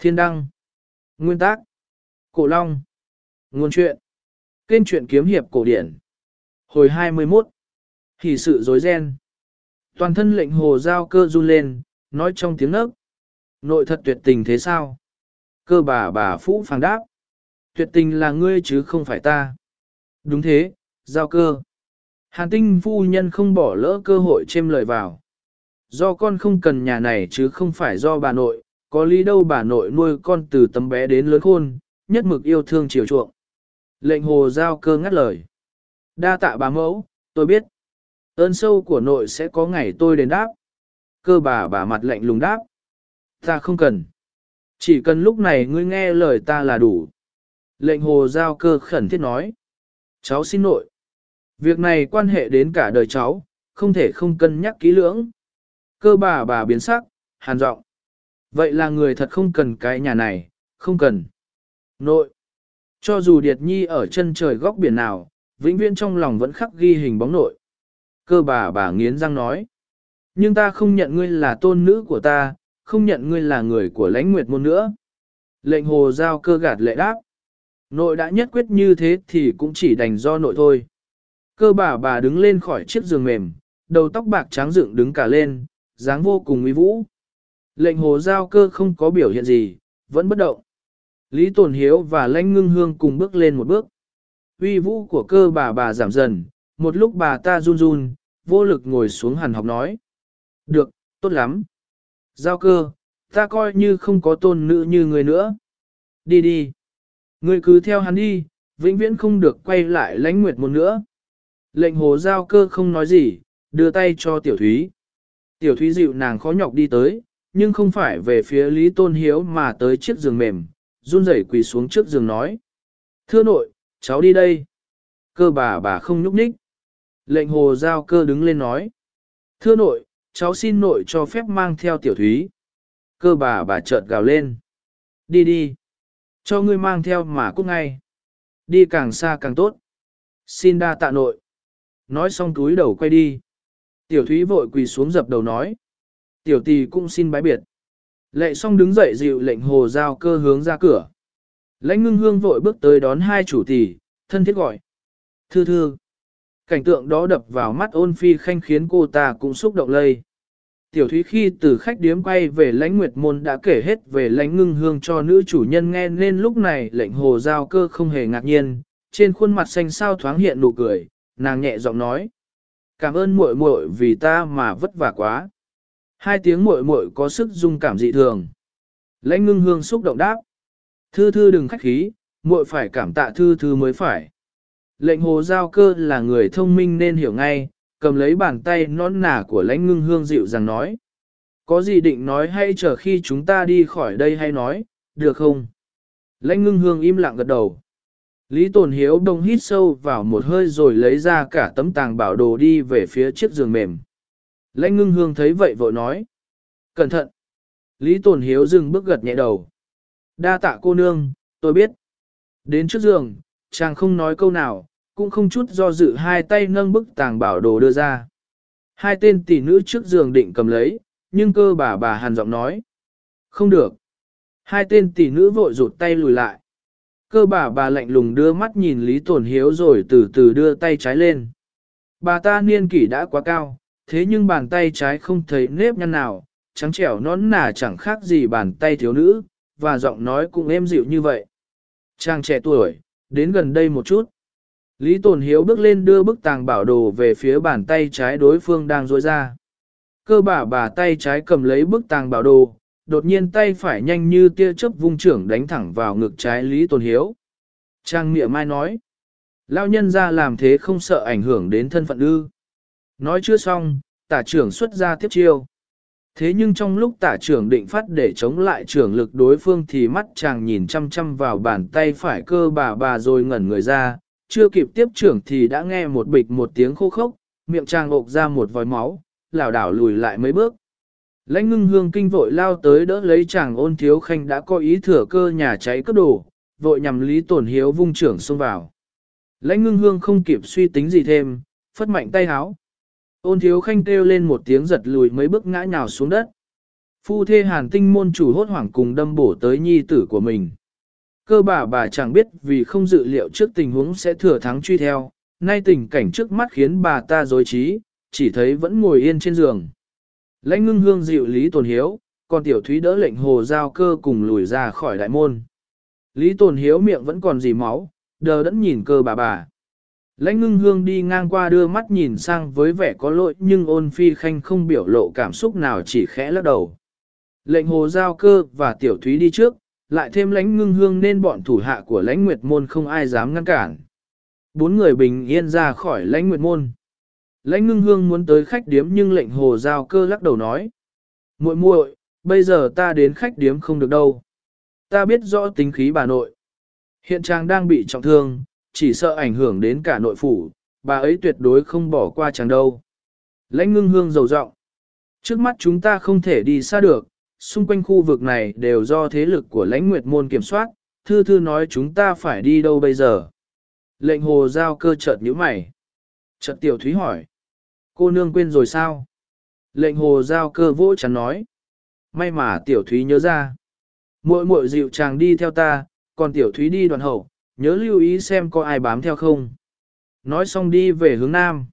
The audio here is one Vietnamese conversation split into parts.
Thiên đăng. Nguyên tác. Cổ Long. Nguồn truyện. Kênh truyện kiếm hiệp cổ điển. Hồi 21. Hỉ sự rối ren. Toàn thân lệnh hồ giao cơ run lên, nói trong tiếng nấc. Nội thật tuyệt tình thế sao? Cơ bà Phũ phàng đáp. Tuyệt tình là ngươi chứ không phải ta. Đúng thế, giao cơ. Hàn Tinh phu nhân không bỏ lỡ cơ hội chêm lời vào. Do con không cần nhà này chứ không phải do bà nội, có lý đâu bà nội nuôi con từ tấm bé đến lớn khôn, nhất mực yêu thương chiều chuộng. Lệnh hồ giao cơ ngắt lời. Đa tạ bà mẫu, tôi biết. Ơn sâu của nội sẽ có ngày tôi đền đáp. Cơ bà mặt lạnh lùng đáp. Ta không cần. Chỉ cần lúc này ngươi nghe lời ta là đủ. Lệnh hồ giao cơ khẩn thiết nói. Cháu xin nội. Việc này quan hệ đến cả đời cháu, không thể không cân nhắc kỹ lưỡng. Cơ bà biến sắc, hàn giọng. Vậy là người thật không cần cái nhà này, không cần. Nội. Cho dù Điệt Nhi ở chân trời góc biển nào, vĩnh viễn trong lòng vẫn khắc ghi hình bóng nội. Cơ bà nghiến răng nói. Nhưng ta không nhận ngươi là tôn nữ của ta, không nhận ngươi là người của Lãnh Nguyệt môn nữa. Lệnh hồ giao cơ gạt lệ đáp. Nội đã nhất quyết như thế thì cũng chỉ đành do nội thôi. Cơ bà đứng lên khỏi chiếc giường mềm, đầu tóc bạc trắng dựng đứng cả lên, dáng vô cùng uy vũ. Lệnh hồ giao cơ không có biểu hiện gì, vẫn bất động. Lý Tồn Hiếu và Lãnh Ngưng Hương cùng bước lên một bước. Uy vũ của cơ bà giảm dần, một lúc bà ta run run, vô lực ngồi xuống hàn học nói. Được, tốt lắm. Giao cơ, ta coi như không có tôn nữ như người nữa. Đi đi. Ngươi cứ theo hắn đi, vĩnh viễn không được quay lại Lãnh Nguyệt môn nữa. Lệnh hồ giao cơ không nói gì, đưa tay cho Tiểu Thúy. Tiểu Thúy dịu nàng khó nhọc đi tới, nhưng không phải về phía Lý Tôn Hiếu mà tới chiếc giường mềm, run rẩy quỳ xuống trước giường nói. Thưa nội, cháu đi đây. Cơ bà không nhúc nhích. Lệnh hồ giao cơ đứng lên nói. Thưa nội, cháu xin nội cho phép mang theo Tiểu Thúy. Cơ bà chợt gào lên. Đi đi. Cho ngươi mang theo mà cút ngay. Đi càng xa càng tốt. Xin đa tạ nội. Nói xong túi đầu quay đi. Tiểu Thúy vội quỳ xuống dập đầu nói. Tiểu tỳ cũng xin bái biệt. Lệ xong đứng dậy dịu lệnh hồ giao cơ hướng ra cửa. Lãnh Ngưng Hương vội bước tới đón hai chủ tỳ, thân thiết gọi. Thư thư. Cảnh tượng đó đập vào mắt Ôn Phi Khanh khiến cô ta cũng xúc động lây. Tiểu Thúy khi từ khách điếm quay về Lãnh Nguyệt môn đã kể hết về Lãnh Ngưng Hương cho nữ chủ nhân nghe, nên lúc này lệnh hồ giao cơ không hề ngạc nhiên, trên khuôn mặt xanh xao thoáng hiện nụ cười, nàng nhẹ giọng nói. Cảm ơn muội muội vì ta mà vất vả quá. Hai tiếng muội muội có sức dung cảm dị thường. Lãnh Ngưng Hương xúc động đáp. Thư thư đừng khách khí, muội phải cảm tạ thư thư mới phải. Lệnh hồ giao cơ là người thông minh nên hiểu ngay, cầm lấy bàn tay nõn nà của Lãnh Ngưng Hương dịu dàng nói. Có gì định nói hay chờ khi chúng ta đi khỏi đây hay nói, được không? Lãnh Ngưng Hương im lặng gật đầu. Lý Tồn Hiếu đông hít sâu vào một hơi rồi lấy ra cả tấm tàng bảo đồ đi về phía chiếc giường mềm. Lãnh Ngưng Hương thấy vậy vội nói. Cẩn thận. Lý Tồn Hiếu dừng bước gật nhẹ đầu. Đa tạ cô nương, tôi biết. Đến trước giường, chàng không nói câu nào, cũng không chút do dự, hai tay nâng bức tàng bảo đồ đưa ra. Hai tên tỷ nữ trước giường định cầm lấy, nhưng cơ bà hàn giọng nói. Không được. Hai tên tỷ nữ vội rụt tay lùi lại. Cơ bà lạnh lùng đưa mắt nhìn Lý Tồn Hiếu rồi từ từ đưa tay trái lên. Bà ta niên kỷ đã quá cao, thế nhưng bàn tay trái không thấy nếp nhăn nào, trắng trẻo nõn nà chẳng khác gì bàn tay thiếu nữ, và giọng nói cũng êm dịu như vậy. Chàng trẻ tuổi, đến gần đây một chút. Lý Tồn Hiếu bước lên đưa bức tàng bảo đồ về phía bàn tay trái đối phương đang duỗi ra. Cơ bà tay trái cầm lấy bức tàng bảo đồ, đột nhiên tay phải nhanh như tia chớp vung trưởng đánh thẳng vào ngực trái Lý Tồn Hiếu. Trang mỉa mai nói. Lão nhân ra làm thế không sợ ảnh hưởng đến thân phận ư. Nói chưa xong, tả trưởng xuất ra tiếp chiêu. Thế nhưng trong lúc tả trưởng định phát để chống lại trưởng lực đối phương thì mắt chàng nhìn chăm chăm vào bàn tay phải cơ bà rồi ngẩn người ra, chưa kịp tiếp trưởng thì đã nghe một bịch một tiếng khô khốc, miệng chàng ộp ra một vòi máu, lảo đảo lùi lại mấy bước. Lãnh Ngưng Hương kinh vội lao tới đỡ lấy chàng. Ôn Thiếu Khanh đã có ý thừa cơ nhà cháy cất đồ, vội nhằm Lý Tồn Hiếu vung trưởng xông vào. Lãnh Ngưng Hương không kịp suy tính gì thêm, phất mạnh tay háo. Ôn Thiếu Khanh kêu lên một tiếng giật lùi mấy bước ngã nhào xuống đất. Phu thê Hàn Tinh môn chủ hốt hoảng cùng đâm bổ tới nhi tử của mình. Cơ bà chẳng biết vì không dự liệu trước tình huống sẽ thừa thắng truy theo, nay tình cảnh trước mắt khiến bà ta rối trí, chỉ thấy vẫn ngồi yên trên giường. Lãnh Ngưng Hương dịu Lý Tồn Hiếu, còn Tiểu Thúy đỡ Lệnh Hồ Giao Cơ cùng lùi ra khỏi đại môn. Lý Tồn Hiếu miệng vẫn còn dì máu, đờ đẫn nhìn cơ bà. Lãnh Ngưng Hương đi ngang qua đưa mắt nhìn sang với vẻ có lỗi, nhưng Ôn Phi Khanh không biểu lộ cảm xúc nào, chỉ khẽ lắc đầu. Lệnh Hồ Giao Cơ và Tiểu Thúy đi trước, lại thêm Lãnh Ngưng Hương nên bọn thủ hạ của Lãnh Nguyệt Môn không ai dám ngăn cản. 4 người bình yên ra khỏi Lãnh Nguyệt Môn. Lãnh Ngưng Hương muốn tới khách điếm nhưng Lệnh Hồ Giao Cơ lắc đầu nói: Muội muội, bây giờ ta đến khách điếm không được đâu. Ta biết rõ tính khí bà nội. Hiện chàng đang bị trọng thương, chỉ sợ ảnh hưởng đến cả nội phủ, bà ấy tuyệt đối không bỏ qua chàng đâu. Lãnh Ngưng Hương dầu giọng: Trước mắt chúng ta không thể đi xa được, xung quanh khu vực này đều do thế lực của Lãnh Nguyệt Môn kiểm soát, thư nói chúng ta phải đi đâu bây giờ. Lệnh Hồ Giao Cơ chợt nhíu mày. Chợt Tiểu Thúy hỏi: Cô nương quên rồi sao? Lệnh Hồ Giao Cơ vỗ chắn nói: May mà Tiểu Thúy nhớ ra. Muội muội dịu chàng đi theo ta, còn Tiểu Thúy đi đoạn hậu, nhớ lưu ý xem có ai bám theo không. Nói xong đi về hướng nam.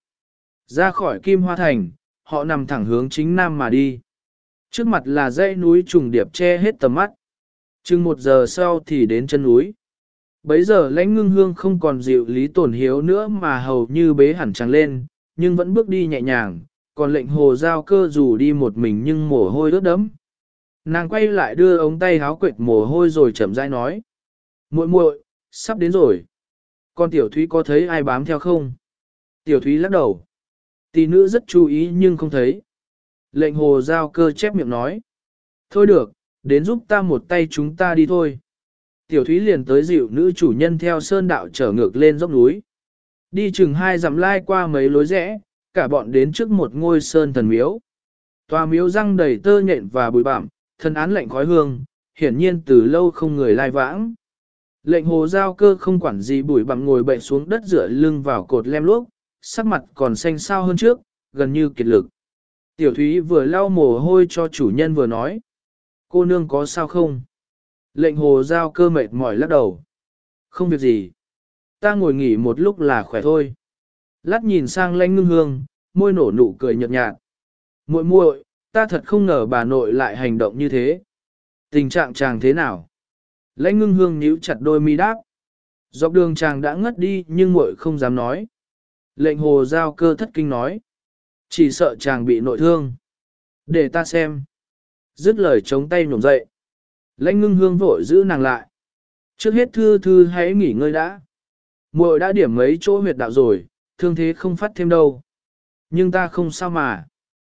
Ra khỏi Kim Hoa Thành, họ nằm thẳng hướng chính nam mà đi. Trước mặt là dãy núi trùng điệp che hết tầm mắt. Chừng 1 giờ sau thì đến chân núi. Bấy giờ Lãnh Ngưng Hương không còn dịu Lý Tồn Hiếu nữa mà hầu như bế hẳn trắng lên, nhưng vẫn bước đi nhẹ nhàng, còn Lệnh Hồ Giao Cơ dù đi một mình nhưng mồ hôi ướt đẫm. Nàng quay lại đưa ống tay háo quệt mồ hôi rồi chậm rãi nói: Muội muội, sắp đến rồi. Con Tiểu Thúy có thấy ai bám theo không? Tiểu Thúy lắc đầu. Tỷ nữ rất chú ý nhưng không thấy. Lệnh Hồ Giao Cơ chép miệng nói: Thôi được, đến giúp ta một tay, chúng ta đi thôi. Tiểu Thúy liền tới dịu nữ chủ nhân theo sơn đạo trở ngược lên dốc núi. Đi chừng 2 dặm lai qua mấy lối rẽ, cả bọn đến trước một ngôi sơn thần miếu. Tòa miếu răng đầy tơ nhện và bụi bặm, thân án lạnh khói hương, hiển nhiên từ lâu không người lai vãng. Lệnh Hồ Giao Cơ không quản gì bụi bặm ngồi bậy xuống đất dựa lưng vào cột lem luốc, sắc mặt còn xanh xao hơn trước, gần như kiệt lực. Tiểu Thúy vừa lau mồ hôi cho chủ nhân vừa nói: Cô nương có sao không? Lệnh Hồ Giao Cơ mệt mỏi lắc đầu: Không việc gì. Ta ngồi nghỉ một lúc là khỏe thôi. Lát nhìn sang Lãnh Ngưng Hương, môi nổ nụ cười nhợt nhạt. Muội muội, ta thật không ngờ bà nội lại hành động như thế. Tình trạng chàng thế nào? Lãnh Ngưng Hương nhíu chặt đôi mi đáp. Dọc đường chàng đã ngất đi nhưng muội không dám nói. Lệnh Hồ Giao Cơ thất kinh nói: Chỉ sợ chàng bị nội thương. Để ta xem. Dứt lời chống tay nhổm dậy. Lãnh Ngưng Hương vội giữ nàng lại. Trước hết thư hãy nghỉ ngơi đã. Muội đã điểm mấy chỗ huyệt đạo rồi, thương thế không phát thêm đâu. Nhưng ta không sao mà.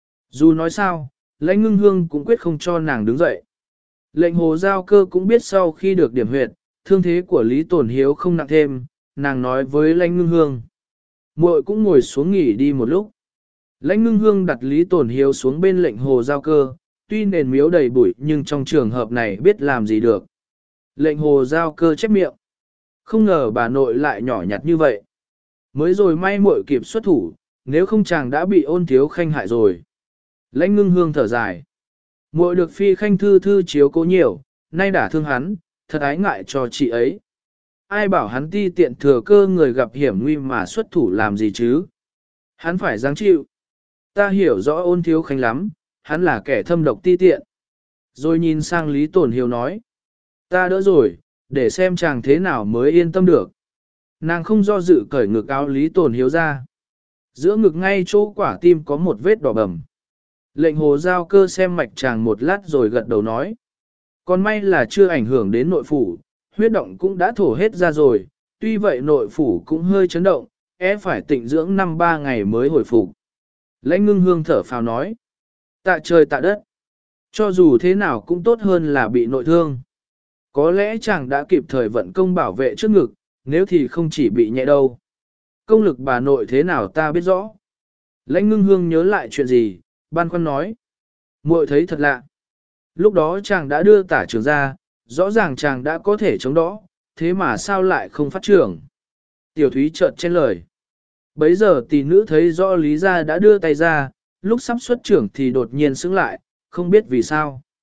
Dù nói sao, Lãnh Ngưng Hương cũng quyết không cho nàng đứng dậy. Lệnh Hồ Giao Cơ cũng biết sau khi được điểm huyệt, thương thế của Lý Tồn Hiếu không nặng thêm, nàng nói với Lãnh Ngưng Hương: Muội cũng ngồi xuống nghỉ đi một lúc. Lãnh Ngưng Hương đặt Lý Tồn Hiếu xuống bên Lệnh Hồ Giao Cơ, tuy nền miếu đầy bụi nhưng trong trường hợp này biết làm gì được. Lệnh Hồ Giao Cơ chép miệng: Không ngờ bà nội lại nhỏ nhặt như vậy. Mới rồi may muội kịp xuất thủ, nếu không chàng đã bị Ôn Thiếu Khanh hại rồi. Lãnh Ngưng Hương thở dài: Muội được Phi Khanh thư chiếu cố nhiều, nay đã thương hắn, thật ái ngại cho chị ấy. Ai bảo hắn ti tiện thừa cơ người gặp hiểm nguy mà xuất thủ làm gì chứ? Hắn phải giáng chịu. Ta hiểu rõ Ôn Thiếu Khanh lắm, hắn là kẻ thâm độc ti tiện. Rồi nhìn sang Lý Tồn Hiếu nói: Ta đỡ rồi, để xem chàng thế nào mới yên tâm được. Nàng không do dự cởi ngực áo Lý Tồn Hiếu ra. Giữa ngực ngay chỗ quả tim có một vết đỏ bầm. Lệnh Hồ Giao Cơ xem mạch chàng một lát rồi gật đầu nói: Còn may là chưa ảnh hưởng đến nội phủ, huyết động cũng đã thổ hết ra rồi, tuy vậy nội phủ cũng hơi chấn động, phải tịnh dưỡng 5-3 ngày mới hồi phục. Lãnh Ngưng Hương thở phào nói: Tạ trời tạ đất. Cho dù thế nào cũng tốt hơn là bị nội thương. Có lẽ chàng đã kịp thời vận công bảo vệ trước ngực, nếu thì không chỉ bị nhẹ đâu. Công lực bà nội thế nào ta biết rõ. Lãnh Ngưng Hương nhớ lại chuyện gì, băn khoăn nói: Muội thấy thật lạ. Lúc đó chàng đã đưa tả trưởng ra, rõ ràng chàng đã có thể chống đỡ, thế mà sao lại không phát trưởng. Tiểu Thúy chợt chen lời. Bấy giờ tỷ nữ thấy rõ Lý gia đã đưa tay ra, lúc sắp xuất trưởng thì đột nhiên sững lại, không biết vì sao.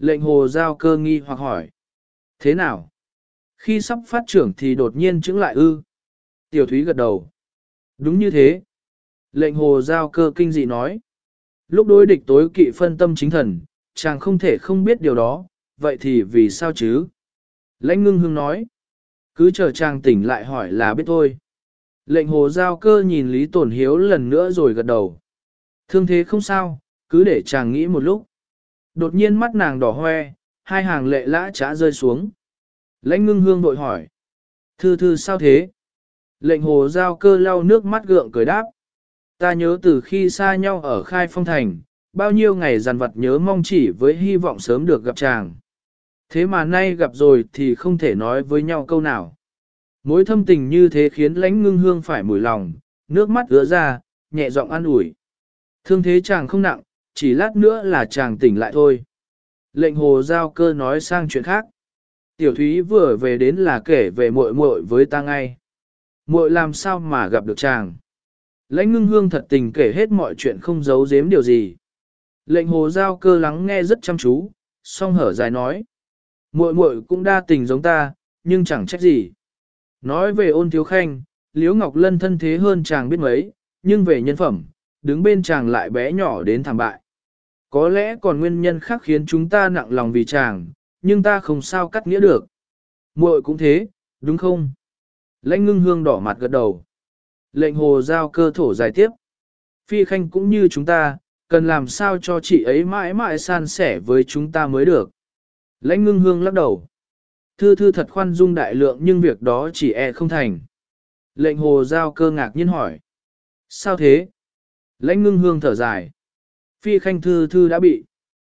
Lệnh hồ giao cơ nghi hoặc hỏi. Thế nào? Khi sắp phát trưởng thì đột nhiên chững lại ư? Tiểu Thúy gật đầu. Đúng như thế. Lệnh hồ giao cơ kinh dị nói. Lúc đối địch tối kỵ phân tâm chính thần, chàng không thể không biết điều đó, vậy thì vì sao chứ? Lãnh ngưng hương nói. Cứ chờ chàng tỉnh lại hỏi là biết thôi. Lệnh hồ giao cơ nhìn Lý Tổn Hiếu lần nữa rồi gật đầu. Thương thế không sao, cứ để chàng nghĩ một lúc. Đột nhiên mắt nàng đỏ hoe, hai hàng lệ lã trã rơi xuống. Lãnh ngưng hương vội hỏi. Thư thư sao thế? Lệnh hồ giao cơ lau nước mắt gượng cười đáp. Ta nhớ từ khi xa nhau ở Khai Phong Thành, bao nhiêu ngày dằn vặt nhớ mong chỉ với hy vọng sớm được gặp chàng. Thế mà nay gặp rồi thì không thể nói với nhau câu nào. Mối thâm tình như thế khiến lãnh ngưng hương phải mủi lòng, nước mắt ứa ra, nhẹ giọng an ủi. Thương thế chàng không nặng, chỉ lát nữa là chàng tỉnh lại thôi. Lệnh hồ giao cơ nói sang chuyện khác. Tiểu Thúy vừa về đến là kể về muội muội với ta ngay. Muội làm sao mà gặp được chàng. Lãnh ngưng hương thật tình kể hết mọi chuyện không giấu giếm điều gì. Lệnh hồ giao cơ lắng nghe rất chăm chú, song hở dài nói. Muội muội cũng đa tình giống ta, nhưng chẳng trách gì. Nói về Ôn Thiếu Khanh, Liễu Ngọc Lân thân thế hơn chàng biết mấy, nhưng về nhân phẩm, đứng bên chàng lại bé nhỏ đến thảm bại. Có lẽ còn nguyên nhân khác khiến chúng ta nặng lòng vì chàng, nhưng ta không sao cắt nghĩa được. Muội cũng thế, đúng không? Lãnh ngưng hương đỏ mặt gật đầu. Lệnh hồ giao cơ thổ dài tiếp. Phi Khanh cũng như chúng ta, cần làm sao cho chị ấy mãi mãi san sẻ với chúng ta mới được. Lãnh ngưng hương lắc đầu. Thư thư thật khoan dung đại lượng nhưng việc đó chỉ e không thành. Lệnh hồ giao cơ ngạc nhiên hỏi. Sao thế? Lãnh ngưng hương thở dài. Phi Khanh thư thư đã bị.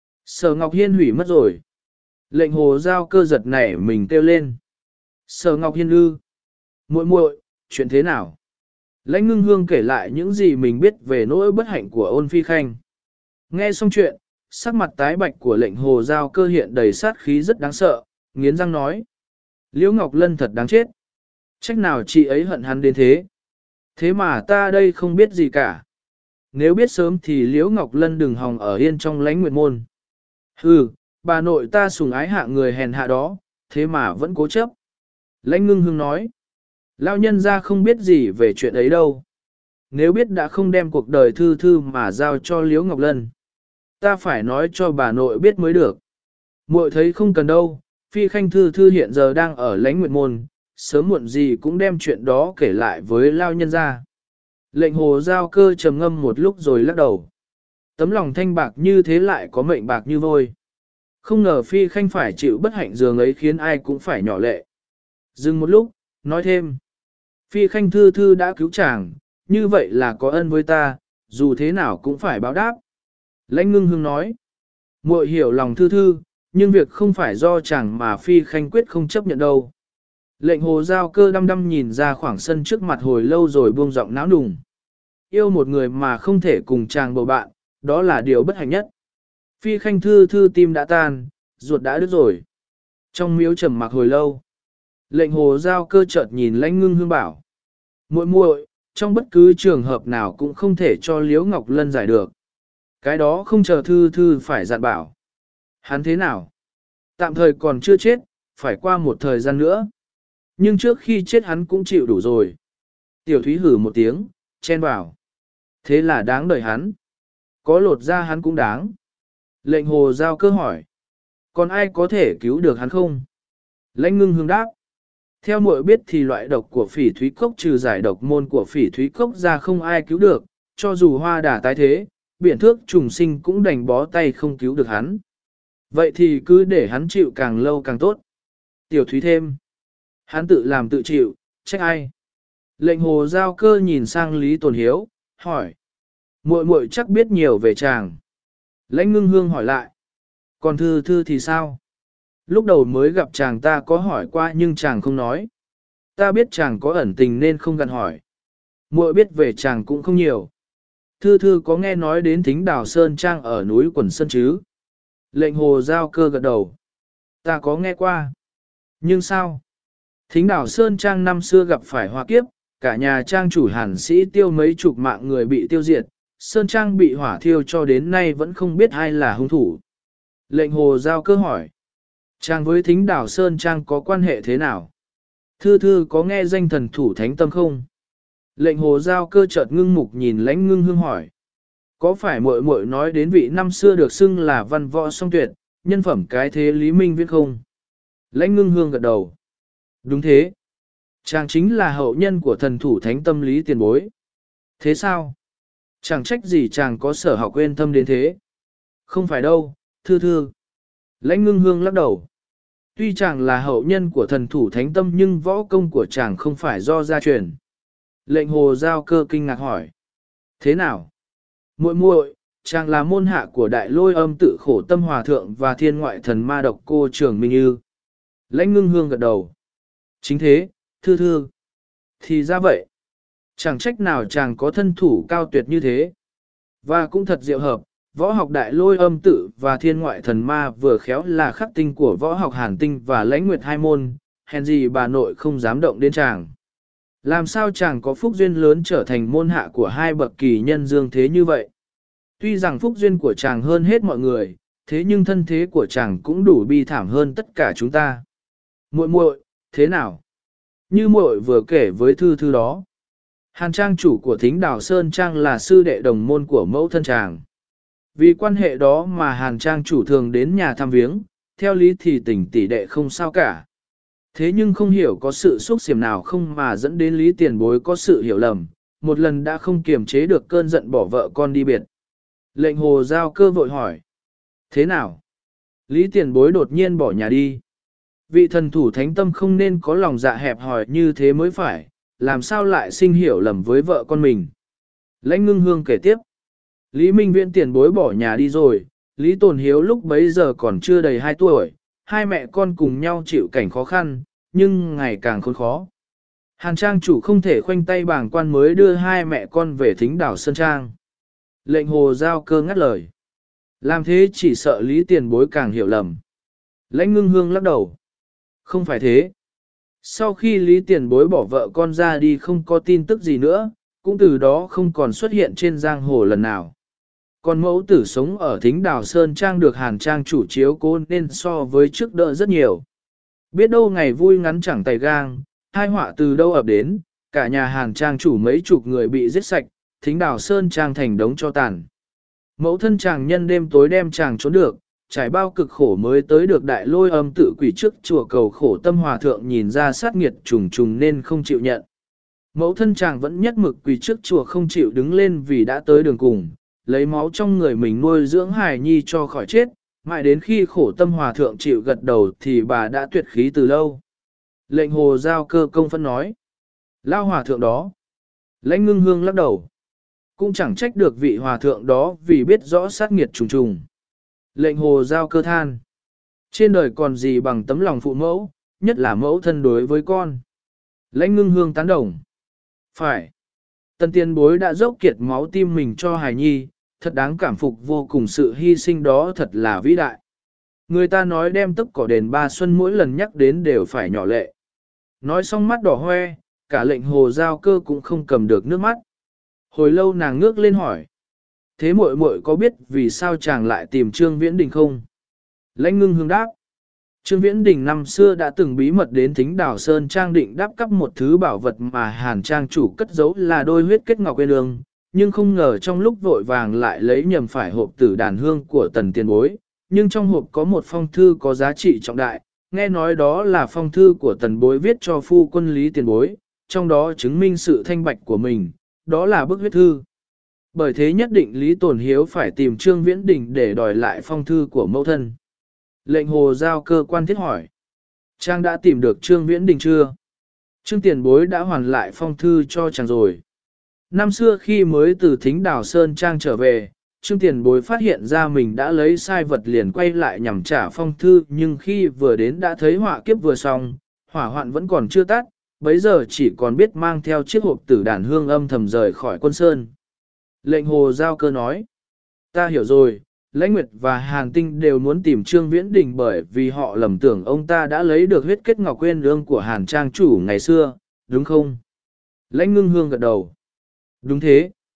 Sở Ngọc Hiên hủy mất rồi. Lệnh hồ giao cơ giật nảy mình kêu lên. Sở Ngọc Hiên ư? Muội muội, chuyện thế nào? Lãnh ngưng hương kể lại những gì mình biết về nỗi bất hạnh của Ôn Phi Khanh. Nghe xong chuyện, sắc mặt tái bạch của lệnh hồ giao cơ hiện đầy sát khí rất đáng sợ, nghiến răng nói. Liễu Ngọc Lân thật đáng chết. Trách nào chị ấy hận hắn đến thế. Thế mà ta đây không biết gì cả. Nếu biết sớm thì Liễu Ngọc Lân đừng hòng ở yên trong lãnh nguyệt môn. Hừ, bà nội ta sủng ái hạ người hèn hạ đó, thế mà vẫn cố chấp. Lãnh ngưng hương nói. Lão nhân ra không biết gì về chuyện ấy đâu. Nếu biết đã không đem cuộc đời thư thư mà giao cho Liễu Ngọc Lân. Ta phải nói cho bà nội biết mới được. Muội thấy không cần đâu, Phi Khanh thư thư hiện giờ đang ở lãnh nguyệt môn, sớm muộn gì cũng đem chuyện đó kể lại với lao nhân ra. Lệnh hồ giao cơ trầm ngâm một lúc rồi lắc đầu. Tấm lòng thanh bạc như thế lại có mệnh bạc như vôi. Không ngờ Phi Khanh phải chịu bất hạnh giường ấy khiến ai cũng phải nhỏ lệ. Dừng một lúc, nói thêm. Phi Khanh thư thư đã cứu chàng, như vậy là có ân với ta, dù thế nào cũng phải báo đáp. Lãnh ngưng hương nói. Muội hiểu lòng thư thư, nhưng việc không phải do chàng mà Phi Khanh quyết không chấp nhận đâu. Lệnh hồ giao cơ đăm đăm nhìn ra khoảng sân trước mặt hồi lâu rồi buông giọng náo nùng. Yêu một người mà không thể cùng chàng bầu bạn, đó là điều bất hạnh nhất. Phi Khanh thư thư tim đã tan, ruột đã đứt rồi. Trong miếu trầm mặc hồi lâu, lệnh hồ giao cơ chợt nhìn lãnh ngưng hương bảo. Muội muội, trong bất cứ trường hợp nào cũng không thể cho Liễu Ngọc Lân giải được. Cái đó không chờ thư thư phải dặn bảo. Hắn thế nào? Tạm thời còn chưa chết, phải qua một thời gian nữa. Nhưng trước khi chết hắn cũng chịu đủ rồi. Tiểu Thúy hử một tiếng, chen vào. Thế là đáng đời hắn. Có lột ra hắn cũng đáng. Lệnh hồ giao cơ hỏi. Còn ai có thể cứu được hắn không? Lãnh ngưng hương đáp. Theo muội biết thì loại độc của phỉ thúy cốc trừ giải độc môn của phỉ thúy cốc ra không ai cứu được, cho dù hoa đà tái thế, biển thước trùng sinh cũng đành bó tay không cứu được hắn. Vậy thì cứ để hắn chịu càng lâu càng tốt. Tiểu Thúy thêm. Hắn tự làm tự chịu, trách ai? Lệnh hồ giao cơ nhìn sang Lý Tồn Hiếu, hỏi. Muội muội chắc biết nhiều về chàng. Lãnh ngưng hương hỏi lại. Còn thư thư thì sao? Lúc đầu mới gặp chàng ta có hỏi qua nhưng chàng không nói. Ta biết chàng có ẩn tình nên không gặn hỏi. Muội biết về chàng cũng không nhiều. Thư thư có nghe nói đến Thính Đào Sơn Trang ở núi Quần Sơn chứ? Lệnh hồ giao cơ gật đầu. Ta có nghe qua. Nhưng sao? Thính Đào Sơn Trang năm xưa gặp phải hỏa kiếp, cả nhà trang chủ Hàn Sĩ Tiêu mấy chục mạng người bị tiêu diệt, Sơn Trang bị hỏa thiêu cho đến nay vẫn không biết ai là hung thủ. Lệnh hồ giao cơ hỏi. Chàng với Thính Đảo Sơn Trang có quan hệ thế nào? Thư thư có nghe danh thần thủ thánh tâm không? Lệnh hồ giao cơ chợt ngưng mục nhìn Lãnh Ngưng Hương hỏi. Có phải muội muội nói đến vị năm xưa được xưng là văn võ song tuyệt, nhân phẩm cái thế Lý Minh Viễn không? Lãnh Ngưng Hương gật đầu. Đúng thế. Chàng chính là hậu nhân của thần thủ thánh tâm Lý tiền bối. Thế sao? Chẳng trách gì chàng có sở học quên tâm đến thế. Không phải đâu, thư thư. Lãnh Ngưng Hương lắc đầu. Tuy chàng là hậu nhân của thần thủ thánh tâm nhưng võ công của chàng không phải do gia truyền. Lệnh hồ giao cơ kinh ngạc hỏi. Thế nào? Muội muội, chàng là môn hạ của đại lôi âm tự khổ tâm hòa thượng và thiên ngoại thần ma độc cô Trường Minh Như. Lãnh Ngưng Hương gật đầu. Chính thế, thư thư. Thì ra vậy. Chẳng trách nào chàng có thân thủ cao tuyệt như thế. Và cũng thật diệu hợp, võ học đại lôi âm tự và thiên ngoại thần ma vừa khéo là khắc tinh của võ học hàn tinh và lãnh nguyệt hai môn, hèn gì bà nội không dám động đến chàng. Làm sao chàng có phúc duyên lớn trở thành môn hạ của hai bậc kỳ nhân dương thế như vậy? Tuy rằng phúc duyên của chàng hơn hết mọi người, thế nhưng thân thế của chàng cũng đủ bi thảm hơn tất cả chúng ta. Muội muội, thế nào? Như muội vừa kể với thư thư đó. Hàn trang chủ của Thính Đảo Sơn Trang là sư đệ đồng môn của mẫu thân chàng. Vì quan hệ đó mà Hàn trang chủ thường đến nhà thăm viếng, theo lý thì tình tỷ đệ không sao cả. Thế nhưng không hiểu có sự xúc xiểm nào không mà dẫn đến Lý tiền bối có sự hiểu lầm, một lần đã không kiềm chế được cơn giận bỏ vợ con đi biệt. Lệnh hồ giao cơ vội hỏi. Thế nào? Lý tiền bối đột nhiên bỏ nhà đi. Vị thần thủ thánh tâm không nên có lòng dạ hẹp hòi như thế mới phải, làm sao lại sinh hiểu lầm với vợ con mình. Lãnh Ngưng Hương kể tiếp. Lý Minh Viễn tiền bối bỏ nhà đi rồi, Lý Tồn Hiếu lúc bấy giờ còn chưa đầy 2 tuổi, hai mẹ con cùng nhau chịu cảnh khó khăn, nhưng ngày càng khốn khó. Hàn trang chủ không thể khoanh tay bàng quan mới đưa hai mẹ con về Thính Đảo Sơn Trang. Lệnh hồ giao cơ ngắt lời. Làm thế chỉ sợ Lý tiền bối càng hiểu lầm. Lãnh Ngưng Hương lắc đầu. Không phải thế. Sau khi Lý tiền bối bỏ vợ con ra đi không có tin tức gì nữa, cũng từ đó không còn xuất hiện trên giang hồ lần nào. Còn mẫu tử sống ở Thính Đảo Sơn Trang được Hàn trang chủ chiếu cố nên so với trước đỡ rất nhiều. Biết đâu ngày vui ngắn chẳng tay gang, hai họa từ đâu ập đến, cả nhà Hàn trang chủ mấy chục người bị giết sạch, Thính Đảo Sơn Trang thành đống cho tàn. Mẫu thân chàng nhân đêm tối đem chàng trốn được, trải bao cực khổ mới tới được đại lôi âm tự quỷ trước chùa cầu khổ tâm hòa thượng nhìn ra sát nghiệt trùng trùng nên không chịu nhận. Mẫu thân chàng vẫn nhất mực quỳ trước chùa không chịu đứng lên vì đã tới đường cùng, lấy máu trong người mình nuôi dưỡng hài nhi cho khỏi chết, mãi đến khi khổ tâm hòa thượng chịu gật đầu thì bà đã tuyệt khí từ lâu. Lệnh hồ giao cơ công phân nói. Lao hòa thượng đó. Lãnh Ngưng Hương lắc đầu. Cũng chẳng trách được vị hòa thượng đó vì biết rõ sát nghiệt trùng trùng. Lệnh hồ giao cơ than. Trên đời còn gì bằng tấm lòng phụ mẫu, nhất là mẫu thân đối với con. Lãnh Ngưng Hương tán đồng. Phải. Tần tiền bối đã dốc kiệt máu tim mình cho hài nhi, thật đáng cảm phục vô cùng, sự hy sinh đó thật là vĩ đại. Người ta nói đem tấc cỏ đền ba xuân mỗi lần nhắc đến đều phải nhỏ lệ. Nói xong mắt đỏ hoe, cả lệnh hồ giao cơ cũng không cầm được nước mắt. Hồi lâu nàng ngước lên hỏi. Thế muội muội có biết vì sao chàng lại tìm Trương Viễn Đình không? Lãnh Ngưng Hương đáp. Trương Viễn Đình năm xưa đã từng bí mật đến Thính Đảo Sơn Trang định đáp cắp một thứ bảo vật mà Hàn Trang chủ cất giấu là đôi huyết kết ngọc uyên ương, nhưng không ngờ trong lúc vội vàng lại lấy nhầm phải hộp tử đàn hương của tần tiền bối, nhưng trong hộp có một phong thư có giá trị trọng đại, nghe nói đó là phong thư của tần bối viết cho phu quân Lý tiền bối, trong đó chứng minh sự thanh bạch của mình, đó là bức huyết thư. Bởi thế nhất định Lý Tồn Hiếu phải tìm Trương Viễn Đình để đòi lại phong thư của mẫu thân. Lệnh hồ giao cơ quan thiết hỏi. Trang đã tìm được Trương Viễn Đình chưa? Trương tiền bối đã hoàn lại phong thư cho chàng rồi. Năm xưa khi mới từ Thính Đảo Sơn Trang trở về, Trương tiền bối phát hiện ra mình đã lấy sai vật liền quay lại nhằm trả phong thư, nhưng khi vừa đến đã thấy họa kiếp vừa xong, hỏa hoạn vẫn còn chưa tắt, bấy giờ chỉ còn biết mang theo chiếc hộp tử đàn hương âm thầm rời khỏi quân sơn. Lệnh hồ giao cơ nói. Ta hiểu rồi. Lãnh Nguyệt và Hàn Tinh đều muốn tìm Trương Viễn Đình bởi vì họ lầm tưởng ông ta đã lấy được huyết kết ngọc uyên ương của Hàn Trang chủ ngày xưa, đúng không? Lãnh Ngưng Hương gật đầu. Đúng thế.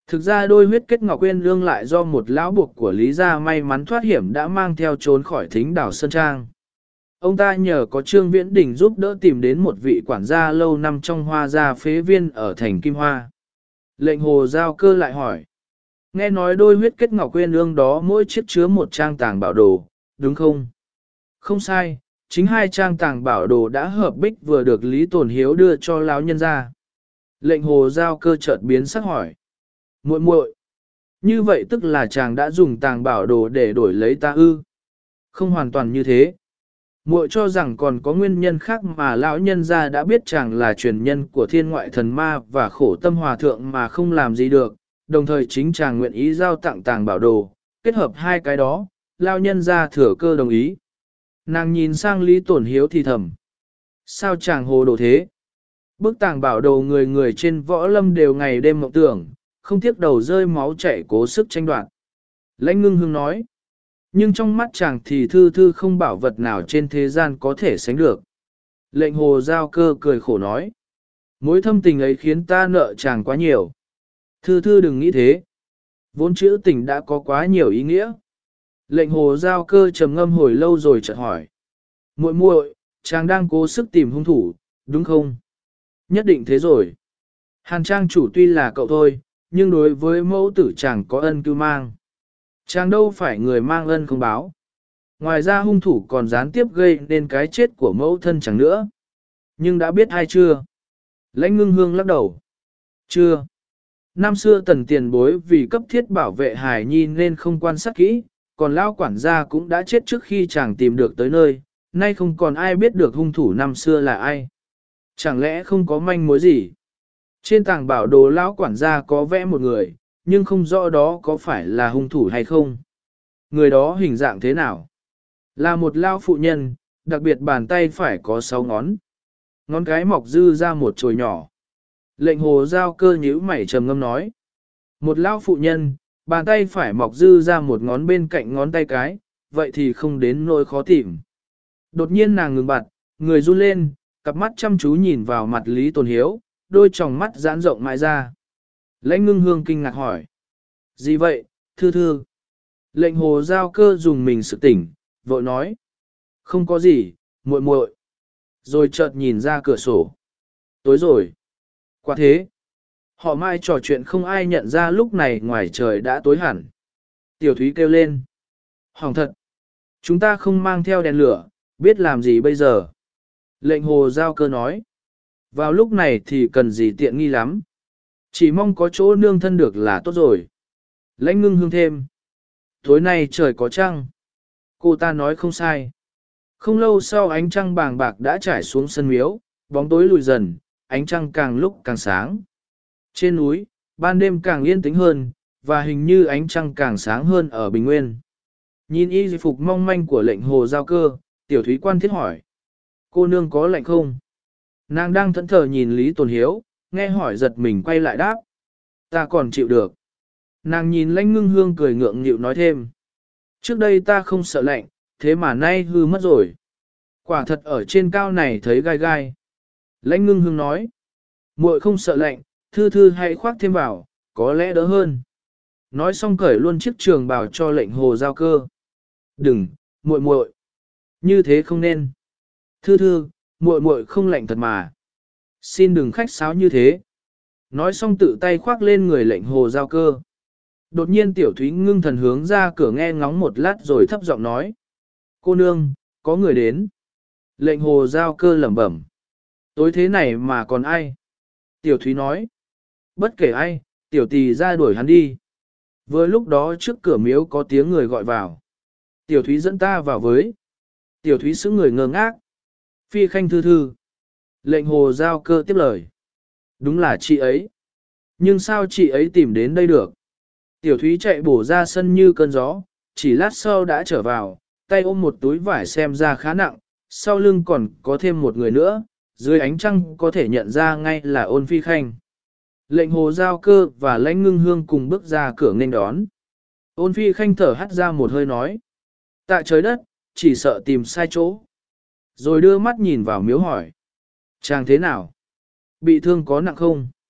Thực ra đôi huyết kết ngọc uyên ương lại do một lão buộc của Lý gia may mắn thoát hiểm đã mang theo trốn khỏi thính đảo Sơn Trang. Ông ta nhờ có Trương Viễn Đình giúp đỡ tìm đến một vị quản gia lâu năm trong Hoa gia phế viên ở thành Kim Hoa. Lệnh hồ giao cơ lại hỏi. Nghe nói đôi huyết kết ngọc uyên ương đó mỗi chiếc chứa một trang tàng bảo đồ, đúng không? Không sai, chính hai trang tàng bảo đồ đã hợp bích vừa được Lý Tồn Hiếu đưa cho lão nhân ra. Lệnh hồ giao cơ chợt biến sắc hỏi. Muội muội, như vậy tức là chàng đã dùng tàng bảo đồ để đổi lấy ta ư? Không hoàn toàn như thế. Muội cho rằng còn có nguyên nhân khác mà lão nhân gia đã biết chàng là truyền nhân của thiên ngoại thần ma và khổ tâm hòa thượng mà không làm gì được, đồng thời chính chàng nguyện ý giao tặng tàng bảo đồ, kết hợp hai cái đó, lão nhân gia thừa cơ đồng ý. Nàng nhìn sang Lý Tổn Hiếu thì thầm. Sao chàng hồ đồ thế? Bức tàng bảo đồ người người trên võ lâm đều ngày đêm mộng tưởng, không tiếc đầu rơi máu chảy cố sức tranh đoạt. Lãnh Ngưng Hương nói. Nhưng trong mắt chàng thì thư thư không bảo vật nào trên thế gian có thể sánh được. Lệnh hồ giao cơ cười khổ nói. Mối thâm tình ấy khiến ta nợ chàng quá nhiều. Thư thư đừng nghĩ thế. Vốn chữ tình đã có quá nhiều ý nghĩa. Lệnh hồ giao cơ trầm ngâm hồi lâu rồi chợt hỏi. Muội muội, chàng đang cố sức tìm hung thủ, đúng không? Nhất định thế rồi. Hàn trang chủ tuy là cậu thôi, nhưng đối với mẫu tử chàng có ân cứu mang. Chàng đâu phải người mang ân không báo. Ngoài ra hung thủ còn gián tiếp gây nên cái chết của mẫu thân chẳng nữa. Nhưng đã biết ai chưa? Lãnh Ngưng Hương lắc đầu. Chưa. Năm xưa tần tiền bối vì cấp thiết bảo vệ Hải Nhi nên không quan sát kỹ, còn lão quản gia cũng đã chết trước khi chàng tìm được tới nơi, nay không còn ai biết được hung thủ năm xưa là ai. Chẳng lẽ không có manh mối gì? Trên tàng bảo đồ lão quản gia có vẽ một người, nhưng không rõ đó có phải là hung thủ hay không. Người đó hình dạng thế nào? Là một lao phụ nhân, đặc biệt bàn tay phải có 6 ngón. Ngón cái mọc dư ra một chồi nhỏ. Lệnh hồ giao cơ nhíu mày trầm ngâm nói. Một lao phụ nhân, bàn tay phải mọc dư ra một ngón bên cạnh ngón tay cái, vậy thì không đến nỗi khó tìm. Đột nhiên nàng ngừng bặt, người run lên, cặp mắt chăm chú nhìn vào mặt Lý Tồn Hiếu, đôi tròng mắt giãn rộng mãi ra. Lãnh Ngưng Hương kinh ngạc hỏi. Gì vậy, thư thư? Lệnh hồ giao cơ dùng mình sự tỉnh, vội nói. Không có gì, muội muội. Rồi chợt nhìn ra cửa sổ. Tối rồi. Quả thế. Họ mai trò chuyện không ai nhận ra lúc này ngoài trời đã tối hẳn. Tiểu Thúy kêu lên. Hỏng thật. Chúng ta không mang theo đèn lửa, biết làm gì bây giờ? Lệnh hồ giao cơ nói. Vào lúc này thì cần gì tiện nghi lắm. Chỉ mong có chỗ nương thân được là tốt rồi. Lãnh Ngưng Hương thêm. Tối nay trời có trăng. Cô ta nói không sai. Không lâu sau ánh trăng bàng bạc đã trải xuống sân miếu, bóng tối lùi dần, ánh trăng càng lúc càng sáng. Trên núi, ban đêm càng yên tĩnh hơn, và hình như ánh trăng càng sáng hơn ở Bình Nguyên. Nhìn y phục mong manh của lệnh hồ giao cơ, Tiểu Thúy quan thiết hỏi. Cô nương có lạnh không? Nàng đang thẫn thờ nhìn Lý Tồn Hiếu, nghe hỏi giật mình quay lại đáp. Ta còn chịu được. Nàng nhìn Lãnh Ngưng Hương cười ngượng nghịu nói thêm. Trước đây ta không sợ lạnh, thế mà nay hư mất rồi. Quả thật ở trên cao này thấy gai gai. Lãnh Ngưng Hương nói. Muội không sợ lạnh, thư thư hãy khoác thêm vào, có lẽ đỡ hơn. Nói xong cởi luôn chiếc trường bào cho lệnh hồ giao cơ. Đừng, muội muội, như thế không nên. Thư thư, muội muội không lạnh thật mà. Xin đừng khách sáo như thế. Nói xong tự tay khoác lên người lệnh hồ giao cơ. Đột nhiên Tiểu Thúy ngưng thần hướng ra cửa nghe ngóng một lát rồi thấp giọng nói. Cô nương, có người đến. Lệnh hồ giao cơ lẩm bẩm. Tối thế này mà còn ai? Tiểu Thúy nói. Bất kể ai, Tiểu Tỳ ra đuổi hắn đi. Vừa lúc đó trước cửa miếu có tiếng người gọi vào. Tiểu Thúy dẫn ta vào với. Tiểu Thúy sững người ngơ ngác. Phi Khanh thư thư. Lệnh hồ giao cơ tiếp lời. Đúng là chị ấy. Nhưng sao chị ấy tìm đến đây được? Tiểu Thúy chạy bổ ra sân như cơn gió, chỉ lát sau đã trở vào, tay ôm một túi vải xem ra khá nặng, sau lưng còn có thêm một người nữa, dưới ánh trăng có thể nhận ra ngay là Ôn Phi Khanh. Lệnh hồ giao cơ và Lãnh Ngưng Hương cùng bước ra cửa nghênh đón. Ôn Phi Khanh thở hắt ra một hơi nói. Tại trời đất, chỉ sợ tìm sai chỗ. Rồi đưa mắt nhìn vào miếu hỏi. Chàng thế nào? Bị thương có nặng không?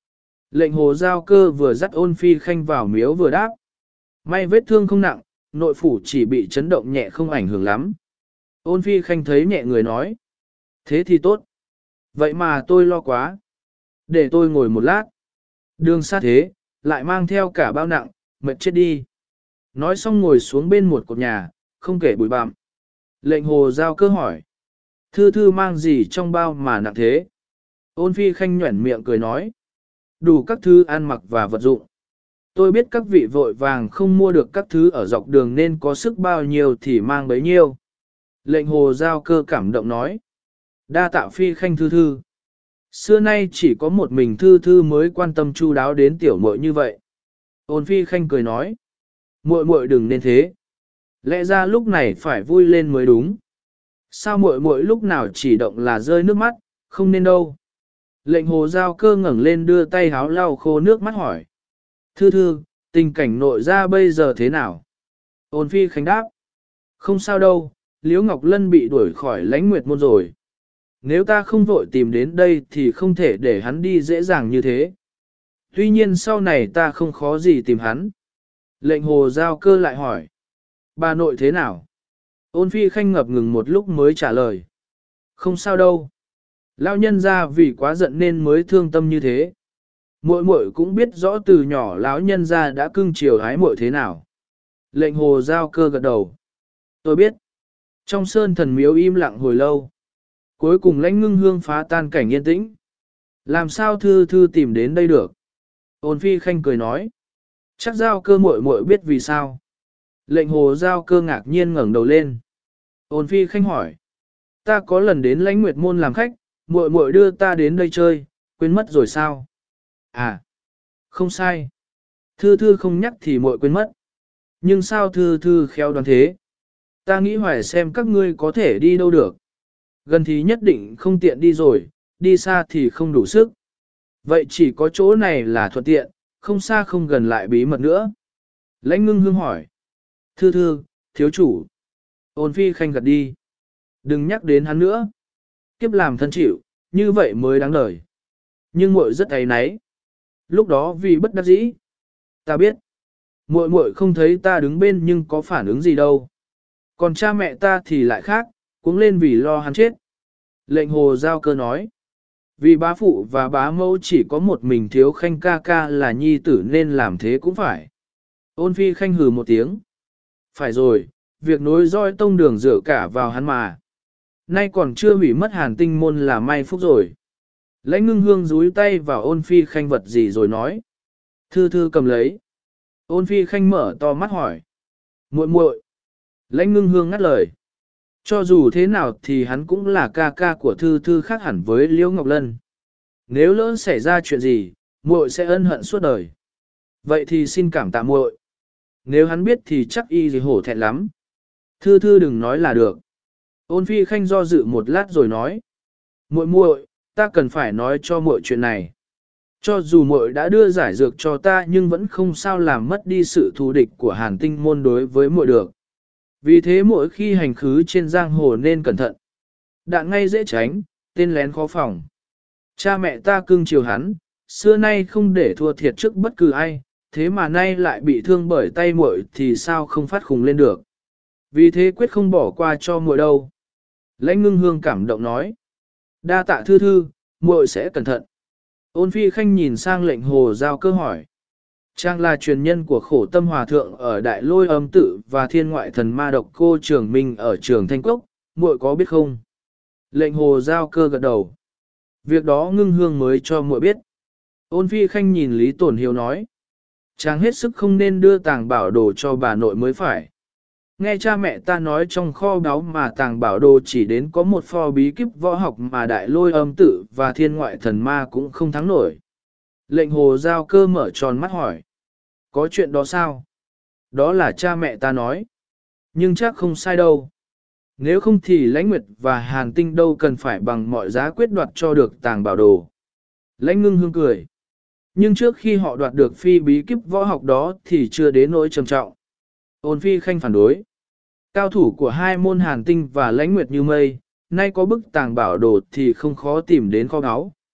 Lệnh hồ giao cơ vừa dắt ôn phi khanh vào miếu vừa đáp. May vết thương không nặng, nội phủ chỉ bị chấn động nhẹ không ảnh hưởng lắm. Ôn phi khanh thấy nhẹ người nói. Thế thì tốt. Vậy mà tôi lo quá. Để tôi ngồi một lát. Đường xa thế, lại mang theo cả bao nặng, mệt chết đi. Nói xong ngồi xuống bên một cột nhà, không kể bụi bặm. Lệnh hồ giao cơ hỏi. Thư thư mang gì trong bao mà nặng thế? Ôn phi khanh nhuẩn miệng cười nói. Đủ các thứ ăn mặc và vật dụng. Tôi biết các vị vội vàng không mua được các thứ ở dọc đường nên có sức bao nhiêu thì mang bấy nhiêu. Lệnh hồ giao cơ cảm động nói. Đa tạ phi khanh thư thư. Xưa nay chỉ có một mình thư thư mới quan tâm chu đáo đến tiểu muội như vậy. Ôn phi khanh cười nói. Muội muội đừng nên thế. Lẽ ra lúc này phải vui lên mới đúng. Sao muội muội lúc nào chỉ động là rơi nước mắt, không nên đâu. Lệnh hồ giao cơ ngẩng lên đưa tay háo lau khô nước mắt hỏi. Thư thư, tình cảnh nội ra bây giờ thế nào? Ôn phi khánh đáp. Không sao đâu, Liễu Ngọc Lân bị đuổi khỏi Lãnh Nguyệt môn rồi. Nếu ta không vội tìm đến đây thì không thể để hắn đi dễ dàng như thế. Tuy nhiên sau này ta không khó gì tìm hắn. Lệnh hồ giao cơ lại hỏi. Bà nội thế nào? Ôn phi khanh ngập ngừng một lúc mới trả lời. Không sao đâu. Lão nhân ra vì quá giận nên mới thương tâm như thế. Muội muội cũng biết rõ từ nhỏ lão nhân ra đã cưng chiều hái muội thế nào. Lệnh hồ giao cơ gật đầu. Tôi biết. Trong sơn thần miếu im lặng hồi lâu. Cuối cùng Lãnh Ngưng Hương phá tan cảnh yên tĩnh. Làm sao thư thư tìm đến đây được? Ôn phi khanh cười nói. Chắc giao cơ muội muội biết vì sao. Lệnh hồ giao cơ ngạc nhiên ngẩng đầu lên. Ôn phi khanh hỏi. Ta có lần đến Lãnh Nguyệt môn làm khách, muội muội đưa ta đến đây chơi, quên mất rồi sao? À, không sai. Thư thư không nhắc thì muội quên mất. Nhưng sao thư thư khéo đoán thế? Ta nghĩ hoài xem các ngươi có thể đi đâu được. Gần thì nhất định không tiện đi rồi, đi xa thì không đủ sức. Vậy chỉ có chỗ này là thuận tiện, không xa không gần lại bí mật nữa. Lãnh Ngưng Hương hỏi. Thư thư, thiếu chủ. Ôn phi khanh gật đi. Đừng nhắc đến hắn nữa. Kiếp làm thân chịu, như vậy mới đáng đời. Nhưng muội rất áy náy. Lúc đó vì bất đắc dĩ. Ta biết. Muội muội không thấy ta đứng bên nhưng có phản ứng gì đâu. Còn cha mẹ ta thì lại khác, cuống lên vì lo hắn chết. Lệnh hồ giao cơ nói. Vì bá phụ và bá mẫu chỉ có một mình thiếu khanh ca ca là nhi tử nên làm thế cũng phải. Ôn phi khanh hừ một tiếng. Phải rồi, việc nối roi tông đường dựa cả vào hắn mà. Nay còn chưa hủy mất Hàn Tinh môn là may phúc rồi. Lãnh Ngưng Hương dúi tay vào ôn phi khanh vật gì rồi nói. Thư thư cầm lấy. Ôn phi khanh mở to mắt hỏi. Muội muội. Lãnh Ngưng Hương ngắt lời. Cho dù thế nào thì hắn cũng là ca ca của thư thư khác hẳn với Liễu Ngọc Lân. Nếu lỡ xảy ra chuyện gì, muội sẽ ân hận suốt đời. Vậy thì xin cảm tạ muội. Nếu hắn biết thì chắc y gì hổ thẹn lắm. Thư thư đừng nói là được. Ôn phi khanh do dự một lát rồi nói. Muội muội, ta cần phải nói cho muội chuyện này. Cho dù muội đã đưa giải dược cho ta nhưng vẫn không sao làm mất đi sự thù địch của Hàn Tinh môn đối với muội được. Vì thế mỗi khi hành khứ trên giang hồ nên cẩn thận. Đạn ngay dễ tránh, tên lén khó phòng. Cha mẹ ta cưng chiều hắn, xưa nay không để thua thiệt trước bất cứ ai, thế mà nay lại bị thương bởi tay muội thì sao không phát khùng lên được. Vì thế quyết không bỏ qua cho muội đâu. Lãnh Ngưng Hương cảm động nói. Đa tạ thư thư, muội sẽ cẩn thận. Ôn phi khanh nhìn sang lệnh hồ giao cơ hỏi. Chàng là truyền nhân của khổ tâm hòa thượng ở Đại Lôi Âm Tự và thiên ngoại thần ma độc cô Trường Minh ở trường Thanh Cốc, muội có biết không? Lệnh hồ giao cơ gật đầu. Việc đó Ngưng Hương mới cho muội biết. Ôn phi khanh nhìn Lý Tổn Hiếu nói. Chàng hết sức không nên đưa tàng bảo đồ cho bà nội mới phải. Nghe cha mẹ ta nói trong kho báu mà tàng bảo đồ chỉ đến có một pho bí kíp võ học mà Đại Lôi Âm Tự và thiên ngoại thần ma cũng không thắng nổi. Lệnh hồ giao cơ mở tròn mắt hỏi. Có chuyện đó sao? Đó là cha mẹ ta nói. Nhưng chắc không sai đâu. Nếu không thì Lãnh Nguyệt và Hàn Tinh đâu cần phải bằng mọi giá quyết đoạt cho được tàng bảo đồ. Lãnh Ngưng Hương cười. Nhưng trước khi họ đoạt được phi bí kíp võ học đó thì chưa đến nỗi trầm trọng. Ôn phi khanh phản đối. Cao thủ của hai môn Hàn Tinh và Lãnh Nguyệt như mây, nay có bức tàng bảo đồ thì không khó tìm đến kho báu.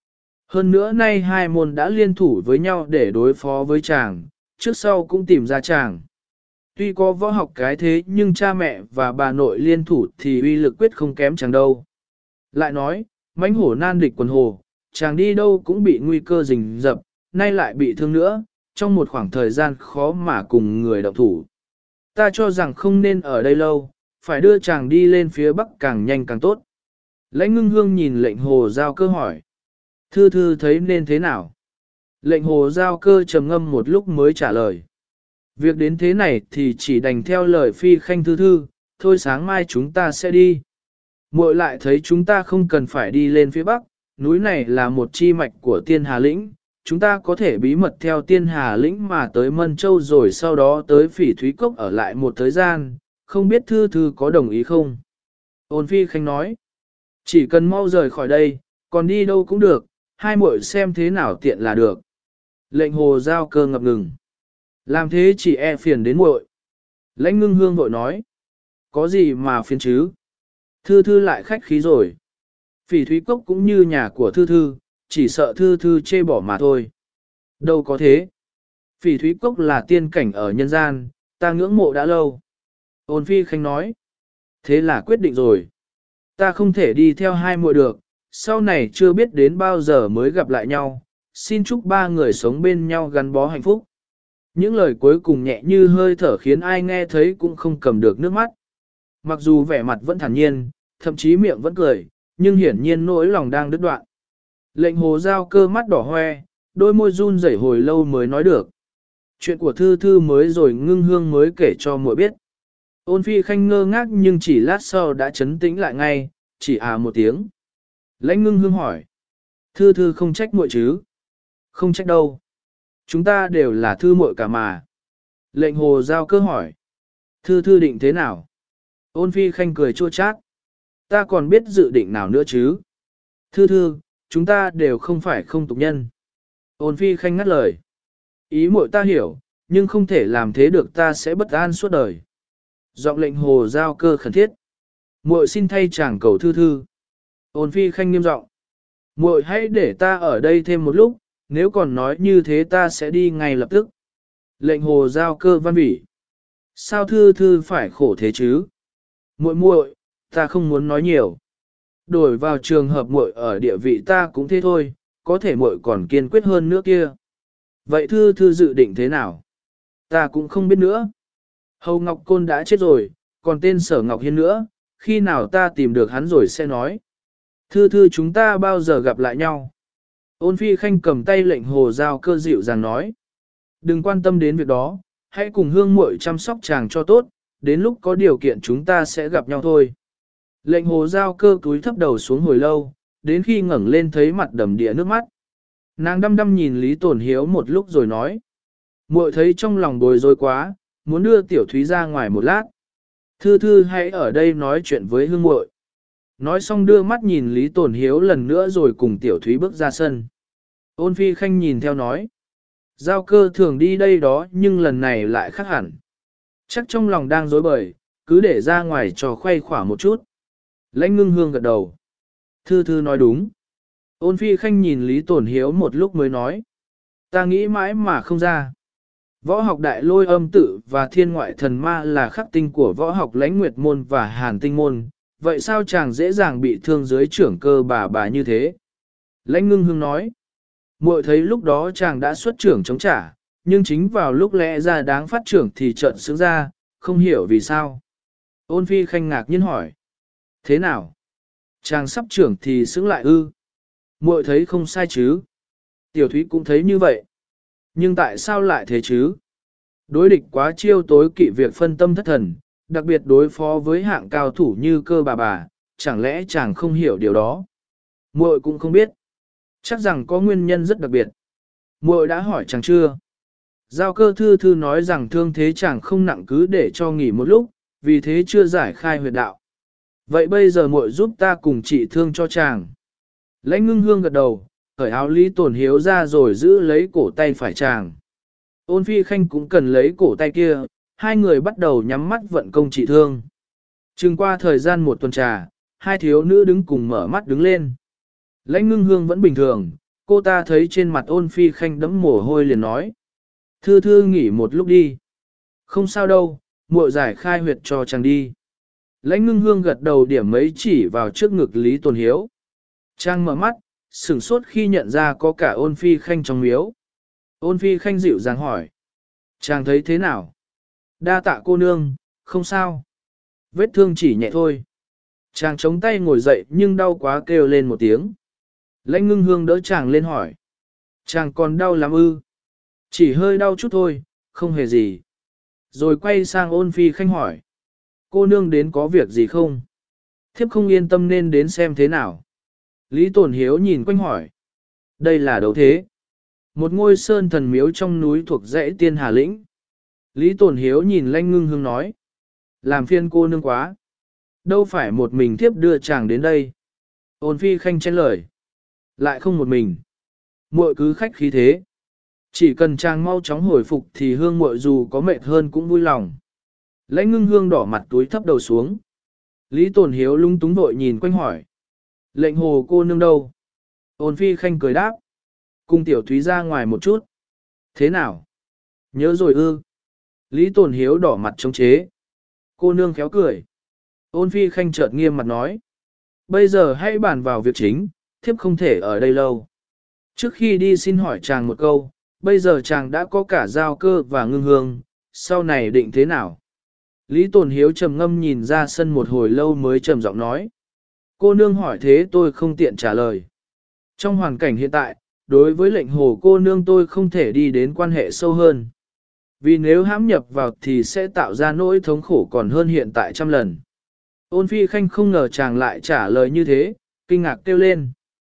Hơn nữa nay hai môn đã liên thủ với nhau để đối phó với chàng, trước sau cũng tìm ra chàng. Tuy có võ học cái thế nhưng cha mẹ và bà nội liên thủ thì uy lực quyết không kém chàng đâu. Lại nói, mãnh hổ nan địch quần hồ, chàng đi đâu cũng bị nguy cơ rình rập, nay lại bị thương nữa, trong một khoảng thời gian khó mà cùng người động thủ. Ta cho rằng không nên ở đây lâu, phải đưa chàng đi lên phía bắc càng nhanh càng tốt. Lãnh Ngưng Hương nhìn lệnh hồ giao cơ hỏi. Thư thư thấy nên thế nào? Lệnh hồ giao cơ trầm ngâm một lúc mới trả lời. Việc đến thế này thì chỉ đành theo lời phi khanh thư thư, thôi sáng mai chúng ta sẽ đi. Muội lại thấy chúng ta không cần phải đi lên phía bắc, núi này là một chi mạch của Tiên Hà Lĩnh, chúng ta có thể bí mật theo Tiên Hà Lĩnh mà tới Mân Châu rồi sau đó tới Phỉ Thúy Cốc ở lại một thời gian, không biết thư thư có đồng ý không? Ôn phi khanh nói, chỉ cần mau rời khỏi đây, còn đi đâu cũng được, hai muội xem thế nào tiện là được. Lệnh hồ giao cơ ngập ngừng. Làm thế chỉ e phiền đến muội. Lãnh Ngưng Hương vội nói, có gì mà phiền chứ? Thư thư lại khách khí rồi. Phỉ Thúy Cốc cũng như nhà của thư thư, chỉ sợ thư thư chê bỏ mà thôi. Đâu có thế. Phỉ Thúy Cốc là tiên cảnh ở nhân gian, ta ngưỡng mộ đã lâu. Ôn phi khanh nói, thế là quyết định rồi. Ta không thể đi theo hai muội được, sau này chưa biết đến bao giờ mới gặp lại nhau, xin chúc ba người sống bên nhau gắn bó hạnh phúc. Những lời cuối cùng nhẹ như hơi thở khiến ai nghe thấy cũng không cầm được nước mắt. Mặc dù vẻ mặt vẫn thản nhiên, thậm chí miệng vẫn cười, nhưng hiển nhiên nỗi lòng đang đứt đoạn. Lệnh hồ giao cơ mắt đỏ hoe, đôi môi run rẩy hồi lâu mới nói được. Chuyện của thư thư mới rồi Ngưng Hương mới kể cho muội biết. Ôn phi khanh ngơ ngác nhưng chỉ lát sau đã chấn tĩnh lại ngay, chỉ một tiếng. Lãnh Ngưng Hương hỏi. Thư thư không trách muội chứ? Không trách đâu. Chúng ta đều là thư muội cả mà. Lệnh hồ giao cơ hỏi. Thư thư định thế nào? Ôn phi khanh cười chua chát. Ta còn biết dự định nào nữa chứ? Thư thư, chúng ta đều không phải không tục nhân. Ôn phi khanh ngắt lời. Ý muội ta hiểu, nhưng không thể làm thế được, ta sẽ bất an suốt đời. Giọng lệnh hồ giao cơ khẩn thiết. Muội xin thay chàng cầu thư thư. Ôn phi khanh nghiêm giọng. Muội hãy để ta ở đây thêm một lúc, nếu còn nói như thế ta sẽ đi ngay lập tức. Lệnh hồ giao cơ văn vỉ. Sao thư thư phải khổ thế chứ? Muội muội, ta không muốn nói nhiều. Đổi vào trường hợp muội ở địa vị ta cũng thế thôi, có thể muội còn kiên quyết hơn nữa kia. Vậy thư thư dự định thế nào? Ta cũng không biết nữa. Hầu Ngọc Côn đã chết rồi, còn tên Sở Ngọc Hiên nữa, khi nào ta tìm được hắn rồi sẽ nói. Thư thư chúng ta bao giờ gặp lại nhau? Ôn phi khanh cầm tay lệnh hồ giao cơ dịu dàng nói. Đừng quan tâm đến việc đó, hãy cùng hương muội chăm sóc chàng cho tốt, đến lúc có điều kiện chúng ta sẽ gặp nhau thôi. Lệnh hồ giao cơ cúi thấp đầu xuống hồi lâu, đến khi ngẩng lên thấy mặt đầm đìa nước mắt. Nàng đăm đăm nhìn Lý Tổn Hiếu một lúc rồi nói. Muội thấy trong lòng bối rối quá, muốn đưa Tiểu Thúy ra ngoài một lát. Thư thư hãy ở đây nói chuyện với hương muội. Nói xong đưa mắt nhìn Lý Tổn Hiếu lần nữa rồi cùng Tiểu Thúy bước ra sân. Ôn phi khanh nhìn theo nói. Giao cơ thường đi đây đó nhưng lần này lại khác hẳn. Chắc trong lòng đang rối bời, cứ để ra ngoài cho khoe khỏa một chút. Lãnh Ngưng Hương gật đầu. Thư thư nói đúng. Ôn phi khanh nhìn Lý Tổn Hiếu một lúc mới nói. Ta nghĩ mãi mà không ra. Võ học đại lôi âm tự và thiên ngoại thần ma là khắc tinh của võ học lãnh nguyệt môn và hàn tinh môn. Vậy sao chàng dễ dàng bị thương dưới trưởng cơ bà như thế? Lãnh Ngưng Hương nói. Muội thấy lúc đó chàng đã xuất trưởng chống trả, nhưng chính vào lúc lẽ ra đáng phát trưởng thì trận sướng ra, không hiểu vì sao. Ôn phi khanh ngạc nhiên hỏi. Thế nào? Chàng sắp trưởng thì sướng lại ư? Muội thấy không sai chứ? Tiểu Thúy cũng thấy như vậy. Nhưng tại sao lại thế chứ? Đối địch quá chiêu tối kỵ việc phân tâm thất thần, đặc biệt đối phó với hạng cao thủ như cơ bà, chẳng lẽ chàng không hiểu điều đó? Muội cũng không biết. Chắc rằng có nguyên nhân rất đặc biệt. Muội đã hỏi chàng chưa? Giao cơ thư thư nói rằng thương thế chàng không nặng cứ để cho nghỉ một lúc, vì thế chưa giải khai huyệt đạo. Vậy bây giờ muội giúp ta cùng trị thương cho chàng. Lãnh Ngưng Hương gật đầu, cởi áo Lý Tổn Hiếu ra rồi giữ lấy cổ tay phải chàng. Ôn phi khanh cũng cần lấy cổ tay kia, hai người bắt đầu nhắm mắt vận công trị thương. Trừng qua thời gian một tuần trà, hai thiếu nữ đứng cùng mở mắt đứng lên. Lãnh Ngưng Hương vẫn bình thường, cô ta thấy trên mặt Ôn Phi Khanh đẫm mồ hôi liền nói. Thư thư nghỉ một lúc đi. Không sao đâu, muội giải khai huyệt cho chàng đi. Lãnh Ngưng Hương gật đầu điểm mấy chỉ vào trước ngực Lý Tồn Hiếu. Trang mở mắt, sửng sốt khi nhận ra có cả Ôn Phi Khanh trong miếu. Ôn Phi Khanh dịu dàng hỏi. Chàng thấy thế nào? Đa tạ cô nương, không sao. Vết thương chỉ nhẹ thôi. Chàng chống tay ngồi dậy nhưng đau quá kêu lên một tiếng. Lãnh Ngưng Hương đỡ chàng lên hỏi. Chàng còn đau lắm ư? Chỉ hơi đau chút thôi, không hề gì. Rồi quay sang Ôn Phi Khanh hỏi. Cô nương đến có việc gì không? Thiếp không yên tâm nên đến xem thế nào. Lý Tồn Hiếu nhìn quanh hỏi. Đây là đâu thế? Một ngôi sơn thần miếu trong núi thuộc dãy Tiên Hà Lĩnh. Lý Tồn Hiếu nhìn Lãnh Ngưng Hương nói. Làm phiền cô nương quá. Đâu phải một mình thiếp đưa chàng đến đây. Ôn Phi Khanh chen lời. Lại không một mình. Muội cứ khách khí thế. Chỉ cần chàng mau chóng hồi phục thì Hương muội dù có mệt hơn cũng vui lòng. Lãnh Ngưng Hương đỏ mặt túi thấp đầu xuống. Lý Tồn Hiếu lung túng vội nhìn quanh hỏi. Lệnh hồ cô nương đâu? Ôn Phi Khanh cười đáp. Cùng tiểu thúy ra ngoài một chút. Thế nào? Nhớ rồi ư? Lý Tồn Hiếu đỏ mặt chống chế. Cô nương khéo cười. Ôn Phi Khanh chợt nghiêm mặt nói. Bây giờ hãy bàn vào việc chính, thiếp không thể ở đây lâu. Trước khi đi xin hỏi chàng một câu, bây giờ chàng đã có cả Giao Cơ và Ngưng Hương, sau này định thế nào? Lý Tồn Hiếu trầm ngâm nhìn ra sân một hồi lâu mới trầm giọng nói. Cô nương hỏi thế tôi không tiện trả lời. Trong hoàn cảnh hiện tại, đối với lệnh hồ cô nương tôi không thể đi đến quan hệ sâu hơn. Vì nếu hãm nhập vào thì sẽ tạo ra nỗi thống khổ còn hơn hiện tại trăm lần. Ôn Phi Khanh không ngờ chàng lại trả lời như thế, kinh ngạc kêu lên.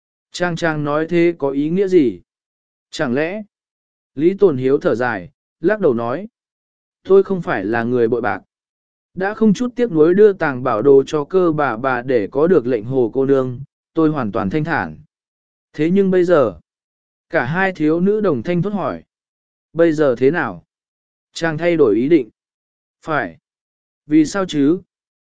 Chàng nói thế có ý nghĩa gì? Chẳng lẽ? Lý Tồn Hiếu thở dài, lắc đầu nói. Tôi không phải là người bội bạc. Đã không chút tiếc nuối đưa tàng bảo đồ cho Cơ bà để có được lệnh hồ cô nương, tôi hoàn toàn thanh thản. Thế nhưng bây giờ, cả hai thiếu nữ đồng thanh thốt hỏi. Bây giờ thế nào? Chàng thay đổi ý định. Phải. Vì sao chứ?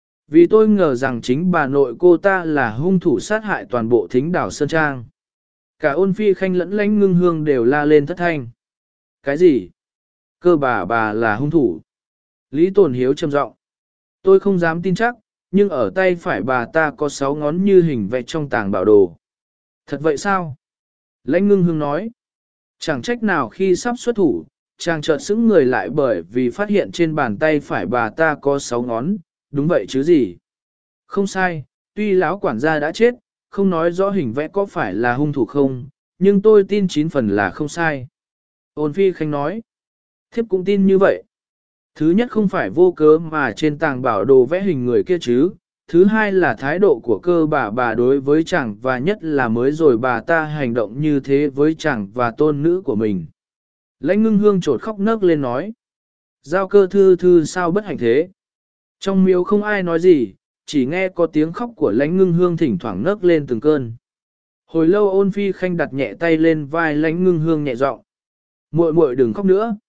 Vì tôi ngờ rằng chính bà nội cô ta là hung thủ sát hại toàn bộ thính đảo Sơn Trang. Cả Ôn Phi Khanh lẫn Lãnh Ngưng Hương đều la lên thất thanh. Cái gì? Cơ bà là hung thủ. Lý Tồn Hiếu trầm giọng. Tôi không dám tin chắc, nhưng ở tay phải bà ta có 6 ngón như hình vẽ trong tàng bảo đồ. Thật vậy sao? Lãnh Ngưng Hương nói. Chẳng trách nào khi sắp xuất thủ, chàng chợt sững người lại bởi vì phát hiện trên bàn tay phải bà ta có 6 ngón, đúng vậy chứ gì? Không sai, tuy lão quản gia đã chết, không nói rõ hình vẽ có phải là hung thủ không, nhưng tôi tin 9 phần là không sai. Ôn Phi Khanh nói. Thiếp cũng tin như vậy. Thứ nhất không phải vô cớ mà trên tàng bảo đồ vẽ hình người kia chứ. Thứ hai là thái độ của Cơ bà đối với chàng và nhất là mới rồi bà ta hành động như thế với chàng và tôn nữ của mình. Lãnh Ngưng Hương trột khóc nấc lên nói. Giao Cơ thư sao bất hạnh thế? Trong miếu không ai nói gì, chỉ nghe có tiếng khóc của Lãnh Ngưng Hương thỉnh thoảng nấc lên từng cơn. Hồi lâu Ôn Phi Khanh đặt nhẹ tay lên vai Lãnh Ngưng Hương nhẹ giọng. Muội đừng khóc nữa.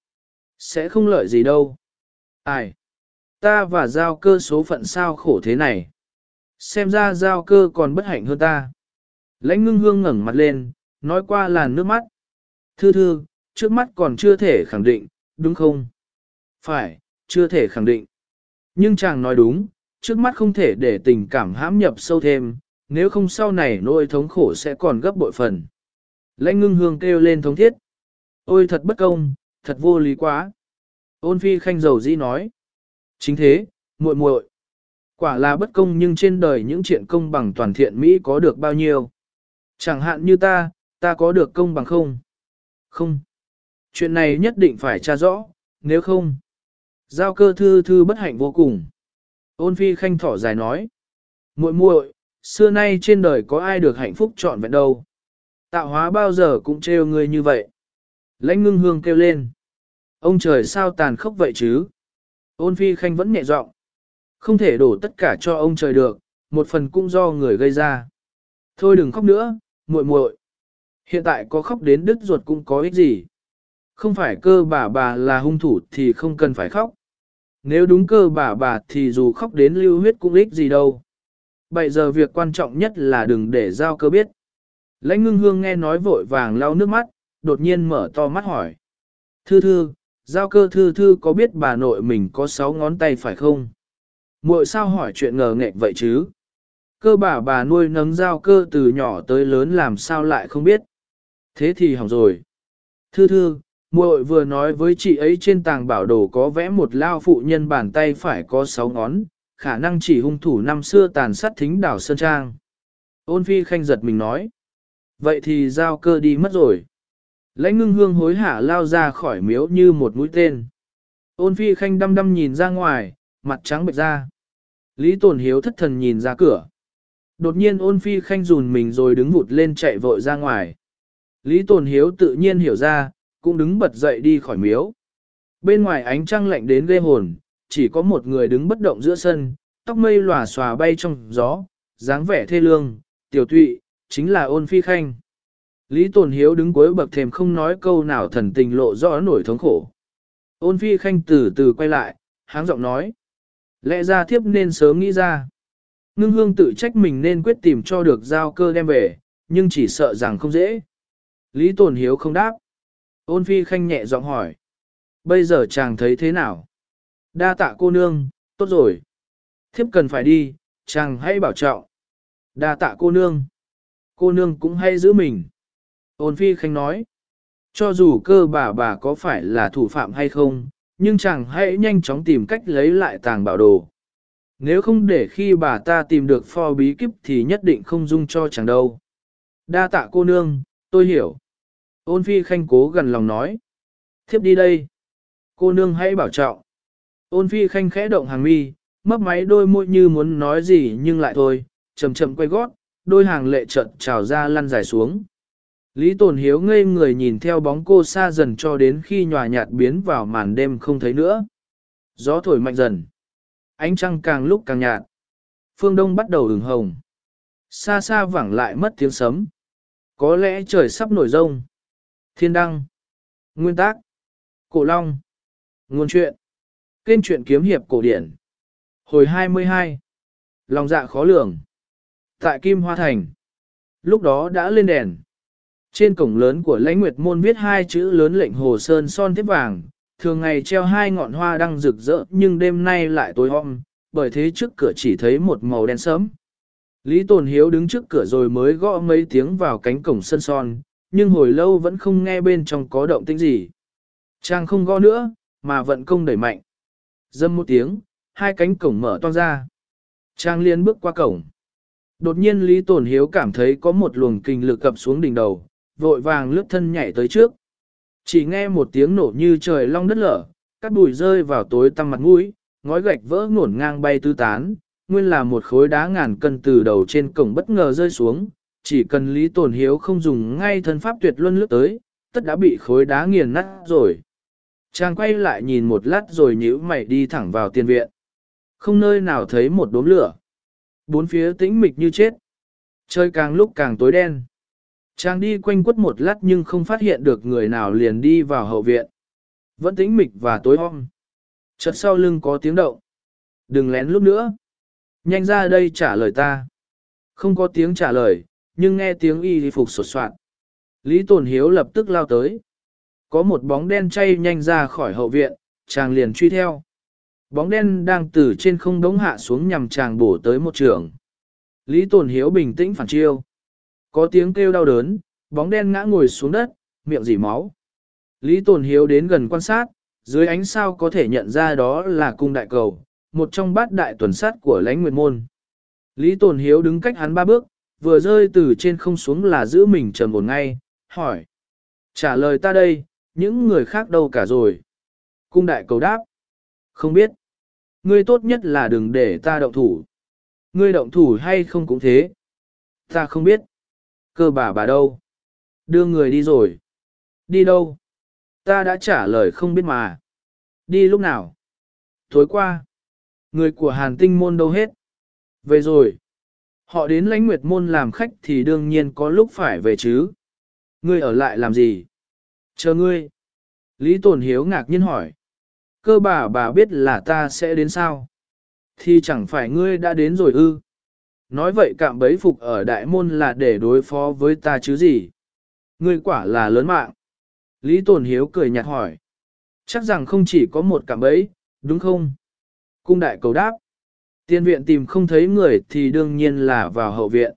Sẽ không lợi gì đâu. Ai? Ta và Giao Cơ số phận sao khổ thế này. Xem ra Giao Cơ còn bất hạnh hơn ta. Lãnh Ngưng Hương ngẩng mặt lên, nói qua làn nước mắt. Thư, trước mắt còn chưa thể khẳng định, đúng không? Phải, chưa thể khẳng định. Nhưng chàng nói đúng, trước mắt không thể để tình cảm hãm nhập sâu thêm, nếu không sau này nỗi thống khổ sẽ còn gấp bội phần. Lãnh Ngưng Hương kêu lên thống thiết. Ôi thật bất công, thật vô lý quá. Ôn Phi Khanh dầu dĩ nói. Chính thế, muội. Quả là bất công nhưng trên đời những chuyện công bằng toàn thiện Mỹ có được bao nhiêu. Chẳng hạn như ta có được công bằng không? Không. Chuyện này nhất định phải tra rõ, nếu không. Giao Cơ thư bất hạnh vô cùng. Ôn Phi Khanh thỏ dài nói. Muội, xưa nay trên đời có ai được hạnh phúc trọn vẹn đâu. Tạo hóa bao giờ cũng trêu người như vậy. Lãnh Ngưng Hương kêu lên. Ông trời sao tàn khốc vậy chứ? Ôn Phi Khanh vẫn nhẹ giọng. Không thể đổ tất cả cho ông trời được, một phần cũng do người gây ra. Thôi đừng khóc nữa, muội. Hiện tại có khóc đến đứt ruột cũng có ích gì. Không phải Cơ bà là hung thủ thì không cần phải khóc. Nếu đúng Cơ bà thì dù khóc đến lưu huyết cũng ích gì đâu. Bây giờ việc quan trọng nhất là đừng để Giao Cơ biết. Lãnh ngưng hương nghe nói vội vàng lau nước mắt, đột nhiên mở to mắt hỏi. Thư thư, giao cơ thư thư có biết bà nội mình có 6 ngón tay phải không? Muội sao hỏi chuyện ngờ nghệch vậy chứ? Cơ bà nuôi nấng giao cơ từ nhỏ tới lớn làm sao lại không biết? Thế thì hỏng rồi. Thư thư, muội vừa nói với chị ấy trên tàng bảo đồ có vẽ một lao phụ nhân bàn tay phải có 6 ngón, khả năng chỉ hung thủ năm xưa tàn sát thính đảo Sơn Trang. Ôn phi khanh giật mình nói. Vậy thì giao cơ đi mất rồi. Lãnh ngưng hương hối hả lao ra khỏi miếu như một mũi tên. Ôn phi khanh đăm đăm nhìn ra ngoài, mặt trắng bệch ra. Lý Tồn Hiếu thất thần nhìn ra cửa. Đột nhiên ôn phi khanh rùn mình rồi đứng vụt lên chạy vội ra ngoài. Lý Tồn Hiếu tự nhiên hiểu ra, cũng đứng bật dậy đi khỏi miếu. Bên ngoài ánh trăng lạnh đến ghê hồn, chỉ có một người đứng bất động giữa sân, tóc mây lòa xòa bay trong gió, dáng vẻ thê lương, tiểu tụy, chính là ôn phi khanh. Lý Tồn Hiếu đứng cuối bậc thềm không nói câu nào, thần tình lộ rõ nổi thống khổ. Ôn phi khanh từ từ quay lại, háng giọng nói. Lẽ ra thiếp nên sớm nghĩ ra. Ngưng hương tự trách mình nên quyết tìm cho được giao cơ đem về, nhưng chỉ sợ rằng không dễ. Lý Tồn Hiếu không đáp. Ôn phi khanh nhẹ giọng hỏi. Bây giờ chàng thấy thế nào? Đa tạ cô nương, tốt rồi. Thiếp cần phải đi, chàng hãy bảo trọng. Đa tạ cô nương. Cô nương cũng hay giữ mình. Ôn phi khanh nói. Cho dù cơ bà có phải là thủ phạm hay không, nhưng chàng hãy nhanh chóng tìm cách lấy lại tàng bảo đồ. Nếu không để khi bà ta tìm được pho bí kíp thì nhất định không dung cho chàng đâu. Đa tạ cô nương, tôi hiểu. Ôn phi khanh cố gần lòng nói. Thiếp đi đây. Cô nương hãy bảo trọng. Ôn phi khanh khẽ động hàng mi, mấp máy đôi môi như muốn nói gì nhưng lại thôi, chậm chậm quay gót, đôi hàng lệ chợt trào ra lăn dài xuống. Lý Tồn Hiếu ngây người nhìn theo bóng cô xa dần cho đến khi nhòa nhạt biến vào màn đêm không thấy nữa. Gió thổi mạnh dần. Ánh trăng càng lúc càng nhạt. Phương đông bắt đầu ửng hồng. Xa xa vẳng lại mất tiếng sấm. Có lẽ trời sắp nổi rông. Thiên đăng. Nguyên tác. Cổ Long. Nguồn truyện. Kênh truyện kiếm hiệp cổ điển. Hồi 22. Lòng dạ khó lường. Tại Kim Hoa Thành. Lúc đó đã lên đèn. Trên cổng lớn của Lãnh Nguyệt Môn viết 2 chữ lớn lệnh Hồ Sơn son thiếp vàng, thường ngày treo 2 ngọn hoa đăng rực rỡ nhưng đêm nay lại tối om, bởi thế trước cửa chỉ thấy một màu đen sẫm. Lý Tồn Hiếu đứng trước cửa rồi mới gõ mấy tiếng vào cánh cổng sân son, nhưng hồi lâu vẫn không nghe bên trong có động tĩnh gì. Chàng không gõ nữa, mà vận công đẩy mạnh. Dâm một tiếng, 2 cánh cổng mở toang ra. Chàng liền bước qua cổng. Đột nhiên Lý Tồn Hiếu cảm thấy có một luồng kinh lực cập xuống đỉnh đầu, vội vàng lướt thân nhảy tới trước. Chỉ nghe một tiếng nổ như trời long đất lở, các bụi rơi vào tối tăm mặt mũi, ngói gạch vỡ ngổn ngang bay tứ tán, nguyên là một khối đá ngàn cân từ đầu trên cổng bất ngờ rơi xuống, chỉ cần Lý Tồn Hiếu không dùng ngay thân pháp tuyệt luân lướt tới, tất đã bị khối đá nghiền nát rồi. Chàng quay lại nhìn một lát rồi nhíu mày đi thẳng vào tiền viện. Không nơi nào thấy một đốm lửa. Bốn phía tĩnh mịch như chết. Trời càng lúc càng tối đen. Chàng đi quanh quất một lát nhưng không phát hiện được người nào, liền đi vào hậu viện. Vẫn tĩnh mịch và tối om. Chợt sau lưng có tiếng động. Đừng lén lúc nữa. Nhanh ra đây trả lời ta. Không có tiếng trả lời, nhưng nghe tiếng y phục sột soạn. Lý Tồn Hiếu lập tức lao tới. Có một bóng đen chay nhanh ra khỏi hậu viện, chàng liền truy theo. Bóng đen đang từ trên không đống hạ xuống nhằm chàng bổ tới một trường. Lý Tồn Hiếu bình tĩnh phản chiêu. Có tiếng kêu đau đớn, bóng đen ngã ngồi xuống đất, miệng rỉ máu. Lý Tồn Hiếu đến gần quan sát, dưới ánh sao có thể nhận ra đó là cung đại cầu, một trong bát đại tuần sát của Lãnh Nguyệt Môn. Lý Tồn Hiếu đứng cách hắn 3 bước, vừa rơi từ trên không xuống là giữ mình trầm ổn ngay, hỏi. Trả lời ta đây, những người khác đâu cả rồi? Cung đại cầu đáp. Không biết. Ngươi tốt nhất là đừng để ta động thủ. Ngươi động thủ hay không cũng thế. Ta không biết. Cơ bà đâu? Đưa người đi rồi. Đi đâu? Ta đã trả lời không biết mà. Đi lúc nào? Tối qua. Người của Hàn Tinh Môn đâu hết? Về rồi. Họ đến Lãnh Nguyệt Môn làm khách thì đương nhiên có lúc phải về chứ. Ngươi ở lại làm gì? Chờ ngươi. Lý Tồn Hiếu ngạc nhiên hỏi. Cơ bà biết là ta sẽ đến sao? Thì chẳng phải ngươi đã đến rồi ư? Nói vậy cạm bẫy phục ở đại môn là để đối phó với ta chứ gì? Ngươi quả là lớn mạng. Lý Tồn Hiếu cười nhạt hỏi. Chắc rằng không chỉ có một cạm bẫy, đúng không? Cung đại cầu đáp. Tiên viện tìm không thấy người thì đương nhiên là vào hậu viện.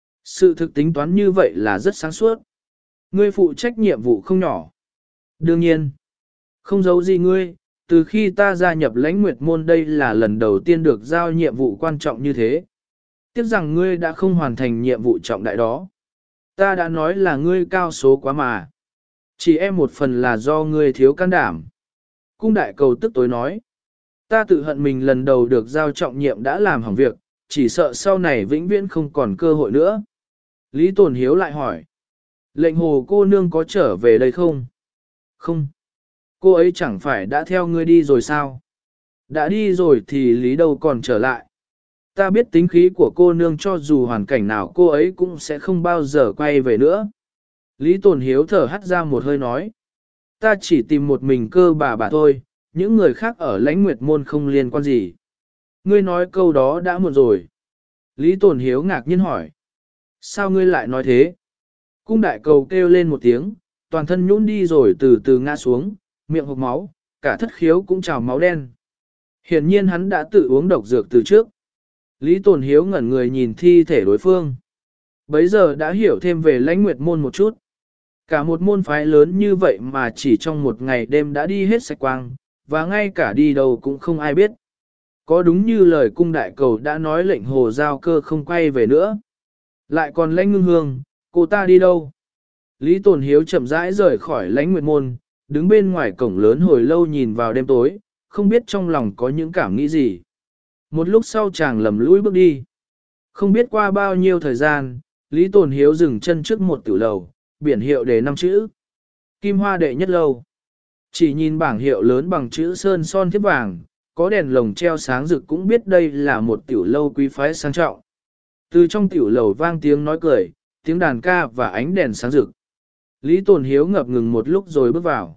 Sự thực tính toán như vậy là rất sáng suốt. Ngươi phụ trách nhiệm vụ không nhỏ. Đương nhiên. Không giấu gì ngươi, từ khi ta gia nhập lãnh nguyệt môn đây là lần đầu tiên được giao nhiệm vụ quan trọng như thế. Tiếc rằng ngươi đã không hoàn thành nhiệm vụ trọng đại đó. Ta đã nói là ngươi cao số quá mà. Chỉ em một phần là do ngươi thiếu can đảm. Cung đại cầu tức tối nói. Ta tự hận mình lần đầu được giao trọng nhiệm đã làm hỏng việc, chỉ sợ sau này vĩnh viễn không còn cơ hội nữa. Lý Tồn Hiếu lại hỏi. Lệnh hồ cô nương có trở về đây không? Không. Cô ấy chẳng phải đã theo ngươi đi rồi sao? Đã đi rồi thì lý đâu còn trở lại. Ta biết tính khí của cô nương cho dù hoàn cảnh nào cô ấy cũng sẽ không bao giờ quay về nữa. Lý Tồn Hiếu thở hắt ra một hơi nói. Ta chỉ tìm một mình cơ bà thôi, những người khác ở lãnh nguyệt môn không liên quan gì. Ngươi nói câu đó đã muộn rồi. Lý Tồn Hiếu ngạc nhiên hỏi. Sao ngươi lại nói thế? Cung đại cầu kêu lên một tiếng, toàn thân nhũn đi rồi từ từ ngã xuống, miệng hộc máu, cả thất khiếu cũng trào máu đen. Hiển nhiên hắn đã tự uống độc dược từ trước. Lý Tồn Hiếu ngẩn người nhìn thi thể đối phương. Bấy giờ đã hiểu thêm về lãnh nguyệt môn một chút. Cả một môn phái lớn như vậy mà chỉ trong một ngày đêm đã đi hết sạch quang, và ngay cả đi đâu cũng không ai biết. Có đúng như lời cung đại cầu đã nói lệnh hồ giao cơ không quay về nữa. Lại còn lãnh ngưng hương, cô ta đi đâu? Lý Tồn Hiếu chậm rãi rời khỏi lãnh nguyệt môn, đứng bên ngoài cổng lớn hồi lâu nhìn vào đêm tối, không biết trong lòng có những cảm nghĩ gì. Một lúc sau chàng lầm lũi bước đi. Không biết qua bao nhiêu thời gian, Lý Tồn Hiếu dừng chân trước một tiểu lầu, biển hiệu đề 5 chữ. Kim Hoa đệ nhất lâu. Chỉ nhìn bảng hiệu lớn bằng chữ sơn son thiếp vàng, có đèn lồng treo sáng rực cũng biết đây là một tiểu lâu quý phái sang trọng. Từ trong tiểu lầu vang tiếng nói cười, tiếng đàn ca và ánh đèn sáng rực. Lý Tồn Hiếu ngập ngừng một lúc rồi bước vào.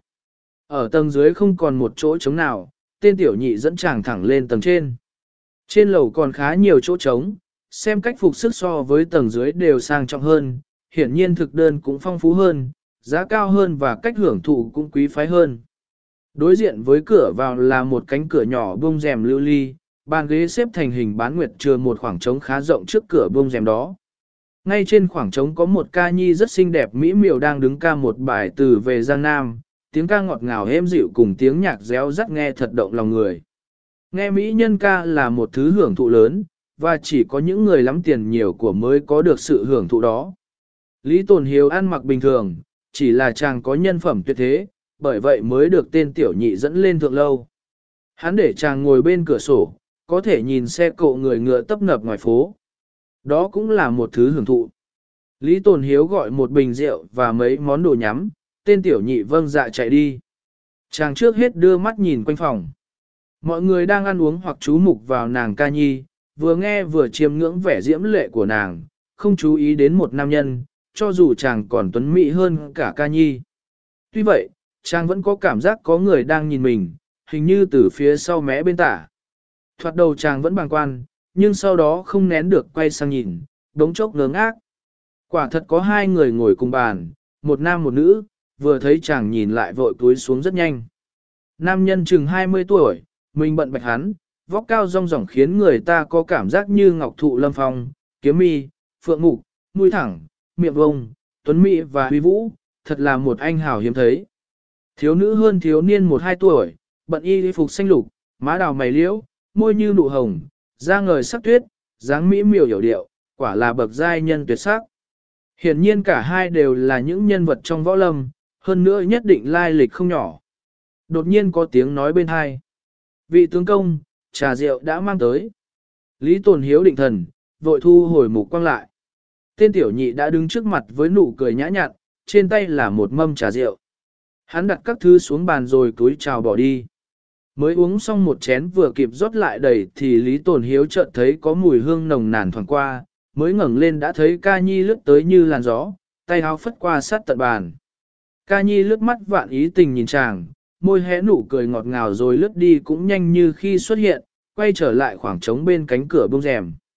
Ở tầng dưới không còn một chỗ trống nào, tên tiểu nhị dẫn chàng thẳng lên tầng trên. Trên lầu còn khá nhiều chỗ trống, xem cách phục sức so với tầng dưới đều sang trọng hơn, hiển nhiên thực đơn cũng phong phú hơn, giá cao hơn và cách hưởng thụ cũng quý phái hơn. Đối diện với cửa vào là một cánh cửa nhỏ bông rèm lưu ly, bàn ghế xếp thành hình bán nguyệt chừa một khoảng trống khá rộng trước cửa bông rèm đó. Ngay trên khoảng trống có một ca nhi rất xinh đẹp mỹ miều đang đứng ca một bài từ về Giang Nam, tiếng ca ngọt ngào êm dịu cùng tiếng nhạc réo rắt nghe thật động lòng người. Nghe mỹ nhân ca là một thứ hưởng thụ lớn, và chỉ có những người lắm tiền nhiều của mới có được sự hưởng thụ đó. Lý Tồn Hiếu ăn mặc bình thường, chỉ là chàng có nhân phẩm tuyệt thế, bởi vậy mới được tên tiểu nhị dẫn lên thượng lâu. Hắn để chàng ngồi bên cửa sổ, có thể nhìn xe cộ người ngựa tấp nập ngoài phố. Đó cũng là một thứ hưởng thụ. Lý Tồn Hiếu gọi một bình rượu và mấy món đồ nhắm, tên tiểu nhị vâng dạ chạy đi. Chàng trước hết đưa mắt nhìn quanh phòng. Mọi người đang ăn uống hoặc chú mục vào nàng ca nhi, vừa nghe vừa chiêm ngưỡng vẻ diễm lệ của nàng, không chú ý đến một nam nhân, cho dù chàng còn tuấn mỹ hơn cả ca nhi. Tuy vậy, chàng vẫn có cảm giác có người đang nhìn mình, hình như từ phía sau mé bên tả. Thoạt đầu chàng vẫn bàng quan, nhưng sau đó không nén được quay sang nhìn, đống chốc ngớ ngác. Quả thật có hai người ngồi cùng bàn, một nam một nữ, vừa thấy chàng nhìn lại vội cúi xuống rất nhanh. Nam nhân chừng 20 tuổi, mình bận bạch hắn, vóc cao rong ròng khiến người ta có cảm giác như ngọc thụ lâm phong, kiếm mi, phượng mục, mũi thẳng, miệng vông, tuấn mỹ và huy vũ, thật là một anh hào hiếm thấy. Thiếu nữ hơn thiếu niên 1-2 tuổi, bận y phục xanh lục, má đào mày liễu, môi như nụ hồng, da ngời sắc tuyết, dáng mỹ miều hiểu điệu, quả là bậc giai nhân tuyệt sắc. Hiển nhiên cả hai đều là những nhân vật trong võ lâm, hơn nữa nhất định lai lịch không nhỏ. Đột nhiên có tiếng nói bên hai. Vị tướng công, trà rượu đã mang tới. Lý Tồn Hiếu định thần, vội thu hồi mục quang lại. Tên tiểu nhị đã đứng trước mặt với nụ cười nhã nhặn, trên tay là một mâm trà rượu. Hắn đặt các thứ xuống bàn rồi cúi chào bỏ đi. Mới uống xong một chén vừa kịp rót lại đầy thì Lý Tồn Hiếu chợt thấy có mùi hương nồng nàn thoảng qua, mới ngẩng lên đã thấy ca nhi lướt tới như làn gió, tay áo phất qua sát tận bàn. Ca nhi lướt mắt vạn ý tình nhìn chàng, môi hé nụ cười ngọt ngào rồi lướt đi cũng nhanh như khi xuất hiện, quay trở lại khoảng trống bên cánh cửa bông rèm.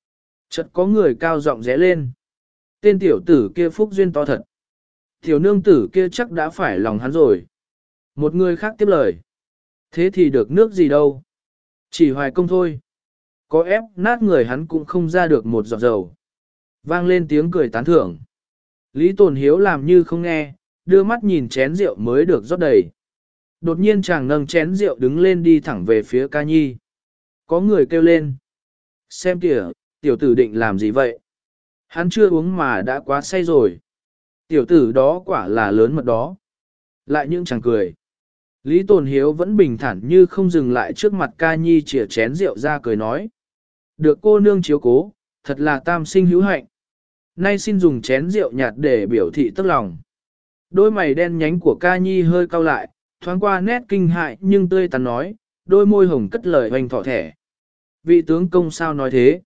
Chợt có người cao giọng rẽ lên. Tên tiểu tử kia phúc duyên to thật. Tiểu nương tử kia chắc đã phải lòng hắn rồi. Một người khác tiếp lời. Thế thì được nước gì đâu. Chỉ hoài công thôi. Có ép nát người hắn cũng không ra được một giọt dầu. Vang lên tiếng cười tán thưởng. Lý Tồn Hiếu làm như không nghe, đưa mắt nhìn chén rượu mới được rót đầy. Đột nhiên chàng nâng chén rượu đứng lên đi thẳng về phía ca nhi. Có người kêu lên. Xem kìa, tiểu tử định làm gì vậy? Hắn chưa uống mà đã quá say rồi. Tiểu tử đó quả là lớn mật đó. Lại những chàng cười. Lý Tồn Hiếu vẫn bình thản như không dừng lại trước mặt ca nhi chìa chén rượu ra cười nói. Được cô nương chiếu cố, thật là tam sinh hữu hạnh. Nay xin dùng chén rượu nhạt để biểu thị tức lòng. Đôi mày đen nhánh của ca nhi hơi cau lại, thoáng qua nét kinh hại nhưng tươi tắn nói, đôi môi hồng cất lời hoành thỏ thẻ. Vị tướng công sao nói thế?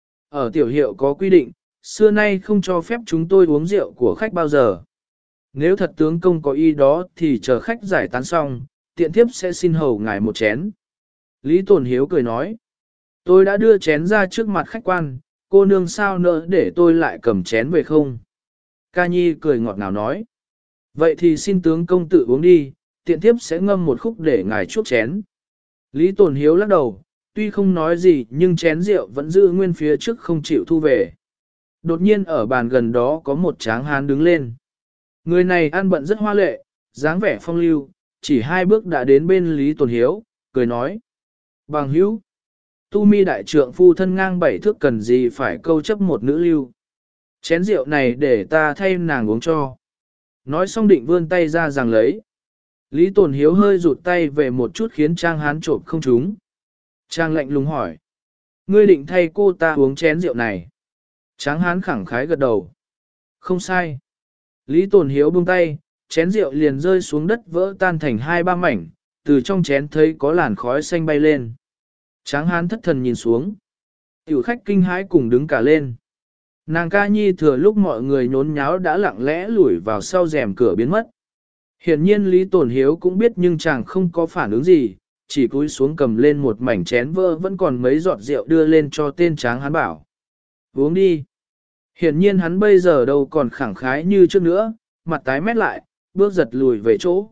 Ở tiểu hiệu có quy định, xưa nay không cho phép chúng tôi uống rượu của khách bao giờ. Nếu thật tướng công có ý đó thì chờ khách giải tán xong, tiện thiếp sẽ xin hầu ngài một chén. Lý Tồn Hiếu cười nói, tôi đã đưa chén ra trước mặt khách quan, cô nương sao nỡ để tôi lại cầm chén về không? Ca nhi cười ngọt ngào nói, vậy thì xin tướng công tự uống đi, tiện thiếp sẽ ngâm một khúc để ngài chuốc chén. Lý Tồn Hiếu lắc đầu, tuy không nói gì nhưng chén rượu vẫn giữ nguyên phía trước không chịu thu về. Đột nhiên ở bàn gần đó có một tráng hán đứng lên. Người này ăn bận rất hoa lệ, dáng vẻ phong lưu, chỉ 2 bước đã đến bên Lý Tồn Hiếu, cười nói. Bằng hữu, tu mi đại trượng phu thân ngang 7 thước cần gì phải câu chấp một nữ lưu. Chén rượu này để ta thay nàng uống cho. Nói xong định vươn tay ra giằng lấy. Lý Tồn Hiếu hơi rụt tay về một chút khiến Trang hán trộm không trúng. Trang lạnh lùng hỏi. Ngươi định thay cô ta uống chén rượu này. Tráng hán khẳng khái gật đầu. Không sai. Lý Tồn Hiếu buông tay, chén rượu liền rơi xuống đất vỡ tan thành 2-3 mảnh, từ trong chén thấy có làn khói xanh bay lên. Tráng hán thất thần nhìn xuống. Tiểu khách kinh hãi cùng đứng cả lên. Nàng ca nhi thừa lúc mọi người nhốn nháo đã lặng lẽ lủi vào sau rèm cửa biến mất. Hiển nhiên Lý Tồn Hiếu cũng biết nhưng chàng không có phản ứng gì, chỉ cúi xuống cầm lên một mảnh chén vỡ vẫn còn mấy giọt rượu đưa lên cho tên tráng hán bảo. Uống đi. Hiển nhiên hắn bây giờ đâu còn khẳng khái như trước nữa, mặt tái mét lại, bước giật lùi về chỗ.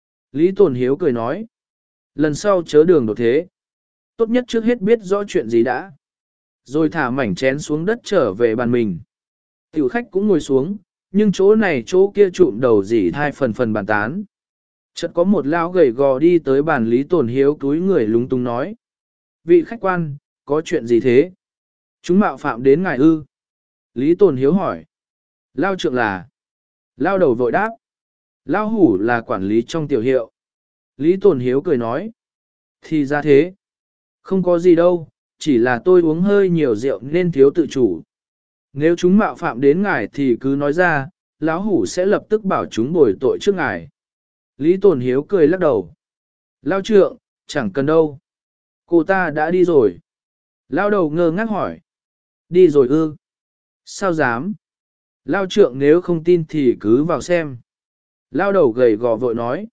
Lý Tồn Hiếu cười nói. Lần sau chớ đường đột thế. Tốt nhất trước hết biết rõ chuyện gì đã. Rồi thả mảnh chén xuống đất trở về bàn mình. Tiểu khách cũng ngồi xuống, nhưng chỗ này chỗ kia trụm đầu dỉ thai phần phần bàn tán. Chợt có một lão gầy gò đi tới bàn Lý Tồn Hiếu túi người lúng túng nói. Vị khách quan, có chuyện gì thế? Chúng mạo phạm đến ngài ư? Lý Tồn Hiếu hỏi. Lao trượng là? Lao đầu vội đáp. Lao hủ là quản lý trong tiểu hiệu. Lý Tồn Hiếu cười nói. Thì ra thế. Không có gì đâu, chỉ là tôi uống hơi nhiều rượu nên thiếu tự chủ. Nếu chúng mạo phạm đến ngài thì cứ nói ra, lão hủ sẽ lập tức bảo chúng bồi tội trước ngài. Lý Tồn Hiếu cười lắc đầu. Lao trượng, chẳng cần đâu. Cô ta đã đi rồi. Lao đầu ngơ ngác hỏi. Đi rồi ư? Sao dám? Lao trượng nếu không tin thì cứ vào xem. Lao đầu gầy gò vội nói.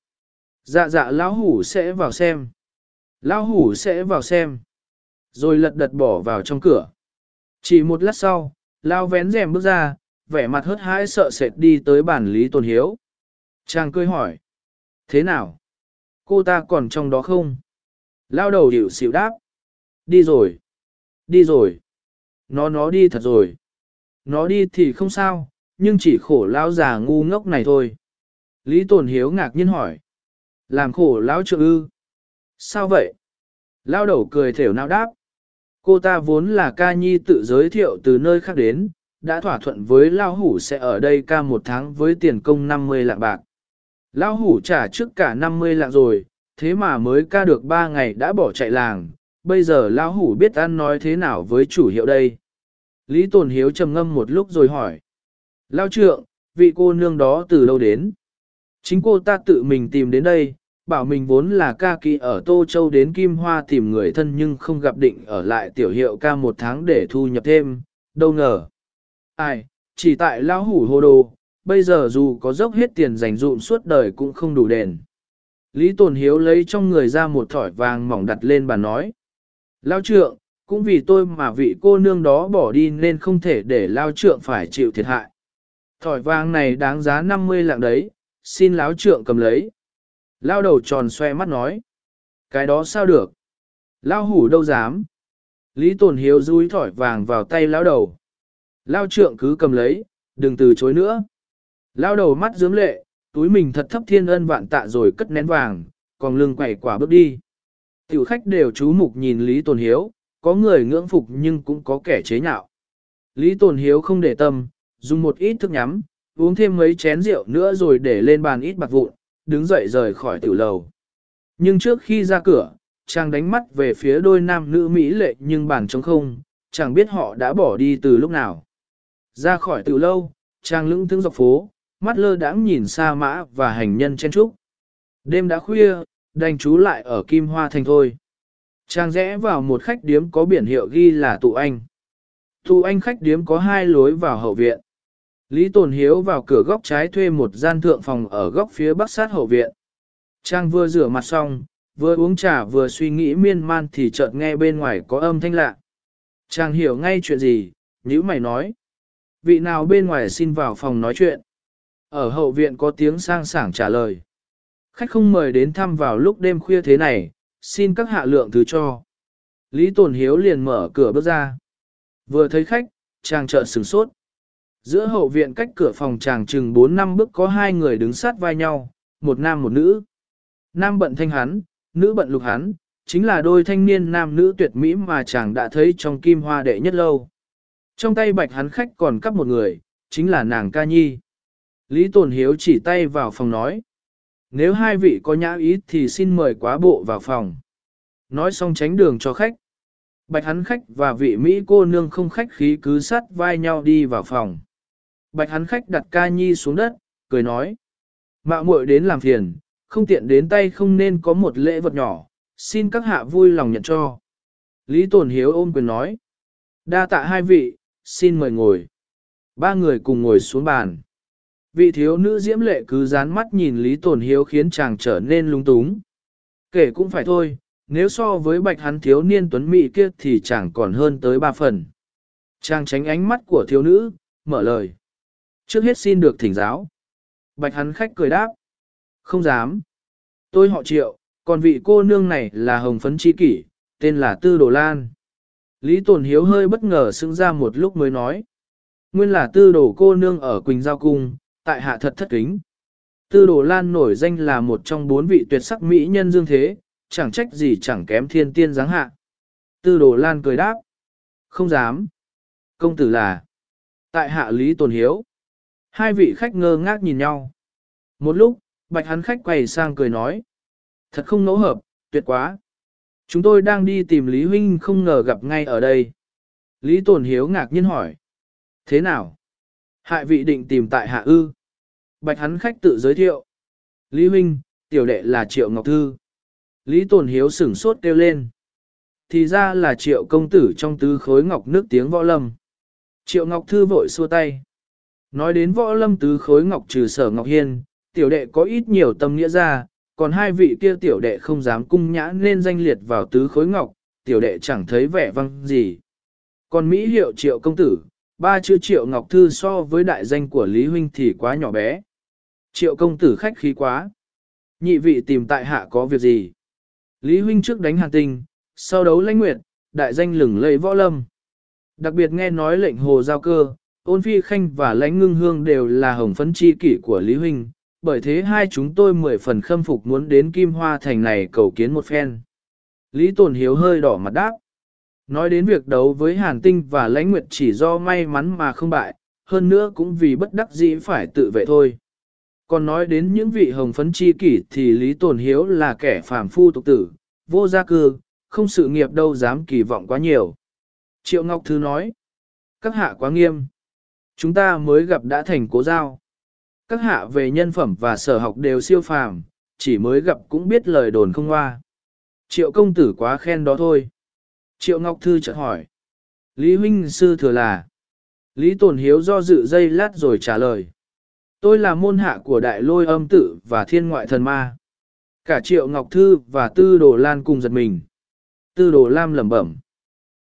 Dạ dạ lão hủ sẽ vào xem. Lão hủ sẽ vào xem. Rồi lật đật bỏ vào trong cửa. Chỉ một lát sau, Lao vén rèm bước ra, vẻ mặt hớt hãi sợ sệt đi tới bàn Lý Tồn Hiếu. Chàng cười hỏi. Thế nào? Cô ta còn trong đó không? Lao đầu hiểu xỉu đáp. Đi rồi. Đi rồi. Nó đi thật rồi. Nó đi thì không sao, nhưng chỉ khổ lão già ngu ngốc này thôi. Lý Tồn Hiếu ngạc nhiên hỏi. Làm khổ lão trượng ư? Sao vậy? Lao đầu cười thểu não đáp. Cô ta vốn là ca nhi tự giới thiệu từ nơi khác đến, đã thỏa thuận với Lao hủ sẽ ở đây ca 1 tháng với tiền công 50 lạng bạc. Lao hủ trả trước cả 50 lạng rồi, thế mà mới ca được 3 ngày đã bỏ chạy làng. Bây giờ Lao hủ biết ăn nói thế nào với chủ hiệu đây. Lý Tồn Hiếu trầm ngâm một lúc rồi hỏi. Lao trượng, vị cô nương đó từ đâu đến? Chính cô ta tự mình tìm đến đây, bảo mình vốn là ca kỹ ở Tô Châu đến Kim Hoa tìm người thân nhưng không gặp định ở lại tiểu hiệu ca 1 tháng để thu nhập thêm, đâu ngờ. Ai, chỉ tại lão hủ hồ đồ, bây giờ dù có dốc hết tiền dành dụm suốt đời cũng không đủ đền. Lý Tồn Hiếu lấy trong người ra một thỏi vàng mỏng đặt lên bàn nói. Lao trượng, cũng vì tôi mà vị cô nương đó bỏ đi nên không thể để lao trượng phải chịu thiệt hại. Thỏi vàng này đáng giá 50 lạng đấy, xin lão trượng cầm lấy. Lao đầu tròn xoe mắt nói. Cái đó sao được? Lao hủ đâu dám. Lý Tồn Hiếu dúi thỏi vàng vào tay lão đầu. Lao trượng cứ cầm lấy, đừng từ chối nữa. Lao đầu mắt rướm lệ, túi mình thật thấp thiên ân vạn tạ rồi cất nén vàng, còn lưng quẩy quả bước đi. Tiểu khách đều chú mục nhìn Lý Tồn Hiếu, có người ngưỡng phục nhưng cũng có kẻ chế nhạo. Lý Tồn Hiếu không để tâm, dùng một ít thức nhắm, uống thêm mấy chén rượu nữa rồi để lên bàn ít bạc vụn, đứng dậy rời khỏi tiểu lầu. Nhưng trước khi ra cửa, chàng đánh mắt về phía đôi nam nữ mỹ lệ nhưng bàn trống không, chẳng biết họ đã bỏ đi từ lúc nào. Ra khỏi tiểu lâu, chàng lững thững dọc phố, mắt lơ đãng nhìn xa mã và hành nhân chen trúc. Đêm đã khuya, đành trú lại ở Kim Hoa Thành thôi. Chàng rẽ vào một khách điếm có biển hiệu ghi là Tụ Anh. Tụ Anh khách điếm có 2 lối vào hậu viện. Lý Tồn Hiếu vào cửa góc trái thuê một gian thượng phòng ở góc phía bắc sát hậu viện. Chàng vừa rửa mặt xong, vừa uống trà vừa suy nghĩ miên man thì chợt nghe bên ngoài có âm thanh lạ. Chàng hiểu ngay chuyện gì, nhíu mày nói. Vị nào bên ngoài xin vào phòng nói chuyện. Ở hậu viện có tiếng sang sảng trả lời. Khách không mời đến thăm vào lúc đêm khuya thế này, xin các hạ lượng thứ cho. Lý Tồn Hiếu liền mở cửa bước ra. Vừa thấy khách, chàng chợt sửng sốt. Giữa hậu viện cách cửa phòng chàng chừng 4-5 bước có 2 người đứng sát vai nhau, một nam một nữ. Nam bận thanh hắn, nữ bận lục hắn, chính là đôi thanh niên nam nữ tuyệt mỹ mà chàng đã thấy trong Kim Hoa đệ nhất lâu. Trong tay bạch hắn khách còn cắp một người, chính là nàng Ca Nhi. Lý Tồn Hiếu chỉ tay vào phòng nói. Nếu 2 vị có nhã ý thì xin mời quá bộ vào phòng. Nói xong tránh đường cho khách. Bạch hắn khách và vị Mỹ cô nương không khách khí cứ sát vai nhau đi vào phòng. Bạch hắn khách đặt Ca Nhi xuống đất, cười nói. Mạo muội đến làm phiền, không tiện đến tay không nên có một lễ vật nhỏ, xin các hạ vui lòng nhận cho. Lý Tồn Hiếu ôm quyền nói. Đa tạ 2 vị, xin mời ngồi. 3 người cùng ngồi xuống bàn. Vị thiếu nữ diễm lệ cứ dán mắt nhìn Lý Tồn Hiếu khiến chàng trở nên lung túng. Kể cũng phải thôi, nếu so với bạch hắn thiếu niên tuấn mỹ kia thì chàng còn hơn tới 3 phần. Chàng tránh ánh mắt của thiếu nữ, mở lời. Trước hết xin được thỉnh giáo. Bạch hắn khách cười đáp. Không dám. Tôi họ Triệu, còn vị cô nương này là Hồng Phấn Chi Kỷ, tên là Tư Đồ Lan. Lý Tồn Hiếu hơi bất ngờ sững ra một lúc mới nói. Nguyên là Tư Đồ cô nương ở Quỳnh Giao Cung, tại hạ thật thất kính. Tư Đồ Lan nổi danh là một trong 4 vị tuyệt sắc mỹ nhân dương thế, chẳng trách gì chẳng kém thiên tiên giáng hạ. Tư Đồ Lan cười đáp. Không dám. Công tử là. Tại hạ Lý Tồn Hiếu. 2 vị khách ngơ ngác nhìn nhau. Một lúc, bạch hắn khách quay sang cười nói. Thật không ngẫu hợp, tuyệt quá. Chúng tôi đang đi tìm Lý Huynh không ngờ gặp ngay ở đây. Lý Tồn Hiếu ngạc nhiên hỏi. Thế nào? Hại vị định tìm tại hạ ư? Bạch hắn khách tự giới thiệu. Lý Huynh, tiểu đệ là Triệu Ngọc Thư. Lý Tồn Hiếu sửng sốt kêu lên. Thì ra là Triệu công tử trong tứ khối ngọc nước tiếng võ lâm. Triệu Ngọc Thư vội xua tay. Nói đến võ lâm tứ khối ngọc trừ Sở Ngọc Hiên, tiểu đệ có ít nhiều tâm nghĩa ra, còn 2 vị kia tiểu đệ không dám cung nhã nên danh liệt vào tứ khối ngọc, tiểu đệ chẳng thấy vẻ vang gì. Còn Mỹ hiệu Triệu công tử, 3 chữ Triệu Ngọc Thư so với đại danh của Lý Huynh thì quá nhỏ bé. Triệu công tử khách khí quá. Nhị vị tìm tại hạ có việc gì? Lý Huynh trước đánh Hàn Tinh, sau đấu Lãnh Nguyệt, đại danh lừng lẫy võ lâm. Đặc biệt nghe nói lệnh Hồ Giao Cơ, Ôn Phi Khanh và Lãnh Ngưng Hương đều là Hồng Phấn Chi Kỷ của Lý Huynh, bởi thế 2 chúng tôi 10 phần khâm phục muốn đến Kim Hoa Thành này cầu kiến một phen. Lý Tồn Hiếu hơi đỏ mặt đáp. Nói đến việc đấu với Hàn Tinh và Lãnh Nguyệt chỉ do may mắn mà không bại, hơn nữa cũng vì bất đắc dĩ phải tự vệ thôi. Còn nói đến những vị Hồng Phấn Chi Kỷ thì Lý Tồn Hiếu là kẻ phàm phu tục tử, vô gia cư, không sự nghiệp đâu dám kỳ vọng quá nhiều. Triệu Ngọc Thư nói. Các hạ quá nghiêm. Chúng ta mới gặp đã thành cố giao. Các hạ về nhân phẩm và sở học đều siêu phàm, chỉ mới gặp cũng biết lời đồn không hoa. Triệu công tử quá khen đó thôi. Triệu Ngọc Thư chợt hỏi. Lý Huynh sư thừa là. Lý Tồn Hiếu do dự giây lát rồi trả lời. Tôi là môn hạ của Đại Lôi Âm Tự và Thiên Ngoại Thần Ma. Cả Triệu Ngọc Thư và Tư Đồ Lan cùng giật mình. Tư Đồ Lam lẩm bẩm.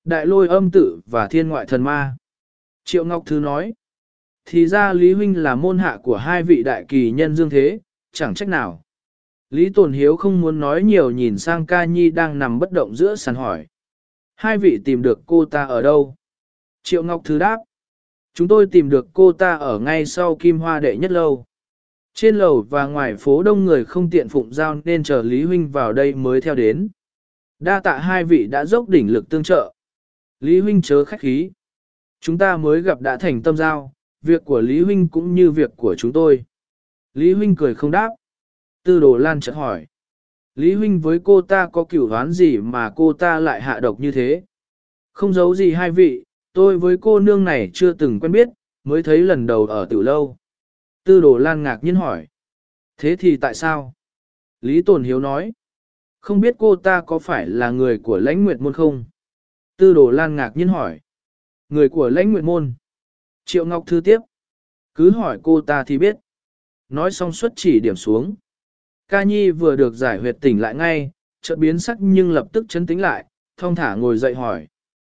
Đại lôi âm tự và thiên ngoại thần ma. Triệu Ngọc Thư nói. Thì ra Lý Huynh là môn hạ của hai vị đại kỳ nhân dương thế, chẳng trách nào. Lý Tồn Hiếu không muốn nói nhiều nhìn sang ca nhi đang nằm bất động giữa sàn hỏi. Hai vị tìm được cô ta ở đâu? Triệu Ngọc Thư đáp. Chúng tôi tìm được cô ta ở ngay sau Kim Hoa Đệ Nhất Lâu. Trên lầu và ngoài phố đông người không tiện phụng giao nên chờ Lý Huynh vào đây mới theo đến. Đa tạ hai vị đã dốc đỉnh lực tương trợ. Lý Huynh chớ khách khí. Chúng ta mới gặp đã thành tâm giao, việc của Lý Huynh cũng như việc của chúng tôi. Lý Huynh cười không đáp. Tư Đồ Lan chợt hỏi. Lý Huynh với cô ta có cửu oán gì mà cô ta lại hạ độc như thế? Không giấu gì hai vị, tôi với cô nương này chưa từng quen biết, mới thấy lần đầu ở Tử Lâu. Tư Đồ Lan ngạc nhiên hỏi. Thế thì tại sao? Lý Tồn Hiếu nói. Không biết cô ta có phải là người của Lãnh Nguyệt Môn không? Tư Đồ Lan ngạc nhiên hỏi. Người của Lãnh Nguyệt Môn. Triệu Ngọc Thư tiếp. Cứ hỏi cô ta thì biết. Nói xong xuất chỉ điểm xuống. Ca Nhi vừa được giải huyệt tỉnh lại ngay, chợt biến sắc nhưng lập tức chấn tĩnh lại, thong thả ngồi dậy hỏi.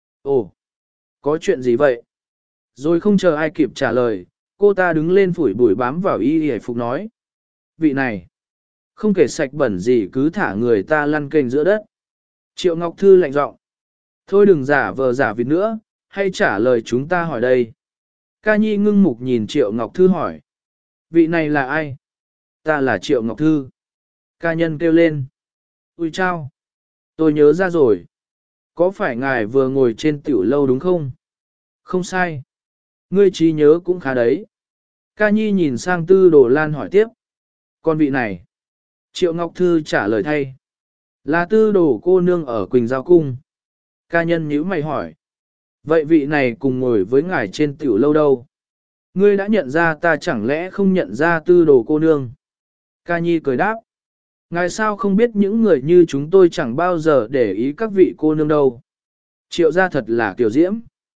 Ồ, có chuyện gì vậy? Rồi không chờ ai kịp trả lời, cô ta đứng lên phủi bụi bám vào y hề phục nói. Vị này, không kể sạch bẩn gì cứ thả người ta lăn kênh giữa đất. Triệu Ngọc Thư lạnh giọng. Thôi đừng giả vờ giả vịt nữa, hay trả lời chúng ta hỏi đây. Ca Nhi ngưng mục nhìn Triệu Ngọc Thư hỏi. Vị này là ai? Ta là Triệu Ngọc Thư. Ca nhân kêu lên. Ui chao! Tôi nhớ ra rồi. Có phải ngài vừa ngồi trên tiểu lâu đúng không? Không sai. Ngươi trí nhớ cũng khá đấy. Ca Nhi nhìn sang Tư Đồ Lan hỏi tiếp. Còn vị này? Triệu Ngọc Thư trả lời thay. Là Tư Đồ cô nương ở Quỳnh Giao Cung. Ca nhân nhíu mày hỏi. Vậy vị này cùng ngồi với ngài trên tiểu lâu đâu? Ngươi đã nhận ra ta chẳng lẽ không nhận ra Tư Đồ cô nương? Ca Nhi cười đáp. Ngài sao không biết những người như chúng tôi chẳng bao giờ để ý các vị cô nương đâu. Triệu gia thật là kiểu diễm.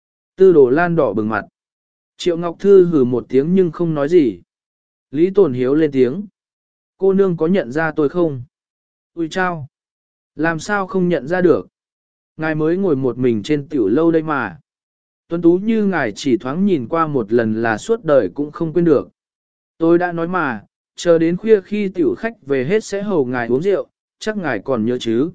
Tư Đồ Lan đỏ bừng mặt. Triệu Ngọc Thư hừ một tiếng nhưng không nói gì. Lý Tồn Hiếu lên tiếng. Cô nương có nhận ra tôi không? Ui chao! Làm sao không nhận ra được? Ngài mới ngồi một mình trên tiểu lâu đây mà. Tuấn tú như ngài chỉ thoáng nhìn qua một lần là suốt đời cũng không quên được. Tôi đã nói mà, chờ đến khuya khi tiểu khách về hết sẽ hầu ngài uống rượu, chắc ngài còn nhớ chứ.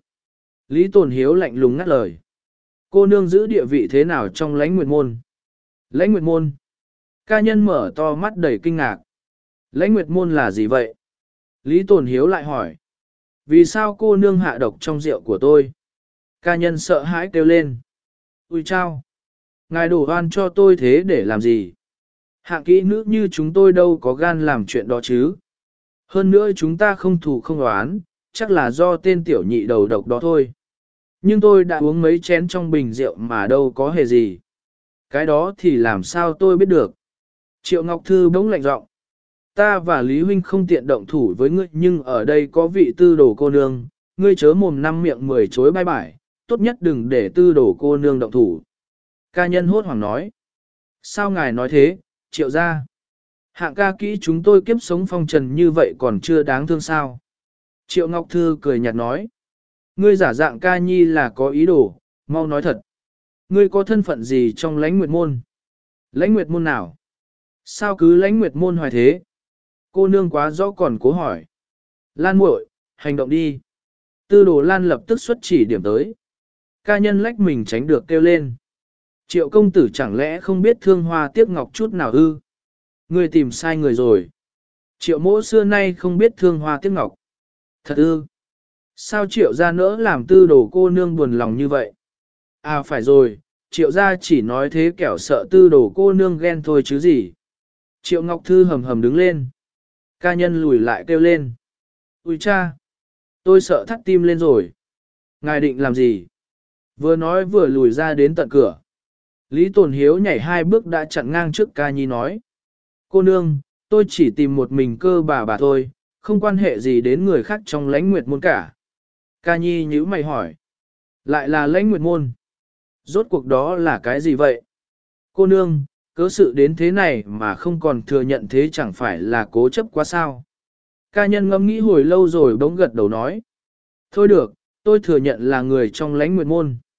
Lý Tồn Hiếu lạnh lùng ngắt lời. Cô nương giữ địa vị thế nào trong Lãnh Nguyệt Môn? Lãnh Nguyệt Môn? Ca nhân mở to mắt đầy kinh ngạc. Lãnh Nguyệt Môn là gì vậy? Lý Tồn Hiếu lại hỏi. Vì sao cô nương hạ độc trong rượu của tôi? Ca nhân sợ hãi kêu lên. Ui chao! Ngài đổ oan cho tôi thế để làm gì? Hạng kỹ nữ như chúng tôi đâu có gan làm chuyện đó chứ. Hơn nữa chúng ta không thù không oán, chắc là do tên tiểu nhị đầu độc đó thôi. Nhưng tôi đã uống mấy chén trong bình rượu mà đâu có hề gì. Cái đó thì làm sao tôi biết được. Triệu Ngọc Thư bỗng lạnh giọng. Ta và Lý Huynh không tiện động thủ với ngươi nhưng ở đây có vị Tư Đồ cô nương, ngươi chớ mồm năm miệng mười chối bái bải, tốt nhất đừng để Tư Đồ cô nương động thủ. Ca nhân hốt hoảng nói. Sao ngài nói thế, Triệu gia? Hạng ca kỹ chúng tôi kiếp sống phong trần như vậy còn chưa đáng thương sao? Triệu Ngọc Thư cười nhạt nói. Ngươi giả dạng Ca Nhi là có ý đồ, mau nói thật. Ngươi có thân phận gì trong Lãnh Nguyệt Môn? Lãnh Nguyệt Môn nào? Sao cứ Lãnh Nguyệt Môn hoài thế? Cô nương quá rõ còn cố hỏi. Lan muội, hành động đi. Tư Đồ Lan lập tức xuất chỉ điểm tới. Ca nhân lách mình tránh được kêu lên. Triệu công tử chẳng lẽ không biết thương hoa tiếc ngọc chút nào ư? Ngươi tìm sai người rồi. Triệu mỗ xưa nay không biết thương hoa tiếc ngọc. Thật ư? Sao triệu gia nỡ làm Tư Đồ cô nương buồn lòng như vậy? À phải rồi, triệu gia chỉ nói thế kẻo sợ Tư Đồ cô nương ghen thôi chứ gì. Triệu Ngọc Thư hầm hầm đứng lên. Ca nhân lùi lại kêu lên. Ui cha! Tôi sợ thắt tim lên rồi. Ngài định làm gì? Vừa nói vừa lùi ra đến tận cửa. Lý Tồn Hiếu nhảy 2 bước đã chặn ngang trước Ca Nhi nói. Cô nương, tôi chỉ tìm một mình cơ bà thôi, không quan hệ gì đến người khác trong Lãnh Nguyệt Môn cả. Ca Nhi nhíu mày hỏi. Lại là Lãnh Nguyệt Môn. Rốt cuộc đó là cái gì vậy? Cô nương, cớ sự đến thế này mà không còn thừa nhận thế chẳng phải là cố chấp quá sao? Ca nhân ngẫm nghĩ hồi lâu rồi bỗng gật đầu nói. Thôi được, tôi thừa nhận là người trong Lãnh Nguyệt Môn.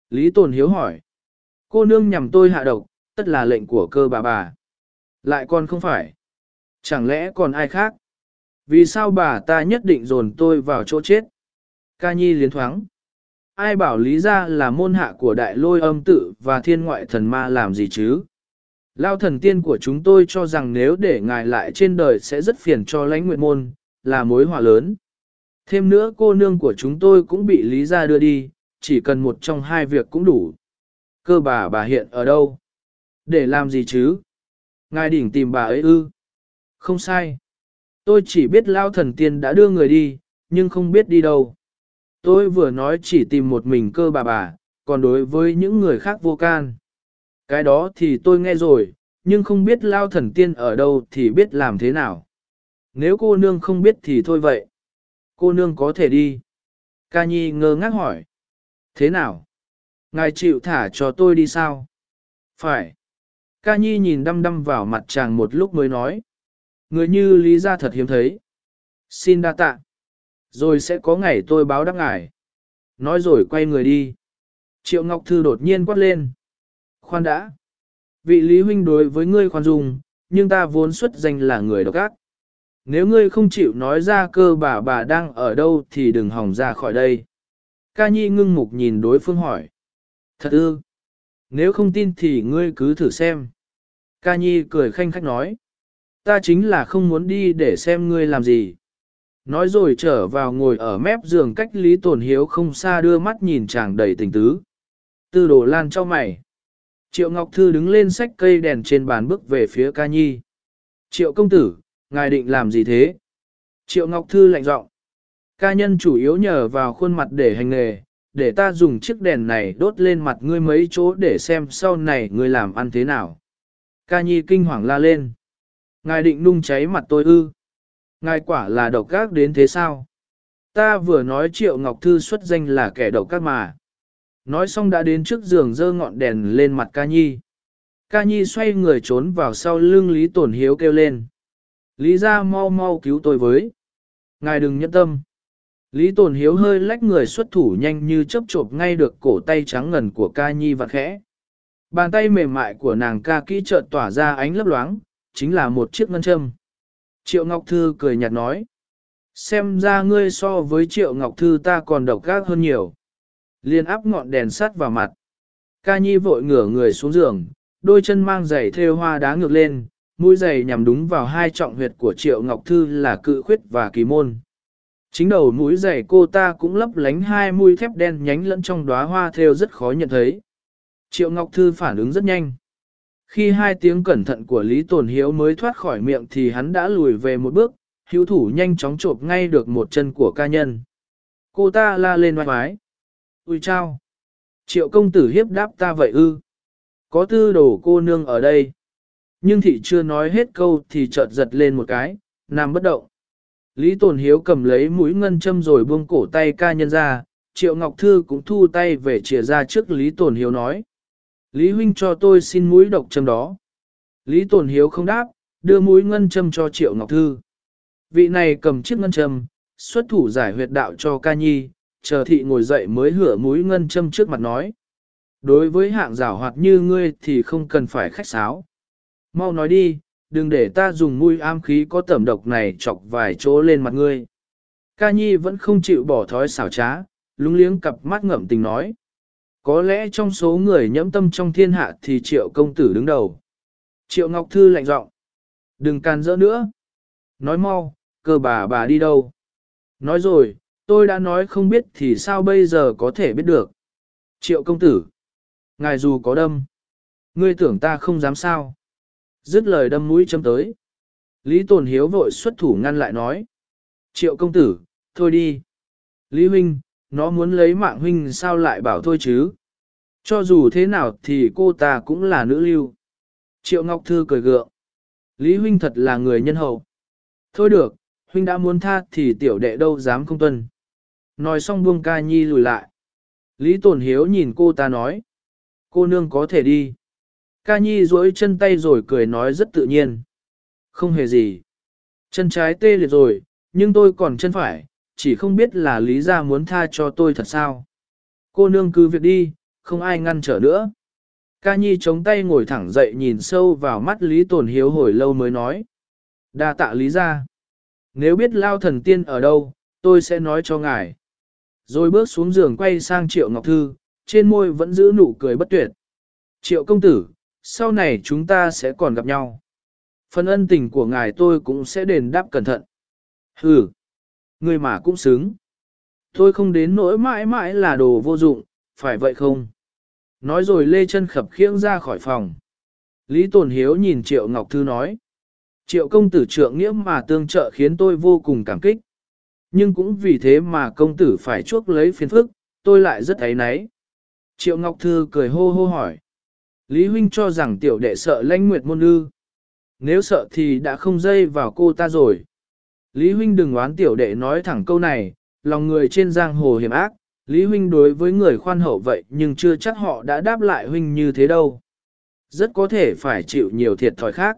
Lý Tồn Hiếu hỏi. Cô nương nhằm tôi hạ độc, tất là lệnh của cơ bà. Lại còn không phải. Chẳng lẽ còn ai khác? Vì sao bà ta nhất định dồn tôi vào chỗ chết? Ca Nhi liến thoáng. Ai bảo Lý gia là môn hạ của Đại Lôi Âm Tự và Thiên Ngoại Thần Ma làm gì chứ? Lao thần tiên của chúng tôi cho rằng nếu để ngài lại trên đời sẽ rất phiền cho lãnh nguyện môn, là mối họa lớn. Thêm nữa cô nương của chúng tôi cũng bị Lý gia đưa đi, chỉ cần một trong hai việc cũng đủ. Cơ bà hiện ở đâu? Để làm gì chứ? Ngài đỉnh tìm bà ấy ư? Không sai. Tôi chỉ biết Lao thần tiên đã đưa người đi, nhưng không biết đi đâu. Tôi vừa nói chỉ tìm một mình cơ bà, còn đối với những người khác vô can. Cái đó thì tôi nghe rồi, nhưng không biết Lao thần tiên ở đâu thì biết làm thế nào. Nếu cô nương không biết thì thôi vậy. Cô nương có thể đi. Ca Nhi ngơ ngác hỏi. Thế nào? Ngài chịu thả cho tôi đi sao? Phải. Ca Nhi nhìn đăm đăm vào mặt chàng một lúc mới nói. Người như Lý gia thật hiếm thấy. Xin đa tạ. Rồi sẽ có ngày tôi báo đáp ngài. Nói rồi quay người đi. Triệu Ngọc Thư đột nhiên quát lên. Khoan đã. Vị Lý huynh đối với ngươi khoan dung, nhưng ta vốn xuất danh là người độc ác. Nếu ngươi không chịu nói ra cơ bà đang ở đâu thì đừng hòng ra khỏi đây. Ca Nhi ngưng mục nhìn đối phương hỏi. Thật ư? Nếu không tin thì ngươi cứ thử xem. Ca Nhi cười khanh khách nói. Ta chính là không muốn đi để xem ngươi làm gì. Nói rồi trở vào ngồi ở mép giường cách Lý Tồn Hiếu không xa đưa mắt nhìn chàng đầy tình tứ. Tư Đồ Lan cho mày. Triệu Ngọc Thư đứng lên xách cây đèn trên bàn bước về phía Ca Nhi. Triệu công tử, ngài định làm gì thế? Triệu Ngọc Thư lạnh giọng. Ca nhân chủ yếu nhờ vào khuôn mặt để hành nghề, để ta dùng chiếc đèn này đốt lên mặt ngươi mấy chỗ để xem sau này ngươi làm ăn thế nào. Ca Nhi kinh hoàng la lên. Ngài định nung cháy mặt tôi ư? Ngài quả là độc ác đến thế sao? Ta vừa nói Triệu Ngọc Thư xuất danh là kẻ độc ác mà. Nói xong đã đến trước giường giơ ngọn đèn lên mặt Ca Nhi. Ca Nhi xoay người trốn vào sau lưng Lý Tồn Hiếu kêu lên. Lý gia mau mau cứu tôi với. Ngài đừng nhẫn tâm. Lý Tồn Hiếu hơi lách người xuất thủ nhanh như chớp chộp ngay được cổ tay trắng ngần của Ca Nhi vặn khẽ. Bàn tay mềm mại của nàng ca kỹ chợt tỏa ra ánh lấp loáng, chính là một chiếc ngân châm. Triệu Ngọc Thư cười nhạt nói. Xem ra ngươi so với Triệu Ngọc Thư ta còn độc ác hơn nhiều. Liên áp ngọn đèn sắt vào mặt. Ca Nhi vội ngửa người xuống giường, đôi chân mang giày thêu hoa đá ngược lên, mũi giày nhằm đúng vào hai trọng huyệt của Triệu Ngọc Thư là cự khuyết và kỳ môn. Chính đầu mũi giày cô ta cũng lấp lánh hai mũi thép đen nhánh lẫn trong đóa hoa thêu rất khó nhận thấy. Triệu Ngọc Thư phản ứng rất nhanh. Khi hai tiếng cẩn thận của Lý Tồn Hiếu mới thoát khỏi miệng thì hắn đã lùi về một bước, hữu thủ nhanh chóng chộp ngay được một chân của ca nhân. Cô ta la lên oai oái. Ui chao! Triệu công tử hiếp đáp ta vậy ư? Có Tư Đồ cô nương ở đây. Nhưng thị chưa nói hết câu thì chợt giật lên một cái, nằm bất động. Lý Tồn Hiếu cầm lấy mũi ngân châm rồi buông cổ tay ca nhân ra, Triệu Ngọc Thư cũng thu tay về chìa ra trước Lý Tồn Hiếu nói. Lý huynh cho tôi xin mũi độc châm đó. Lý Tồn Hiếu không đáp, đưa mũi ngân châm cho Triệu Ngọc Thư. Vị này cầm chiếc ngân châm, xuất thủ giải huyệt đạo cho Ca Nhi, chờ thị ngồi dậy mới hửa mũi ngân châm trước mặt nói. Đối với hạng giảo hoạt như ngươi thì không cần phải khách sáo. Mau nói đi, đừng để ta dùng mũi am khí có tẩm độc này chọc vài chỗ lên mặt ngươi. Ca Nhi vẫn không chịu bỏ thói xảo trá, lúng liếng cặp mắt ngậm tình nói. Có lẽ trong số người nhẫm tâm trong thiên hạ thì Triệu công tử đứng đầu. Triệu Ngọc Thư lạnh giọng. Đừng can dỡ nữa. Nói mau, cơ bà đi đâu? Nói rồi, tôi đã nói không biết thì sao bây giờ có thể biết được. Triệu công tử. Ngài dù có đâm. Ngươi tưởng ta không dám sao. Dứt lời đâm mũi châm tới. Lý Tồn Hiếu vội xuất thủ ngăn lại nói. Triệu công tử, thôi đi. Lý huynh, nó muốn lấy mạng huynh sao lại bảo thôi chứ. Cho dù thế nào thì cô ta cũng là nữ lưu. Triệu Ngọc Thư cười gượng. Lý huynh thật là người nhân hậu. Thôi được, huynh đã muốn tha thì tiểu đệ đâu dám không tuân. Nói xong buông Ca Nhi lùi lại. Lý Tồn Hiếu nhìn cô ta nói. Cô nương có thể đi. Ca Nhi duỗi chân tay rồi cười nói rất tự nhiên. Không hề gì. Chân trái tê liệt rồi, nhưng tôi còn chân phải, chỉ không biết là Lý gia muốn tha cho tôi thật sao. Cô nương cứ việc đi, không ai ngăn trở nữa. Ca Nhi chống tay ngồi thẳng dậy nhìn sâu vào mắt Lý Tồn Hiếu hồi lâu mới nói. Đa tạ Lý gia. Nếu biết Lao thần tiên ở đâu, tôi sẽ nói cho ngài. Rồi bước xuống giường quay sang Triệu Ngọc Thư, trên môi vẫn giữ nụ cười bất tuyệt. Triệu công tử, sau này chúng ta sẽ còn gặp nhau. Phần ân tình của ngài tôi cũng sẽ đền đáp cẩn thận. Hừ, người mà cũng xứng. Tôi không đến nỗi mãi mãi là đồ vô dụng, phải vậy không? Nói rồi lê chân khập khiễng ra khỏi phòng. Lý Tồn Hiếu nhìn Triệu Ngọc Thư nói. Triệu công tử trượng nghĩa mà tương trợ khiến tôi vô cùng cảm kích. Nhưng cũng vì thế mà công tử phải chuốc lấy phiền phức, tôi lại rất áy náy. Triệu Ngọc Thư cười hô hô hỏi. Lý huynh cho rằng tiểu đệ sợ Lãnh Nguyệt môn ư? Nếu sợ thì đã không dây vào cô ta rồi. Lý huynh đừng oán tiểu đệ nói thẳng câu này, lòng người trên giang hồ hiểm ác, Lý huynh đối với người khoan hậu vậy nhưng chưa chắc họ đã đáp lại huynh như thế đâu. Rất có thể phải chịu nhiều thiệt thòi khác.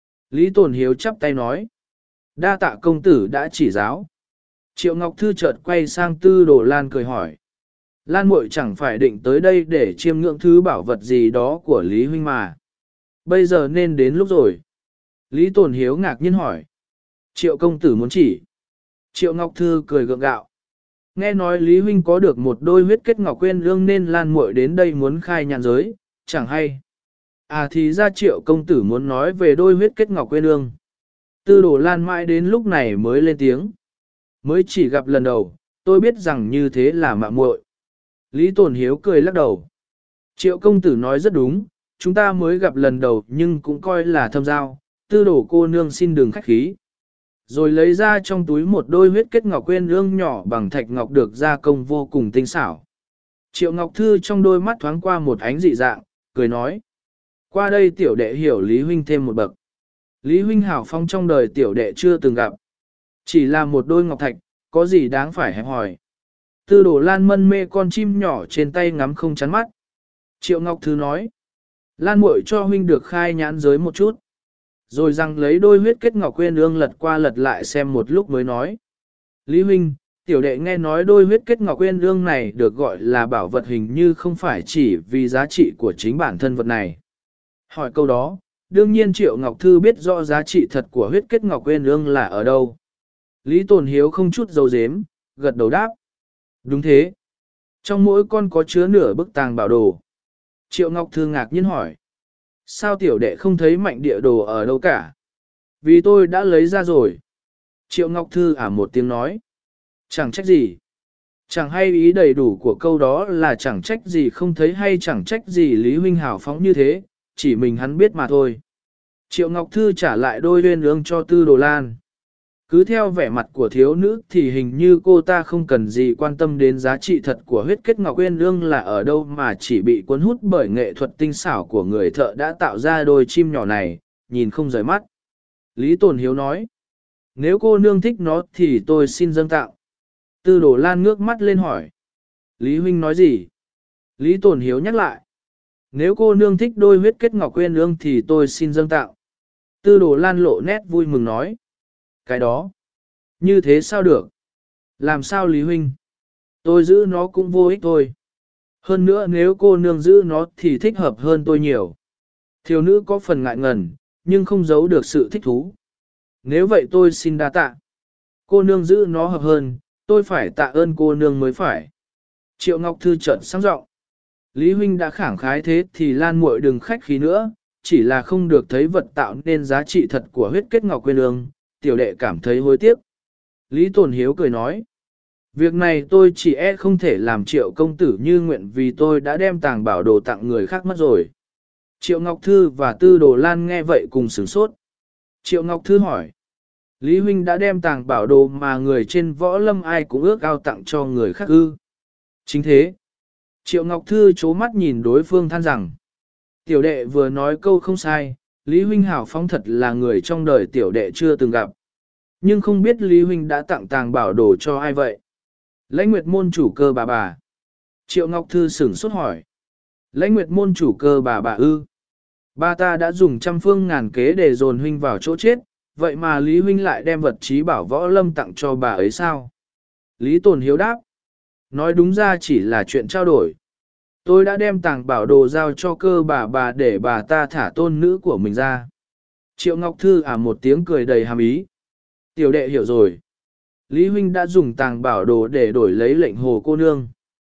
Lý Tồn Hiếu chắp tay nói. Đa tạ công tử đã chỉ giáo. Triệu Ngọc Thư chợt quay sang Tư Đồ Lan cười hỏi. Lan muội chẳng phải định tới đây để chiêm ngưỡng thứ bảo vật gì đó của Lý huynh mà. Bây giờ nên đến lúc rồi. Lý Tồn Hiếu ngạc nhiên hỏi. Triệu công tử muốn chỉ. Triệu Ngọc Thư cười gượng gạo. Nghe nói Lý huynh có được một đôi huyết kết ngọc quyên ương nên Lan muội đến đây muốn khai nhàn giới, chẳng hay. À thì ra Triệu công tử muốn nói về đôi huyết kết ngọc quyên ương. Tư Đồ Lan mãi đến lúc này mới lên tiếng. Mới chỉ gặp lần đầu, tôi biết rằng như thế là mạ muội. Lý Tồn Hiếu cười lắc đầu. Triệu công tử nói rất đúng, chúng ta mới gặp lần đầu nhưng cũng coi là thâm giao, Tư Đồ cô nương xin đừng khách khí. Rồi lấy ra trong túi một đôi huyết kết ngọc quyên ương nhỏ bằng thạch ngọc được gia công vô cùng tinh xảo. Triệu Ngọc Thư trong đôi mắt thoáng qua một ánh dị dạng, cười nói. Qua đây tiểu đệ hiểu Lý huynh thêm một bậc. Lý huynh hảo phong trong đời tiểu đệ chưa từng gặp. Chỉ là một đôi ngọc thạch, có gì đáng phải hẹp hỏi. Tư Đồ Lan mân mê con chim nhỏ trên tay ngắm không chán mắt. Triệu Ngọc Thư nói. Lan muội cho huynh được khai nhãn giới một chút. Rồi rằng lấy đôi huyết kết ngọc quyên ương lật qua lật lại xem một lúc mới nói. Lý huynh, tiểu đệ nghe nói đôi huyết kết ngọc quyên ương này được gọi là bảo vật hình như không phải chỉ vì giá trị của chính bản thân vật này. Hỏi câu đó, đương nhiên Triệu Ngọc Thư biết rõ giá trị thật của huyết kết ngọc quyên ương là ở đâu. Lý Tồn Hiếu không chút dấu dếm, gật đầu đáp. Đúng thế. Trong mỗi con có chứa nửa bức tàng bảo đồ. Triệu Ngọc Thư ngạc nhiên hỏi. Sao tiểu đệ không thấy mạnh địa đồ ở đâu cả? Vì tôi đã lấy ra rồi. Triệu Ngọc Thư một tiếng nói. Chẳng trách gì. Chẳng hay ý đầy đủ của câu đó là chẳng trách gì không thấy hay chẳng trách gì Lý huynh hào phóng như thế, chỉ mình hắn biết mà thôi. Triệu Ngọc Thư trả lại đôi uyên ương cho Tư Đồ Lan. Cứ theo vẻ mặt của thiếu nữ thì hình như cô ta không cần gì quan tâm đến giá trị thật của huyết kết ngọc uyên ương là ở đâu mà chỉ bị cuốn hút bởi nghệ thuật tinh xảo của người thợ đã tạo ra đôi chim nhỏ này, nhìn không rời mắt. Lý Tồn Hiếu nói, nếu cô nương thích nó thì tôi xin dâng tặng. Tư Đồ Lan ngước mắt lên hỏi, Lý huynh nói gì? Lý Tồn Hiếu nhắc lại, nếu cô nương thích đôi huyết kết ngọc uyên ương thì tôi xin dâng tặng. Tư Đồ Lan lộ nét vui mừng nói, cái đó, như thế sao được? Làm sao Lý huynh? Tôi giữ nó cũng vô ích thôi. Hơn nữa nếu cô nương giữ nó thì thích hợp hơn tôi nhiều. Thiếu nữ có phần ngại ngần, nhưng không giấu được sự thích thú. Nếu vậy tôi xin đa tạ. Cô nương giữ nó hợp hơn, tôi phải tạ ơn cô nương mới phải. Triệu Ngọc Thư trợn sáng giọng. Lý huynh đã khẳng khái thế thì Lan muội đừng khách khí nữa, chỉ là không được thấy vật tạo nên giá trị thật của huyết kết ngọc quyên ương, tiểu đệ cảm thấy hối tiếc. Lý Tồn Hiếu cười nói, việc này tôi chỉ không thể làm Triệu công tử như nguyện vì tôi đã đem tàng bảo đồ tặng người khác mất rồi. Triệu Ngọc Thư và Tư Đồ Lan nghe vậy cùng sửng sốt. Triệu Ngọc Thư hỏi, Lý huynh đã đem tàng bảo đồ mà người trên võ lâm ai cũng ước ao tặng cho người khác ư? Chính thế. Triệu Ngọc Thư chố mắt nhìn đối phương than rằng, tiểu đệ vừa nói câu không sai, Lý huynh hảo phong thật là người trong đời tiểu đệ chưa từng gặp. Nhưng không biết Lý huynh đã tặng tàng bảo đồ cho ai vậy? Lãnh Nguyệt môn chủ cơ bà. Triệu Ngọc Thư sửng sốt hỏi. Lãnh Nguyệt môn chủ cơ bà ư? Ba ta đã dùng trăm phương ngàn kế để dồn huynh vào chỗ chết, vậy mà Lý huynh lại đem vật trí bảo võ lâm tặng cho bà ấy sao? Lý Tồn Hiếu đáp. Nói đúng ra chỉ là chuyện trao đổi. Tôi đã đem tàng bảo đồ giao cho cơ bà để bà ta thả tôn nữ của mình ra. Triệu Ngọc Thư một tiếng cười đầy hàm ý. Tiểu đệ hiểu rồi. Lý huynh đã dùng tàng bảo đồ để đổi lấy lệnh hồ cô nương.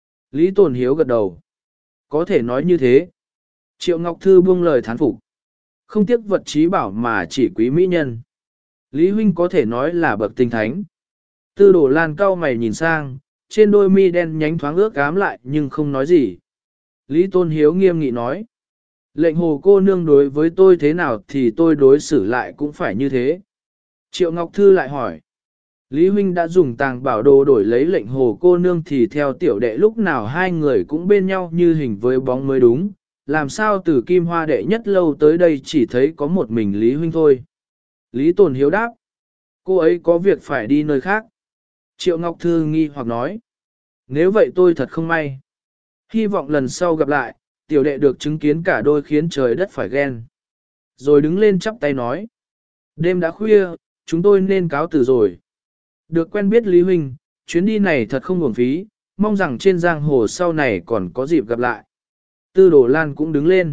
Lý Tồn Hiếu gật đầu. Có thể nói như thế. Triệu Ngọc Thư buông lời thán phục. Không tiếc vật trí bảo mà chỉ quý mỹ nhân. Lý huynh có thể nói là bậc tinh thánh. Tư Đồ Lan cau mày nhìn sang, trên đôi mi đen nhánh thoáng ướt ám lại nhưng không nói gì. Lý Tôn Hiếu nghiêm nghị nói. Lệnh hồ cô nương đối với tôi thế nào thì tôi đối xử lại cũng phải như thế. Triệu Ngọc Thư lại hỏi. Lý huynh đã dùng tàng bảo đồ đổi lấy lệnh hồ cô nương thì theo tiểu đệ lúc nào hai người cũng bên nhau như hình với bóng mới đúng. Làm sao từ Kim Hoa đệ nhất lâu tới đây chỉ thấy có một mình Lý huynh thôi. Lý Tồn Hiếu đáp. Cô ấy có việc phải đi nơi khác. Triệu Ngọc Thư nghi hoặc nói. Nếu vậy tôi thật không may. Hy vọng lần sau gặp lại, tiểu đệ được chứng kiến cả đôi khiến trời đất phải ghen. Rồi đứng lên chắp tay nói. Đêm đã khuya, chúng tôi nên cáo từ rồi. Được quen biết Lý huynh, chuyến đi này thật không uổng phí, mong rằng trên giang hồ sau này còn có dịp gặp lại. Tư Đồ Lan cũng đứng lên.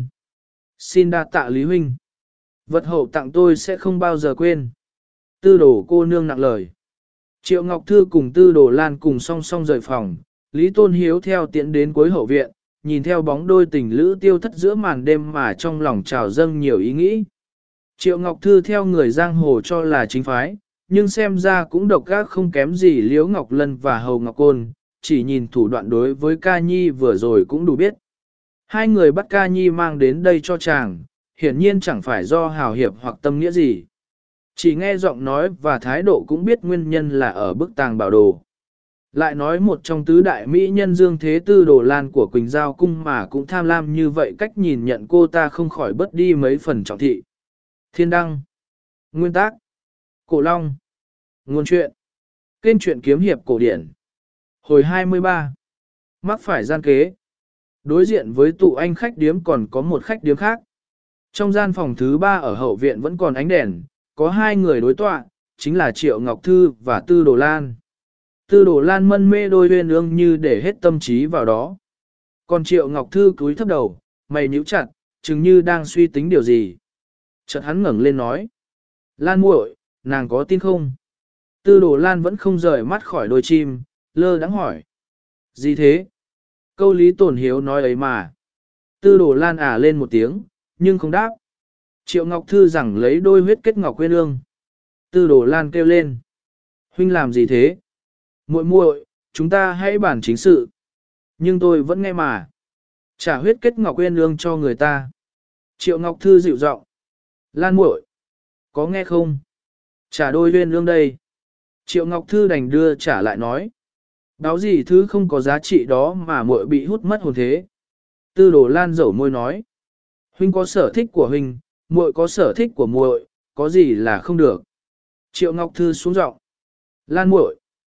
Xin đa tạ Lý huynh. Vật hậu tặng tôi sẽ không bao giờ quên. Tư Đồ cô nương nặng lời. Triệu Ngọc Thư cùng Tư Đồ Lan cùng song song rời phòng, Lý Tôn Hiếu theo tiễn đến cuối hậu viện, nhìn theo bóng đôi tình lữ tiêu thất giữa màn đêm mà trong lòng trào dâng nhiều ý nghĩ. Triệu Ngọc Thư theo người giang hồ cho là chính phái, nhưng xem ra cũng độc ác không kém gì Liễu Ngọc Lân và Hầu Ngọc Côn, chỉ nhìn thủ đoạn đối với Ca Nhi vừa rồi cũng đủ biết. Hai người bắt Ca Nhi mang đến đây cho chàng, hiển nhiên chẳng phải do hào hiệp hoặc tâm nghĩa gì. Chỉ nghe giọng nói và thái độ cũng biết nguyên nhân là ở bức tàng bảo đồ. Lại nói một trong tứ đại mỹ nhân Dương Thế Tư Đồ Lan của Quỳnh Giao Cung mà cũng tham lam như vậy, cách nhìn nhận cô ta không khỏi bớt đi mấy phần trọng thị. Thiên đăng. Nguyên tác. Cổ Long. Nguồn truyện. Kênh truyện kiếm hiệp cổ điển. Hồi 23. Mắc phải gian kế. Đối diện với tụ anh khách điếm còn có một khách điếm khác. Trong gian phòng thứ 3 ở hậu viện vẫn còn ánh đèn, có hai người đối tọa, chính là Triệu Ngọc Thư và Tư Đồ Lan. Tư Đồ Lan mân mê đôi uyên ương như để hết tâm trí vào đó. Còn Triệu Ngọc Thư cúi thấp đầu, mày nhíu chặt, chừng như đang suy tính điều gì. Chợt hắn ngẩng lên nói. Lan muội, nàng có tin không? Tư Đồ Lan vẫn không rời mắt khỏi đôi chim, lơ đãng hỏi. Gì thế? Câu Lý Tồn Hiếu nói ấy mà. Tư Đồ Lan lên một tiếng, nhưng không đáp. Triệu Ngọc Thư rằng lấy đôi huyết kết ngọc uyên ương. Tư Đồ Lan kêu lên. Huynh làm gì thế? Muội muội, chúng ta hãy bàn chính sự. Nhưng tôi vẫn nghe mà. Trả huyết kết ngọc uyên ương cho người ta. Triệu Ngọc Thư dịu giọng. Lan muội, có nghe không? Trả đôi uyên ương đây. Triệu Ngọc Thư đành đưa trả lại nói. Báo gì thứ không có giá trị đó mà muội bị hút mất hồn thế? Tư Đồ Lan dẩu môi nói. Huynh có sở thích của huynh, muội có sở thích của muội, có gì là không được. Triệu Ngọc Thư xuống giọng. Lan muội,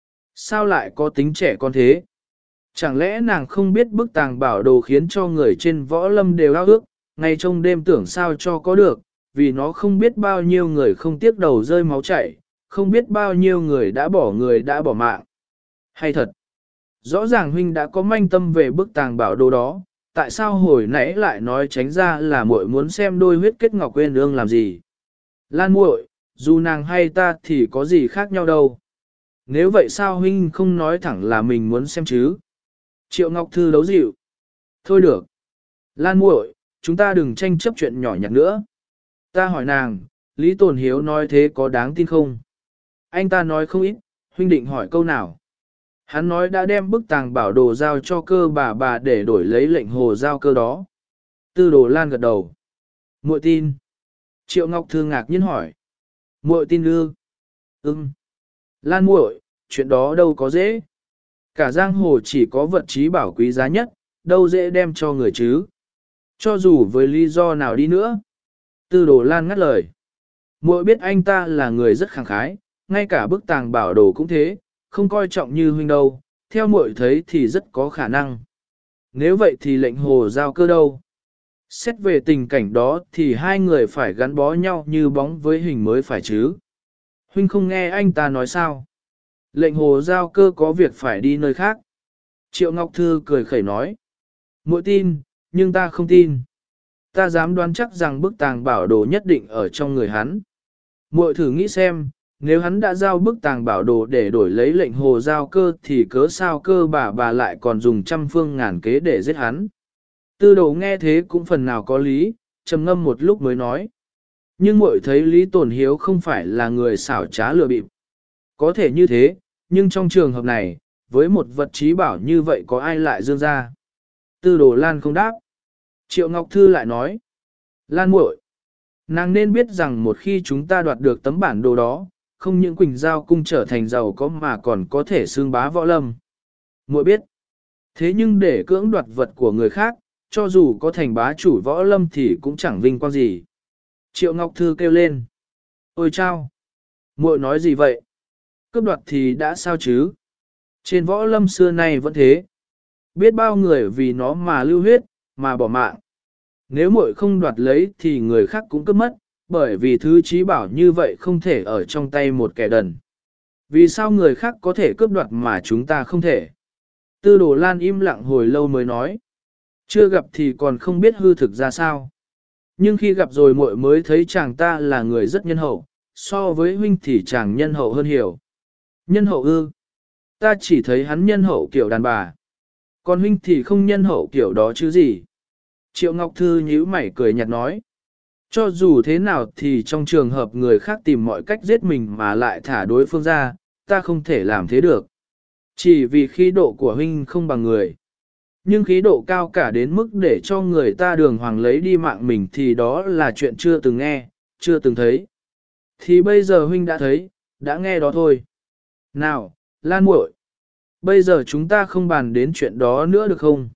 sao lại có tính trẻ con thế? Chẳng lẽ nàng không biết bức tàng bảo đồ khiến cho người trên võ lâm đều ao ước, ngày trong đêm tưởng sao cho có được, vì nó không biết bao nhiêu người không tiếc đầu rơi máu chảy, không biết bao nhiêu người đã bỏ mạng. Hay thật, rõ ràng huynh đã có manh tâm về bức tàng bảo đồ đó, tại sao hồi nãy lại nói tránh ra là muội muốn xem đôi huyết kết ngọc uyên ương làm gì? Lan muội, dù nàng hay ta thì có gì khác nhau đâu. Nếu vậy sao huynh không nói thẳng là mình muốn xem chứ? Triệu Ngọc Thư đấu dịu. Thôi được. Lan muội, chúng ta đừng tranh chấp chuyện nhỏ nhặt nữa. Ta hỏi nàng, Lý Tồn Hiếu nói thế có đáng tin không? Anh ta nói không ít, huynh định hỏi câu nào? Hắn nói đã đem bức tàng bảo đồ giao cho cơ bà để đổi lấy lệnh hồ giao cơ đó. Tư Đồ Lan gật đầu. Muội tin. Triệu Ngọc Thư ngạc nhiên hỏi. Muội tin ư? Lan muội, chuyện đó đâu có dễ. Cả giang hồ chỉ có vật trí bảo quý giá nhất, đâu dễ đem cho người chứ. Cho dù với lý do nào đi nữa. Tư Đồ Lan ngắt lời. Muội biết anh ta là người rất khẳng khái, ngay cả bức tàng bảo đồ cũng thế, không coi trọng như huynh đâu, theo muội thấy thì rất có khả năng. Nếu vậy thì lệnh hồ giao cơ đâu? Xét về tình cảnh đó thì hai người phải gắn bó nhau như bóng với hình mới phải chứ. Huynh không nghe anh ta nói sao? Lệnh hồ giao cơ có việc phải đi nơi khác. Triệu Ngọc Thư cười khẩy nói. Muội tin, nhưng ta không tin. Ta dám đoán chắc rằng bức tàng bảo đồ nhất định ở trong người hắn. Muội thử nghĩ xem, nếu hắn đã giao bức tàng bảo đồ để đổi lấy lệnh hồ giao cơ thì cớ sao cơ bà lại còn dùng trăm phương ngàn kế để giết hắn. Tư đồ nghe thế cũng phần nào có lý, trầm ngâm một lúc mới nói. Nhưng muội thấy Lý Tồn Hiếu không phải là người xảo trá lừa bịp. Có thể như thế, nhưng trong trường hợp này, với một vật trí bảo như vậy có ai lại dương ra? Tư đồ Lan không đáp. Triệu Ngọc Thư lại nói. Lan muội, nàng nên biết rằng một khi chúng ta đoạt được tấm bản đồ đó, không những Quỳnh Giao cung trở thành giàu có mà còn có thể xương bá võ lâm. Muội biết. Thế nhưng để cưỡng đoạt vật của người khác, cho dù có thành bá chủ võ lâm thì cũng chẳng vinh quang gì. Triệu Ngọc Thư kêu lên. Ôi chao! Muội nói gì vậy? Cướp đoạt thì đã sao chứ? Trên võ lâm xưa nay vẫn thế. Biết bao người vì nó mà lưu huyết, mà bỏ mạng. Nếu muội không đoạt lấy thì người khác cũng cướp mất, bởi vì thứ trí bảo như vậy không thể ở trong tay một kẻ đần. Vì sao người khác có thể cướp đoạt mà chúng ta không thể? Tư đồ Lan im lặng hồi lâu mới nói. Chưa gặp thì còn không biết hư thực ra sao. Nhưng khi gặp rồi muội mới thấy chàng ta là người rất nhân hậu, so với huynh thì chàng nhân hậu hơn hiểu. Nhân hậu ư? Ta chỉ thấy hắn nhân hậu kiểu đàn bà. Còn huynh thì không nhân hậu kiểu đó chứ gì. Triệu Ngọc Thư nhíu mày cười nhạt nói. Cho dù thế nào thì trong trường hợp người khác tìm mọi cách giết mình mà lại thả đối phương ra, ta không thể làm thế được. Chỉ vì khí độ của huynh không bằng người. Nhưng khí độ cao cả đến mức để cho người ta đường hoàng lấy đi mạng mình thì đó là chuyện chưa từng nghe, chưa từng thấy. Thì bây giờ huynh đã thấy, đã nghe đó thôi. Nào, Lan muội, bây giờ chúng ta không bàn đến chuyện đó nữa được không?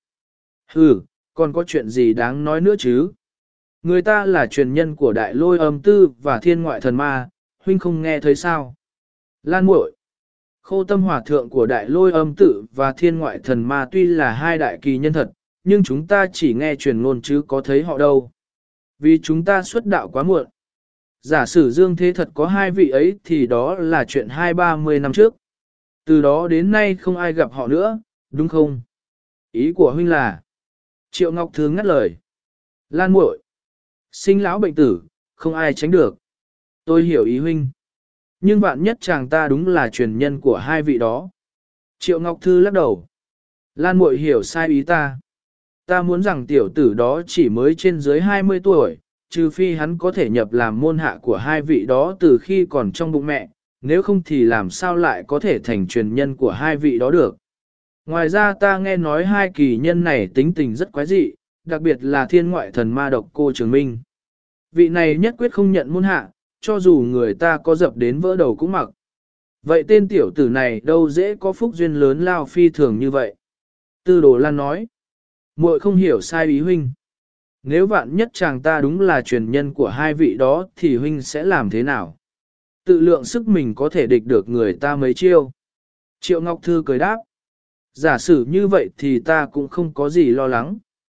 Ừ, còn có chuyện gì đáng nói nữa chứ? Người ta là truyền nhân của Đại Lôi Âm Tư và Thiên Ngoại Thần Ma, huynh không nghe thấy sao? Lan muội, Khô Tâm Hòa Thượng của Đại Lôi Âm Tự và Thiên Ngoại Thần Ma tuy là hai đại kỳ nhân thật, nhưng chúng ta chỉ nghe truyền ngôn chứ có thấy họ đâu. Vì chúng ta xuất đạo quá muộn. Giả sử dương thế thật có hai vị ấy thì đó là chuyện 20-30 năm trước. Từ đó đến nay không ai gặp họ nữa, đúng không? Ý của huynh là... Triệu Ngọc Thư ngắt lời. Lan muội, sinh lão bệnh tử, không ai tránh được. Tôi hiểu ý huynh. Nhưng vạn nhất chàng ta đúng là truyền nhân của hai vị đó. Triệu Ngọc Thư lắc đầu. Lan muội hiểu sai ý ta. Ta muốn rằng tiểu tử đó chỉ mới trên dưới 20 tuổi, trừ phi hắn có thể nhập làm môn hạ của hai vị đó từ khi còn trong bụng mẹ, nếu không thì làm sao lại có thể thành truyền nhân của hai vị đó được. Ngoài ra ta nghe nói hai kỳ nhân này tính tình rất quái dị, đặc biệt là Thiên Ngoại Thần Ma Độc Cô Trường Minh. Vị này nhất quyết không nhận môn hạ, cho dù người ta có dập đến vỡ đầu cũng mặc. Vậy tên tiểu tử này đâu dễ có phúc duyên lớn lao phi thường như vậy. Tư Đồ Lan nói, muội không hiểu sai ý huynh. Nếu vạn nhất chàng ta đúng là truyền nhân của hai vị đó thì huynh sẽ làm thế nào? Tự lượng sức mình có thể địch được người ta mấy chiêu. Triệu Ngọc Thư cười đáp. Giả sử như vậy thì ta cũng không có gì lo lắng.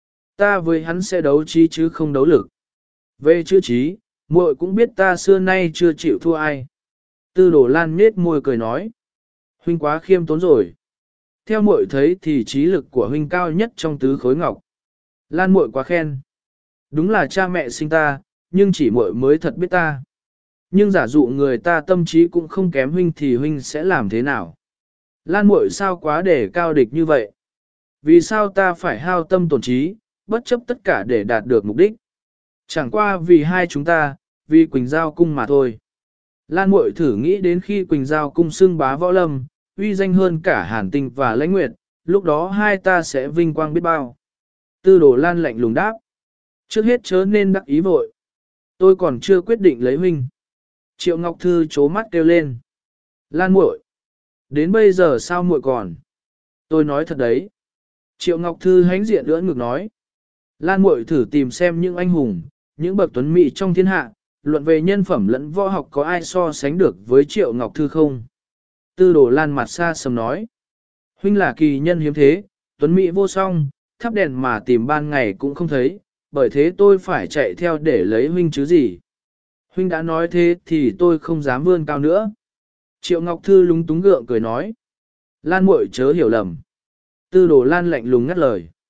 Ta với hắn sẽ đấu trí chứ không đấu lực. Về chữ trí, muội cũng biết ta xưa nay chưa chịu thua ai. Tư Đồ Lan nhếch môi cười nói. Huynh quá khiêm tốn rồi. Theo muội thấy thì trí lực của huynh cao nhất trong tứ khối ngọc. Lan muội quá khen. Đúng là cha mẹ sinh ta, nhưng chỉ muội mới thật biết ta. Nhưng giả dụ người ta tâm trí cũng không kém huynh thì huynh sẽ làm thế nào? Lan muội sao quá để cao địch như vậy? Vì sao ta phải hao tâm tổn trí, bất chấp tất cả để đạt được mục đích? Chẳng qua vì hai chúng ta, vì Quỳnh Giao cung mà thôi. Lan muội thử nghĩ đến khi Quỳnh Giao cung xưng bá võ lâm, uy danh hơn cả Hàn Tinh và Lãnh Nguyệt, lúc đó hai ta sẽ vinh quang biết bao. Tư Đồ Lan lạnh lùng đáp. Trước hết chớ nên đắc ý vội. Tôi còn chưa quyết định lấy huynh. Triệu Ngọc Thư chố mắt kêu lên. Lan muội, đến bây giờ sao muội còn? Tôi nói thật đấy. Triệu Ngọc Thư hánh diện lưỡn ngực nói. Lan muội thử tìm xem những anh hùng, những bậc tuấn mỹ trong thiên hạ, luận về nhân phẩm lẫn võ học có ai so sánh được với Triệu Ngọc Thư không? Tư Đồ Lan mặt xa sầm nói. Huynh là kỳ nhân hiếm thế, tuấn mỹ vô song, thắp đèn mà tìm ban ngày cũng không thấy, bởi thế tôi phải chạy theo để lấy huynh chứ gì. Huynh đã nói thế thì tôi không dám vươn cao nữa. Triệu Ngọc Thư lúng túng gượng cười nói. Lan muội chớ hiểu lầm. Tư Đồ Lan lạnh lùng ngắt lời.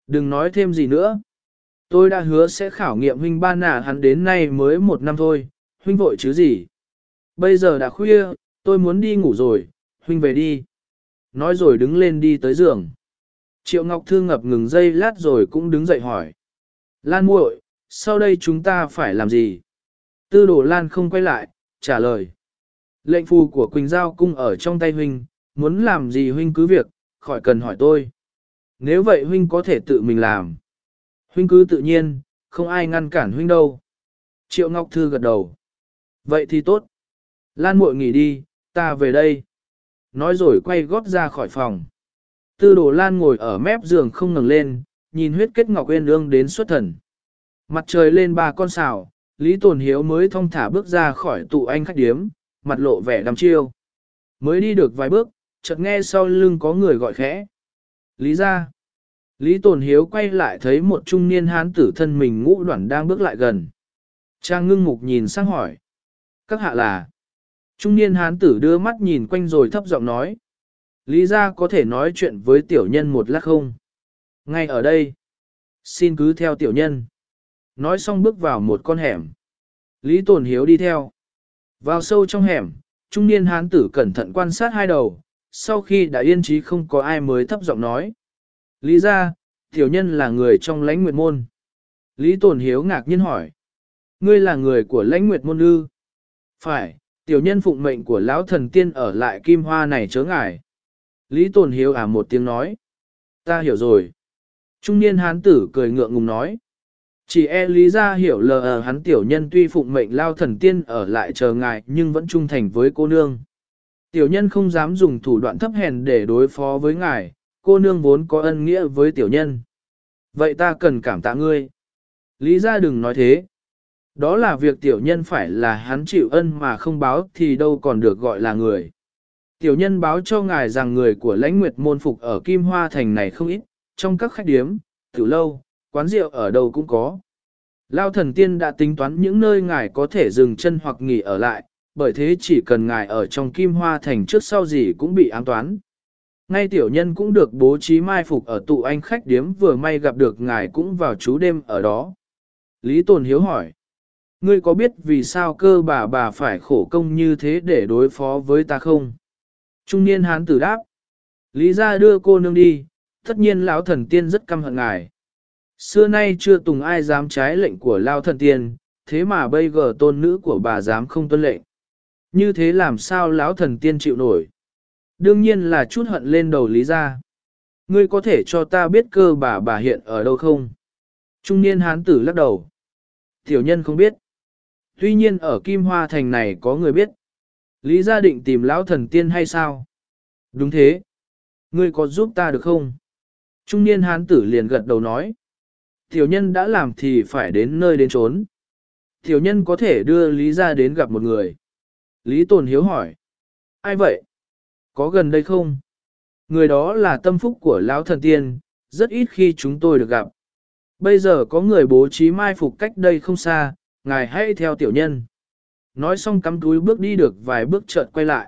Đừng nói thêm gì nữa. Tôi đã hứa sẽ khảo nghiệm huynh ban nà hắn đến nay mới 1 năm thôi, huynh vội chứ gì. Bây giờ đã khuya, tôi muốn đi ngủ rồi, huynh về đi. Nói rồi đứng lên đi tới giường. Triệu Ngọc Thư ngập ngừng giây lát rồi cũng đứng dậy hỏi. Lan muội, sau đây chúng ta phải làm gì? Tư Đồ Lan không quay lại, trả lời. Lệnh phù của Quỳnh Giao cung ở trong tay huynh, muốn làm gì huynh cứ việc, khỏi cần hỏi tôi. Nếu vậy huynh có thể tự mình làm. Huynh cứ tự nhiên, không ai ngăn cản huynh đâu. Triệu Ngọc Thư gật đầu. Vậy thì tốt. Lan muội nghỉ đi, ta về đây. Nói rồi quay gót ra khỏi phòng. Tư Đồ Lan ngồi ở mép giường không ngẩng lên, nhìn huyết kết ngọc uyên ương đến xuất thần. Mặt trời lên 3 con sào, Lý Tồn Hiếu mới thong thả bước ra khỏi tụ anh khách điếm, mặt lộ vẻ đăm chiêu. Mới đi được vài bước, chợt nghe sau lưng có người gọi khẽ. Lý ra. Lý Tồn Hiếu quay lại thấy một trung niên hán tử thân mình ngũ đoản đang bước lại gần. Trang ngưng mục nhìn sang hỏi. Các hạ là. Trung niên hán tử đưa mắt nhìn quanh rồi thấp giọng nói. Lý ra có thể nói chuyện với tiểu nhân một lát không? Ngay ở đây. Xin cứ theo tiểu nhân. Nói xong bước vào một con hẻm. Lý Tồn Hiếu đi theo. Vào sâu trong hẻm, trung niên hán tử cẩn thận quan sát hai đầu. Sau khi đã yên trí không có ai mới thấp giọng nói. Lý ra, tiểu nhân là người trong lãnh nguyệt môn. Lý Tồn Hiếu ngạc nhiên hỏi. Ngươi là người của lãnh nguyệt môn ư? Phải, tiểu nhân phụng mệnh của lão thần tiên ở lại kim hoa này chớ ngại. Lý Tồn Hiếu một tiếng nói. Ta hiểu rồi. Trung niên hán tử cười ngượng ngùng nói. Chỉ Lý ra hiểu lờ hắn tiểu nhân tuy phụng mệnh lao thần tiên ở lại chờ ngài nhưng vẫn trung thành với cô nương. Tiểu nhân không dám dùng thủ đoạn thấp hèn để đối phó với ngài, cô nương vốn có ân nghĩa với tiểu nhân. Vậy ta cần cảm tạ ngươi. Lý ra đừng nói thế. Đó là việc tiểu nhân phải là hắn chịu ân mà không báo thì đâu còn được gọi là người. Tiểu nhân báo cho ngài rằng người của lãnh nguyệt môn phục ở Kim Hoa Thành này không ít, trong các khách điếm, tiểu lâu, quán rượu ở đâu cũng có. Lao thần tiên đã tính toán những nơi ngài có thể dừng chân hoặc nghỉ ở lại, bởi thế chỉ cần ngài ở trong Kim Hoa Thành trước sau gì cũng bị ám toán. Ngay tiểu nhân cũng được bố trí mai phục ở tụ anh khách điếm vừa may gặp được ngài cũng vào trú đêm ở đó. Lý Tồn Hiếu hỏi, ngươi có biết vì sao cơ bà phải khổ công như thế để đối phó với ta không? Trung niên hán tử đáp, Lý ra đưa cô nương đi, tất nhiên lão thần tiên rất căm hận ngài. Xưa nay chưa từng ai dám trái lệnh của lão thần tiên, thế mà bây giờ tôn nữ của bà dám không tuân lệnh. Như thế làm sao lão thần tiên chịu nổi? Đương nhiên là chút hận lên đầu Lý ra. Ngươi có thể cho ta biết cơ bà hiện ở đâu không? Trung niên hán tử lắc đầu. Tiểu nhân không biết. Tuy nhiên ở Kim Hoa Thành này có người biết. Lý gia định tìm lão thần tiên hay sao? Đúng thế. Ngươi có giúp ta được không? Trung niên hán tử liền gật đầu nói. Tiểu nhân đã làm thì phải đến nơi đến chốn. Tiểu nhân có thể đưa Lý gia đến gặp một người. Lý Tồn Hiếu hỏi. Ai vậy? Có gần đây không? Người đó là tâm phúc của lão thần tiên, rất ít khi chúng tôi được gặp. Bây giờ có người bố trí mai phục cách đây không xa, ngài hãy theo tiểu nhân. Nói xong cắm túi bước đi được vài bước chợt quay lại.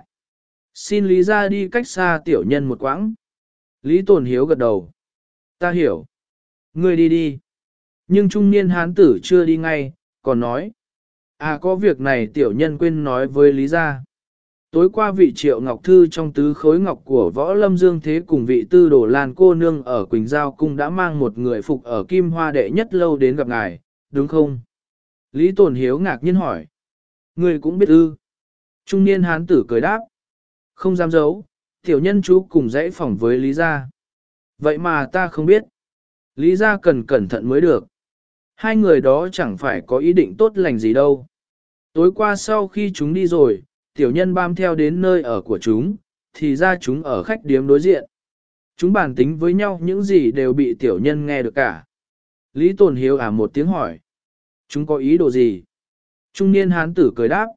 Xin Lý ra đi cách xa tiểu nhân một quãng. Lý Tồn Hiếu gật đầu. Ta hiểu. Ngươi đi đi. Nhưng trung niên hán tử chưa đi ngay, còn nói. Có việc này tiểu nhân quên nói với Lý gia. Tối qua vị Triệu Ngọc Thư trong tứ khối ngọc của Võ Lâm Dương Thế cùng vị Tư Đồ Lan cô nương ở Quỳnh Giao Cung đã mang một người phục ở Kim Hoa đệ nhất lâu đến gặp ngài, đúng không? Lý Tồn Hiếu ngạc nhiên hỏi. Người cũng biết ư? Trung niên hán tử cười đáp. Không dám giấu, tiểu nhân chú cùng dãy phòng với Lý gia. Vậy mà ta không biết. Lý gia cần cẩn thận mới được. Hai người đó chẳng phải có ý định tốt lành gì đâu. Tối qua sau khi chúng đi rồi, tiểu nhân bám theo đến nơi ở của chúng, thì ra chúng ở khách điếm đối diện. Chúng bàn tính với nhau những gì đều bị tiểu nhân nghe được cả. Lý Tồn Hiếu một tiếng hỏi. Chúng có ý đồ gì? Trung niên hán tử cười đáp.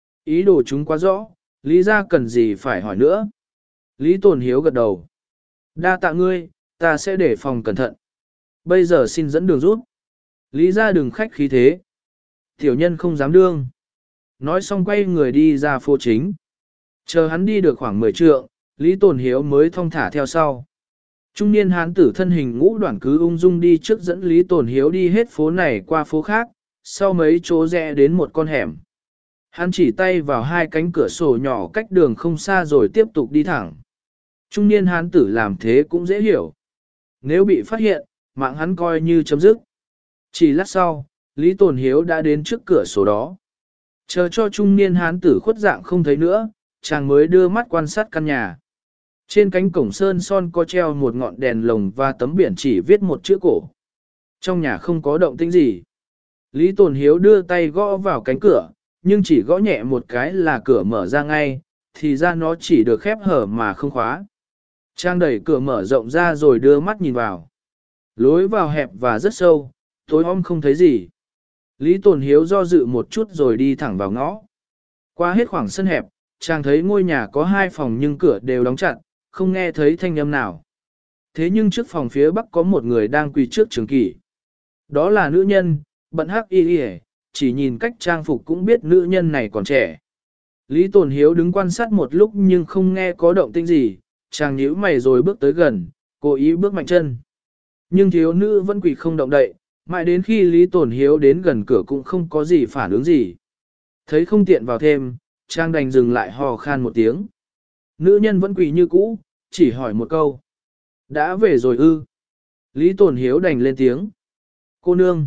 Ý đồ chúng quá rõ, Lý ra cần gì phải hỏi nữa. Lý Tồn Hiếu gật đầu. Đa tạ ngươi, ta sẽ để phòng cẩn thận. Bây giờ xin dẫn đường rút. Lý ra đừng khách khí thế. Tiểu nhân không dám đương. Nói xong quay người đi ra phố chính. Chờ hắn đi được khoảng 10 trượng, Lý Tồn Hiếu mới thong thả theo sau. Trung niên hán tử thân hình ngũ đoạn cứ ung dung đi trước dẫn Lý Tồn Hiếu đi hết phố này qua phố khác, sau mấy chỗ rẽ đến một con hẻm. Hắn chỉ tay vào hai cánh cửa sổ nhỏ cách đường không xa rồi tiếp tục đi thẳng. Trung niên hán tử làm thế cũng dễ hiểu. Nếu bị phát hiện, mạng hắn coi như chấm dứt. Chỉ lát sau, Lý Tồn Hiếu đã đến trước cửa sổ đó. Chờ cho trung niên hán tử khuất dạng không thấy nữa, chàng mới đưa mắt quan sát căn nhà. Trên cánh cổng sơn son có treo một ngọn đèn lồng và tấm biển chỉ viết một chữ cổ. Trong nhà không có động tĩnh gì. Lý Tồn Hiếu đưa tay gõ vào cánh cửa, nhưng chỉ gõ nhẹ một cái là cửa mở ra ngay, thì ra nó chỉ được khép hở mà không khóa. Trang đẩy cửa mở rộng ra rồi đưa mắt nhìn vào. Lối vào hẹp và rất sâu, tối om không thấy gì. Lý Tồn Hiếu do dự một chút rồi đi thẳng vào ngõ. Qua hết khoảng sân hẹp, chàng thấy ngôi nhà có hai phòng nhưng cửa đều đóng chặt, không nghe thấy thanh âm nào. Thế nhưng trước phòng phía bắc có một người đang quỳ trước trường kỷ. Đó là nữ nhân, bận hắc y y, chỉ nhìn cách trang phục cũng biết nữ nhân này còn trẻ. Lý Tồn Hiếu đứng quan sát một lúc nhưng không nghe có động tĩnh gì, chàng nhíu mày rồi bước tới gần, cố ý bước mạnh chân. Nhưng thiếu nữ vẫn quỳ không động đậy, mãi đến khi Lý Tồn Hiếu đến gần cửa cũng không có gì phản ứng gì. Thấy không tiện vào thêm, chàng đành dừng lại hò khan một tiếng. Nữ nhân vẫn quỳ như cũ, chỉ hỏi một câu. Đã về rồi ư? Lý Tồn Hiếu đành lên tiếng. Cô nương.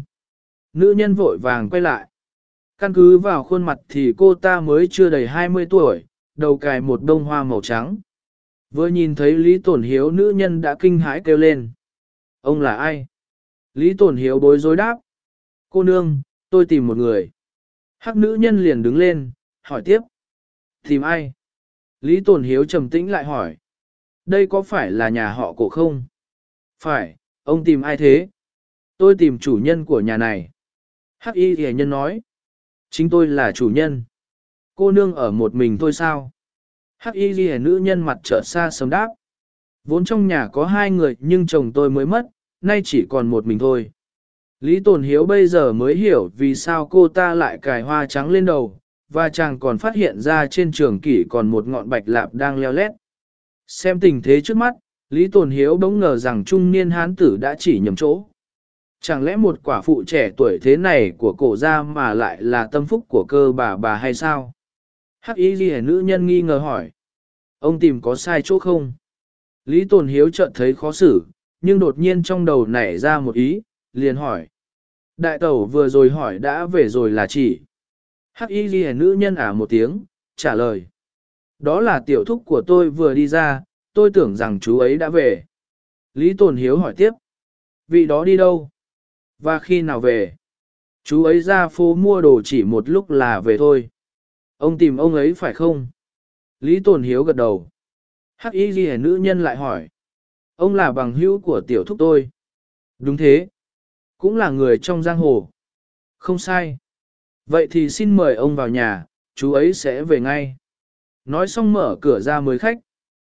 Nữ nhân vội vàng quay lại. Căn cứ vào khuôn mặt thì cô ta mới chưa đầy 20 tuổi, đầu cài một bông hoa màu trắng. Vừa nhìn thấy Lý Tồn Hiếu nữ nhân đã kinh hãi kêu lên. Ông là ai? Lý Tồn Hiếu bối rối đáp. Cô nương, tôi tìm một người. Hắc nữ nhân liền đứng lên, hỏi tiếp. Tìm ai? Lý Tồn Hiếu trầm tĩnh lại hỏi. Đây có phải là nhà họ Cổ không? Phải, ông tìm ai thế? Tôi tìm chủ nhân của nhà này. Hắc y ghi nhân nói. Chính tôi là chủ nhân. Cô nương ở một mình thôi sao? Hắc y ghi nữ nhân mặt chợt xa sớm đáp. Vốn trong nhà có hai người nhưng chồng tôi mới mất, nay chỉ còn một mình thôi. Lý Tồn Hiếu bây giờ mới hiểu vì sao cô ta lại cài hoa trắng lên đầu, và chàng còn phát hiện ra trên trường kỷ còn một ngọn bạch lạp đang leo lét. Xem tình thế trước mắt, Lý Tồn Hiếu bỗng ngờ rằng trung niên hán tử đã chỉ nhầm chỗ. Chẳng lẽ một quả phụ trẻ tuổi thế này của Cổ gia mà lại là tâm phúc của cơ bà hay sao? Hắc y ghi nữ nhân nghi ngờ hỏi. Ông tìm có sai chỗ không? Lý Tồn Hiếu chợt thấy khó xử, nhưng đột nhiên trong đầu nảy ra một ý, liền hỏi. Đại tẩu vừa rồi hỏi đã về rồi là chỉ. Hắc y ghi nữ nhân một tiếng, trả lời. Đó là tiểu thúc của tôi vừa đi ra, tôi tưởng rằng chú ấy đã về. Lý Tồn Hiếu hỏi tiếp. Vị đó đi đâu? Và khi nào về? Chú ấy ra phố mua đồ chỉ một lúc là về thôi. Ông tìm ông ấy phải không? Lý Tồn Hiếu gật đầu. Hắc y ghi nữ nhân lại hỏi. Ông là bằng hữu của tiểu thúc tôi. Đúng thế. Cũng là người trong giang hồ. Không sai. Vậy thì xin mời ông vào nhà, chú ấy sẽ về ngay. Nói xong mở cửa ra mời khách.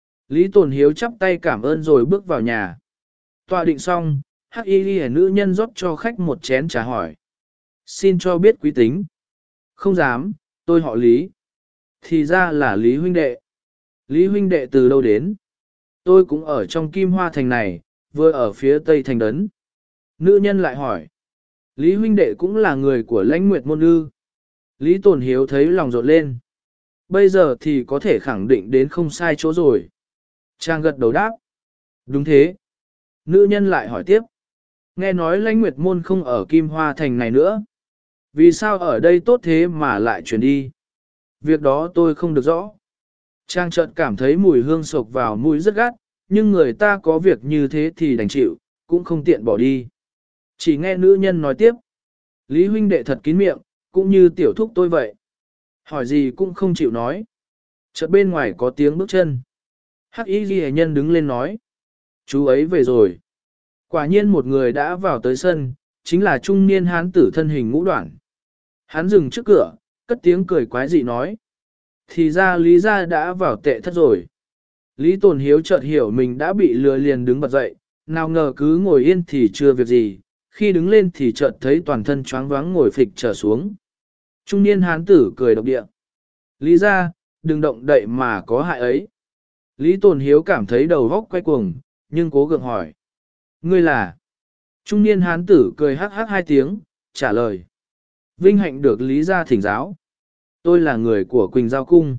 Lý Tồn Hiếu chắp tay cảm ơn rồi bước vào nhà. Tọa định xong, Hắc y ghi nữ nhân rót cho khách một chén trà hỏi. Xin cho biết quý tính. Không dám, tôi họ Lý. Thì ra là Lý huynh đệ. Lý huynh đệ từ đâu đến? Tôi cũng ở trong Kim Hoa Thành này, vừa ở phía tây thành đấn. Nữ nhân lại hỏi. Lý huynh đệ cũng là người của Lãnh Nguyệt môn ư? Lý Tồn Hiếu thấy lòng rộn lên. Bây giờ thì có thể khẳng định đến không sai chỗ rồi. Chàng gật đầu đáp. Đúng thế. Nữ nhân lại hỏi tiếp. Nghe nói Lãnh Nguyệt môn không ở Kim Hoa Thành này nữa. Vì sao ở đây tốt thế mà lại chuyển đi? Việc đó tôi không được rõ. Trang chợt cảm thấy mùi hương sộc vào mũi rất gắt, nhưng người ta có việc như thế thì đành chịu, cũng không tiện bỏ đi. Chỉ nghe nữ nhân nói tiếp. Lý huynh đệ thật kín miệng, cũng như tiểu thúc tôi vậy. Hỏi gì cũng không chịu nói. Chợt bên ngoài có tiếng bước chân. Hắc y ghi nhân đứng lên nói. Chú ấy về rồi. Quả nhiên một người đã vào tới sân, chính là trung niên hán tử thân hình ngũ đoạn. Hắn dừng trước cửa, cất tiếng cười quái dị nói. Thì ra Lý gia đã vào tệ thất rồi. Lý Tồn Hiếu chợt hiểu mình đã bị lừa liền đứng bật dậy, nào ngờ cứ ngồi yên thì chưa việc gì, khi đứng lên thì chợt thấy toàn thân choáng váng ngồi phịch trở xuống. Trung niên hán tử cười độc địa. Lý gia, đừng động đậy mà có hại ấy. Lý Tồn Hiếu cảm thấy đầu góc quay cuồng, nhưng cố gượng hỏi. Ngươi là? Trung niên hán tử cười hắc hắc hai tiếng, trả lời. Vinh hạnh được Lý gia thỉnh giáo. Tôi là người của Quỳnh Giao Cung.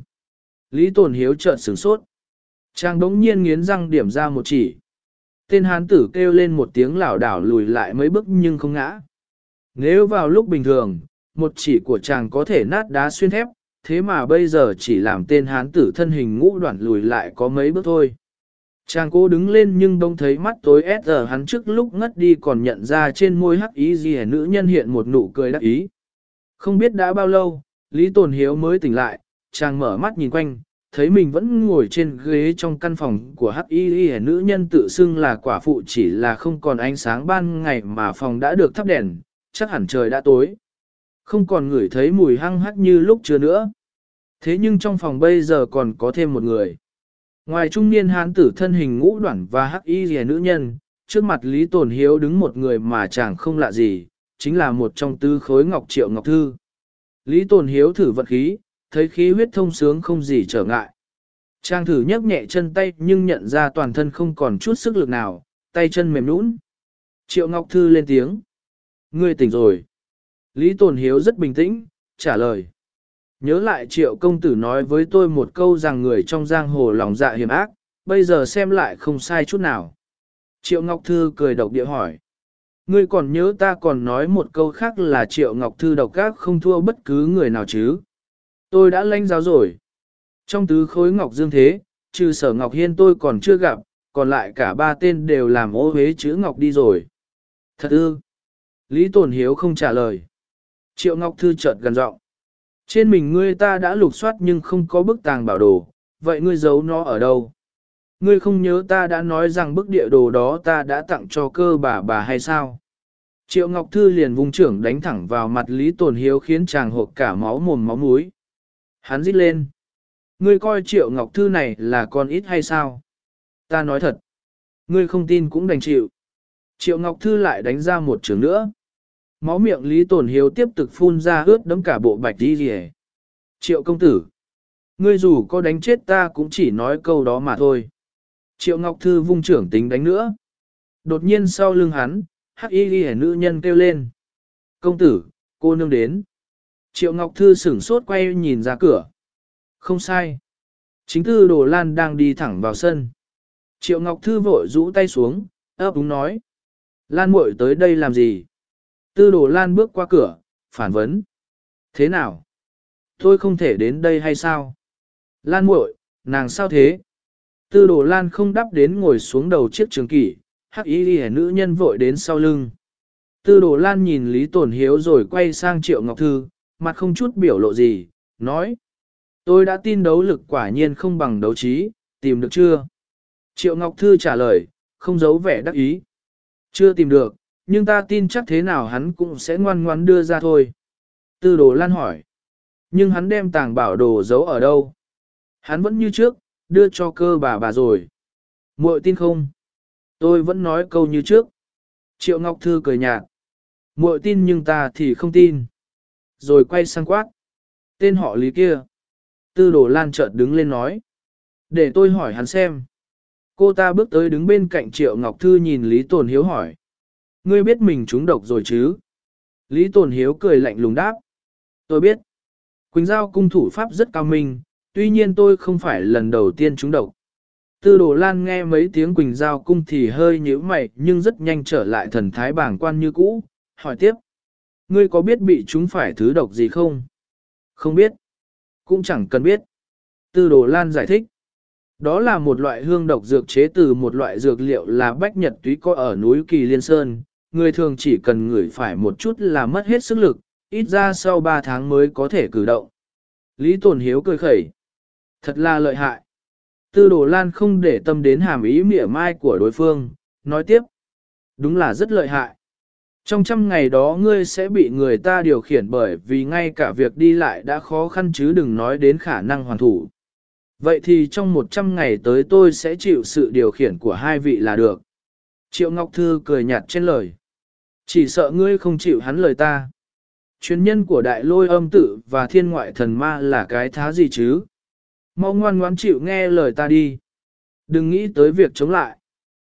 Lý Tồn Hiếu chợt sửng sốt. Chàng đống nhiên nghiến răng điểm ra một chỉ. Tên hán tử kêu lên một tiếng lảo đảo lùi lại mấy bước nhưng không ngã. Nếu vào lúc bình thường, một chỉ của chàng có thể nát đá xuyên thép, thế mà bây giờ chỉ làm tên hán tử thân hình ngũ đoạn lùi lại có mấy bước thôi. Chàng cố đứng lên nhưng đông thấy mắt tối ép giờ hắn trước lúc ngất đi còn nhận ra trên môi hắc ý gì nữ nhân hiện một nụ cười đắc ý. Không biết đã bao lâu, Lý Tồn Hiếu mới tỉnh lại, chàng mở mắt nhìn quanh, thấy mình vẫn ngồi trên ghế trong căn phòng của hắc y nữ nhân tự xưng là quả phụ, chỉ là không còn ánh sáng ban ngày mà phòng đã được thắp đèn, chắc hẳn trời đã tối. Không còn ngửi thấy mùi hăng hắc như lúc chưa nữa. Thế nhưng trong phòng bây giờ còn có thêm một người. Ngoài trung niên hán tử thân hình ngũ đoản và hắc y nữ nhân, trước mặt Lý Tồn Hiếu đứng một người mà chàng không lạ gì, chính là một trong tứ khối ngọc Triệu Ngọc Thư. Lý Tồn Hiếu thử vận khí, thấy khí huyết thông sướng không gì trở ngại. Chàng thử nhấc nhẹ chân tay nhưng nhận ra toàn thân không còn chút sức lực nào, tay chân mềm nũng. Triệu Ngọc Thư lên tiếng. Ngươi tỉnh rồi. Lý Tồn Hiếu rất bình tĩnh, trả lời. Nhớ lại Triệu công tử nói với tôi một câu rằng người trong giang hồ lòng dạ hiểm ác, bây giờ xem lại không sai chút nào. Triệu Ngọc Thư cười độc địa hỏi. Ngươi còn nhớ ta còn nói một câu khác là Triệu Ngọc Thư độc ác không thua bất cứ người nào chứ? Tôi đã lãnh giáo rồi. Trong tứ khối ngọc dương thế, trừ Sở Ngọc Hiên tôi còn chưa gặp, còn lại cả ba tên đều làm ô hế chữ Ngọc đi rồi. Thật ư? Lý Tồn Hiếu không trả lời. Triệu Ngọc Thư chợt gần giọng. Trên mình ngươi ta đã lục soát nhưng không có bức tàng bảo đồ, vậy ngươi giấu nó ở đâu? Ngươi không nhớ ta đã nói rằng bức địa đồ đó ta đã tặng cho cơ bà hay sao? Triệu Ngọc Thư liền vung trưởng đánh thẳng vào mặt Lý Tồn Hiếu khiến chàng hộp cả máu mồm máu mũi. Hắn rít lên. Ngươi coi Triệu Ngọc Thư này là con ít hay sao? Ta nói thật. Ngươi không tin cũng đành chịu. Triệu Ngọc Thư lại đánh ra một trường nữa. Máu miệng Lý Tồn Hiếu tiếp tục phun ra ướt đẫm cả bộ bạch đi rìa. Triệu công tử. Ngươi dù có đánh chết ta cũng chỉ nói câu đó mà thôi. Triệu Ngọc Thư vung trưởng tính đánh nữa. Đột nhiên sau lưng hắn, hắc y ghi nữ nhân kêu lên. Công tử, cô nương đến. Triệu Ngọc Thư sửng sốt quay nhìn ra cửa. Không sai. Chính Tư Đồ Lan đang đi thẳng vào sân. Triệu Ngọc Thư vội rũ tay xuống, ấp úng nói. Lan muội tới đây làm gì? Tư Đồ Lan bước qua cửa, phản vấn. Thế nào? Tôi không thể đến đây hay sao? Lan muội, nàng sao thế? Tư Đồ Lan không đáp đến ngồi xuống đầu chiếc trường kỷ, hắc y ghi nữ nhân vội đến sau lưng. Tư Đồ Lan nhìn Lý Tồn Hiếu rồi quay sang Triệu Ngọc Thư, mặt không chút biểu lộ gì, nói. Tôi đã tin đấu lực quả nhiên không bằng đấu trí, tìm được chưa? Triệu Ngọc Thư trả lời, không giấu vẻ đắc ý. Chưa tìm được, nhưng ta tin chắc thế nào hắn cũng sẽ ngoan ngoãn đưa ra thôi. Tư Đồ Lan hỏi. Nhưng hắn đem tàng bảo đồ giấu ở đâu? Hắn vẫn như trước, đưa cho cơ bà rồi. Muội tin không? Tôi vẫn nói câu như trước. Triệu Ngọc Thư cười nhạt. Muội tin nhưng ta thì không tin. Rồi quay sang quát. Tên họ Lý kia. Tư Đồ Lan chợt đứng lên nói. Để tôi hỏi hắn xem. Cô ta bước tới đứng bên cạnh Triệu Ngọc Thư nhìn Lý Tồn Hiếu hỏi. Ngươi biết mình trúng độc rồi chứ? Lý Tồn Hiếu cười lạnh lùng đáp. Tôi biết. Quỳnh Giao cung thủ pháp rất cao minh, tuy nhiên tôi không phải lần đầu tiên trúng độc. Tư Đồ Lan nghe mấy tiếng Quỳnh Giao cung thì hơi nhíu mày nhưng rất nhanh trở lại thần thái bàng quan như cũ, hỏi tiếp. Ngươi có biết bị chúng phải thứ độc gì không? Không biết. Cũng chẳng cần biết. Tư Đồ Lan giải thích. Đó là một loại hương độc dược chế từ một loại dược liệu là bách nhật túy có ở núi Kỳ Liên Sơn. Người thường chỉ cần ngửi phải một chút là mất hết sức lực, ít ra sau 3 tháng mới có thể cử động. Lý Tồn Hiếu cười khẩy. Thật là lợi hại. Tư Đồ Lan không để tâm đến hàm ý mỉa mai của đối phương, nói tiếp. Đúng là rất lợi hại. Trong 100 ngày đó ngươi sẽ bị người ta điều khiển bởi vì ngay cả việc đi lại đã khó khăn chứ đừng nói đến khả năng hoàn thủ. Vậy thì trong 100 ngày tới tôi sẽ chịu sự điều khiển của hai vị là được. Triệu Ngọc Thư cười nhạt trên lời. Chỉ sợ ngươi không chịu hắn lời ta. Chuyên nhân của đại lôi âm tự và thiên ngoại thần ma là cái thá gì chứ? Mau ngoan ngoãn chịu nghe lời ta đi. Đừng nghĩ tới việc chống lại.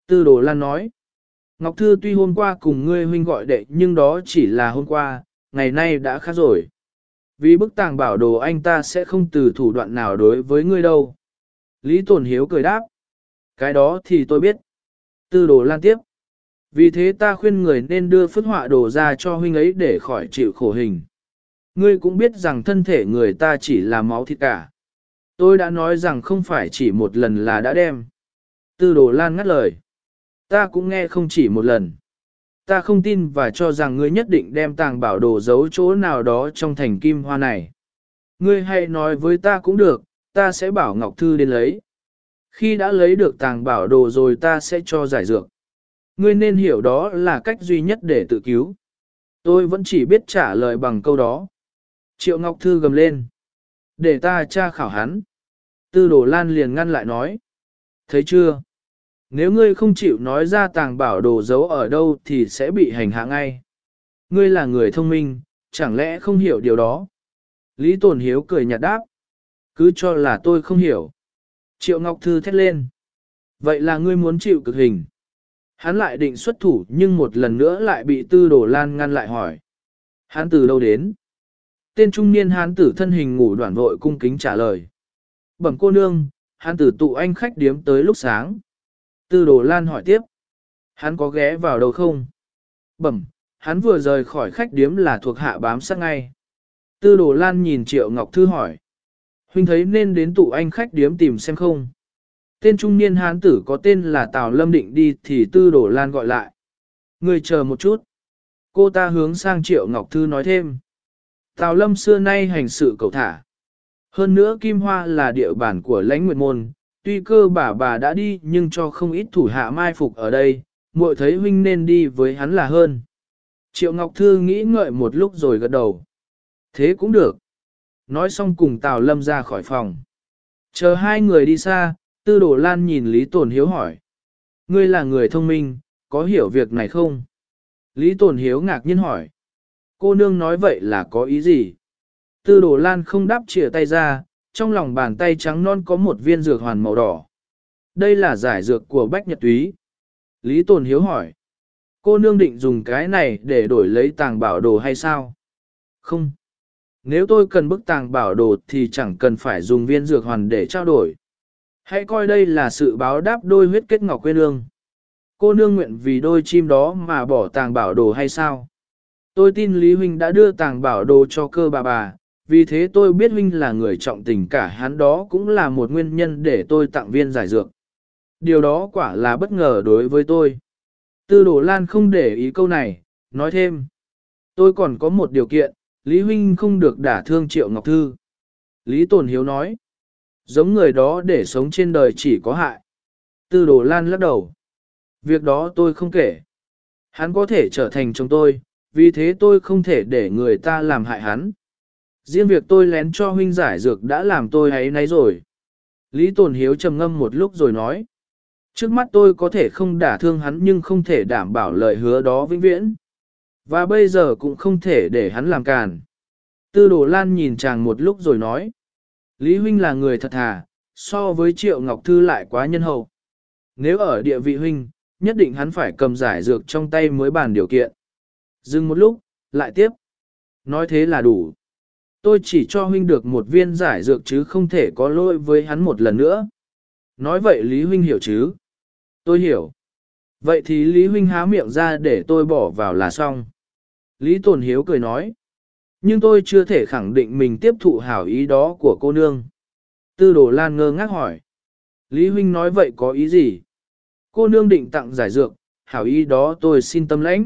Tư Đồ Lan nói, Ngọc Thư tuy hôm qua cùng ngươi huynh gọi đệ nhưng đó chỉ là hôm qua, ngày nay đã khác rồi. Vì bức tàng bảo đồ anh ta sẽ không từ thủ đoạn nào đối với ngươi đâu. Lý Tồn Hiếu cười đáp, cái đó thì tôi biết. Tư Đồ Lan tiếp, vì thế ta khuyên người nên đưa phức họa đồ ra cho huynh ấy để khỏi chịu khổ hình. Ngươi cũng biết rằng thân thể người ta chỉ là máu thịt cả. Tôi đã nói rằng không phải chỉ một lần là đã đem. Tư Đồ Lan ngắt lời. Ta cũng nghe không chỉ một lần. Ta không tin và cho rằng ngươi nhất định đem tàng bảo đồ giấu chỗ nào đó trong thành kim hoa này. Ngươi hãy nói với ta cũng được, ta sẽ bảo Ngọc Thư đến lấy. Khi đã lấy được tàng bảo đồ rồi ta sẽ cho giải dược. Ngươi nên hiểu đó là cách duy nhất để tự cứu. Tôi vẫn chỉ biết trả lời bằng câu đó. Triệu Ngọc Thư gầm lên. Để ta tra khảo hắn. Tư Đồ Lan liền ngăn lại nói. Thấy chưa? Nếu ngươi không chịu nói ra tàng bảo đồ giấu ở đâu thì sẽ bị hành hạ ngay. Ngươi là người thông minh, chẳng lẽ không hiểu điều đó? Lý Tồn Hiếu cười nhạt đáp. Cứ cho là tôi không hiểu. Triệu Ngọc Thư thét lên. Vậy là ngươi muốn chịu cực hình. Hắn lại định xuất thủ nhưng một lần nữa lại bị Tư Đồ Lan ngăn lại hỏi. Hắn từ đâu đến? Tên trung niên hán tử thân hình ngủ đoạn vội cung kính trả lời. Bẩm cô nương, hắn tử tụ anh khách điếm tới lúc sáng. Tư Đồ Lan hỏi tiếp. Hắn có ghé vào đâu không? Bẩm, hắn vừa rời khỏi khách điếm là thuộc hạ bám sát ngay. Tư Đồ Lan nhìn Triệu Ngọc Thư hỏi. Huynh thấy nên đến tụ anh khách điếm tìm xem không? Tên trung niên hán tử có tên là Tào Lâm định đi thì Tư Đồ Lan gọi lại. Người chờ một chút. Cô ta hướng sang Triệu Ngọc Thư nói thêm. Tào Lâm xưa nay hành sự cẩu thả. Hơn nữa Kim Hoa là địa bàn của Lãnh Nguyệt Môn, tuy cơ bà đã đi nhưng cho không ít thủ hạ mai phục ở đây, muội thấy huynh nên đi với hắn là hơn. Triệu Ngọc Thư nghĩ ngợi một lúc rồi gật đầu. Thế cũng được. Nói xong cùng Tào Lâm ra khỏi phòng. Chờ hai người đi xa, Tư Đồ Lan nhìn Lý Tồn Hiếu hỏi. Ngươi là người thông minh, có hiểu việc này không? Lý Tồn Hiếu ngạc nhiên hỏi. Cô nương nói vậy là có ý gì? Tư Đồ Lan không đáp chìa tay ra, trong lòng bàn tay trắng non có một viên dược hoàn màu đỏ. Đây là giải dược của Bách Nhật Túy. Lý Tồn Hiếu hỏi. Cô nương định dùng cái này để đổi lấy tàng bảo đồ hay sao? Không. Nếu tôi cần bức tàng bảo đồ thì chẳng cần phải dùng viên dược hoàn để trao đổi. Hãy coi đây là sự báo đáp đôi huyết kết ngọc quê nương. Cô nương nguyện vì đôi chim đó mà bỏ tàng bảo đồ hay sao? Tôi tin Lý Huynh đã đưa tàng bảo đồ cho cơ bà, vì thế tôi biết Huynh là người trọng tình cả hắn, đó cũng là một nguyên nhân để tôi tặng viên giải dược. Điều đó quả là bất ngờ đối với tôi. Tư Đồ Lan không để ý câu này, nói thêm. Tôi còn có một điều kiện, Lý Huynh không được đả thương Triệu Ngọc Thư. Lý Tồn Hiếu nói. Giống người đó để sống trên đời chỉ có hại. Tư Đồ Lan lắc đầu. Việc đó tôi không kể. Hắn có thể trở thành chồng tôi, vì thế tôi không thể để người ta làm hại hắn. Riêng việc tôi lén cho huynh giải dược đã làm tôi áy náy rồi. Lý Tồn Hiếu trầm ngâm một lúc rồi nói. Trước mắt tôi có thể không đả thương hắn nhưng không thể đảm bảo lời hứa đó vĩnh viễn. Và bây giờ cũng không thể để hắn làm càn. Tư Đồ Lan nhìn chàng một lúc rồi nói. Lý Huynh là người thật thà, so với Triệu Ngọc Thư lại quá nhân hậu. Nếu ở địa vị Huynh, nhất định hắn phải cầm giải dược trong tay mới bàn điều kiện. Dừng một lúc, lại tiếp. Nói thế là đủ. Tôi chỉ cho Huynh được một viên giải dược chứ không thể có lỗi với hắn một lần nữa. Nói vậy Lý Huynh hiểu chứ? Tôi hiểu. Vậy thì Lý Huynh há miệng ra để tôi bỏ vào là xong. Lý Tồn Hiếu cười nói. Nhưng tôi chưa thể khẳng định mình tiếp thụ hảo ý đó của cô nương. Tư Đồ Lan ngơ ngác hỏi. Lý Huynh nói vậy có ý gì? Cô nương định tặng giải dược, hảo ý đó tôi xin tâm lãnh.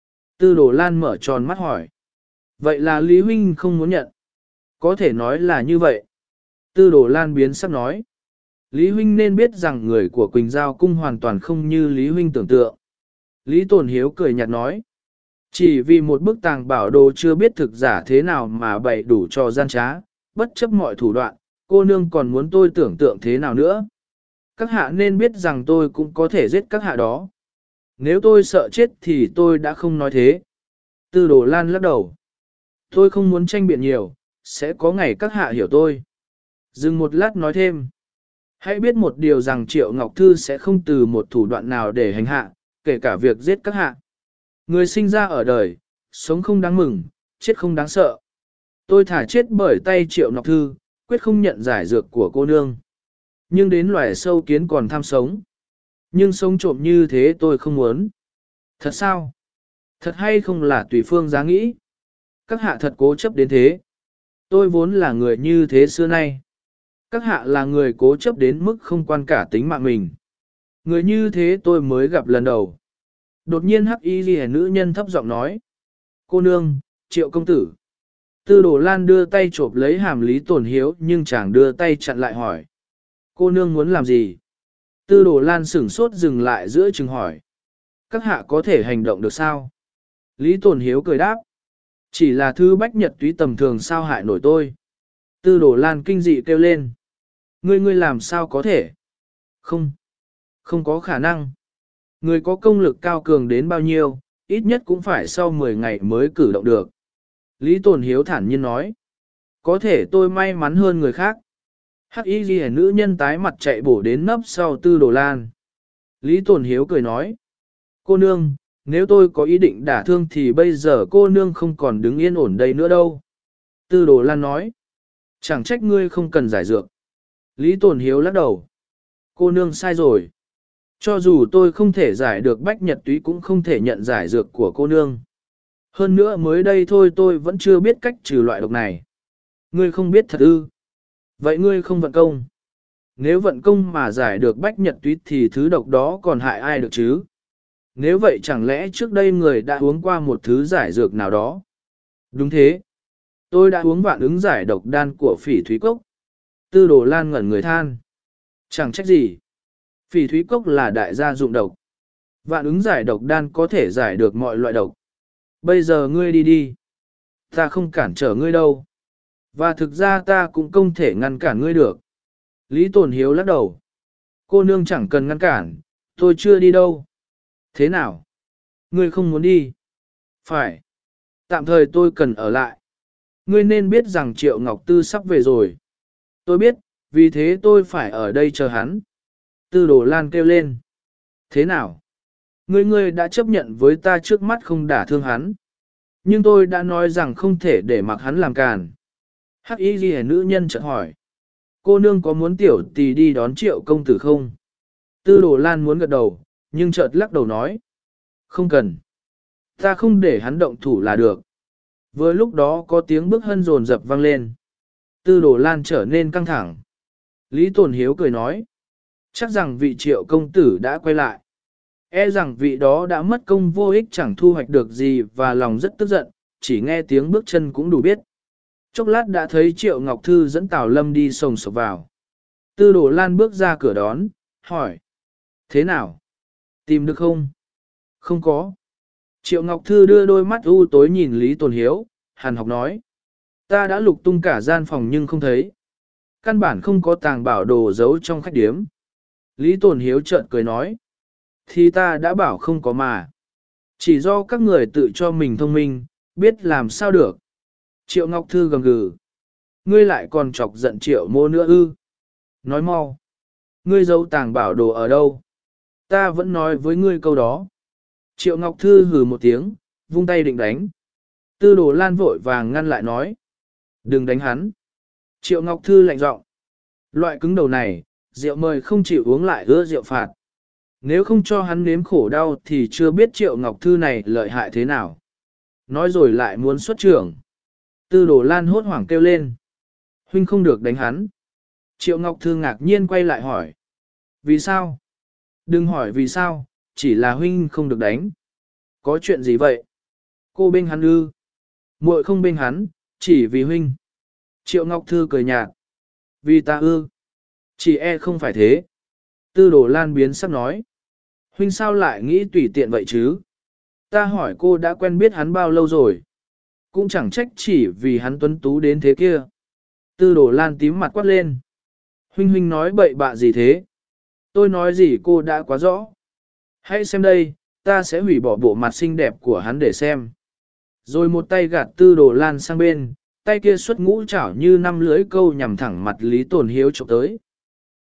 Tư Đồ Lan mở tròn mắt hỏi. Vậy là Lý Huynh không muốn nhận. Có thể nói là như vậy. Tư Đồ Lan biến sắc nói. Lý Huynh nên biết rằng người của Quỳnh Giao Cung hoàn toàn không như Lý Huynh tưởng tượng. Lý Tồn Hiếu cười nhạt nói. Chỉ vì một bức tàng bảo đồ chưa biết thực giả thế nào mà bày đủ cho gian trá, bất chấp mọi thủ đoạn, cô nương còn muốn tôi tưởng tượng thế nào nữa. Các hạ nên biết rằng tôi cũng có thể giết các hạ đó. Nếu tôi sợ chết thì tôi đã không nói thế. Tư Đồ Lan lắc đầu. Tôi không muốn tranh biện nhiều, sẽ có ngày các hạ hiểu tôi. Dừng một lát nói thêm. Hãy biết một điều rằng Triệu Ngọc Thư sẽ không từ một thủ đoạn nào để hành hạ, kể cả việc giết các hạ. Người sinh ra ở đời, sống không đáng mừng, chết không đáng sợ. Tôi thả chết bởi tay Triệu Ngọc Thư, quyết không nhận giải dược của cô nương. Nhưng đến loài sâu kiến còn tham sống. Nhưng sống trộm như thế tôi không muốn. Thật sao? Thật hay không là tùy phương giá nghĩ? Các hạ thật cố chấp đến thế. Tôi vốn là người như thế xưa nay. Các hạ là người cố chấp đến mức không quan cả tính mạng mình. Người như thế tôi mới gặp lần đầu. Đột nhiên hắc y ghi nữ nhân thấp giọng nói. Cô nương, Triệu công tử. Tư Đồ Lan đưa tay chộp lấy hàm Lý Tồn Hiếu nhưng chàng đưa tay chặn lại hỏi. Cô nương muốn làm gì? Tư Đồ Lan sửng sốt dừng lại giữa chừng hỏi. Các hạ có thể hành động được sao? Lý Tồn Hiếu cười đáp. Chỉ là thư bách nhật túy tầm thường sao hại nổi tôi. Tư Đồ Lan kinh dị kêu lên. Ngươi làm sao có thể? Không có khả năng. Người có công lực cao cường đến bao nhiêu, ít nhất cũng phải sau 10 ngày mới cử động được. Lý Tồn Hiếu thản nhiên nói. Có thể tôi may mắn hơn người khác. Hắc y ghi nữ nhân tái mặt chạy bổ đến nấp sau Tư Đồ Lan. Lý Tồn Hiếu cười nói. Cô nương, nếu tôi có ý định đả thương thì bây giờ cô nương không còn đứng yên ổn đây nữa đâu. Tư Đồ Lan nói. Chẳng trách ngươi không cần giải dược. Lý Tồn Hiếu lắc đầu. Cô nương sai rồi. Cho dù tôi không thể giải được bách nhật túy cũng không thể nhận giải dược của cô nương. Hơn nữa mới đây thôi tôi vẫn chưa biết cách trừ loại độc này. Ngươi không biết thật ư. Vậy ngươi không vận công. Nếu vận công mà giải được bách nhật túy thì thứ độc đó còn hại ai được chứ? Nếu vậy chẳng lẽ trước đây người đã uống qua một thứ giải dược nào đó? Đúng thế. Tôi đã uống vạn ứng giải độc đan của Phỉ Thúy Cốc. Tư Đồ Lan ngẩn người than. Chẳng trách gì. Phỉ Thúy Cốc là đại gia dụng độc. Vạn ứng giải độc đan có thể giải được mọi loại độc. Bây giờ ngươi đi đi. Ta không cản trở ngươi đâu. Và thực ra ta cũng không thể ngăn cản ngươi được. Lý Tồn Hiếu lắc đầu. Cô nương chẳng cần ngăn cản, tôi chưa đi đâu. Thế nào? Ngươi không muốn đi? Phải. Tạm thời tôi cần ở lại. Ngươi nên biết rằng Triệu Ngọc Tư sắp về rồi. Tôi biết, vì thế tôi phải ở đây chờ hắn. Tư Đồ Lan kêu lên. Thế nào? Ngươi đã chấp nhận với ta trước mắt không đả thương hắn. Nhưng tôi đã nói rằng không thể để mặc hắn làm càn. Hắc y ghi nữ nhân chợt hỏi. Cô nương có muốn tiểu tỳ đi đón Triệu công tử không? Tư Đồ Lan muốn gật đầu, nhưng chợt lắc đầu nói. Không cần. Ta không để hắn động thủ là được. Vừa lúc đó có tiếng bước hân dồn dập vang lên. Tư Đồ Lan trở nên căng thẳng. Lý Tồn Hiếu cười nói. Chắc rằng vị Triệu công tử đã quay lại. E rằng vị đó đã mất công vô ích chẳng thu hoạch được gì và lòng rất tức giận, chỉ nghe tiếng bước chân cũng đủ biết. Chốc lát đã thấy Triệu Ngọc Thư dẫn Tào Lâm đi sồng sộc vào. Tư Đồ Lan bước ra cửa đón, hỏi. Thế nào? Tìm được không? Không có. Triệu Ngọc Thư đưa đôi mắt u tối nhìn Lý Tồn Hiếu, hàn học nói. Ta đã lục tung cả gian phòng nhưng không thấy. Căn bản không có tàng bảo đồ giấu trong khách điếm. Lý Tồn Hiếu chợt cười nói. Thì ta đã bảo không có mà. Chỉ do các người tự cho mình thông minh, biết làm sao được. Triệu Ngọc Thư gầm gừ. Ngươi lại còn chọc giận Triệu Mô nữa ư. Nói mau. Ngươi giấu tàng bảo đồ ở đâu? Ta vẫn nói với ngươi câu đó. Triệu Ngọc Thư hừ một tiếng, vung tay định đánh. Tư Đồ Lan vội vàng ngăn lại nói. Đừng đánh hắn. Triệu Ngọc Thư lạnh giọng. Loại cứng đầu này, rượu mời không chịu uống lại ưa rượu phạt. Nếu không cho hắn nếm khổ đau thì chưa biết Triệu Ngọc Thư này lợi hại thế nào. Nói rồi lại muốn xuất trưởng. Tư Đồ Lan hốt hoảng kêu lên. Huynh không được đánh hắn. Triệu Ngọc Thư ngạc nhiên quay lại hỏi. Vì sao? Đừng hỏi vì sao, chỉ là huynh không được đánh. Có chuyện gì vậy? Cô bênh hắn ư? Muội không bênh hắn, chỉ vì huynh. Triệu Ngọc Thư cười nhạt. Vì ta ư? Chỉ e không phải thế. Tư Đồ Lan biến sắc nói. Huynh sao lại nghĩ tùy tiện vậy chứ? Ta hỏi cô đã quen biết hắn bao lâu rồi? Cũng chẳng trách chỉ vì hắn tuấn tú đến thế kia. Tư Đồ Lan tím mặt quát lên. Huynh nói bậy bạ gì thế? Tôi nói gì cô đã quá rõ. Hãy xem đây, ta sẽ hủy bỏ bộ mặt xinh đẹp của hắn để xem. Rồi một tay gạt Tư Đồ Lan sang bên, tay kia xuất ngũ chảo như năm lưỡi câu nhằm thẳng mặt Lý Tồn Hiếu chụp tới.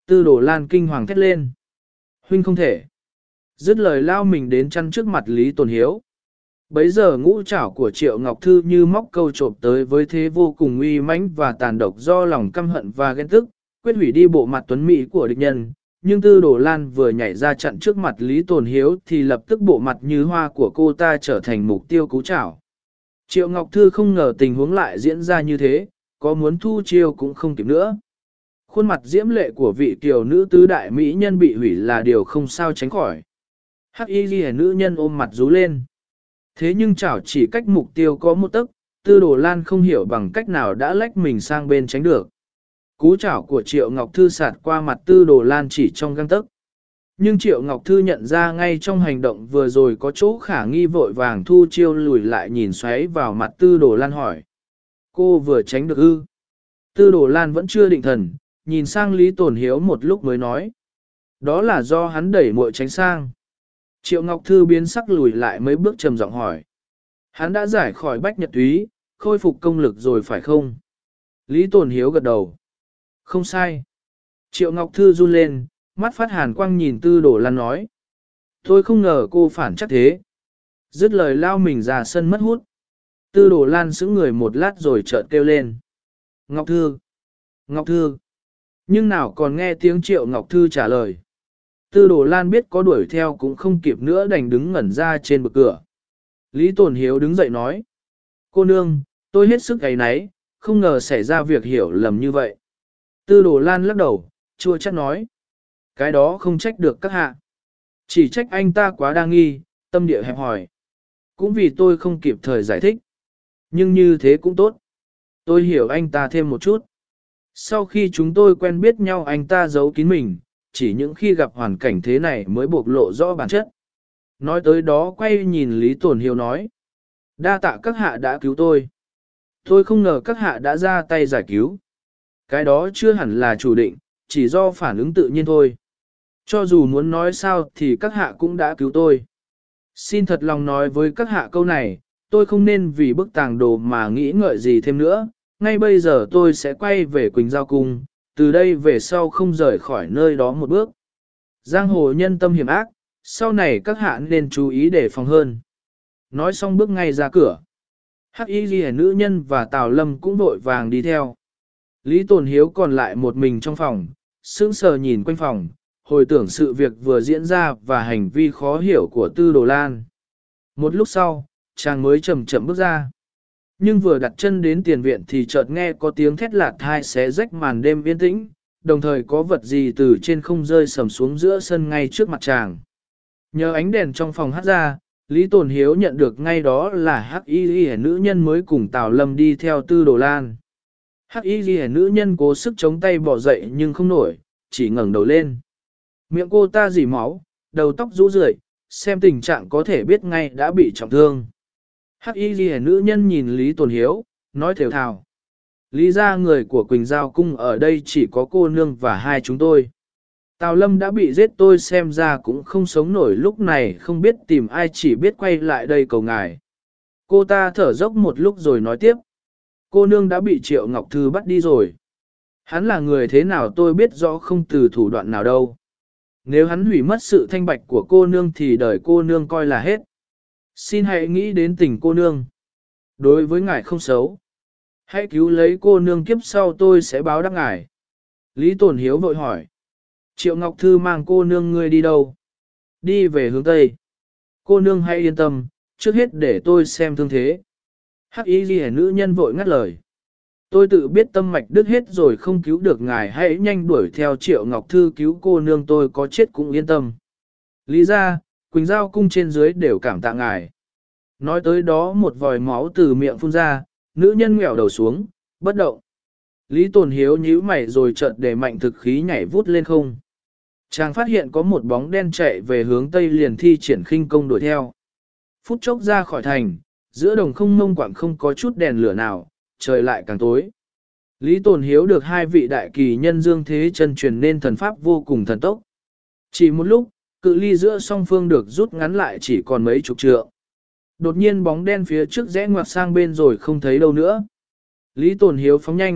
Tư Đồ Lan kinh hoàng thét lên. Huynh không thể. Dứt lời lao mình đến chăn trước mặt Lý Tồn Hiếu. Bấy giờ ngũ trảo của Triệu Ngọc Thư như móc câu trộm tới với thế vô cùng uy mãnh và tàn độc do lòng căm hận và ghen tức, quyết hủy đi bộ mặt tuấn mỹ của địch nhân. Nhưng Tư Đồ Lan vừa nhảy ra chặn trước mặt Lý Tồn Hiếu thì lập tức bộ mặt như hoa của cô ta trở thành mục tiêu cú trảo. Triệu Ngọc Thư không ngờ tình huống lại diễn ra như thế, có muốn thu chiêu cũng không kịp nữa. Khuôn mặt diễm lệ của vị tiểu nữ tứ đại mỹ nhân bị hủy là điều không sao tránh khỏi. Hắc y ghi nữ nhân ôm mặt rú lên. Thế nhưng chảo chỉ cách mục tiêu có một tấc, Tư Đồ Lan không hiểu bằng cách nào đã lách mình sang bên tránh được. Cú chảo của Triệu Ngọc Thư sạt qua mặt Tư Đồ Lan chỉ trong gang tấc. Nhưng Triệu Ngọc Thư nhận ra ngay trong hành động vừa rồi có chỗ khả nghi, vội vàng thu chiêu lùi lại nhìn xoáy vào mặt Tư Đồ Lan hỏi. Cô vừa tránh được ư? Tư Đồ Lan vẫn chưa định thần, nhìn sang Lý Tồn Hiếu một lúc mới nói. Đó là do hắn đẩy muội tránh sang. Triệu Ngọc Thư biến sắc lùi lại mấy bước trầm giọng hỏi. Hắn đã giải khỏi bách nhật túy, khôi phục công lực rồi phải không? Lý Tồn Hiếu gật đầu. Không sai. Triệu Ngọc Thư run lên, mắt phát hàn quang nhìn Tư Đồ Lan nói. Tôi không ngờ cô phản chắc thế. Dứt lời lao mình ra sân mất hút. Tư Đồ Lan sững người một lát rồi chợt kêu lên. Ngọc Thư! Ngọc Thư! Nhưng nào còn nghe tiếng Triệu Ngọc Thư trả lời. Tư Đồ Lan biết có đuổi theo cũng không kịp nữa, đành đứng ngẩn ra trên bậc cửa. Lý Tồn Hiếu đứng dậy nói. Cô nương, tôi hết sức áy náy, không ngờ xảy ra việc hiểu lầm như vậy. Tư Đồ Lan lắc đầu, chua chát nói. Cái đó không trách được các hạ. Chỉ trách anh ta quá đa nghi, tâm địa hẹp hòi. Cũng vì tôi không kịp thời giải thích. Nhưng như thế cũng tốt. Tôi hiểu anh ta thêm một chút. Sau khi chúng tôi quen biết nhau anh ta giấu kín mình, chỉ những khi gặp hoàn cảnh thế này mới bộc lộ rõ bản chất. Nói tới đó quay nhìn Lý Tồn Hiếu nói. Đa tạ các hạ đã cứu tôi. Tôi không ngờ các hạ đã ra tay giải cứu. Cái đó chưa hẳn là chủ định, chỉ do phản ứng tự nhiên thôi. Cho dù muốn nói sao thì các hạ cũng đã cứu tôi. Xin thật lòng nói với các hạ câu này, tôi không nên vì bức tàng đồ mà nghĩ ngợi gì thêm nữa. Ngay bây giờ tôi sẽ quay về Quỳnh Giao Cung, từ đây về sau không rời khỏi nơi đó một bước. Giang hồ nhân tâm hiểm ác, sau này các hạ nên chú ý để phòng hơn. Nói xong bước ngay ra cửa. Hắc y ghi nữ nhân và Tào Lâm cũng vội vàng đi theo. Lý Tồn Hiếu còn lại một mình trong phòng, sững sờ nhìn quanh phòng, hồi tưởng sự việc vừa diễn ra và hành vi khó hiểu của Tư Đồ Lan. Một lúc sau, chàng mới chậm chậm bước ra. Nhưng vừa đặt chân đến tiền viện thì chợt nghe có tiếng thét lạt thai xé rách màn đêm yên tĩnh, đồng thời có vật gì từ trên không rơi sầm xuống giữa sân ngay trước mặt chàng. Nhờ ánh đèn trong phòng hắt ra, Lý Tồn Hiếu nhận được ngay đó là Hắc y ghi nữ nhân mới cùng Tào Lâm đi theo Tư Đồ Lan. Hắc y ghi nữ nhân cố sức chống tay bỏ dậy nhưng không nổi, chỉ ngẩng đầu lên. Miệng cô ta rỉ máu, đầu tóc rũ rượi, xem tình trạng có thể biết ngay đã bị trọng thương. Hắc y ghi nữ nhân nhìn Lý Tồn Hiếu, nói thều thào. Lý ra người của Quỳnh Giao Cung ở đây chỉ có cô nương và hai chúng tôi. Tào Lâm đã bị giết, tôi xem ra cũng không sống nổi lúc này, không biết tìm ai, chỉ biết quay lại đây cầu ngài. Cô ta thở dốc một lúc rồi nói tiếp. Cô nương đã bị Triệu Ngọc Thư bắt đi rồi. Hắn là người thế nào tôi biết rõ không từ thủ đoạn nào đâu. Nếu hắn hủy mất sự thanh bạch của cô nương thì đời cô nương coi là hết. Xin hãy nghĩ đến tình cô nương. Đối với ngài không xấu. Hãy cứu lấy cô nương, kiếp sau tôi sẽ báo đáp ngài. Lý Tồn Hiếu vội hỏi. Triệu Ngọc Thư mang cô nương ngươi đi đâu? Đi về hướng Tây. Cô nương hãy yên tâm, trước hết để tôi xem thương thế. Hắc y ghi nữ nhân vội ngắt lời. Tôi tự biết tâm mạch đứt hết rồi không cứu được ngài, hãy nhanh đuổi theo Triệu Ngọc Thư cứu cô nương, tôi có chết cũng yên tâm. Lý ra, Quỳnh Giao Cung trên dưới đều cảm tạ ngài. Nói tới đó một vòi máu từ miệng phun ra, nữ nhân ngẹo đầu xuống, bất động. Lý Tồn Hiếu nhíu mày rồi chợt để mạnh thực khí nhảy vút lên không. Chàng phát hiện có một bóng đen chạy về hướng Tây, liền thi triển khinh công đuổi theo. Phút chốc ra khỏi thành, giữa đồng không mông quảng không có chút đèn lửa nào, trời lại càng tối. Lý Tồn Hiếu được hai vị đại kỳ nhân Dương Thế Chân truyền nên thần pháp vô cùng thần tốc. Chỉ một lúc, cự ly giữa song phương được rút ngắn lại chỉ còn mấy chục trượng. Đột nhiên bóng đen phía trước rẽ ngoặt sang bên rồi không thấy đâu nữa. Lý Tồn Hiếu phóng nhanh,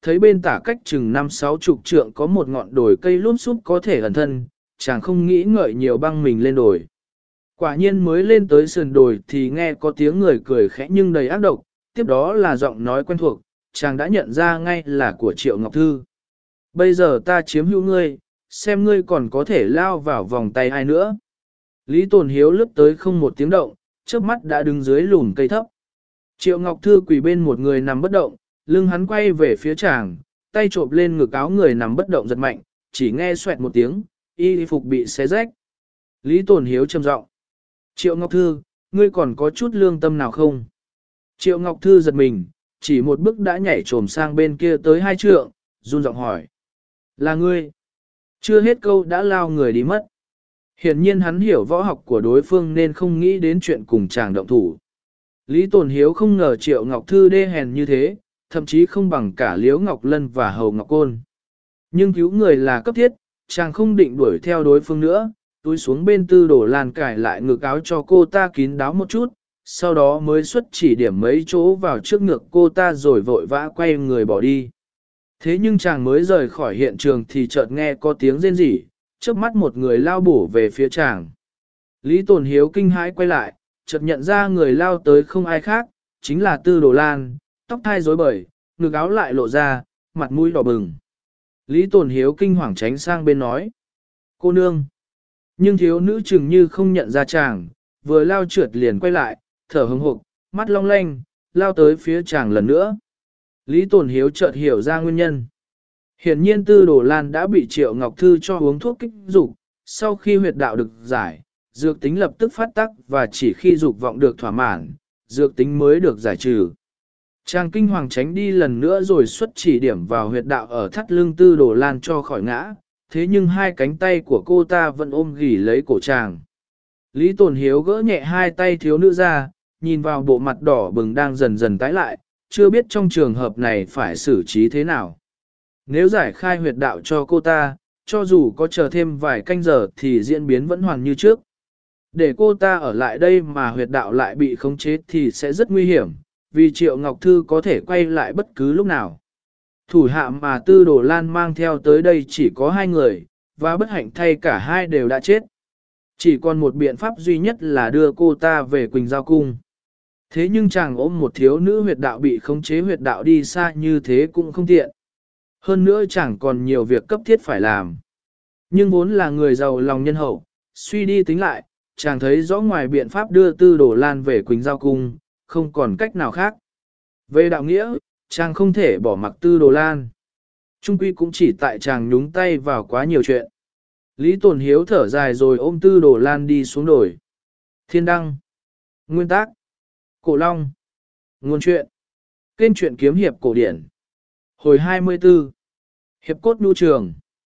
thấy bên tả cách chừng 5-60 trượng có một ngọn đồi cây lúp xúp có thể ẩn thân, chàng không nghĩ ngợi nhiều băng mình lên đồi. Quả nhiên mới lên tới sườn đồi thì nghe có tiếng người cười khẽ nhưng đầy ác độc, tiếp đó là giọng nói quen thuộc, chàng đã nhận ra ngay là của Triệu Ngọc Thư. Bây giờ ta chiếm hữu ngươi, xem ngươi còn có thể lao vào vòng tay ai nữa. Lý Tồn Hiếu lướt tới không một tiếng động, trước mắt đã đứng dưới lùm cây thấp. Triệu Ngọc Thư quỳ bên một người nằm bất động, lưng hắn quay về phía chàng, tay trộm lên ngực áo người nằm bất động giật mạnh, chỉ nghe xoẹt một tiếng, y phục bị xé rách. Lý Tồn Hiếu trầm giọng: Triệu Ngọc Thư, ngươi còn có chút lương tâm nào không? Triệu Ngọc Thư giật mình, chỉ một bước đã nhảy trồm sang bên kia tới 2 trượng, run giọng hỏi: Là ngươi? Chưa hết câu đã lao người đi mất. Hiển nhiên hắn hiểu võ học của đối phương nên không nghĩ đến chuyện cùng chàng động thủ. Lý Tồn Hiếu không ngờ Triệu Ngọc Thư đê hèn như thế, thậm chí không bằng cả Liễu Ngọc Lân và Hầu Ngọc Côn. Nhưng cứu người là cấp thiết, chàng không định đuổi theo đối phương nữa, túi xuống bên Tư Đồ Lan cải lại ngực áo cho cô ta kín đáo một chút, sau đó mới xuất chỉ điểm mấy chỗ vào trước ngực cô ta rồi vội vã quay người bỏ đi. Thế nhưng chàng mới rời khỏi hiện trường thì chợt nghe có tiếng rên rỉ, trước mắt một người lao bổ về phía chàng. Lý Tồn Hiếu kinh hãi quay lại, chợt nhận ra người lao tới không ai khác, chính là Tư Đồ Lan, tóc thai rối bời, ngực áo lại lộ ra, mặt mũi đỏ bừng. Lý Tồn Hiếu kinh hoàng tránh sang bên nói: Cô nương! Nhưng thiếu nữ chừng như không nhận ra chàng, vừa lao trượt liền quay lại, thở hững hộc, mắt long lanh, lao tới phía chàng lần nữa. Lý Tồn Hiếu chợt hiểu ra nguyên nhân. Hiển nhiên Tư Đồ Lan đã bị Triệu Ngọc Thư cho uống thuốc kích dục, sau khi huyệt đạo được giải, dược tính lập tức phát tác và chỉ khi dục vọng được thỏa mãn, dược tính mới được giải trừ. Chàng kinh hoàng tránh đi lần nữa rồi xuất chỉ điểm vào huyệt đạo ở thắt lưng Tư Đồ Lan cho khỏi ngã, thế nhưng hai cánh tay của cô ta vẫn ôm ghì lấy cổ chàng. Lý Tồn Hiếu gỡ nhẹ hai tay thiếu nữ ra, nhìn vào bộ mặt đỏ bừng đang dần dần tái lại, chưa biết trong trường hợp này phải xử trí thế nào. Nếu giải khai huyệt đạo cho cô ta, cho dù có chờ thêm vài canh giờ thì diễn biến vẫn hoàn như trước. Để cô ta ở lại đây mà huyệt đạo lại bị khống chế thì sẽ rất nguy hiểm, vì Triệu Ngọc Thư có thể quay lại bất cứ lúc nào. Thủ hạ mà Tư Đồ Lan mang theo tới đây chỉ có 2 người, và bất hạnh thay cả hai đều đã chết. Chỉ còn một biện pháp duy nhất là đưa cô ta về Quỳnh Giao Cung. Thế nhưng chàng ôm một thiếu nữ huyệt đạo bị khống chế huyệt đạo đi xa như thế cũng không tiện. Hơn nữa chẳng còn nhiều việc cấp thiết phải làm. Nhưng vốn là người giàu lòng nhân hậu, suy đi tính lại, chàng thấy rõ ngoài biện pháp đưa Tư Đồ Lan về Quỳnh Giao Cung, không còn cách nào khác. Về đạo nghĩa, chàng không thể bỏ mặc Tư Đồ Lan. Trung quy cũng chỉ tại chàng nhúng tay vào quá nhiều chuyện. Lý Tồn Hiếu thở dài rồi ôm Tư Đồ Lan đi xuống đồi. Thiên đăng. Nguyên tác. Cổ Long. Nguồn truyện. Kênh truyện kiếm hiệp cổ điển. Hồi 24. Hiệp cốt nhu trường.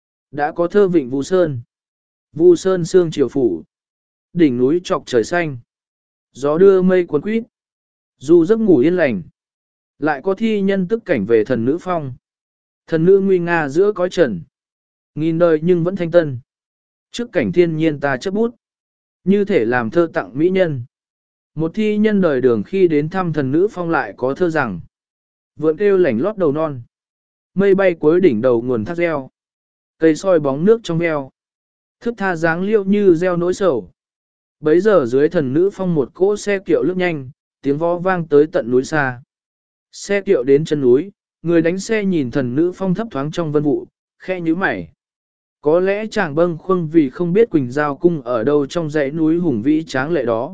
Đã có thơ vịnh Vu Sơn. Vu Sơn sương chiều phủ. Đỉnh núi trọc trời xanh. Gió đưa mây cuốn quýt. Dù giấc ngủ yên lành. Lại có thi nhân tức cảnh về thần nữ phong. Thần nữ nguy nga giữa cõi trần. Nghìn đời nhưng vẫn thanh tân. Trước cảnh thiên nhiên ta chấp bút. Như thể làm thơ tặng mỹ nhân. Một thi nhân đời đường khi đến thăm thần nữ phong lại có thơ rằng: vượn kêu lảnh lót đầu non. Mây bay cuối đỉnh đầu nguồn thác reo. Cây soi bóng nước trong veo. Thức tha dáng liêu như gieo nỗi sầu. Bấy giờ dưới thần nữ phong một cỗ xe kiệu lướt nhanh, tiếng vó vang tới tận núi xa. Xe kiệu đến chân núi, người đánh xe nhìn thần nữ phong thấp thoáng trong vân vụ, khe nhíu mày. Có lẽ chàng bâng khuâng vì không biết Quỳnh Giao Cung ở đâu trong dãy núi hùng vĩ tráng lệ đó.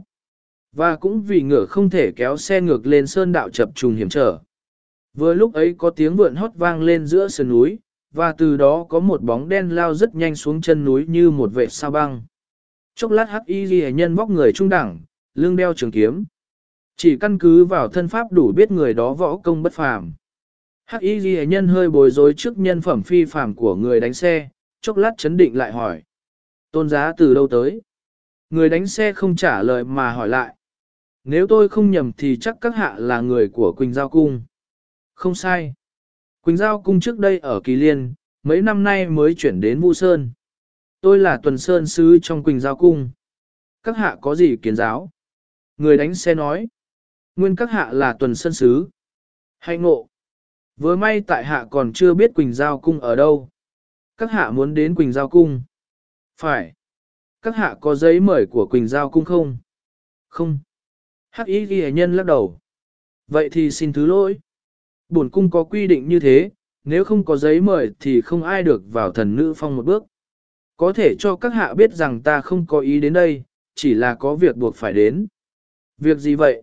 Và cũng vì ngựa không thể kéo xe ngược lên sơn đạo chập trùng hiểm trở. Vừa lúc ấy có tiếng vượn hót vang lên giữa sườn núi, và từ đó có một bóng đen lao rất nhanh xuống chân núi như một vệt sao băng. Chốc lát hắc y ghi nhân vóc người trung đẳng, lưng đeo trường kiếm. Chỉ căn cứ vào thân pháp đủ biết người đó võ công bất phàm. Hắc y ghi nhân hơi bối rối trước nhân phẩm phi phàm của người đánh xe, chốc lát chấn định lại hỏi: tôn giá từ đâu tới? Người đánh xe không trả lời mà hỏi lại: nếu tôi không nhầm thì chắc các hạ là người của Quỳnh Giao Cung. Không sai. Quỳnh Giao Cung trước đây ở Kỳ Liên, mấy năm nay mới chuyển đến Vu Sơn. Tôi là tuần sơn sứ trong Quỳnh Giao Cung. Các hạ có gì kiến giáo? Người đánh xe nói: nguyên các hạ là tuần sơn sứ. Hạnh ngộ. Vừa may tại hạ còn chưa biết Quỳnh Giao Cung ở đâu. Các hạ muốn đến Quỳnh Giao Cung? Phải. Các hạ có giấy mời của Quỳnh Giao Cung không? Không. Hắc Y Ghi Nhân lắc đầu. Vậy thì xin thứ lỗi. Bổn cung có quy định như thế, nếu không có giấy mời thì không ai được vào Thần Nữ Phong một bước. Có thể cho các hạ biết rằng ta không có ý đến đây, chỉ là có việc buộc phải đến. Việc gì vậy?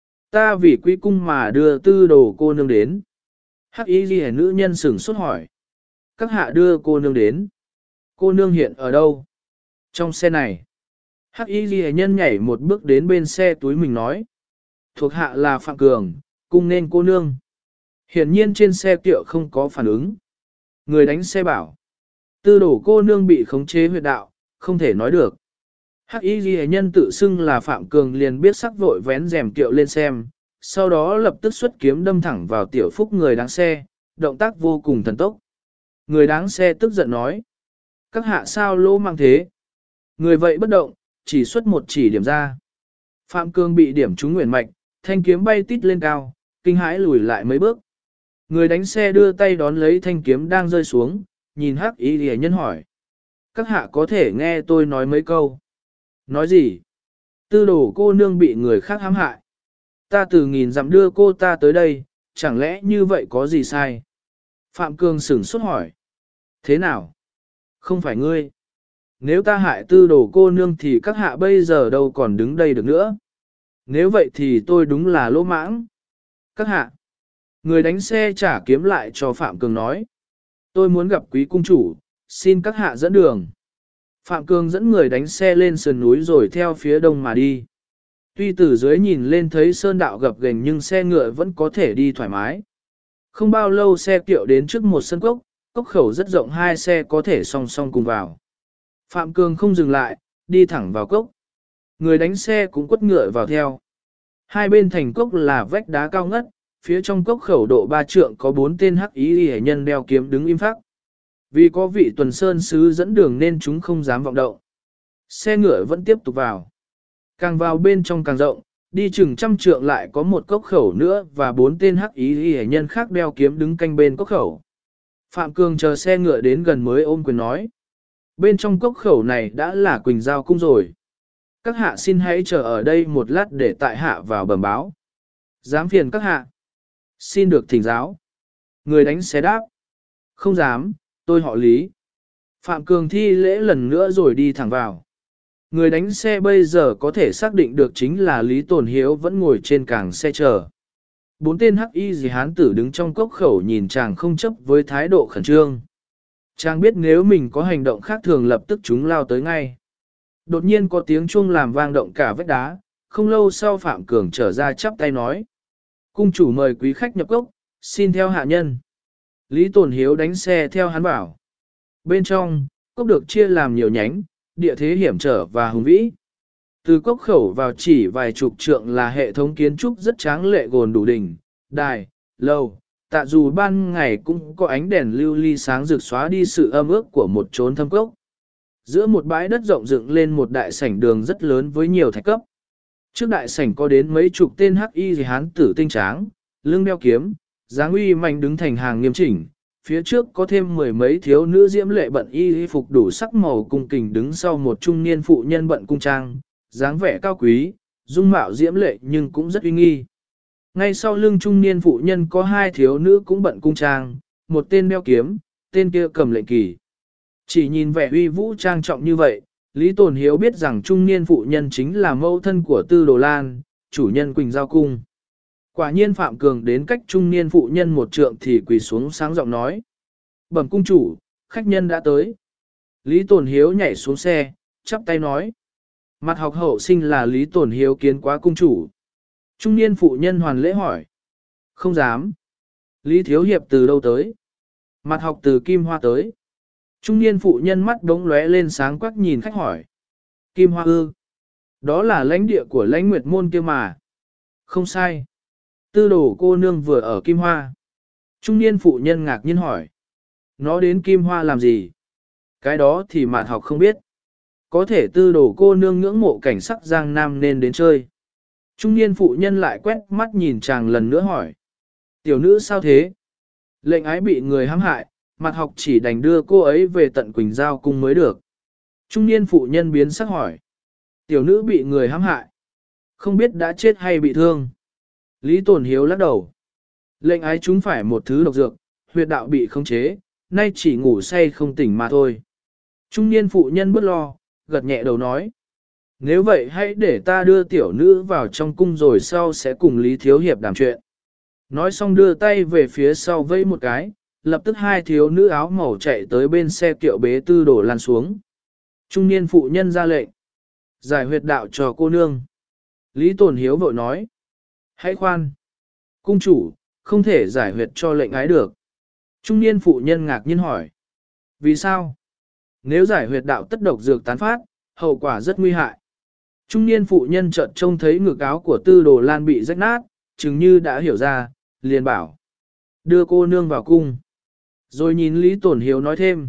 Ta vì quý cung mà đưa Tư Đồ cô nương đến. Hắc Y Ghi Nữ nhân sửng sốt hỏi. Các hạ đưa cô nương đến. Cô nương hiện ở đâu? Trong xe này. Hắc Y Ghi Nhân nhảy một bước đến bên xe túi mình nói. Thuộc hạ là Phạm Cường, cung nên cô nương. Hiển nhiên trên xe kiệu không có phản ứng. Người đánh xe bảo. Tư Đồ cô nương bị khống chế huyệt đạo, không thể nói được. Hắc Y Ghi Nhân tự xưng là Phạm Cường liền biết sắc vội vén rèm kiệu lên xem, sau đó lập tức xuất kiếm đâm thẳng vào tiểu phúc người đáng xe, động tác vô cùng thần tốc. Người đáng xe tức giận nói. Các hạ sao lỗ mang thế? Người vậy bất động, chỉ xuất một chỉ điểm ra. Phạm Cường bị điểm trúng nguyện mạch, thanh kiếm bay tít lên cao, kinh hãi lùi lại mấy bước. Người đánh xe đưa tay đón lấy thanh kiếm đang rơi xuống, nhìn Hắc Y Ghi Nhân hỏi. Các hạ có thể nghe tôi nói mấy câu. Nói gì? Tư Đồ cô nương bị người khác hãm hại. Ta từ nghìn dặm đưa cô ta tới đây, chẳng lẽ như vậy có gì sai? Phạm Cường sửng sốt hỏi. Thế nào? Không phải ngươi. Nếu ta hại Tư Đồ cô nương thì các hạ bây giờ đâu còn đứng đây được nữa. Nếu vậy thì tôi đúng là lỗ mãng. Các hạ. Người đánh xe trả kiếm lại cho Phạm Cường nói. Tôi muốn gặp quý cung chủ, xin các hạ dẫn đường. Phạm Cường dẫn người đánh xe lên sườn núi rồi theo phía đông mà đi. Tuy từ dưới nhìn lên thấy sơn đạo gập ghềnh nhưng xe ngựa vẫn có thể đi thoải mái. Không bao lâu xe kiệu đến trước một sân cốc, cốc khẩu rất rộng, hai xe có thể song song cùng vào. Phạm Cường không dừng lại, đi thẳng vào cốc. Người đánh xe cũng quất ngựa vào theo. Hai bên thành cốc là vách đá cao ngất, phía trong cốc khẩu độ 3 trượng có 4 tên Hắc Y Ghi Nhân đeo kiếm đứng im phác. Vì có vị tuần sơn sứ dẫn đường nên chúng không dám vọng động. Xe ngựa vẫn tiếp tục vào. Càng vào bên trong càng rộng, đi chừng 100 trượng lại có một cốc khẩu nữa và 4 tên Hắc Y Ghi Nhân khác đeo kiếm đứng canh bên cốc khẩu. Phạm Cường chờ xe ngựa đến gần mới ôm quyền nói. Bên trong cốc khẩu này đã là Quỳnh Giao Cung rồi. Các hạ xin hãy chờ ở đây một lát để tại hạ vào bẩm báo. Dám phiền các hạ. Xin được thỉnh giáo. Người đánh xe đáp. Không dám, tôi họ Lý. Phạm Cường thi lễ lần nữa rồi đi thẳng vào. Người đánh xe bây giờ có thể xác định được chính là Lý Tồn Hiếu vẫn ngồi trên càng xe chờ. 4 tên Hắc Y Ghi hán tử đứng trong cốc khẩu nhìn chàng không chấp với thái độ khẩn trương. Chàng biết nếu mình có hành động khác thường lập tức chúng lao tới ngay. Đột nhiên có tiếng chuông làm vang động cả vách đá, không lâu sau Phạm Cường trở ra chắp tay nói. Cung chủ mời quý khách nhập cốc, xin theo hạ nhân. Lý Tồn Hiếu đánh xe theo hắn bảo. Bên trong, cốc được chia làm nhiều nhánh, địa thế hiểm trở và hùng vĩ. Từ cốc khẩu vào chỉ vài chục trượng là hệ thống kiến trúc rất tráng lệ gồm đủ đỉnh, đài, lầu, tạ dù ban ngày cũng có ánh đèn lưu ly sáng rực xóa đi sự âm ước của một chốn thâm cốc. Giữa một bãi đất rộng dựng lên một đại sảnh đường rất lớn với nhiều thạch cấp. Trước đại sảnh có đến mấy chục tên Hắc Y Ghi hán tử tinh tráng, lưng đeo kiếm, dáng uy mạnh đứng thành hàng nghiêm chỉnh. Phía trước có thêm 10 mấy thiếu nữ diễm lệ bận y phục đủ sắc màu cung kình đứng sau một trung niên phụ nhân bận cung trang, dáng vẻ cao quý, dung mạo diễm lệ nhưng cũng rất uy nghi. Ngay sau lưng trung niên phụ nhân có 2 thiếu nữ cũng bận cung trang, một tên đeo kiếm, tên kia cầm lệnh kỳ. Chỉ nhìn vẻ uy vũ trang trọng như vậy, Lý Tồn Hiếu biết rằng trung niên phụ nhân chính là mẫu thân của Tư Đồ Lan, chủ nhân Quỳnh Giao Cung. Quả nhiên Phạm Cường đến cách trung niên phụ nhân một trượng thì quỳ xuống sáng giọng nói. Bẩm cung chủ, khách nhân đã tới. Lý Tồn Hiếu nhảy xuống xe, chắp tay nói. Mặt học hậu sinh là Lý Tồn Hiếu kiến quá cung chủ. Trung niên phụ nhân hoàn lễ hỏi. Không dám. Lý Thiếu Hiệp từ đâu tới? Mặt học từ Kim Hoa tới. Trung niên phụ nhân mắt đống lóe lên sáng quắc nhìn khách hỏi. Kim Hoa ư? Đó là lãnh địa của lãnh nguyệt môn kia mà. Không sai. Tư Đồ cô nương vừa ở Kim Hoa. Trung niên phụ nhân ngạc nhiên hỏi. Nó đến Kim Hoa làm gì? Cái đó thì mạn học không biết. Có thể Tư Đồ cô nương ngưỡng mộ cảnh sắc Giang Nam nên đến chơi. Trung niên phụ nhân lại quét mắt nhìn chàng lần nữa hỏi. Tiểu nữ sao thế? Lệnh ái bị người hãm hại, mặt học chỉ đành đưa cô ấy về tận Quỳnh Giao cung mới được. Trung niên phụ nhân biến sắc hỏi. Tiểu nữ bị người hãm hại. Không biết đã chết hay bị thương. Lý Tồn Hiếu lắc đầu. Lệnh ái chúng phải một thứ độc dược, huyệt đạo bị khống chế, nay chỉ ngủ say không tỉnh mà thôi. Trung niên phụ nhân bớt lo, gật nhẹ đầu nói. Nếu vậy hãy để ta đưa tiểu nữ vào trong cung rồi sau sẽ cùng Lý Thiếu Hiệp đàm chuyện. Nói xong đưa tay về phía sau vẫy một cái, lập tức hai thiếu nữ áo màu chạy tới bên xe kiệu bế Tư Đồ Lan xuống. Trung niên phụ nhân ra lệnh. Giải huyệt đạo cho cô nương. Lý Tồn Hiếu vội nói. Hãy khoan. Cung chủ, không thể giải huyệt cho lệnh ái được. Trung niên phụ nhân ngạc nhiên hỏi. Vì sao? Nếu giải huyệt đạo tất độc dược tán phát, hậu quả rất nguy hại. Trung niên phụ nhân chợt trông thấy ngực áo của Tư Đồ Lan bị rách nát, chừng như đã hiểu ra, liền bảo. Đưa cô nương vào cung. Rồi nhìn Lý Tồn Hiếu nói thêm.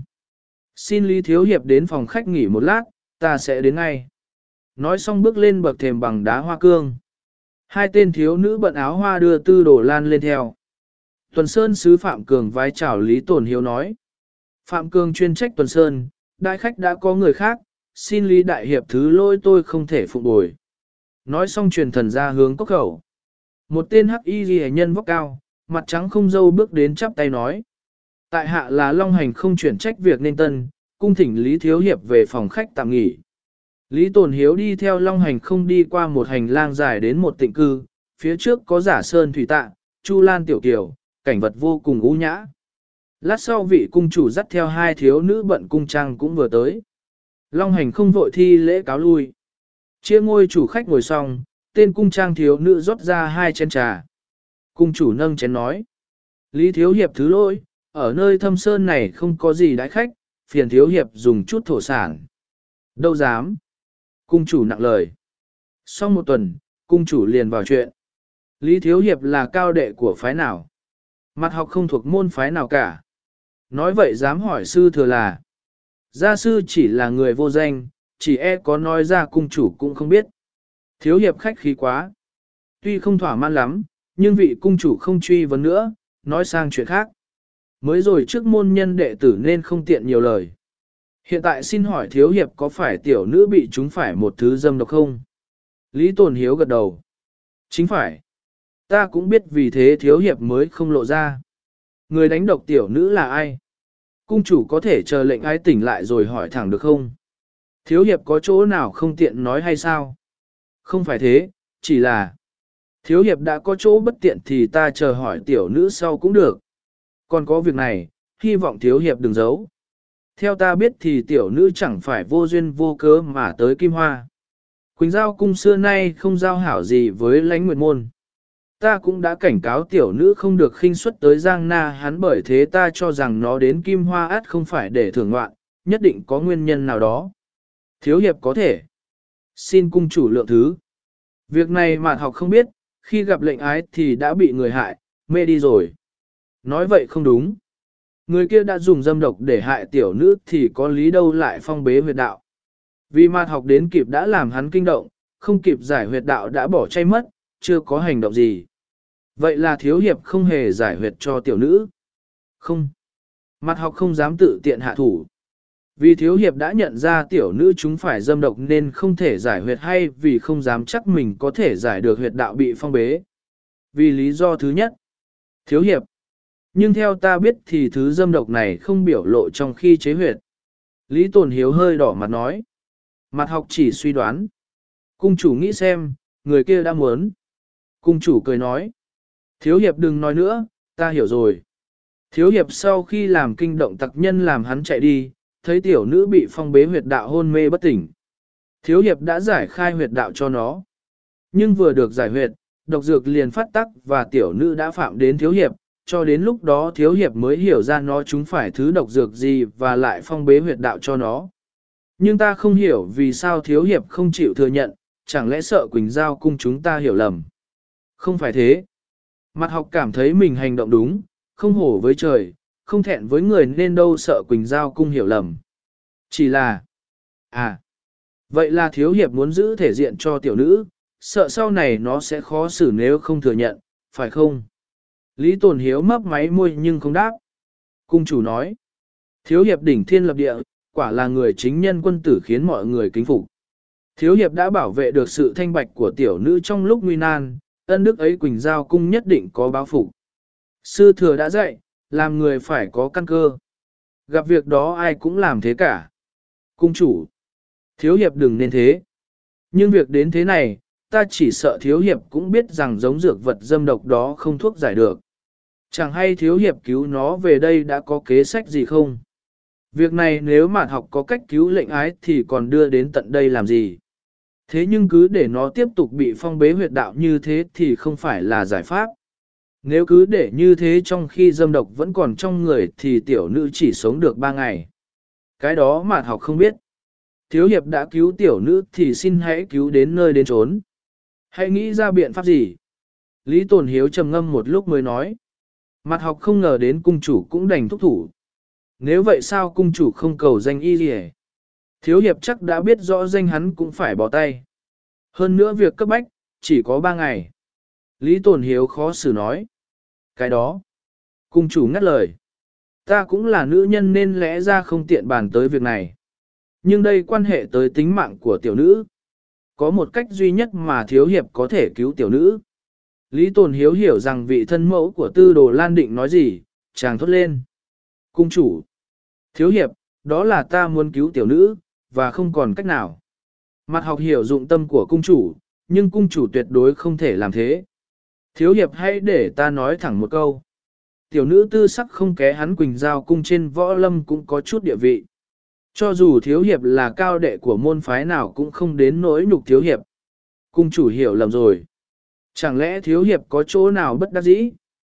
Xin Lý Thiếu Hiệp đến phòng khách nghỉ một lát, ta sẽ đến ngay. Nói xong bước lên bậc thềm bằng đá hoa cương. Hai tên thiếu nữ bận áo hoa đưa Tư Đồ Lan lên theo. Tuần Sơn sứ Phạm Cường vái chào Lý Tồn Hiếu nói. Phạm Cường chuyên trách Tuần Sơn, đại khách đã có người khác, xin Lý Đại Hiệp thứ lỗi tôi không thể phụng bồi. Nói xong truyền thần ra hướng cốc khẩu. Một tên hắc y ghi nhân vóc cao, mặt trắng không râu bước đến chắp tay nói. Tại hạ là Long Hành không chuyển trách việc nên tân, cung thỉnh Lý Thiếu Hiệp về phòng khách tạm nghỉ. Lý Tồn Hiếu đi theo Long Hành không đi qua một hành lang dài đến một tịnh cư, phía trước có giả sơn thủy tạ, chu lan tiểu kiều, cảnh vật vô cùng ưu nhã. Lát sau vị cung chủ dắt theo hai thiếu nữ bận cung trang cũng vừa tới. Long Hành không vội thi lễ cáo lui. Chia ngôi chủ khách ngồi xong, tên cung trang thiếu nữ rót ra hai chén trà. Cung chủ nâng chén nói. Lý Thiếu Hiệp thứ lỗi, ở nơi thâm sơn này không có gì đãi khách, phiền Thiếu Hiệp dùng chút thổ sản. Đâu dám. Cung chủ nặng lời. Sau một tuần, cung chủ liền vào chuyện. Lý Thiếu Hiệp là cao đệ của phái nào? Mặt học không thuộc môn phái nào cả. Nói vậy dám hỏi sư thừa là. Gia sư chỉ là người vô danh, chỉ e có nói ra cung chủ cũng không biết. Thiếu Hiệp khách khí quá. Tuy không thỏa mãn lắm, nhưng vị cung chủ không truy vấn nữa, nói sang chuyện khác. Mới rồi trước môn nhân đệ tử nên không tiện nhiều lời. Hiện tại xin hỏi Thiếu Hiệp có phải tiểu nữ bị chúng phải một thứ dâm độc không? Lý Tồn Hiếu gật đầu. Chính phải. Ta cũng biết vì thế Thiếu Hiệp mới không lộ ra. Người đánh độc tiểu nữ là ai? Cung chủ có thể chờ lệnh ái tỉnh lại rồi hỏi thẳng được không? Thiếu Hiệp có chỗ nào không tiện nói hay sao? Không phải thế, chỉ là Thiếu Hiệp đã có chỗ bất tiện thì ta chờ hỏi tiểu nữ sau cũng được. Còn có việc này, hy vọng Thiếu Hiệp đừng giấu. Theo ta biết thì tiểu nữ chẳng phải vô duyên vô cớ mà tới Kim Hoa. Quỳnh Giao cung xưa nay không giao hảo gì với lãnh nguyệt môn. Ta cũng đã cảnh cáo tiểu nữ không được khinh suất tới Giang Na hắn, bởi thế ta cho rằng nó đến Kim Hoa át không phải để thưởng ngoạn, nhất định có nguyên nhân nào đó. Thiếu Hiệp có thể. Xin cung chủ lượng thứ. Việc này Mạn học không biết, khi gặp lệnh ái thì đã bị người hại, mê đi rồi. Nói vậy không đúng. Người kia đã dùng dâm độc để hại tiểu nữ thì có lý đâu lại phong bế huyệt đạo. Vì Mạn học đến kịp đã làm hắn kinh động, không kịp giải huyệt đạo đã bỏ chay mất, chưa có hành động gì. Vậy là Thiếu Hiệp không hề giải huyệt cho tiểu nữ. Không. Mặt học không dám tự tiện hạ thủ. Vì Thiếu Hiệp đã nhận ra tiểu nữ chúng phải dâm độc nên không thể giải huyệt, hay vì không dám chắc mình có thể giải được huyệt đạo bị phong bế. Vì lý do thứ nhất. Thiếu Hiệp. Nhưng theo ta biết thì thứ dâm độc này không biểu lộ trong khi chế huyệt. Lý Tồn Hiếu hơi đỏ mặt nói. Mặt học chỉ suy đoán. Cung chủ nghĩ xem, người kia đã muốn. Cung chủ cười nói. Thiếu Hiệp đừng nói nữa, ta hiểu rồi. Thiếu Hiệp sau khi làm kinh động tặc nhân làm hắn chạy đi, thấy tiểu nữ bị phong bế huyệt đạo hôn mê bất tỉnh. Thiếu Hiệp đã giải khai huyệt đạo cho nó. Nhưng vừa được giải huyệt, độc dược liền phát tắc và tiểu nữ đã phạm đến Thiếu Hiệp, cho đến lúc đó Thiếu Hiệp mới hiểu ra nó chúng phải thứ độc dược gì và lại phong bế huyệt đạo cho nó. Nhưng ta không hiểu vì sao Thiếu Hiệp không chịu thừa nhận, chẳng lẽ sợ Quỳnh Giao cung chúng ta hiểu lầm. Không phải thế. Mặt học cảm thấy mình hành động đúng, không hổ với trời, không thẹn với người nên đâu sợ Quỳnh Giao cung hiểu lầm. Chỉ là... vậy là Thiếu Hiệp muốn giữ thể diện cho tiểu nữ, sợ sau này nó sẽ khó xử nếu không thừa nhận, phải không? Lý Tồn Hiếu mấp máy môi nhưng không đáp. Cung chủ nói, thiếu hiệp đỉnh thiên lập địa, quả là người chính nhân quân tử khiến mọi người kính phục. Thiếu hiệp đã bảo vệ được sự thanh bạch của tiểu nữ trong lúc nguy nan, ân đức ấy Quỳnh Giao cung nhất định có báo phục. Sư thừa đã dạy, làm người phải có căn cơ. Gặp việc đó ai cũng làm thế cả. Cung chủ, thiếu hiệp đừng nên thế. Nhưng việc đến thế này, ta chỉ sợ thiếu hiệp cũng biết rằng giống dược vật dâm độc đó không thuốc giải được. Chẳng hay thiếu hiệp cứu nó về đây đã có kế sách gì không? Việc này nếu Mạt Học có cách cứu lệnh ái thì còn đưa đến tận đây làm gì? Thế nhưng cứ để nó tiếp tục bị phong bế huyệt đạo như thế thì không phải là giải pháp. Nếu cứ để như thế trong khi dâm độc vẫn còn trong người thì tiểu nữ chỉ sống được 3 ngày. Cái đó Mạt Học không biết. Thiếu hiệp đã cứu tiểu nữ thì xin hãy cứu đến nơi đến chốn. Hãy nghĩ ra biện pháp gì? Lý Tồn Hiếu trầm ngâm một lúc mới nói. Mạt Học không ngờ đến cung chủ cũng đành thúc thủ. Nếu vậy sao cung chủ không cầu danh y gì hết? Thiếu hiệp chắc đã biết rõ danh hắn cũng phải bỏ tay. Hơn nữa việc cấp bách, chỉ có 3 ngày. Lý Tồn Hiếu khó xử nói. Cái đó. Cung chủ ngắt lời. Ta cũng là nữ nhân nên lẽ ra không tiện bàn tới việc này. Nhưng đây quan hệ tới tính mạng của tiểu nữ. Có một cách duy nhất mà thiếu hiệp có thể cứu tiểu nữ. Lý Tồn Hiếu hiểu rằng vị thân mẫu của Tư Đồ Lan định nói gì, chàng thốt lên. Cung chủ. Thiếu hiệp, đó là ta muốn cứu tiểu nữ, và không còn cách nào. Mạt Học hiểu dụng tâm của cung chủ, nhưng cung chủ tuyệt đối không thể làm thế. Thiếu hiệp hãy để ta nói thẳng một câu. Tiểu nữ tư sắc không ké hắn Quỳnh Giao cung trên võ lâm cũng có chút địa vị. Cho dù thiếu hiệp là cao đệ của môn phái nào cũng không đến nỗi nhục thiếu hiệp. Cung chủ hiểu lầm rồi. Chẳng lẽ thiếu hiệp có chỗ nào bất đắc dĩ?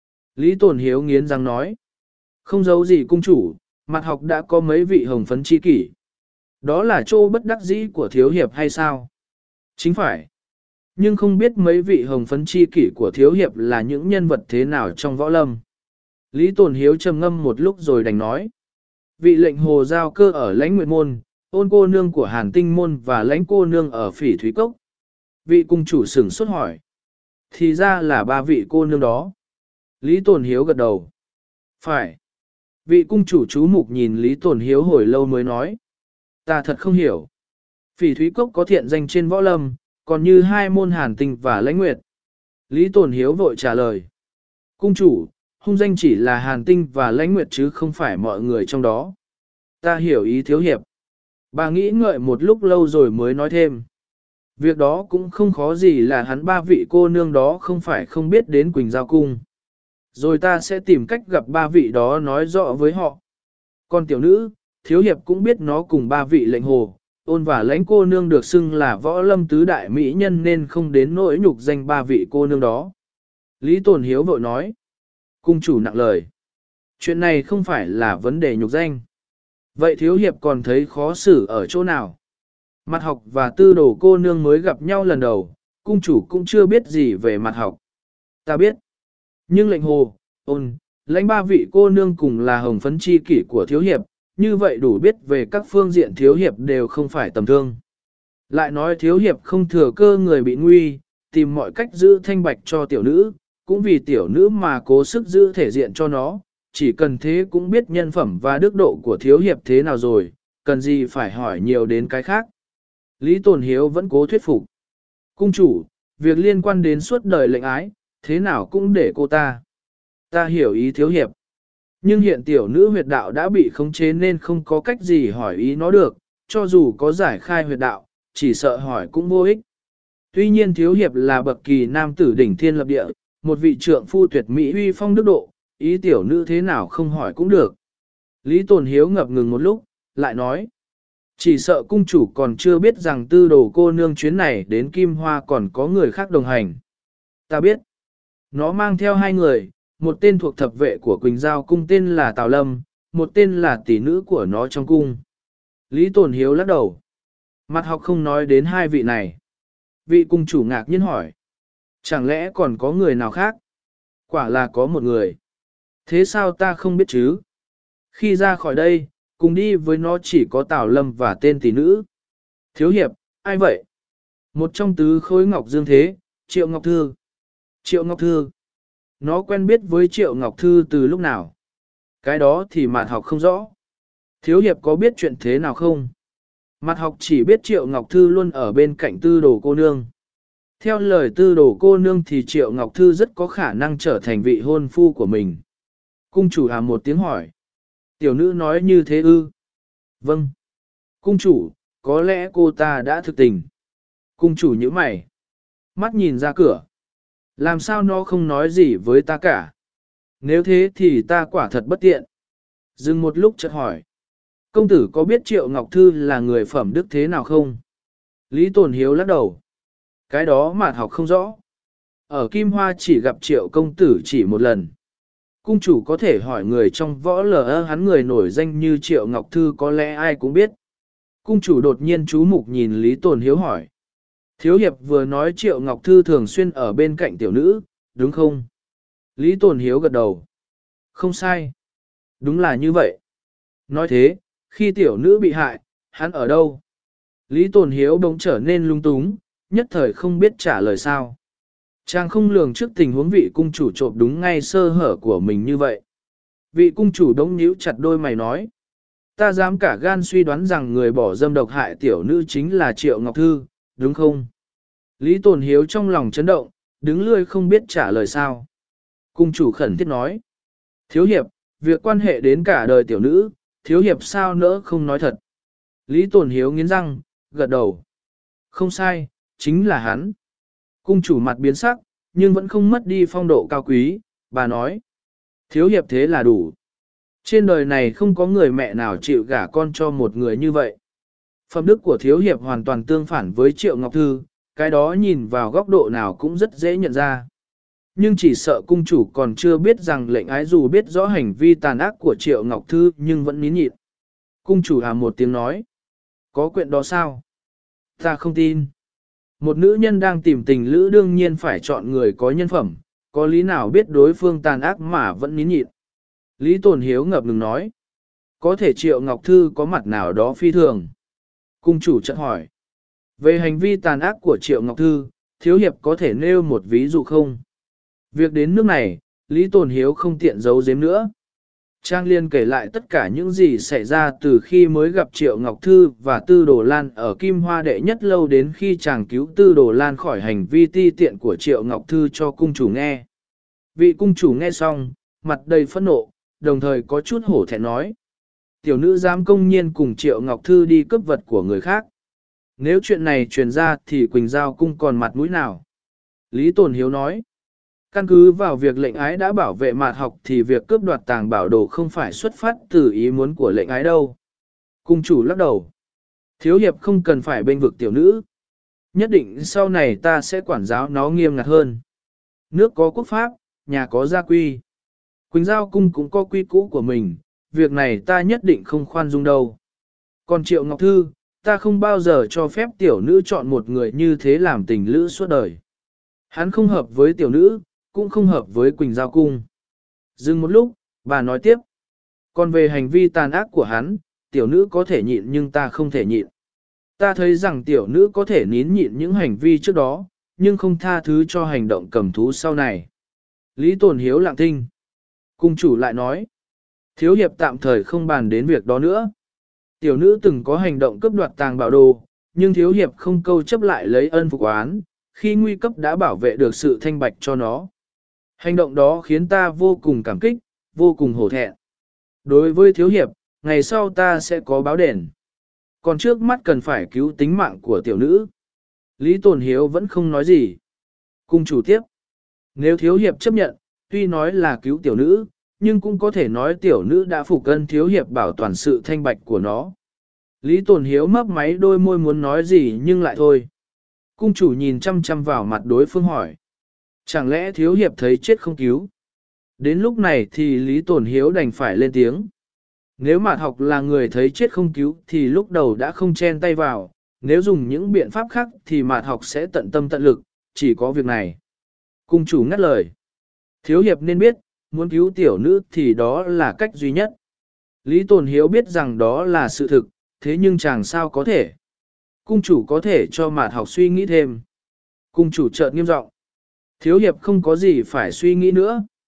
Lý Tồn Hiếu nghiến răng nói. Không giấu gì cung chủ, Mạt Học đã có mấy vị hồng phấn chi kỷ. Đó là chỗ bất đắc dĩ của thiếu hiệp hay sao? Chính phải. Nhưng không biết mấy vị hồng phấn chi kỷ của thiếu hiệp là những nhân vật thế nào trong võ lâm. Lý Tồn Hiếu trầm ngâm một lúc rồi đành nói. Vị lệnh hồ giao cơ ở lãnh nguyệt môn, ôn cô nương của hàn tinh môn và lãnh cô nương ở phỉ thúy cốc. Vị cung chủ sửng sốt hỏi. Thì ra là 3 vị cô nương đó. Lý Tồn Hiếu gật đầu. Phải. Vị cung chủ chú mục nhìn Lý Tồn Hiếu hồi lâu mới nói. Ta thật không hiểu. Phỉ thúy cốc có thiện danh trên võ lâm, còn như 2 môn hàn tinh và lãnh nguyệt. Lý Tồn Hiếu vội trả lời. Cung chủ, hung danh chỉ là hàn tinh và lãnh nguyệt chứ không phải mọi người trong đó. Ta hiểu ý thiếu hiệp. Bà nghĩ ngợi một lúc lâu rồi mới nói thêm. Việc đó cũng không khó gì là hắn 3 vị cô nương đó không phải không biết đến Quỳnh Giao cung. Rồi ta sẽ tìm cách gặp 3 vị đó nói rõ với họ. Còn tiểu nữ, thiếu hiệp cũng biết nó cùng 3 vị lệnh hồ, ôn và lãnh cô nương được xưng là võ lâm tứ đại mỹ nhân nên không đến nỗi nhục danh 3 vị cô nương đó. Lý Tồn Hiếu vội nói. Cung chủ nặng lời. Chuyện này không phải là vấn đề nhục danh. Vậy thiếu hiệp còn thấy khó xử ở chỗ nào? Mạt Học và Tư Đồ cô nương mới gặp nhau lần đầu, cung chủ cũng chưa biết gì về Mạt Học. Ta biết. Nhưng lệnh hồ, ôn, lãnh 3 vị cô nương cùng là hồng phấn chi kỷ của thiếu hiệp, như vậy đủ biết về các phương diện thiếu hiệp đều không phải tầm thương. Lại nói thiếu hiệp không thừa cơ người bị nguy, tìm mọi cách giữ thanh bạch cho tiểu nữ, cũng vì tiểu nữ mà cố sức giữ thể diện cho nó, chỉ cần thế cũng biết nhân phẩm và đức độ của thiếu hiệp thế nào rồi, cần gì phải hỏi nhiều đến cái khác. Lý Tồn Hiếu vẫn cố thuyết phục. Cung chủ, việc liên quan đến suốt đời lệnh ái, thế nào cũng để cô ta. Ta hiểu ý thiếu hiệp. Nhưng hiện tiểu nữ huyệt đạo đã bị khống chế nên không có cách gì hỏi ý nó được, cho dù có giải khai huyệt đạo, chỉ sợ hỏi cũng vô ích. Tuy nhiên thiếu hiệp là bậc kỳ nam tử đỉnh thiên lập địa, một vị trượng phu tuyệt mỹ uy phong đức độ, ý tiểu nữ thế nào không hỏi cũng được. Lý Tồn Hiếu ngập ngừng một lúc, lại nói. Chỉ sợ cung chủ còn chưa biết rằng Tư Đồ cô nương chuyến này đến Kim Hoa còn có người khác đồng hành. Ta biết. Nó mang theo 2 người, một tên thuộc thập vệ của Quỳnh Giao cung tên là Tào Lâm, một tên là tỷ nữ của nó trong cung. Lý Tồn Hiếu lắc đầu. Mạt Học không nói đến 2 vị này. Vị cung chủ ngạc nhiên hỏi. Chẳng lẽ còn có người nào khác? Quả là có một người. Thế sao ta không biết chứ? Khi ra khỏi đây, cùng đi với nó chỉ có Tào Lâm và tên tỷ nữ. Thiếu hiệp, ai vậy? Một trong tứ khối ngọc dương thế, Triệu Ngọc Thư. Triệu Ngọc Thư. Nó quen biết với Triệu Ngọc Thư từ lúc nào? Cái đó thì Mạt Học không rõ. Thiếu hiệp có biết chuyện thế nào không? Mạt Học chỉ biết Triệu Ngọc Thư luôn ở bên cạnh Tư Đồ cô nương. Theo lời Tư Đồ cô nương thì Triệu Ngọc Thư rất có khả năng trở thành vị hôn phu của mình. Cung chủ một tiếng hỏi. Tiểu nữ nói như thế ư? Vâng. Cung chủ, có lẽ cô ta đã thực tình. Cung chủ nhíu mày. Mắt nhìn ra cửa. Làm sao nó không nói gì với ta cả? Nếu thế thì ta quả thật bất tiện. Dừng một lúc chợt hỏi. Công tử có biết Triệu Ngọc Thư là người phẩm đức thế nào không? Lý Tồn Hiếu lắc đầu. Cái đó Mạt Học không rõ. Ở Kim Hoa chỉ gặp Triệu công tử chỉ một lần. Cung chủ có thể hỏi người trong võ lờ hắn người nổi danh như Triệu Ngọc Thư có lẽ ai cũng biết. Cung chủ đột nhiên chú mục nhìn Lý Tồn Hiếu hỏi. Thiếu hiệp vừa nói Triệu Ngọc Thư thường xuyên ở bên cạnh tiểu nữ, đúng không? Lý Tồn Hiếu gật đầu. Không sai. Đúng là như vậy. Nói thế, khi tiểu nữ bị hại, hắn ở đâu? Lý Tồn Hiếu bỗng trở nên lung túng, nhất thời không biết trả lời sao. Chàng không lường trước tình huống vị cung chủ trộm đúng ngay sơ hở của mình như vậy. Vị cung chủ đống nhíu chặt đôi mày nói. Ta dám cả gan suy đoán rằng người bỏ dâm độc hại tiểu nữ chính là Triệu Ngọc Thư, đúng không? Lý Tồn Hiếu trong lòng chấn động, đứng lươi không biết trả lời sao. Cung chủ khẩn thiết nói. Thiếu hiệp, việc quan hệ đến cả đời tiểu nữ, thiếu hiệp sao nỡ không nói thật. Lý Tồn Hiếu nghiến răng, gật đầu. Không sai, chính là hắn. Cung chủ mặt biến sắc, nhưng vẫn không mất đi phong độ cao quý, bà nói. Thiếu hiệp thế là đủ. Trên đời này không có người mẹ nào chịu gả con cho một người như vậy. Phẩm đức của thiếu hiệp hoàn toàn tương phản với Triệu Ngọc Thư, cái đó nhìn vào góc độ nào cũng rất dễ nhận ra. Nhưng chỉ sợ cung chủ còn chưa biết rằng lệnh ái dù biết rõ hành vi tàn ác của Triệu Ngọc Thư nhưng vẫn nín nhịn. Cung chủ một tiếng nói. Có chuyện đó sao? Ta không tin. Một nữ nhân đang tìm tình lữ đương nhiên phải chọn người có nhân phẩm, có lý nào biết đối phương tàn ác mà vẫn nín nhịn. Lý Tồn Hiếu ngập ngừng nói. Có thể Triệu Ngọc Thư có mặt nào đó phi thường. Cung chủ chợt hỏi. Về hành vi tàn ác của Triệu Ngọc Thư, thiếu hiệp có thể nêu một ví dụ không? Việc đến nước này, Lý Tồn Hiếu không tiện giấu giếm nữa. Trang Liên kể lại tất cả những gì xảy ra từ khi mới gặp Triệu Ngọc Thư và Tư Đồ Lan ở Kim Hoa Đệ Nhất Lâu đến khi chàng cứu Tư Đồ Lan khỏi hành vi ti tiện của Triệu Ngọc Thư cho cung chủ nghe. Vị cung chủ nghe xong, mặt đầy phẫn nộ, đồng thời có chút hổ thẹn nói. Tiểu nữ dám công nhiên cùng Triệu Ngọc Thư đi cướp vật của người khác. Nếu chuyện này truyền ra thì Quỳnh Giao cung còn mặt mũi nào? Lý Tồn Hiếu nói. Căn cứ vào việc lệnh ái đã bảo vệ Mạt Học thì việc cướp đoạt tàng bảo đồ không phải xuất phát từ ý muốn của lệnh ái đâu. Cung chủ lắc đầu. Thiếu hiệp không cần phải bênh vực tiểu nữ. Nhất định sau này ta sẽ quản giáo nó nghiêm ngặt hơn. Nước có quốc pháp, nhà có gia quy. Quỳnh Giao cung cũng có quy cũ của mình, việc này ta nhất định không khoan dung đâu. Còn Triệu Ngọc Thư, ta không bao giờ cho phép tiểu nữ chọn một người như thế làm tình lữ suốt đời. Hắn không hợp với tiểu nữ, cũng không hợp với Quỳnh Giao cung. Dừng một lúc, bà nói tiếp. Còn về hành vi tàn ác của hắn, tiểu nữ có thể nhịn nhưng ta không thể nhịn. Ta thấy rằng tiểu nữ có thể nín nhịn những hành vi trước đó, nhưng không tha thứ cho hành động cầm thú sau này. Lý Tồn Hiếu lặng thinh. Cung chủ lại nói. Thiếu hiệp tạm thời không bàn đến việc đó nữa. Tiểu nữ từng có hành động cướp đoạt tàng bảo đồ, nhưng thiếu hiệp không câu chấp lại lấy ân phục oán, khi nguy cấp đã bảo vệ được sự thanh bạch cho nó. Hành động đó khiến ta vô cùng cảm kích, vô cùng hổ thẹn. Đối với thiếu hiệp, ngày sau ta sẽ có báo đền. Còn trước mắt cần phải cứu tính mạng của tiểu nữ. Lý Tồn Hiếu vẫn không nói gì. Cung chủ tiếp. Nếu thiếu hiệp chấp nhận, tuy nói là cứu tiểu nữ, nhưng cũng có thể nói tiểu nữ đã phục ân thiếu hiệp bảo toàn sự thanh bạch của nó. Lý Tồn Hiếu mấp máy đôi môi muốn nói gì nhưng lại thôi. Cung chủ nhìn chăm chăm vào mặt đối phương hỏi. Chẳng lẽ thiếu hiệp thấy chết không cứu? Đến lúc này thì Lý Tồn Hiếu đành phải lên tiếng. Nếu Mạt Học là người thấy chết không cứu thì lúc đầu đã không chen tay vào, nếu dùng những biện pháp khác thì Mạt Học sẽ tận tâm tận lực, chỉ có việc này. Cung chủ ngắt lời. Thiếu hiệp nên biết, muốn cứu tiểu nữ thì đó là cách duy nhất. Lý Tồn Hiếu biết rằng đó là sự thực, thế nhưng chàng sao có thể. Cung chủ có thể cho Mạt Học suy nghĩ thêm. Cung chủ chợt nghiêm giọng. Thiếu hiệp không có gì phải suy nghĩ nữa,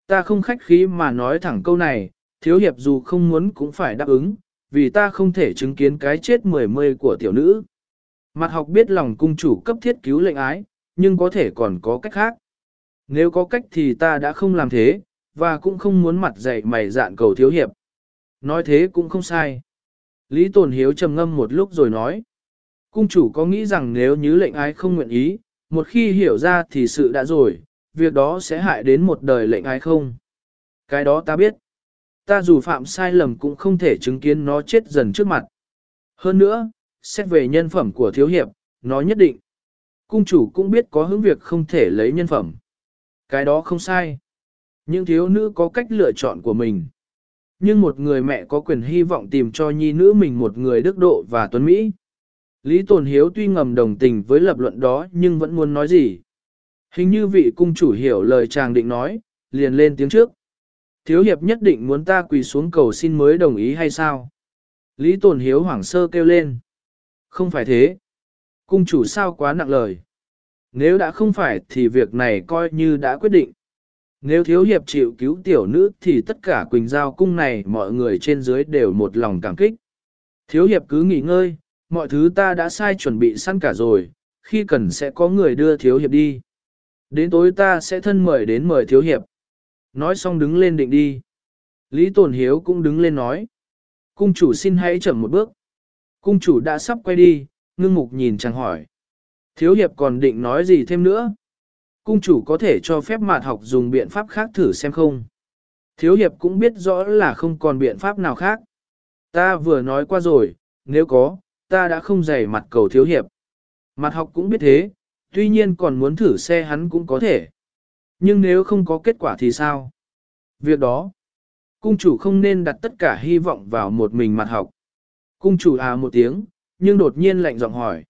Ta không khách khí mà nói thẳng câu này, thiếu hiệp dù không muốn cũng phải đáp ứng, vì ta không thể chứng kiến cái chết mười mươi của tiểu nữ. Mặt học biết lòng cung chủ cấp thiết cứu lệnh ái, nhưng có thể còn có cách khác. Nếu có cách thì ta đã không làm thế, và cũng không muốn mặt dạy mày dạn cầu thiếu hiệp. Nói thế cũng không sai. Lý Tồn Hiếu trầm ngâm một lúc rồi nói. Cung chủ có nghĩ rằng nếu như lệnh ái không nguyện ý, một khi hiểu ra thì sự đã rồi, việc đó sẽ hại đến một đời lệnh ái không? Cái đó ta biết. Ta dù phạm sai lầm cũng không thể chứng kiến nó chết dần trước mặt. Hơn nữa, xét về nhân phẩm của thiếu hiệp, nó nhất định. Cung chủ cũng biết có hướng việc không thể lấy nhân phẩm. Cái đó không sai. Nhưng thiếu nữ có cách lựa chọn của mình. Nhưng một người mẹ có quyền hy vọng tìm cho nhi nữ mình một người đức độ và tuấn Mỹ. Lý Tồn Hiếu tuy ngầm đồng tình với lập luận đó nhưng vẫn muốn nói gì. Hình như vị cung chủ hiểu lời chàng định nói, liền lên tiếng trước. Thiếu hiệp nhất định muốn ta quỳ xuống cầu xin mới đồng ý hay sao? Lý Tồn Hiếu hoảng sơ kêu lên. Không phải thế. Cung chủ sao quá nặng lời. Nếu đã không phải thì việc này coi như đã quyết định. Nếu thiếu hiệp chịu cứu tiểu nữ thì tất cả Quỳnh Giao cung này mọi người trên dưới đều một lòng cảm kích. Thiếu hiệp cứ nghỉ ngơi, mọi thứ ta đã sai chuẩn bị sẵn cả rồi, khi cần sẽ có người đưa thiếu hiệp đi. Đến tối ta sẽ thân mời đến mời thiếu hiệp. Nói xong đứng lên định đi. Lý Tồn Hiếu cũng đứng lên nói. Cung chủ xin hãy chậm một bước. Cung chủ đã sắp quay đi, ngưng mục nhìn chàng hỏi. Thiếu hiệp còn định nói gì thêm nữa? Cung chủ có thể cho phép Mạt Học dùng biện pháp khác thử xem không? Thiếu hiệp cũng biết rõ là không còn biện pháp nào khác. Ta vừa nói qua rồi, nếu có, ta đã không dày mặt cầu thiếu hiệp. Mạt Học cũng biết thế, tuy nhiên còn muốn thử xe hắn cũng có thể. Nhưng nếu không có kết quả thì sao? Việc đó, cung chủ không nên đặt tất cả hy vọng vào một mình Mạt Học. Cung chủ à một tiếng, nhưng đột nhiên lạnh giọng hỏi.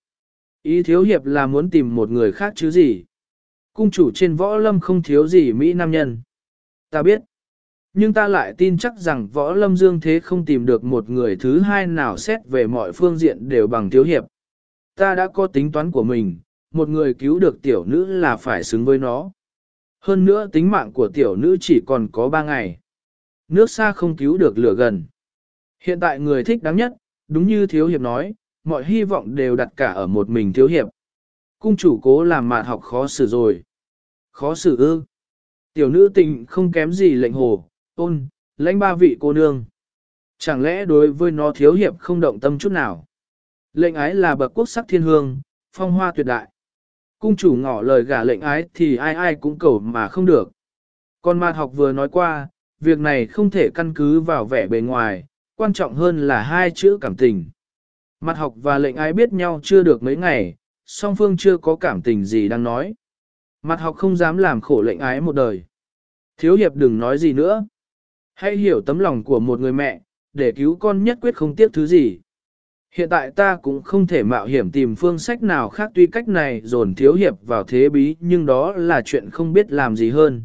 Ý thiếu hiệp là muốn tìm một người khác chứ gì? Cung chủ trên võ lâm không thiếu gì Mỹ nam nhân. Ta biết. Nhưng ta lại tin chắc rằng võ lâm dương thế không tìm được một người thứ hai nào xét về mọi phương diện đều bằng thiếu hiệp. Ta đã có tính toán của mình, một người cứu được tiểu nữ là phải xứng với nó. Hơn nữa tính mạng của tiểu nữ chỉ còn có 3 ngày. Nước xa không cứu được lửa gần. Hiện tại người thích đáng nhất, đúng như thiếu hiệp nói, mọi hy vọng đều đặt cả ở một mình thiếu hiệp. Cung chủ cố làm Mạt Học khó xử rồi. Khó xử ư? Tiểu nữ tình không kém gì lệnh hồ, ôn, lãnh 3 vị cô nương. Chẳng lẽ đối với nó thiếu hiệp không động tâm chút nào? Lệnh ái là bậc quốc sắc thiên hương, phong hoa tuyệt đại. Cung chủ ngỏ lời gả lệnh ái thì ai ai cũng cầu mà không được. Còn Mạt Học vừa nói qua, việc này không thể căn cứ vào vẻ bề ngoài, quan trọng hơn là 2 chữ cảm tình. Mạt Học và lệnh ái biết nhau chưa được mấy ngày, song phương chưa có cảm tình gì đang nói. Mạt Học không dám làm khổ lệnh ái một đời. Thiếu hiệp đừng nói gì nữa. Hãy hiểu tấm lòng của một người mẹ, để cứu con nhất quyết không tiếc thứ gì. Hiện tại ta cũng không thể mạo hiểm tìm phương sách nào khác, tuy cách này dồn thiếu hiệp vào thế bí nhưng đó là chuyện không biết làm gì hơn.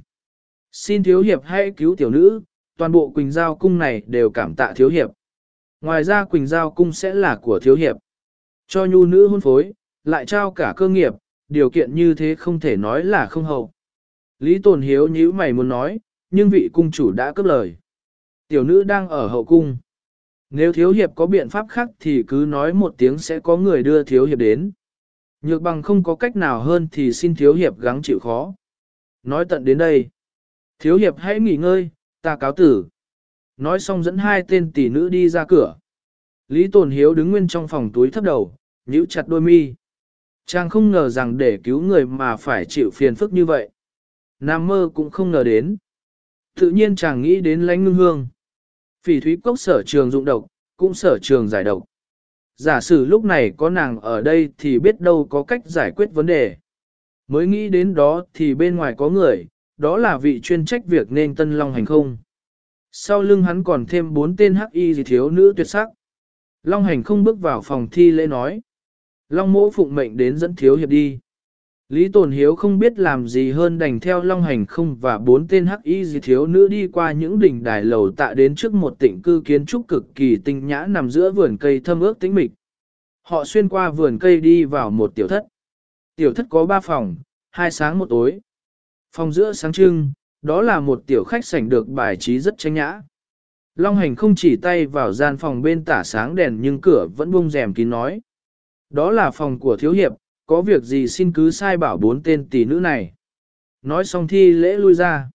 Xin thiếu hiệp hãy cứu tiểu nữ, toàn bộ Quỳnh Giao cung này đều cảm tạ thiếu hiệp. Ngoài ra Quỳnh Giao cung sẽ là của thiếu hiệp. Cho nhu nữ hôn phối, lại trao cả cơ nghiệp, điều kiện như thế không thể nói là không hậu. Lý Tồn Hiếu nhíu mày muốn nói, nhưng vị cung chủ đã cướp lời. Tiểu nữ đang ở hậu cung. Nếu thiếu hiệp có biện pháp khác thì cứ nói một tiếng sẽ có người đưa thiếu hiệp đến. Nhược bằng không có cách nào hơn thì xin thiếu hiệp gắng chịu khó. Nói tận đến đây. Thiếu hiệp hãy nghỉ ngơi, ta cáo tử. Nói xong dẫn 2 tên tỷ nữ đi ra cửa. Lý Tồn Hiếu đứng nguyên trong phòng túi thấp đầu, nhíu chặt đôi mi. Chàng không ngờ rằng để cứu người mà phải chịu phiền phức như vậy. Nam mơ cũng không ngờ đến. Tự nhiên chàng nghĩ đến Lãnh Ngưng Hương. Phỉ thúy cốc sở trường dụng độc, cũng sở trường giải độc. Giả sử lúc này có nàng ở đây thì biết đâu có cách giải quyết vấn đề. Mới nghĩ đến đó thì bên ngoài có người, đó là vị chuyên trách việc nên Tân Long Hành không. Sau lưng hắn còn thêm 4 tên hắc y gì thiếu nữ tuyệt sắc. Long Hành không bước vào phòng thi lễ nói. Long mỗ phụng mệnh đến dẫn thiếu hiệp đi. Lý Tồn Hiếu không biết làm gì hơn đành theo Long Hành không và 4 tên hắc y gì thiếu nữ đi qua những đỉnh đài lầu tạ đến trước một tịnh cư kiến trúc cực kỳ tinh nhã nằm giữa vườn cây thâm ước tĩnh mịch. Họ xuyên qua vườn cây đi vào một tiểu thất. Tiểu thất có 3 phòng, 2 sáng 1 tối. Phòng giữa sáng trưng, Đó là một tiểu khách sảnh được bài trí rất tranh nhã. Long Hành không chỉ tay vào gian phòng bên tả sáng đèn nhưng cửa vẫn bung rèm kín nói. Đó là phòng của thiếu hiệp, có việc gì xin cứ sai bảo 4 tên tỷ nữ này. Nói xong thi lễ lui ra.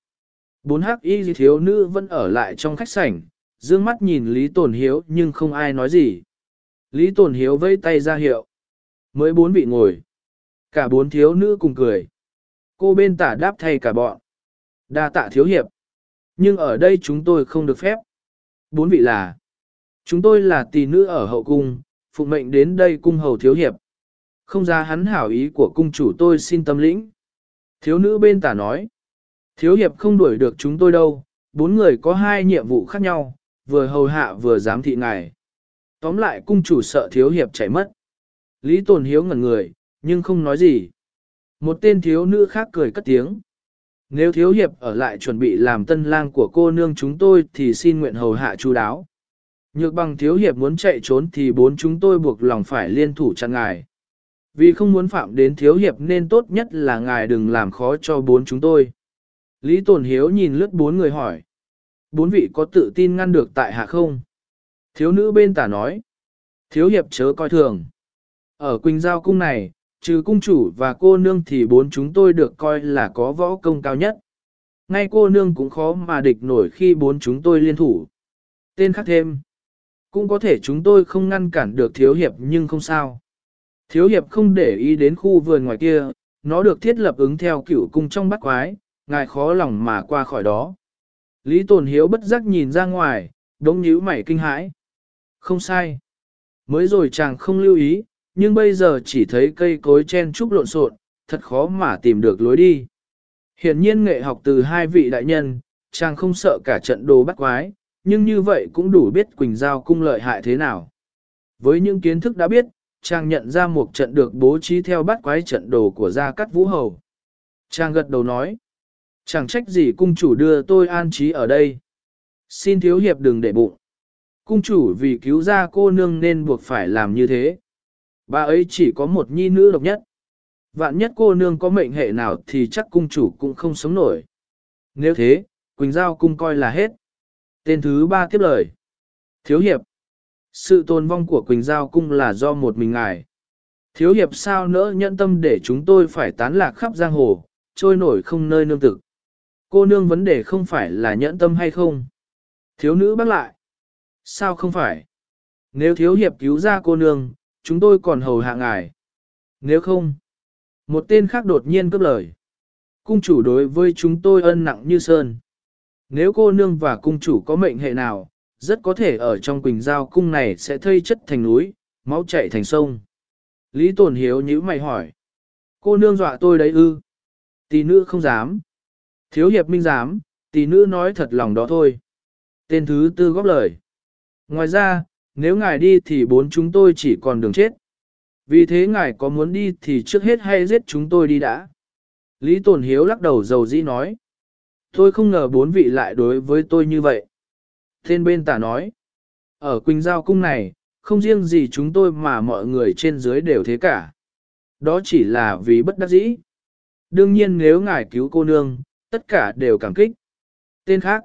4 hắc y thiếu nữ vẫn ở lại trong khách sảnh, dương mắt nhìn Lý Tồn Hiếu nhưng không ai nói gì. Lý Tồn Hiếu vẫy tay ra hiệu. Mới 4 vị ngồi. Cả 4 thiếu nữ cùng cười. Cô bên tả đáp thay cả bọn. Đa tạ thiếu hiệp. Nhưng ở đây chúng tôi không được phép. 4 vị là. Chúng tôi là tỷ nữ ở hậu cung, phụng mệnh đến đây cung hầu thiếu hiệp. Không ra hắn hảo ý của cung chủ tôi xin tâm lĩnh. Thiếu nữ bên tả nói. Thiếu hiệp không đuổi được chúng tôi đâu, 4 người có 2 nhiệm vụ khác nhau, vừa hầu hạ vừa giám thị ngài. Tóm lại cung chủ sợ thiếu hiệp chạy mất. Lý Tồn Hiếu ngẩn người, nhưng không nói gì. Một tên thiếu nữ khác cười cất tiếng. Nếu thiếu hiệp ở lại chuẩn bị làm tân lang của cô nương chúng tôi thì xin nguyện hầu hạ chu đáo. Nhược bằng thiếu hiệp muốn chạy trốn thì 4 chúng tôi buộc lòng phải liên thủ chặn ngài. Vì không muốn phạm đến thiếu hiệp nên tốt nhất là ngài đừng làm khó cho 4 chúng tôi. Lý Tồn Hiếu nhìn lướt 4 người hỏi. 4 vị có tự tin ngăn được tại hạ không? Thiếu nữ bên tả nói. Thiếu hiệp chớ coi thường. Ở Quỳnh Giao cung này, trừ cung chủ và cô nương thì 4 chúng tôi được coi là có võ công cao nhất. Ngay cô nương cũng khó mà địch nổi khi 4 chúng tôi liên thủ. Tên khác thêm. Cũng có thể chúng tôi không ngăn cản được thiếu hiệp nhưng không sao. Thiếu hiệp không để ý đến khu vườn ngoài kia, nó được thiết lập ứng theo cửu cung trong bát quái, ngài khó lòng mà qua khỏi đó. Lý Tồn Hiếu bất giác nhìn ra ngoài, đống nhíu mày kinh hãi. Không sai. Mới rồi chàng không lưu ý, nhưng bây giờ chỉ thấy cây cối chen trúc lộn xộn, thật khó mà tìm được lối đi. Hiển nhiên nghệ học từ 2 vị đại nhân, chàng không sợ cả trận đồ bắt quái, nhưng như vậy cũng đủ biết Quỳnh Giao cung lợi hại thế nào. Với những kiến thức đã biết, chàng nhận ra một trận được bố trí theo bắt quái trận đồ của Gia Cát Vũ Hầu. Chàng gật đầu nói, chẳng trách gì cung chủ đưa tôi an trí ở đây. Xin thiếu hiệp đừng để bụng. Cung chủ vì cứu ra cô nương nên buộc phải làm như thế. Bà ấy chỉ có một nhi nữ độc nhất. Vạn nhất cô nương có mệnh hệ nào thì chắc cung chủ cũng không sống nổi. Nếu thế, Quỳnh Giao cung coi là hết. Tên thứ 3 tiếp lời. Thiếu hiệp. Sự tồn vong của Quỳnh Giao cung là do một mình ngài. Thiếu hiệp sao nỡ nhẫn tâm để chúng tôi phải tán lạc khắp giang hồ, trôi nổi không nơi nương tực. Cô nương vấn đề không phải là nhẫn tâm hay không. Thiếu nữ bác lại. Sao không phải? Nếu thiếu hiệp cứu ra cô nương, chúng tôi còn hầu hạ ngài. Nếu không, một tên khác đột nhiên cướp lời. Cung chủ đối với chúng tôi ân nặng như sơn. Nếu cô nương và cung chủ có mệnh hệ nào, rất có thể ở trong Quỳnh Giao cung này sẽ thây chất thành núi, máu chảy thành sông. Lý Tồn Hiếu nhíu mày hỏi. Cô nương dọa tôi đấy ư? Tỷ nữ không dám. Thiếu hiệp minh dám, tỷ nữ nói thật lòng đó thôi. Tên thứ 4 góp lời. Ngoài ra, nếu ngài đi thì 4 chúng tôi chỉ còn đường chết. Vì thế ngài có muốn đi thì trước hết hay giết chúng tôi đi đã. Lý Tồn Hiếu lắc đầu dầu dĩ nói. Tôi không ngờ 4 vị lại đối với tôi như vậy. Tên bên tả nói. Ở Quỳnh Giao cung này, không riêng gì chúng tôi mà mọi người trên dưới đều thế cả. Đó chỉ là vì bất đắc dĩ. Đương nhiên nếu ngài cứu cô nương, tất cả đều cảm kích. Tên khác.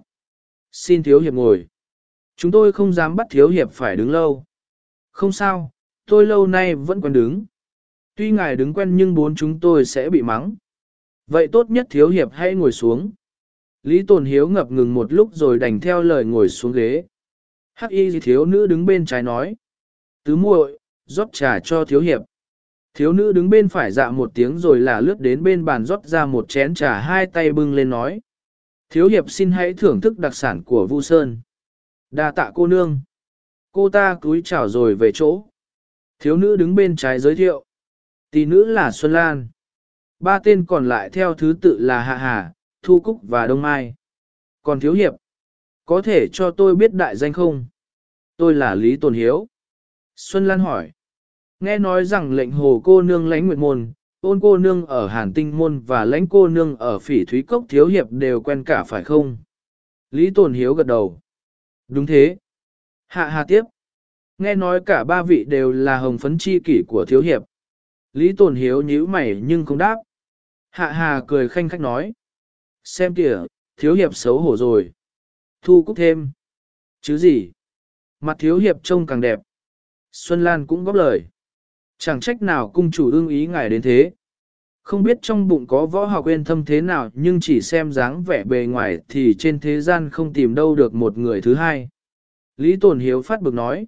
Xin thiếu hiệp ngồi. Chúng tôi không dám bắt thiếu hiệp phải đứng lâu. Không sao, tôi lâu nay vẫn còn đứng. Tuy ngài đứng quen nhưng 4 chúng tôi sẽ bị mắng. Vậy tốt nhất thiếu hiệp hãy ngồi xuống. Lý Tồn Hiếu ngập ngừng một lúc rồi đành theo lời ngồi xuống ghế. Hắc y thiếu nữ đứng bên trái nói. Tứ muội, rót trà cho thiếu hiệp. Thiếu nữ đứng bên phải dạ một tiếng rồi là lướt đến bên bàn rót ra một chén trà, hai tay bưng lên nói. Thiếu hiệp xin hãy thưởng thức đặc sản của Vu Sơn. Đa tạ cô nương. Cô ta cúi chào rồi về chỗ. Thiếu nữ đứng bên trái giới thiệu. Tỷ nữ là Xuân Lan. 3 tên còn lại theo thứ tự là Hạ Hà, Thu Cúc và Đông Mai. Còn thiếu hiệp, có thể cho tôi biết đại danh không? Tôi là Lý Tồn Hiếu. Xuân Lan hỏi. Nghe nói rằng lệnh hồ cô nương lãnh nguyệt môn, ôn cô nương ở Hàn Tinh môn và lãnh cô nương ở Phỉ Thúy Cốc thiếu hiệp đều quen cả phải không? Lý Tồn Hiếu gật đầu. Đúng thế. Hạ Hà tiếp. Nghe nói cả 3 vị đều là hồng phấn chi kỷ của thiếu hiệp. Lý Tồn Hiếu nhíu mày nhưng không đáp. Hạ Hà cười khanh khách nói. Xem kìa, thiếu hiệp xấu hổ rồi. Thu cúc thêm. Chứ gì? Mặt thiếu hiệp trông càng đẹp. Xuân Lan cũng góp lời. Chẳng trách nào cung chủ ưng ý ngài đến thế. Không biết trong bụng có võ học uyên thâm thế nào nhưng chỉ xem dáng vẻ bề ngoài thì trên thế gian không tìm đâu được một người thứ hai. Lý Tồn Hiếu phát bực nói.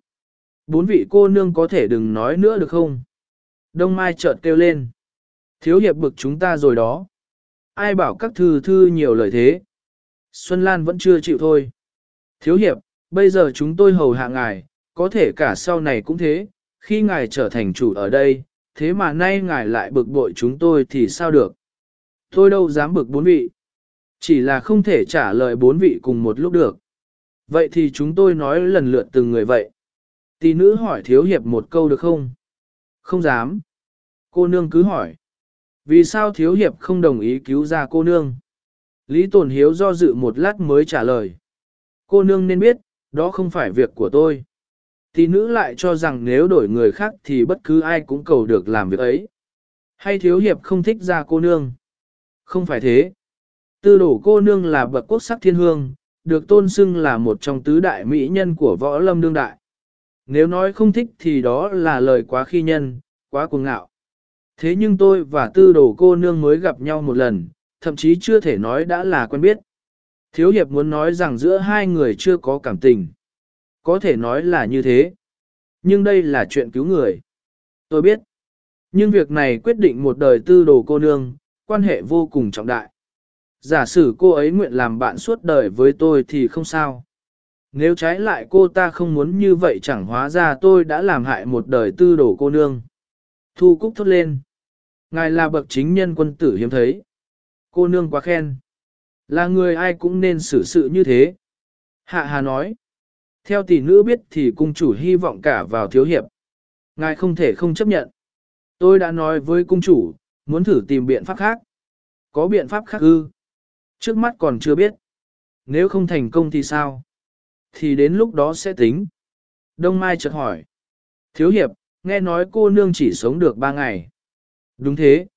4 vị cô nương có thể đừng nói nữa được không? Đông Mai chợt kêu lên. Thiếu hiệp bực chúng ta rồi đó. Ai bảo các thư nhiều lời thế? Xuân Lan vẫn chưa chịu thôi. Thiếu hiệp, bây giờ chúng tôi hầu hạ ngài, có thể cả sau này cũng thế, khi ngài trở thành chủ ở đây, thế mà nay ngài lại bực bội chúng tôi thì sao được? Tôi đâu dám bực 4 vị. Chỉ là không thể trả lời 4 vị cùng một lúc được. Vậy thì chúng tôi nói lần lượt từng người vậy. Tỷ nữ hỏi thiếu hiệp một câu được không? Không dám. Cô nương cứ hỏi. Vì sao thiếu hiệp không đồng ý cứu ra cô nương? Lý Tồn Hiếu do dự một lát mới trả lời. Cô nương nên biết, đó không phải việc của tôi. Tỷ nữ lại cho rằng nếu đổi người khác thì bất cứ ai cũng cầu được làm việc ấy. Hay thiếu hiệp không thích ra cô nương? Không phải thế. Tư đổ cô nương là bậc quốc sắc thiên hương, được tôn xưng là một trong tứ đại mỹ nhân của võ lâm đương đại. Nếu nói không thích thì đó là lời quá khi nhân, quá cuồng ngạo. Thế nhưng tôi và tư đồ cô nương mới gặp nhau một lần, thậm chí chưa thể nói đã là quen biết. Thiếu hiệp muốn nói rằng giữa hai người chưa có cảm tình. Có thể nói là như thế. Nhưng đây là chuyện cứu người. Tôi biết. Nhưng việc này quyết định một đời tư đồ cô nương, quan hệ vô cùng trọng đại. Giả sử cô ấy nguyện làm bạn suốt đời với tôi thì không sao. Nếu trái lại cô ta không muốn như vậy chẳng hóa ra tôi đã làm hại một đời tư đồ cô nương. Thu Cúc thốt lên. Ngài là bậc chính nhân quân tử hiếm thấy. Cô nương quá khen. Là người ai cũng nên xử sự như thế. Hạ Hà nói. Theo tỷ nữ biết thì cung chủ hy vọng cả vào thiếu hiệp. Ngài không thể không chấp nhận. Tôi đã nói với cung chủ, muốn thử tìm biện pháp khác. Có biện pháp khác ư? Trước mắt còn chưa biết. Nếu không thành công thì sao? Thì đến lúc đó sẽ tính. Đông Mai chợt hỏi. Thiếu hiệp, nghe nói cô nương chỉ sống được 3 ngày. Đúng thế.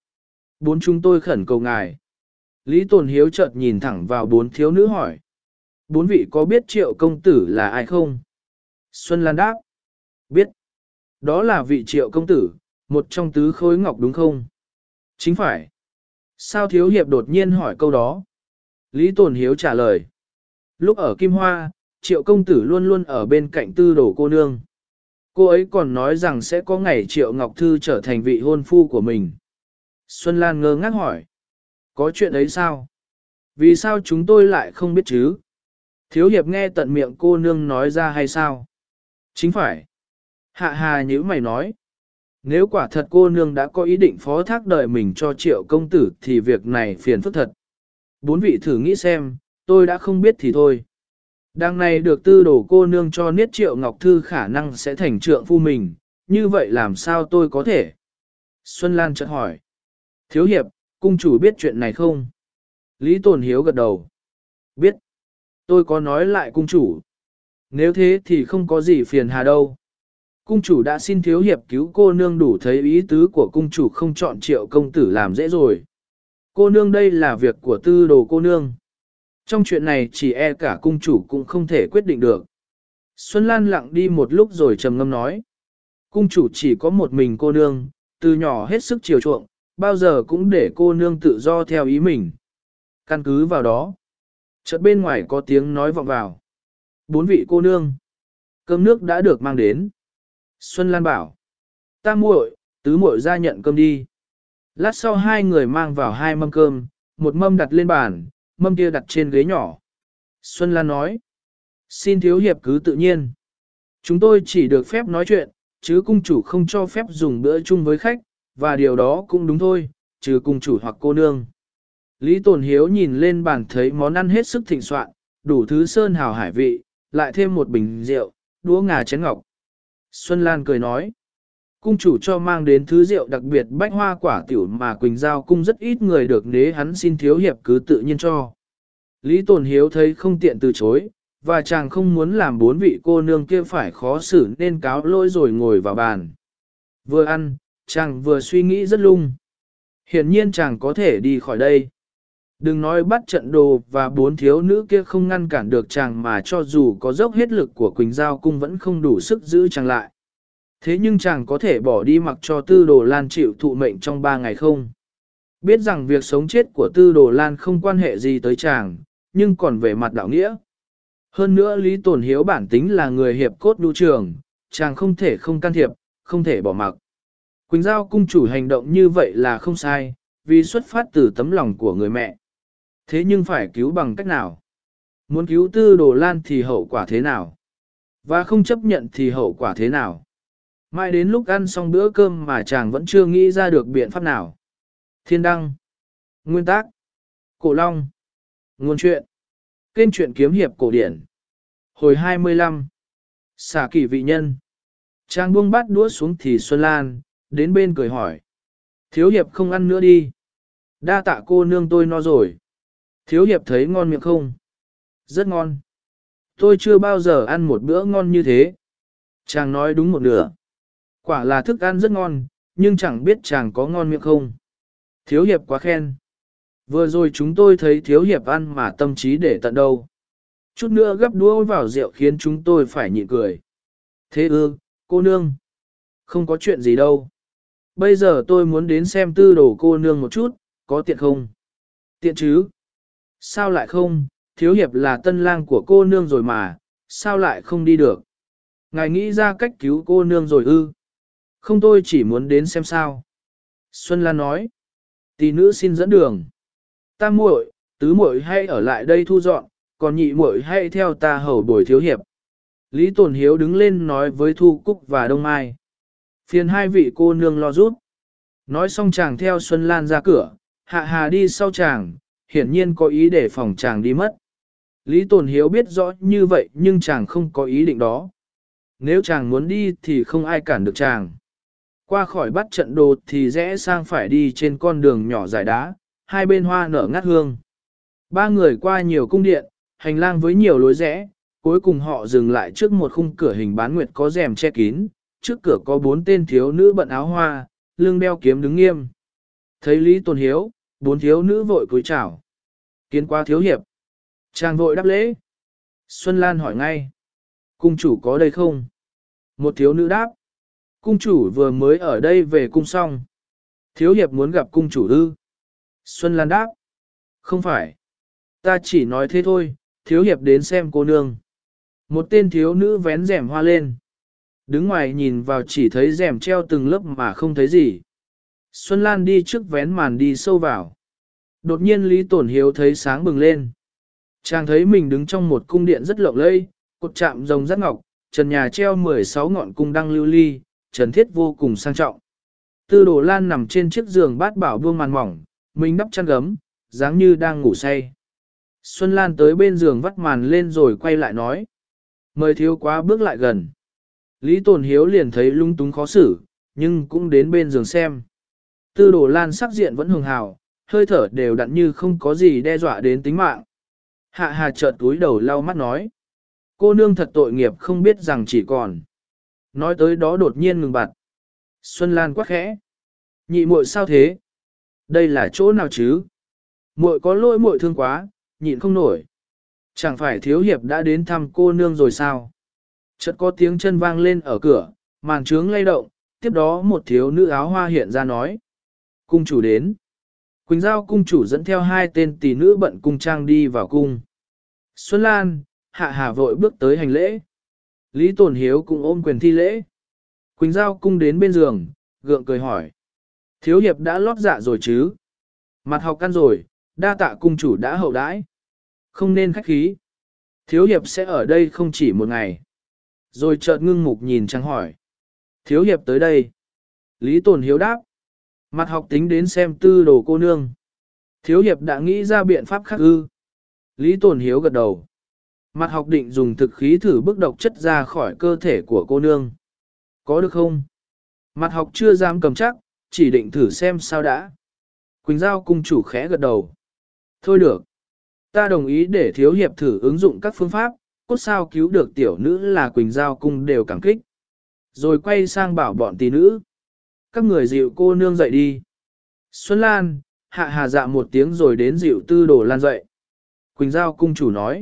4 chúng tôi khẩn cầu ngài. Lý Tồn Hiếu chợt nhìn thẳng vào 4 thiếu nữ hỏi. 4 vị có biết Triệu công tử là ai không? Xuân Lan đáp. Biết. Đó là vị Triệu công tử, một trong tứ khối ngọc đúng không? Chính phải. Sao thiếu hiệp đột nhiên hỏi câu đó? Lý Tồn Hiếu trả lời. Lúc ở Kim Hoa, Triệu công tử luôn luôn ở bên cạnh tư đồ cô nương. Cô ấy còn nói rằng sẽ có ngày Triệu Ngọc Thư trở thành vị hôn phu của mình. Xuân Lan ngơ ngác hỏi. Có chuyện ấy sao? Vì sao chúng tôi lại không biết chứ? Thiếu hiệp nghe tận miệng cô nương nói ra hay sao? Chính phải. Hạ Hà nhíu mày nói. Nếu quả thật cô nương đã có ý định phó thác đời mình cho Triệu công tử thì việc này phiền phức thật. 4 vị thử nghĩ xem, tôi đã không biết thì thôi. Đằng này được tư đổ cô nương cho niết Triệu Ngọc Thư khả năng sẽ thành trượng phu mình, như vậy làm sao tôi có thể? Xuân Lan chợt hỏi. Thiếu hiệp, cung chủ biết chuyện này không? Lý Tồn Hiếu gật đầu. Biết. Tôi có nói lại cung chủ. Nếu thế thì không có gì phiền hà đâu. Cung chủ đã xin thiếu hiệp cứu cô nương đủ thấy ý tứ của cung chủ không chọn Triệu công tử làm dễ rồi. Cô nương đây là việc của tư đồ cô nương. Trong chuyện này chỉ e cả cung chủ cũng không thể quyết định được. Xuân Lan lặng đi một lúc rồi trầm ngâm nói. Cung chủ chỉ có một mình cô nương, từ nhỏ hết sức chiều chuộng, bao giờ cũng để cô nương tự do theo ý mình. Căn cứ vào đó. Chợt bên ngoài có tiếng nói vọng vào. 4 vị cô nương. Cơm nước đã được mang đến. Xuân Lan bảo. Tam muội, tứ muội ra nhận cơm đi. Lát sau hai người mang vào 2 mâm cơm, một mâm đặt lên bàn, mâm kia đặt trên ghế nhỏ. Xuân Lan nói. Xin thiếu hiệp cứ tự nhiên. Chúng tôi chỉ được phép nói chuyện, chứ cung chủ không cho phép dùng bữa chung với khách, và điều đó cũng đúng thôi, trừ cung chủ hoặc cô nương. Lý Tồn Hiếu nhìn lên bàn thấy món ăn hết sức thịnh soạn, đủ thứ sơn hào hải vị, lại thêm một bình rượu, đũa ngà chén ngọc. Xuân Lan cười nói, cung chủ cho mang đến thứ rượu đặc biệt bách hoa quả tiểu mà Quỳnh Giao cung rất ít người được, nế hắn xin thiếu hiệp cứ tự nhiên cho. Lý Tồn Hiếu thấy không tiện từ chối, và chàng không muốn làm 4 vị cô nương kia phải khó xử nên cáo lỗi rồi ngồi vào bàn. Vừa ăn, chàng vừa suy nghĩ rất lung. Hiển nhiên chàng có thể đi khỏi đây. Đừng nói bắt trận đồ và 4 thiếu nữ kia không ngăn cản được chàng, mà cho dù có dốc hết lực của Quỳnh Giao Cung vẫn không đủ sức giữ chàng lại. Thế nhưng chàng có thể bỏ đi mặc cho Tư Đồ Lan chịu thụ mệnh trong 3 ngày không? Biết rằng việc sống chết của Tư Đồ Lan không quan hệ gì tới chàng, nhưng còn về mặt đạo nghĩa. Hơn nữa Lý Tồn Hiếu bản tính là người hiệp cốt đu trường, chàng không thể không can thiệp, không thể bỏ mặc. Quỳnh Giao cung chủ hành động như vậy là không sai, vì xuất phát từ tấm lòng của người mẹ. Thế nhưng phải cứu bằng cách nào? Muốn cứu Tư Đồ Lan thì hậu quả thế nào? Và không chấp nhận thì hậu quả thế nào? Mãi đến lúc ăn xong bữa cơm mà chàng vẫn chưa nghĩ ra được biện pháp nào. Thiên đăng. Nguyên tác. Cổ Long. Nguồn truyện. Kênh truyện kiếm hiệp cổ điển. Hồi 25. Xả kỷ vị nhân. Chàng buông bát đũa xuống thì Xuân Lan, đến bên cười hỏi. Thiếu hiệp không ăn nữa đi. Đa tạ cô nương tôi no rồi. Thiếu hiệp thấy ngon miệng không? Rất ngon. Tôi chưa bao giờ ăn một bữa ngon như thế. Chàng nói đúng một nửa. Quả là thức ăn rất ngon, nhưng chẳng biết chàng có ngon miệng không. Thiếu hiệp quá khen. Vừa rồi chúng tôi thấy thiếu hiệp ăn mà tâm trí để tận đâu. Chút nữa gấp đũa vào rượu khiến chúng tôi phải nhịn cười. Thế ư, cô nương. Không có chuyện gì đâu. Bây giờ tôi muốn đến xem Tư Đồ cô nương một chút, có tiện không? Tiện chứ? Sao lại không? Thiếu hiệp là tân lang của cô nương rồi mà, sao lại không đi được? Ngài nghĩ ra cách cứu cô nương rồi ư? Không, tôi chỉ muốn đến xem sao. Xuân Lan nói. Tỷ nữ xin dẫn đường. Tam muội, tứ muội hãy ở lại đây thu dọn, còn nhị muội hãy theo ta hầu bồi thiếu hiệp. Lý Tồn Hiếu đứng lên nói với Thu Cúc và Đông Mai. Phiền hai vị cô nương lo giúp. Nói xong chàng theo Xuân Lan ra cửa, Hạ Hà đi sau chàng, hiển nhiên có ý để phòng chàng đi mất. Lý Tồn Hiếu biết rõ như vậy nhưng chàng không có ý định đó. Nếu chàng muốn đi thì không ai cản được chàng. Qua khỏi bắt trận đồ thì rẽ sang phải đi trên con đường nhỏ dài đá, hai bên hoa nở ngát hương. Ba người qua nhiều cung điện, hành lang với nhiều lối rẽ, cuối cùng họ dừng lại trước một khung cửa hình bán nguyệt có rèm che kín, trước cửa có 4 tên thiếu nữ bận áo hoa, lưng đeo kiếm đứng nghiêm. Thấy Lý Tồn Hiếu, 4 thiếu nữ vội cúi chào. Kiến qua thiếu hiệp. Chàng vội đáp lễ. Xuân Lan hỏi ngay. Cung chủ có đây không? Một thiếu nữ đáp. Cung chủ vừa mới ở đây về cung xong. Thiếu hiệp muốn gặp cung chủ ư? Xuân Lan đáp. Không phải. Ta chỉ nói thế thôi, thiếu hiệp đến xem cô nương. Một tên thiếu nữ vén rèm hoa lên. Đứng ngoài nhìn vào chỉ thấy rèm treo từng lớp mà không thấy gì. Xuân Lan đi trước vén màn đi sâu vào. Đột nhiên Lý Tổn Hiếu thấy sáng bừng lên. Chàng thấy mình đứng trong một cung điện rất lộng lẫy, cột chạm rồng rắt ngọc, trần nhà treo 16 ngọn cung đăng lưu ly, trần thiết vô cùng sang trọng. Tư Đồ Lan nằm trên chiếc giường bát bảo buông màn mỏng, mình đắp chăn gấm, dáng như đang ngủ say. Xuân Lan tới bên giường vắt màn lên rồi quay lại nói. Mời thiếu quá bước lại gần. Lý Tồn Hiếu liền thấy lung túng khó xử, nhưng cũng đến bên giường xem. Tư Đồ Lan sắc diện vẫn hường hào, hơi thở đều đặn như không có gì đe dọa đến tính mạng. Hạ Hà chợt túi đầu lau mắt nói. Cô nương thật tội nghiệp không biết rằng chỉ còn. Nói tới đó đột nhiên ngừng bặt. Xuân Lan quát khẽ. Nhị muội sao thế? Đây là chỗ nào chứ? Muội có lỗi muội thương quá, nhịn không nổi. Chẳng phải thiếu hiệp đã đến thăm cô nương rồi sao? Chợt có tiếng chân vang lên ở cửa, màn trướng lay động, tiếp đó một thiếu nữ áo hoa hiện ra nói. Cung chủ đến. Quỳnh Giao cung chủ dẫn theo 2 tên tỷ nữ bận cung trang đi vào cung. Xuân Lan, Hạ Hà vội bước tới hành lễ. Lý Tồn Hiếu cũng ôm quyền thi lễ. Quỳnh Giao cung đến bên giường, gượng cười hỏi. Thiếu hiệp đã lót dạ rồi chứ? Mặt học căn rồi, đa tạ cung chủ đã hậu đãi. Không nên khách khí. Thiếu hiệp sẽ ở đây không chỉ một ngày. Rồi chợt ngưng mục nhìn trắng hỏi. Thiếu hiệp tới đây. Lý Tồn Hiếu đáp. Mặt học tính đến xem Tư Đồ cô nương. Thiếu hiệp đã nghĩ ra biện pháp khác ư. Lý Tồn Hiếu gật đầu. Mặt học định dùng thực khí thử bức độc chất ra khỏi cơ thể của cô nương. Có được không? Mặt học chưa dám cầm chắc, chỉ định thử xem sao đã. Quỳnh Giao cung chủ khẽ gật đầu. Thôi được. Ta đồng ý để thiếu hiệp thử ứng dụng các phương pháp, cốt sao cứu được tiểu nữ là Quỳnh Giao cung đều cảm kích. Rồi quay sang bảo bọn tỷ nữ. Các người dịu cô nương dậy đi. Xuân Lan, hạ hà dạ một tiếng rồi đến dịu Tư Đồ Lan dậy. Quỳnh Giao cung chủ nói.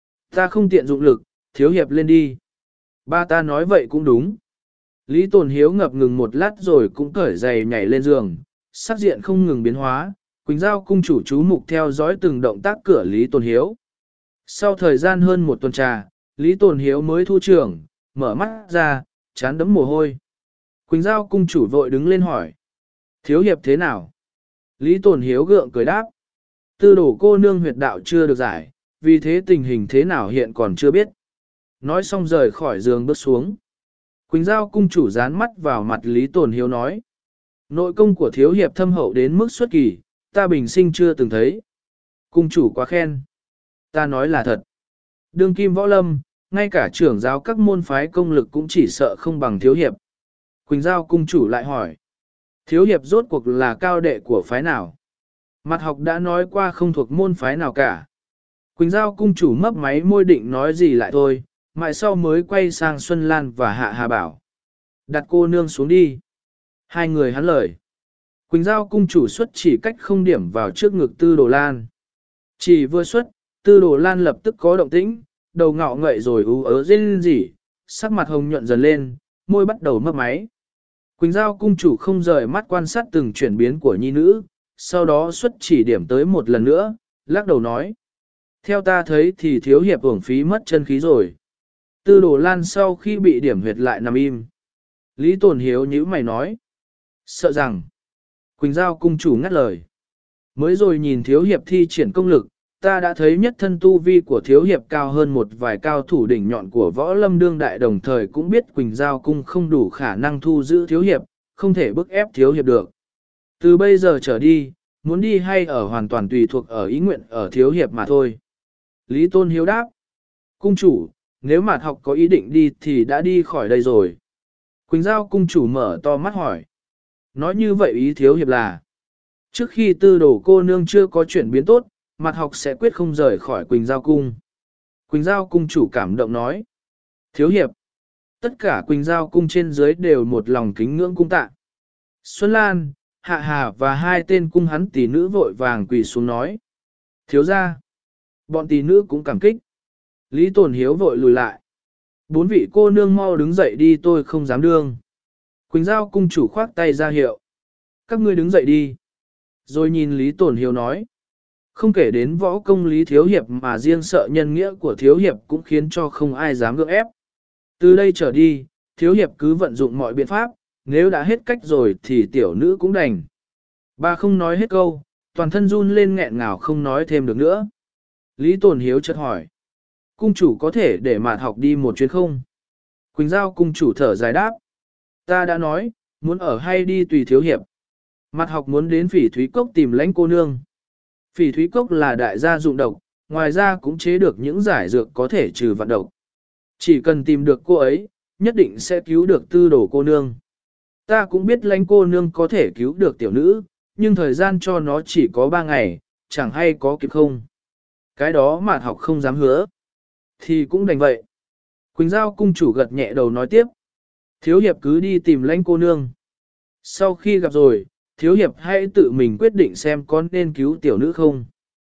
Ta không tiện dụng lực, thiếu hiệp lên đi. Ba ta nói vậy cũng đúng. Lý Tồn Hiếu ngập ngừng một lát rồi cũng cởi giày nhảy lên giường, sắc diện không ngừng biến hóa. Quỳnh Giao cung chủ chú mục theo dõi từng động tác cửa Lý Tồn Hiếu. Sau thời gian hơn một tuần trà, Lý Tồn Hiếu mới thu trưởng, mở mắt ra, chán đấm mồ hôi. Quỳnh Giao cung chủ vội đứng lên hỏi. Thiếu hiệp thế nào? Lý Tồn Hiếu gượng cười đáp. Tư Đồ cô nương huyệt đạo chưa được giải, vì thế tình hình thế nào hiện còn chưa biết. Nói xong rời khỏi giường bước xuống. Quỳnh Giao cung chủ dán mắt vào mặt Lý Tồn Hiếu nói. Nội công của thiếu hiệp thâm hậu đến mức xuất kỳ, ta bình sinh chưa từng thấy. Cung chủ quá khen. Ta nói là thật. Đương kim võ lâm, ngay cả trưởng giáo các môn phái công lực cũng chỉ sợ không bằng thiếu hiệp. Quỳnh Giao cung chủ lại hỏi. Thiếu hiệp rốt cuộc là cao đệ của phái nào? Mặt học đã nói qua không thuộc môn phái nào cả. Quỳnh Giao cung chủ mấp máy môi định nói gì lại thôi, mãi sau mới quay sang Xuân Lan và Hạ Hà bảo. Đặt cô nương xuống đi. Hai người hắn lời. Quỳnh Giao cung chủ xuất chỉ cách không điểm vào trước ngực Tư Đồ Lan. Chỉ vừa xuất, Tư Đồ Lan lập tức có động tĩnh, đầu ngạo ngậy rồi ú ớ rên rỉ, sắc mặt hồng nhuận dần lên, môi bắt đầu mấp máy. Quỳnh Giao cung chủ không rời mắt quan sát từng chuyển biến của nhi nữ, sau đó xuất chỉ điểm tới một lần nữa, lắc đầu nói. Theo ta thấy thì thiếu hiệp uổng phí mất chân khí rồi. Tư Đồ Lan sau khi bị điểm huyệt lại nằm im. Lý Tồn Hiếu nhíu mày nói. Sợ rằng. Quỳnh Giao cung chủ ngắt lời. Mới rồi nhìn thiếu hiệp thi triển công lực, ta đã thấy nhất thân tu vi của thiếu hiệp cao hơn một vài cao thủ đỉnh nhọn của võ lâm đương đại, đồng thời cũng biết Quỳnh Giao cung không đủ khả năng thu giữ thiếu hiệp, không thể bức ép thiếu hiệp được. Từ bây giờ trở đi, muốn đi hay ở hoàn toàn tùy thuộc ở ý nguyện ở thiếu hiệp mà thôi. Lý Tôn Hiếu đáp. Cung chủ, nếu Mạt học có ý định đi thì đã đi khỏi đây rồi. Quỳnh Giao cung chủ mở to mắt hỏi. Nói như vậy ý thiếu hiệp là, trước khi Tư Đồ cô nương chưa có chuyển biến tốt, Mạt học sẽ quyết không rời khỏi Quỳnh Giao cung. Quỳnh Giao cung chủ cảm động nói. Thiếu hiệp. Tất cả Quỳnh Giao cung trên dưới đều một lòng kính ngưỡng cung tạ. Xuân Lan, Hạ Hà và hai tên cung hắn tỷ nữ vội vàng quỳ xuống nói. Thiếu gia. Bọn tỷ nữ cũng cảm kích. Lý Tồn Hiếu vội lùi lại. Bốn vị cô nương mau đứng dậy đi, tôi không dám đương. Quỳnh Giao cung chủ khoác tay ra hiệu. Các ngươi đứng dậy đi. Rồi nhìn Lý Tồn Hiếu nói. Không kể đến võ công Lý Thiếu Hiệp mà riêng sợ nhân nghĩa của Thiếu Hiệp cũng khiến cho không ai dám gượng ép. Từ đây trở đi, Thiếu Hiệp cứ vận dụng mọi biện pháp, nếu đã hết cách rồi thì tiểu nữ cũng đành. Bà không nói hết câu, toàn thân run lên nghẹn ngào không nói thêm được nữa. Lý Tồn Hiếu chợt hỏi. Cung chủ có thể để Mạt học đi một chuyến không? Quỳnh Giao cung chủ thở dài đáp. Ta đã nói, muốn ở hay đi tùy thiếu hiệp. Mạt học muốn đến Phỉ Thúy Cốc tìm lãnh cô nương. Phỉ Thúy Cốc là đại gia dụng độc, ngoài ra cũng chế được những giải dược có thể trừ vạn độc. Chỉ cần tìm được cô ấy, nhất định sẽ cứu được Tư Đồ cô nương. Ta cũng biết lãnh cô nương có thể cứu được tiểu nữ, nhưng thời gian cho nó chỉ có 3 ngày, chẳng hay có kịp không. Cái đó Mạt học không dám hứa. Thì cũng đành vậy. Quỳnh Giao cung chủ gật nhẹ đầu nói tiếp. Thiếu hiệp cứ đi tìm lãnh cô nương. Sau khi gặp rồi, thiếu hiệp hãy tự mình quyết định xem có nên cứu tiểu nữ không.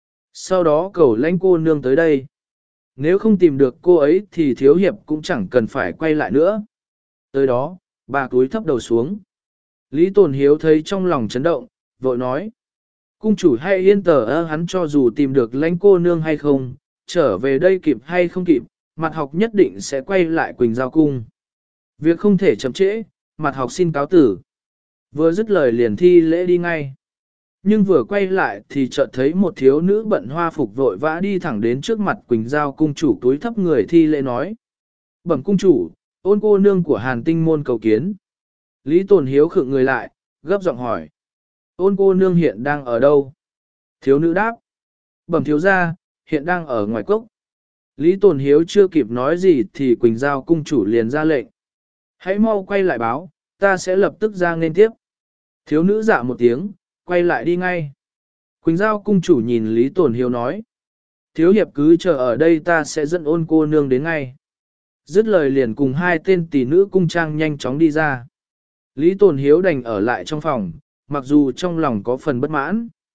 Sau đó cầu lãnh cô nương tới đây. Nếu không tìm được cô ấy thì thiếu hiệp cũng chẳng cần phải quay lại nữa. Tới đó, bà cúi thấp đầu xuống. Lý Tồn Hiếu thấy trong lòng chấn động, vội nói. Cung chủ hãy yên tờ hắn, cho dù tìm được lãnh cô nương hay không, trở về đây kịp hay không kịp, Mạt học nhất định sẽ quay lại Quỳnh Giao cung. Việc không thể chậm trễ, Mạt học xin cáo tử. Vừa dứt lời liền thi lễ đi ngay. Nhưng vừa quay lại thì chợt thấy một thiếu nữ bận hoa phục vội vã đi thẳng đến trước mặt Quỳnh Giao cung chủ, túi thấp người thi lễ nói. Bẩm cung chủ, Ôn cô nương của Hàn Tinh môn cầu kiến. Lý Tồn Hiếu khựng người lại, gấp giọng hỏi. Ôn cô nương hiện đang ở đâu? Thiếu nữ đáp. Bẩm thiếu gia, hiện đang ở ngoài cốc. Lý Tồn Hiếu chưa kịp nói gì thì Quỳnh Giao cung chủ liền ra lệnh. Hãy mau quay lại báo, ta sẽ lập tức ra nên tiếp. Thiếu nữ dạ một tiếng, quay lại đi ngay. Quỳnh Giao cung chủ nhìn Lý Tồn Hiếu nói. Thiếu hiệp cứ chờ ở đây, ta sẽ dẫn Ôn cô nương đến ngay. Dứt lời liền cùng hai tên tỷ nữ cung trang nhanh chóng đi ra. Lý Tồn Hiếu đành ở lại trong phòng, mặc dù trong lòng có phần bất mãn.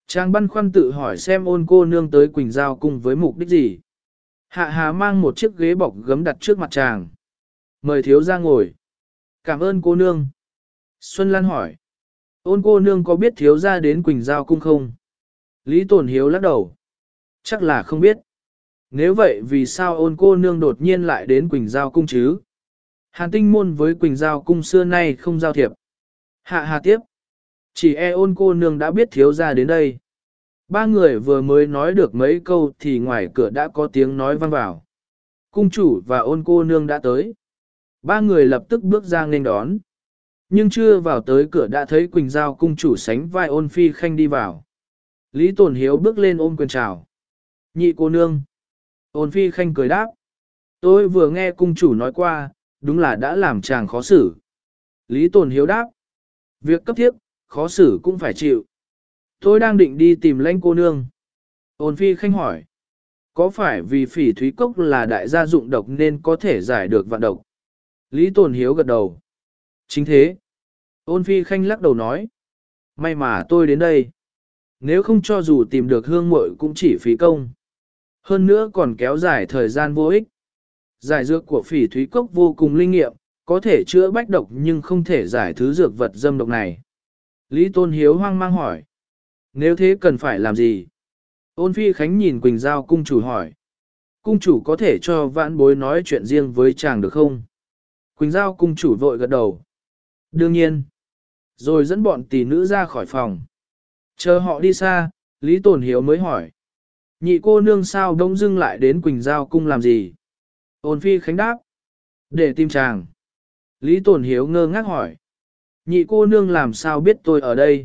Chàng băn khoăn tự hỏi xem Ôn cô nương tới Quỳnh Giao cung với mục đích gì. Hạ Hà mang một chiếc ghế bọc gấm đặt trước mặt chàng. Mời thiếu ra ngồi. Cảm ơn cô nương. Xuân Lan hỏi. Ôn cô nương có biết thiếu ra đến Quỳnh Giao cung không? Lý Tồn Hiếu lắc đầu. Chắc là không biết. Nếu vậy vì sao Ôn cô nương đột nhiên lại đến Quỳnh Giao cung chứ? Hàn Tinh môn với Quỳnh Giao cung xưa nay không giao thiệp. Hạ Hà tiếp. Chỉ Ôn cô nương đã biết thiếu ra đến đây. Ba người vừa mới nói được mấy câu thì ngoài cửa đã có tiếng nói vang vào. Cung chủ và Ôn cô nương đã tới. Ba người lập tức bước ra nghênh đón. Nhưng chưa vào tới cửa đã thấy Quỳnh Giao cung chủ sánh vai Ôn Phi Khanh đi vào. Lý Tồn Hiếu bước lên ôm quyền chào. Nhị cô nương. Ôn Phi Khanh cười đáp. Tôi vừa nghe cung chủ nói qua, đúng là đã làm chàng khó xử. Lý Tồn Hiếu đáp. Việc cấp thiết, khó xử cũng phải chịu. Tôi đang định đi tìm Lãnh cô nương. Ôn Phi Khanh hỏi. Có phải vì Phỉ Thúy Cốc là đại gia dụng độc nên có thể giải được vạn độc? Lý Tồn Hiếu gật đầu. Chính thế. Ôn Phi Khanh lắc đầu nói. May mà tôi đến đây. Nếu không cho dù tìm được hương muội cũng chỉ phí công. Hơn nữa còn kéo dài thời gian vô ích. Giải dược của Phỉ Thúy Cốc vô cùng linh nghiệm, có thể chữa bách độc nhưng không thể giải thứ dược vật dâm độc này. Lý Tôn Hiếu hoang mang hỏi. Nếu thế cần phải làm gì? Ôn Phi Khánh nhìn Quỳnh Giao cung chủ hỏi. Cung chủ có thể cho vãn bối nói chuyện riêng với chàng được không? Quỳnh Giao cung chủ vội gật đầu. Đương nhiên. Rồi dẫn bọn tỷ nữ ra khỏi phòng. Chờ họ đi xa, Lý Tồn Hiếu mới hỏi. Nhị cô nương sao đông dưng lại đến Quỳnh Giao cung làm gì? Ôn Phi Khánh đáp. Để tìm chàng. Lý Tồn Hiếu ngơ ngác hỏi. Nhị cô nương làm sao biết tôi ở đây?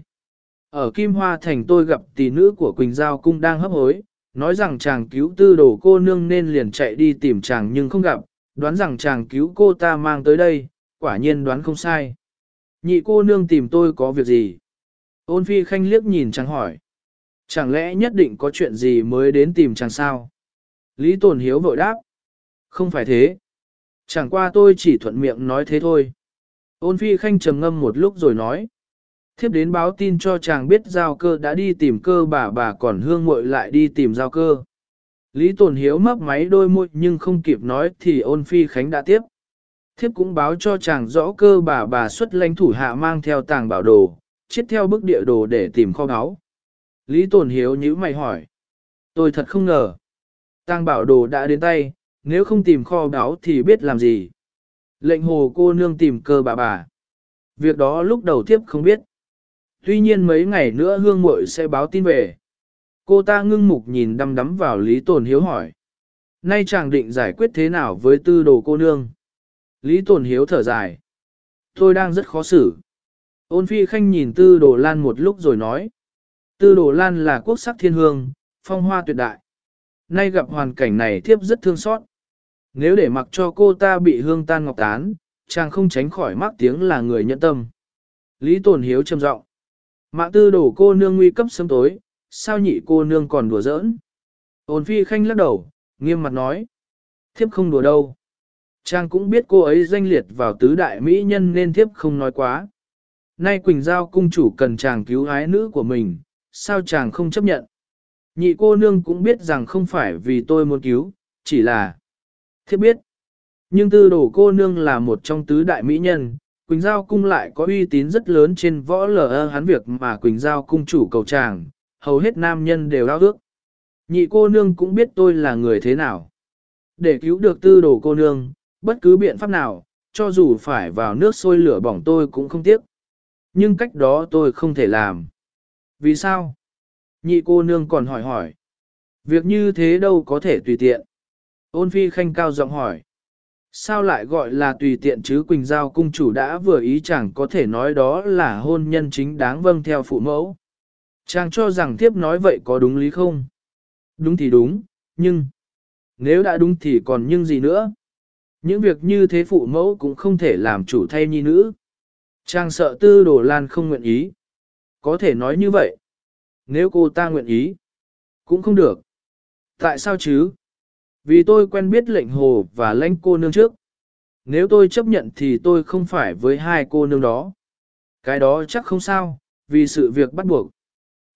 Ở Kim Hoa Thành tôi gặp tỷ nữ của Quỳnh Giao cung đang hấp hối, nói rằng chàng cứu tư đồ cô nương nên liền chạy đi tìm chàng nhưng không gặp, đoán rằng chàng cứu cô ta mang tới đây, quả nhiên đoán không sai. Nhị cô nương tìm tôi có việc gì? Ôn Phi Khanh liếc nhìn chàng hỏi. Chẳng lẽ nhất định có chuyện gì mới đến tìm chàng sao? Lý Tồn Hiếu vội đáp. Không phải thế. Chẳng qua tôi chỉ thuận miệng nói thế thôi. Ôn Phi Khanh trầm ngâm một lúc rồi nói. Thiếp đến báo tin cho chàng biết Giao Cơ đã đi tìm Cơ bà còn hương muội lại đi tìm Giao Cơ. Lý Tồn Hiếu mấp máy đôi môi nhưng không kịp nói thì Ôn Phi Khánh đã tiếp. Thiếp cũng báo cho chàng rõ Cơ bà xuất lãnh thủ hạ mang theo tàng bảo đồ, chiết theo bức địa đồ để tìm kho báu. Lý Tồn Hiếu nhíu mày hỏi. Tôi thật không ngờ. Tàng bảo đồ đã đến tay, nếu không tìm kho báu thì biết làm gì. Lệnh hồ cô nương tìm Cơ bà. Việc đó lúc đầu thiếp không biết. Tuy nhiên mấy ngày nữa hương muội sẽ báo tin về. Cô ta ngưng mục nhìn đăm đắm vào Lý Tồn Hiếu hỏi. Nay chàng định giải quyết thế nào với tư đồ cô nương? Lý Tồn Hiếu thở dài. Tôi đang rất khó xử. Ôn Phi Khanh nhìn Tư Đồ Lan một lúc rồi nói. Tư Đồ Lan là quốc sắc thiên hương, phong hoa tuyệt đại. Nay gặp hoàn cảnh này thiếp rất thương xót. Nếu để mặc cho cô ta bị hương tan ngọc tán, chàng không tránh khỏi mắc tiếng là người nhẫn tâm. Lý Tồn Hiếu trầm giọng. Mạng Tư Đồ cô nương nguy cấp sớm tối, sao nhị cô nương còn đùa giỡn? Ôn Phi Khanh lắc đầu, nghiêm mặt nói. Thiếp không đùa đâu. Chàng cũng biết cô ấy danh liệt vào tứ đại mỹ nhân nên thiếp không nói quá. Nay Quỳnh Giao cung chủ cần chàng cứu ái nữ của mình, sao chàng không chấp nhận? Nhị cô nương cũng biết rằng không phải vì tôi muốn cứu, chỉ là... Thiếp biết. Nhưng Tư Đồ cô nương là một trong tứ đại mỹ nhân, Quỳnh Giao cung lại có uy tín rất lớn trên võ lờ hắn việc mà Quỳnh Giao cung chủ cầu chàng, hầu hết nam nhân đều ao ước. Nhị cô nương cũng biết tôi là người thế nào. Để cứu được Tư Đồ cô nương, bất cứ biện pháp nào, cho dù phải vào nước sôi lửa bỏng tôi cũng không tiếc. Nhưng cách đó tôi không thể làm. Vì sao? Nhị cô nương còn hỏi. Việc như thế đâu có thể tùy tiện. Ôn Phi Khanh cao giọng hỏi. Sao lại gọi là tùy tiện chứ? Quỳnh Giao cung chủ đã vừa ý, chẳng có thể nói đó là hôn nhân chính đáng vâng theo phụ mẫu. Chàng cho rằng thiếp nói vậy có đúng lý không? Đúng thì đúng, nhưng... Nếu đã đúng thì còn nhưng gì nữa? Những việc như thế phụ mẫu cũng không thể làm chủ thay nhi nữ. Chàng sợ Tư Đồ Lan không nguyện ý. Có thể nói như vậy. Nếu cô ta nguyện ý, cũng không được. Tại sao chứ? Vì tôi quen biết lệnh hồ và lãnh cô nương trước. Nếu tôi chấp nhận thì tôi không phải với hai cô nương đó. Cái đó chắc không sao, vì sự việc bắt buộc.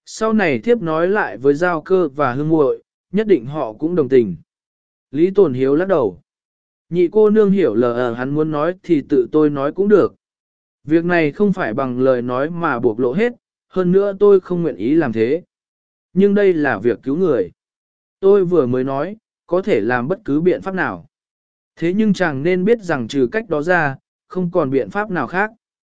Sau này thiếp nói lại với Giao Cơ và Hương Muội, nhất định họ cũng đồng tình. Lý Tồn Hiếu lắc đầu. Nhị cô nương hiểu lờ hắn muốn nói thì tự tôi nói cũng được. Việc này không phải bằng lời nói mà buộc lộ hết, hơn nữa tôi không nguyện ý làm thế. Nhưng đây là việc cứu người. Tôi vừa mới nói, có thể làm bất cứ biện pháp nào. Thế nhưng chàng nên biết rằng trừ cách đó ra, không còn biện pháp nào khác.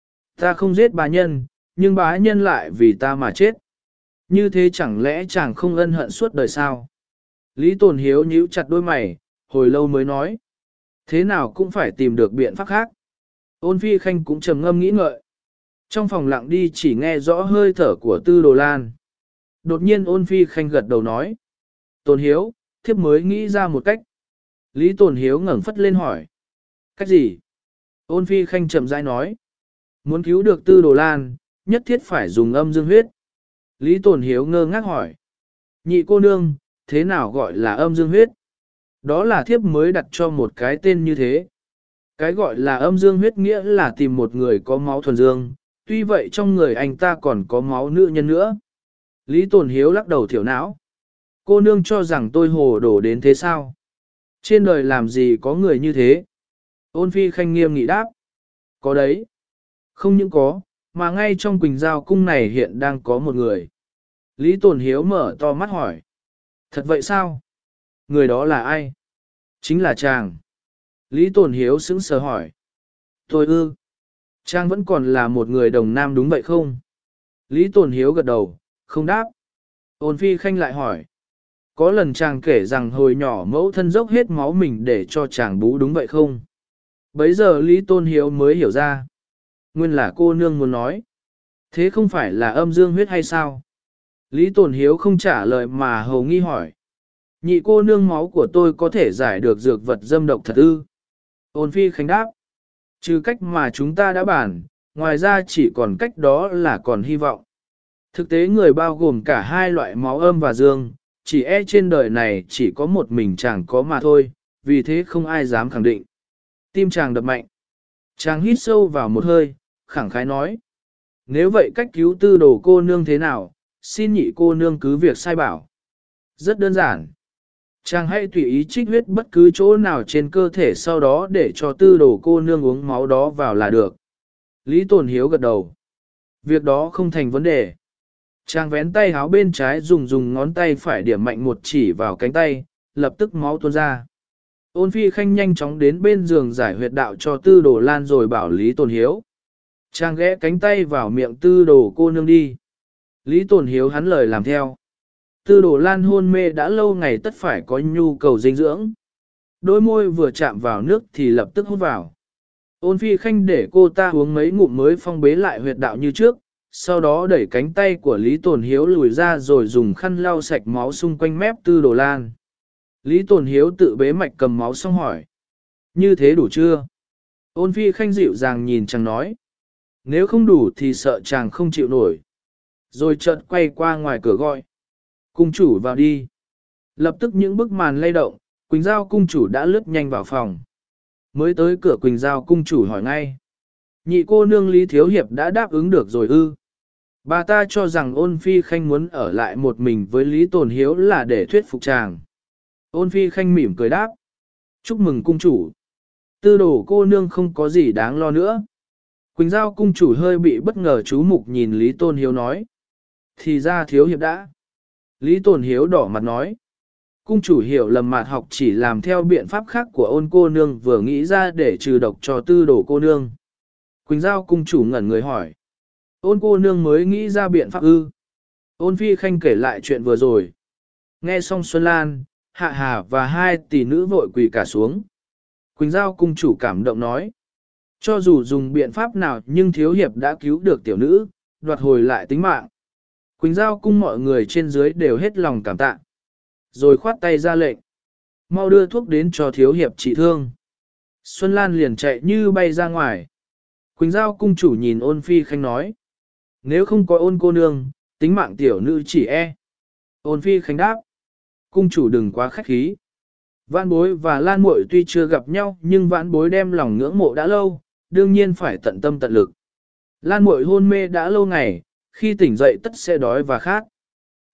Ta không giết bá nhân, nhưng bá nhân lại vì ta mà chết. Như thế chẳng lẽ chàng không ân hận suốt đời sao? Lý Tồn Hiếu nhíu chặt đôi mày, hồi lâu mới nói. Thế nào cũng phải tìm được biện pháp khác. Ôn Phi Khanh cũng trầm ngâm nghĩ ngợi. Trong phòng lặng đi chỉ nghe rõ hơi thở của Tư Đồ Lan. Đột nhiên Ôn Phi Khanh gật đầu nói. Tồn Hiếu, thiếp mới nghĩ ra một cách. Lý Tồn Hiếu ngẩng phất lên hỏi. Cách gì? Ôn Phi Khanh chậm rãi nói. Muốn cứu được Tư Đồ Lan, nhất thiết phải dùng âm dương huyết. Lý Tồn Hiếu ngơ ngác hỏi. Nhị cô nương, thế nào gọi là âm dương huyết? Đó là thiếp mới đặt cho một cái tên như thế. Cái gọi là âm dương huyết nghĩa là tìm một người có máu thuần dương, tuy vậy trong người anh ta còn có máu nữ nhân nữa. Lý Tồn Hiếu lắc đầu thiểu não. Cô nương cho rằng tôi hồ đồ đến thế sao? Trên đời làm gì có người như thế? Ôn Phi Khanh nghiêm nghị đáp. Có đấy. Không những có, mà ngay trong Quỳnh Giao cung này hiện đang có một người. Lý Tồn Hiếu mở to mắt hỏi. Thật vậy sao? Người đó là ai? Chính là chàng. Lý Tồn Hiếu sững sờ hỏi. Tôi ư. Chàng vẫn còn là một người đồng nam đúng vậy không? Lý Tồn Hiếu gật đầu, không đáp. Ôn Phi Khanh lại hỏi. Có lần chàng kể rằng hồi nhỏ mẫu thân dốc hết máu mình để cho chàng bú đúng vậy không? Bấy giờ Lý Tôn Hiếu mới hiểu ra. Nguyên là cô nương muốn nói. Thế không phải là âm dương huyết hay sao? Lý Tồn Hiếu không trả lời mà hầu nghi hỏi. Nhị cô nương máu của tôi có thể giải được dược vật dâm độc thật ư? Ôn Phi Khánh đáp. Trừ cách mà chúng ta đã bàn, ngoài ra chỉ còn cách đó là còn hy vọng. Thực tế người bao gồm cả hai loại máu âm và dương, chỉ e trên đời này chỉ có một mình chàng có mà thôi, vì thế không ai dám khẳng định. Tim chàng đập mạnh. Chàng hít sâu vào một hơi, khẳng khái nói. Nếu vậy cách cứu Tư Đồ cô nương thế nào, xin nhị cô nương cứ việc sai bảo. Rất đơn giản. Chàng hãy tùy ý trích huyết bất cứ chỗ nào trên cơ thể sau đó để cho Tư Đồ cô nương uống máu đó vào là được. Lý Tồn Hiếu gật đầu. Việc đó không thành vấn đề. Chàng vén tay háo bên trái dùng ngón tay phải điểm mạnh một chỉ vào cánh tay, lập tức máu tuôn ra. Ôn Phi Khanh nhanh chóng đến bên giường giải huyệt đạo cho Tư Đồ Lan rồi bảo Lý Tồn Hiếu. Chàng ghé cánh tay vào miệng Tư Đồ cô nương đi. Lý Tồn Hiếu hắn lời làm theo. Tư Đồ Lan hôn mê đã lâu ngày tất phải có nhu cầu dinh dưỡng. Đôi môi vừa chạm vào nước thì lập tức hút vào. Ôn Phi Khanh để cô ta uống mấy ngụm mới phong bế lại huyệt đạo như trước, sau đó đẩy cánh tay của Lý Tồn Hiếu lùi ra rồi dùng khăn lau sạch máu xung quanh mép Tư Đồ Lan. Lý Tồn Hiếu tự bế mạch cầm máu xong hỏi. Như thế đủ chưa? Ôn Phi Khanh dịu dàng nhìn chàng nói. Nếu không đủ thì sợ chàng không chịu nổi. Rồi chợt quay qua ngoài cửa gọi. Cung chủ vào đi. Lập tức những bức màn lay động, Quỳnh Giao cung chủ đã lướt nhanh vào phòng. Mới tới cửa Quỳnh Giao cung chủ hỏi ngay. Nhị cô nương Lý Thiếu Hiệp đã đáp ứng được rồi ư? Bà ta cho rằng Ôn Phi Khanh muốn ở lại một mình với Lý Tồn Hiếu là để thuyết phục chàng. Ôn Phi Khanh mỉm cười đáp. Chúc mừng cung chủ. Tư Đồ cô nương không có gì đáng lo nữa. Quỳnh Giao cung chủ hơi bị bất ngờ chú mục nhìn Lý Tôn Hiếu nói. Thì ra Thiếu Hiệp đã. Lý Tồn Hiếu đỏ mặt nói. Cung chủ hiểu lầm mạt học chỉ làm theo biện pháp khác của Ôn cô nương vừa nghĩ ra để trừ độc cho Tư Đồ cô nương. Quỳnh Giao cung chủ ngẩn người hỏi. Ôn cô nương mới nghĩ ra biện pháp ư? Ôn Phi Khanh kể lại chuyện vừa rồi. Nghe xong Xuân Lan, Hạ Hà và hai tỷ nữ vội quỳ cả xuống. Quỳnh Giao cung chủ cảm động nói. Cho dù dùng biện pháp nào nhưng Thiếu Hiệp đã cứu được tiểu nữ, đoạt hồi lại tính mạng. Quỳnh Giao cung mọi người trên dưới đều hết lòng cảm tạ. Rồi khoát tay ra lệnh. Mau đưa thuốc đến cho Thiếu Hiệp trị thương. Xuân Lan liền chạy như bay ra ngoài. Quỳnh Giao cung chủ nhìn Ôn Phi Khanh nói. Nếu không có Ôn cô nương, tính mạng tiểu nữ chỉ e. Ôn Phi Khanh đáp. Cung chủ đừng quá khách khí. Vãn Bối và Lan Muội tuy chưa gặp nhau nhưng Vãn Bối đem lòng ngưỡng mộ đã lâu, đương nhiên phải tận tâm tận lực. Lan Muội hôn mê đã lâu ngày, khi tỉnh dậy tất sẽ đói và khát.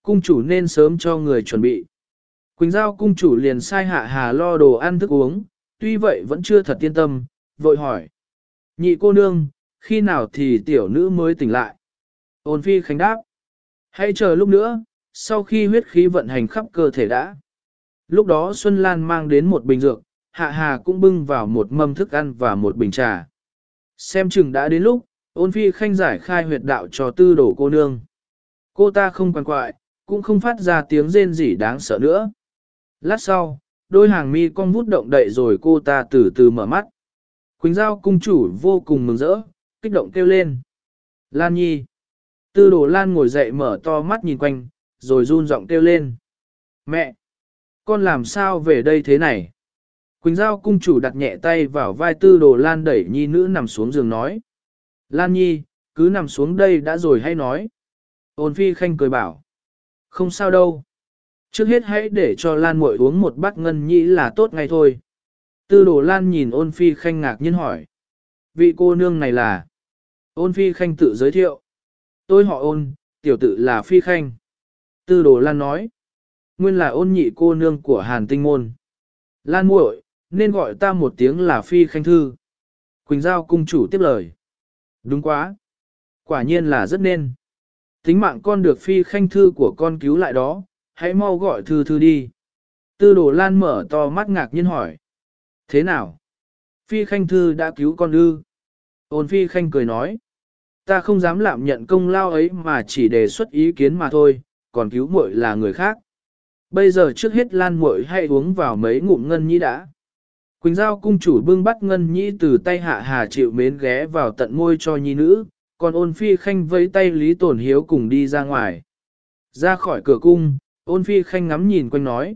cung chủ nên sớm cho người chuẩn bị. Quỳnh Giao cung chủ liền sai Hạ Hà lo đồ ăn thức uống, tuy vậy vẫn chưa thật yên tâm, vội hỏi. Nhị cô nương, khi nào thì tiểu nữ mới tỉnh lại? Ôn Phi Khánh đáp. Hãy chờ lúc nữa, sau khi huyết khí vận hành khắp cơ thể đã. Lúc đó Xuân Lan mang đến một bình dược, Hạ Hà cũng bưng vào một mâm thức ăn và một bình trà. Xem chừng đã đến lúc, Ôn Phi Khanh giải khai huyệt đạo cho tư đổ cô nương. Cô ta không quằn quại, cũng không phát ra tiếng rên rỉ đáng sợ nữa. Lát sau, đôi hàng mi cong vút động đậy rồi cô ta từ từ mở mắt. Quỳnh Giao cung chủ vô cùng mừng rỡ, kích động kêu lên. Lan Nhi. Tư đồ Lan ngồi dậy mở to mắt nhìn quanh, rồi run giọng kêu lên. Mẹ! Con làm sao về đây thế này? Quỳnh Giao cung chủ đặt nhẹ tay vào vai tư đồ Lan đẩy nhi nữ nằm xuống giường nói. Lan Nhi, cứ nằm xuống đây đã rồi hay nói. Ôn Phi Khanh cười bảo. Không sao đâu. Trước hết hãy để cho Lan muội uống một bát ngân nhĩ là tốt ngay thôi. Tư đồ Lan nhìn Ôn Phi Khanh ngạc nhiên hỏi. Vị cô nương này là? Ôn Phi Khanh tự giới thiệu. Tôi họ Ôn, tiểu tự là Phi Khanh. Tư đồ Lan nói. Nguyên là Ôn nhị cô nương của Hàn Tinh Môn. Lan muội, nên gọi ta một tiếng là Phi Khanh thư. Quỳnh Giao cung chủ tiếp lời. Đúng quá. Quả nhiên là rất nên. Tính mạng con được Phi Khanh thư của con cứu lại đó, hãy mau gọi thư thư đi. Tư đồ Lan mở to mắt ngạc nhiên hỏi. Thế nào? Phi Khanh thư đã cứu con ư? Ôn Phi Khanh cười nói. Ta không dám lạm nhận công lao ấy mà chỉ đề xuất ý kiến mà thôi, còn cứu muội là người khác. Bây giờ trước hết Lan muội hãy uống vào mấy ngụm ngân nhĩ đã. Quỳnh Giao cung chủ bưng bắt ngân nhĩ từ tay Hạ Hà chịu mến ghé vào tận môi cho nhi nữ, còn Ôn Phi Khanh vẫy tay Lý Tổn Hiếu cùng đi ra ngoài. Ra khỏi cửa cung, Ôn Phi Khanh ngắm nhìn quanh nói.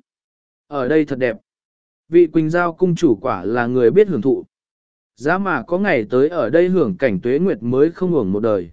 Ở đây thật đẹp. Vị Quỳnh Giao cung chủ quả là người biết hưởng thụ. Giá mà có ngày tới ở đây hưởng cảnh tuế nguyệt mới không hưởng một đời.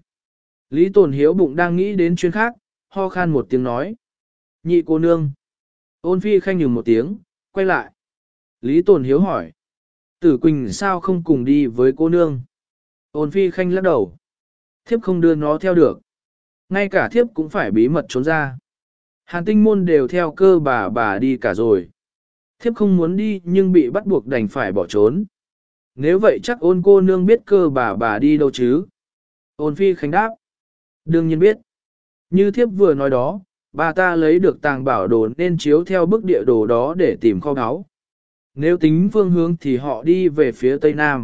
Lý Tổn Hiếu bụng đang nghĩ đến chuyện khác, ho khan một tiếng nói. Nhị cô nương. Ôn Phi Khanh nhừng một tiếng, quay lại. Lý Tổn Hiếu hỏi. Tử Quỳnh sao không cùng đi với cô nương? Ôn Phi Khanh lắc đầu. Thiếp không đưa nó theo được. Ngay cả thiếp cũng phải bí mật trốn ra. Hàn Tinh Môn đều theo cơ bà đi cả rồi. Thiếp không muốn đi nhưng bị bắt buộc đành phải bỏ trốn. Nếu vậy chắc Ôn cô nương biết cơ bà đi đâu chứ? Ôn Phi Khanh đáp. Đương nhiên biết. Như thiếp vừa nói đó, bà ta lấy được tàng bảo đồ nên chiếu theo bức địa đồ đó để tìm kho báu. Nếu tính phương hướng thì họ đi về phía tây nam.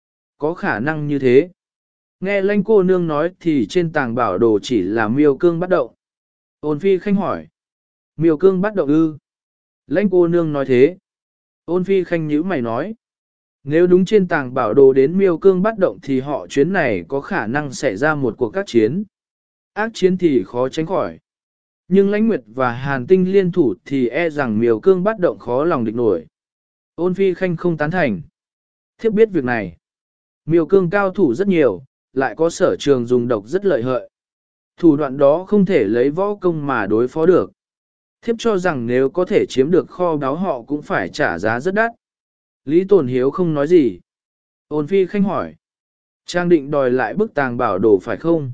Có khả năng như thế. Nghe Lãnh cô nương nói thì trên tàng bảo đồ chỉ là miêu cương bắt động. Ôn Phi Khanh hỏi. Miêu cương bắt động ư? Lãnh cô nương nói thế. Ôn Phi Khanh nhíu mày nói. Nếu đúng trên tàng bảo đồ đến miêu cương bắt động thì họ chuyến này có khả năng xảy ra một cuộc các chiến. Ác chiến thì khó tránh khỏi. Nhưng Lãnh Nguyệt và Hàn Tinh liên thủ thì e rằng miêu cương bắt động khó lòng địch nổi. Ôn Phi Khanh không tán thành. Thiếp biết việc này. Miêu cương cao thủ rất nhiều, lại có sở trường dùng độc rất lợi hại. Thủ đoạn đó không thể lấy võ công mà đối phó được. Thiếp cho rằng nếu có thể chiếm được kho báu họ cũng phải trả giá rất đắt. Lý Tổn Hiếu không nói gì. Ôn Phi Khanh hỏi. Trang định đòi lại bức tàng bảo đồ phải không?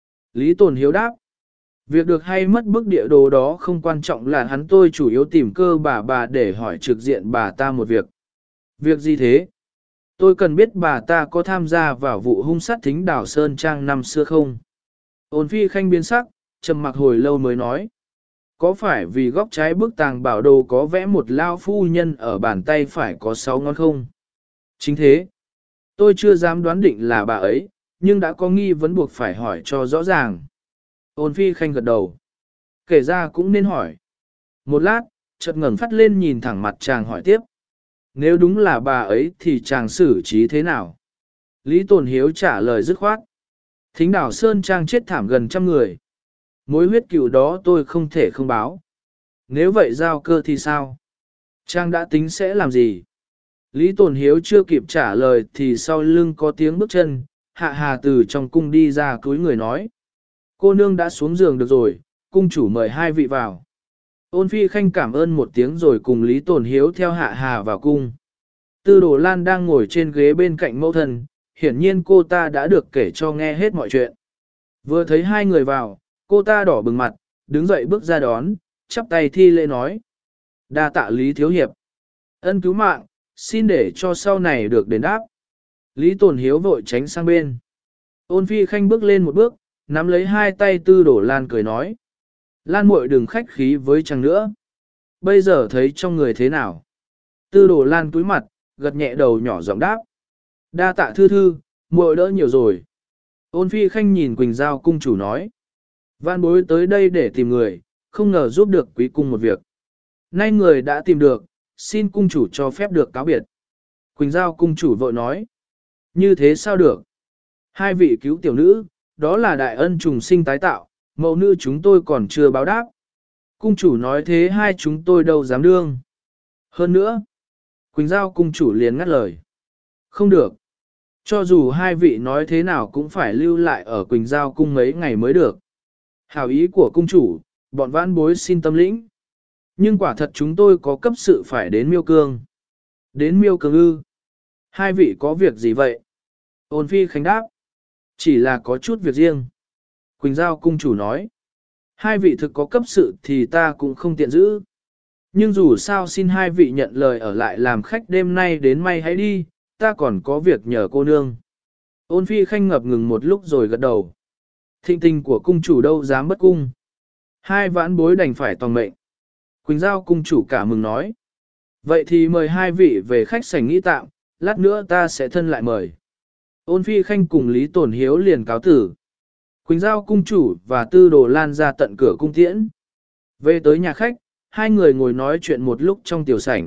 Lý Tổn Hiếu đáp. Việc được hay mất bức địa đồ đó không quan trọng, là hắn tôi chủ yếu tìm cơ bà để hỏi trực diện bà ta một việc. Việc gì thế? Tôi cần biết bà ta có tham gia vào vụ hung sát Thính Đảo Sơn Trang năm xưa không? Ôn Phi Khanh biến sắc, trầm mặc hồi lâu mới nói. Có phải vì góc trái bức tàng bảo đồ có vẽ một lao phu nhân ở bàn tay phải có 6 ngón không? Chính thế. Tôi chưa dám đoán định là bà ấy, nhưng đã có nghi vấn buộc phải hỏi cho rõ ràng. Ôn Phi Khanh gật đầu. Kể ra cũng nên hỏi. Một lát, chợt ngẩng phát lên nhìn thẳng mặt chàng hỏi tiếp. Nếu đúng là bà ấy thì chàng xử trí thế nào? Lý Tổn Hiếu trả lời dứt khoát. Thính Đảo Sơn Trang chết thảm gần 100 người. Mối huyết cựu đó tôi không thể không báo. Nếu vậy giao cơ thì sao? Trang đã tính sẽ làm gì? Lý Tổn Hiếu chưa kịp trả lời thì sau lưng có tiếng bước chân, Hạ Hà từ trong cung đi ra cúi người nói. Cô nương đã xuống giường được rồi, cung chủ mời hai vị vào. Ôn Phi Khanh cảm ơn một tiếng rồi cùng Lý Tổn Hiếu theo Hạ Hà vào cung. Tư Đồ Lan đang ngồi trên ghế bên cạnh mẫu thân, hiển nhiên cô ta đã được kể cho nghe hết mọi chuyện. Vừa thấy hai người vào, cô ta đỏ bừng mặt, đứng dậy bước ra đón, chắp tay thi lễ nói. Đa tạ Lý Thiếu Hiệp. Ân cứu mạng, xin để cho sau này được đền đáp. Lý Tồn Hiếu vội tránh sang bên. Ôn Phi Khanh bước lên một bước, nắm lấy hai tay Tư Đổ Lan cười nói. Lan muội đừng khách khí với chàng nữa. Bây giờ thấy trong người thế nào? Tư Đổ Lan cúi mặt, gật nhẹ đầu nhỏ giọng đáp. Đa tạ thư thư, muội đỡ nhiều rồi. Ôn Phi Khanh nhìn Quỳnh Giao cung chủ nói. Vạn bối tới đây để tìm người, không ngờ giúp được quý cung một việc. Nay người đã tìm được, xin cung chủ cho phép được cáo biệt. Quỳnh Giao cung chủ vội nói. Như thế sao được? Hai vị cứu tiểu nữ, đó là đại ân trùng sinh tái tạo, mẫu nữ chúng tôi còn chưa báo đáp. Cung chủ nói thế hai chúng tôi đâu dám đương. Hơn nữa, Quỳnh Giao cung chủ liền ngắt lời. Không được. Cho dù hai vị nói thế nào cũng phải lưu lại ở Quỳnh Giao cung mấy ngày mới được. Hảo ý của cung chủ, bọn vãn bối xin tâm lĩnh. Nhưng quả thật chúng tôi có cấp sự phải đến Miêu Cương. Đến Miêu Cương ư? Hai vị có việc gì vậy? Ôn Phi Khánh đáp. Chỉ là có chút việc riêng. Quỳnh Giao cung chủ nói. Hai vị thực có cấp sự thì ta cũng không tiện giữ. Nhưng dù sao xin hai vị nhận lời ở lại làm khách đêm nay đến may hãy đi, ta còn có việc nhờ cô nương. Ôn Phi Khanh ngập ngừng một lúc rồi gật đầu. Thịnh tình của cung chủ đâu dám bất cung. Hai vãn bối đành phải toàn mệnh. Quỳnh Giao cung chủ cả mừng nói. Vậy thì mời hai vị về khách sảnh nghỉ tạm, lát nữa ta sẽ thân lại mời. Ôn Phi Khanh cùng Lý Tồn Hiếu liền cáo tử. Quỳnh Giao cung chủ và Tư Đồ Lan ra tận cửa cung tiễn. Về tới nhà khách, hai người ngồi nói chuyện một lúc trong tiểu sảnh.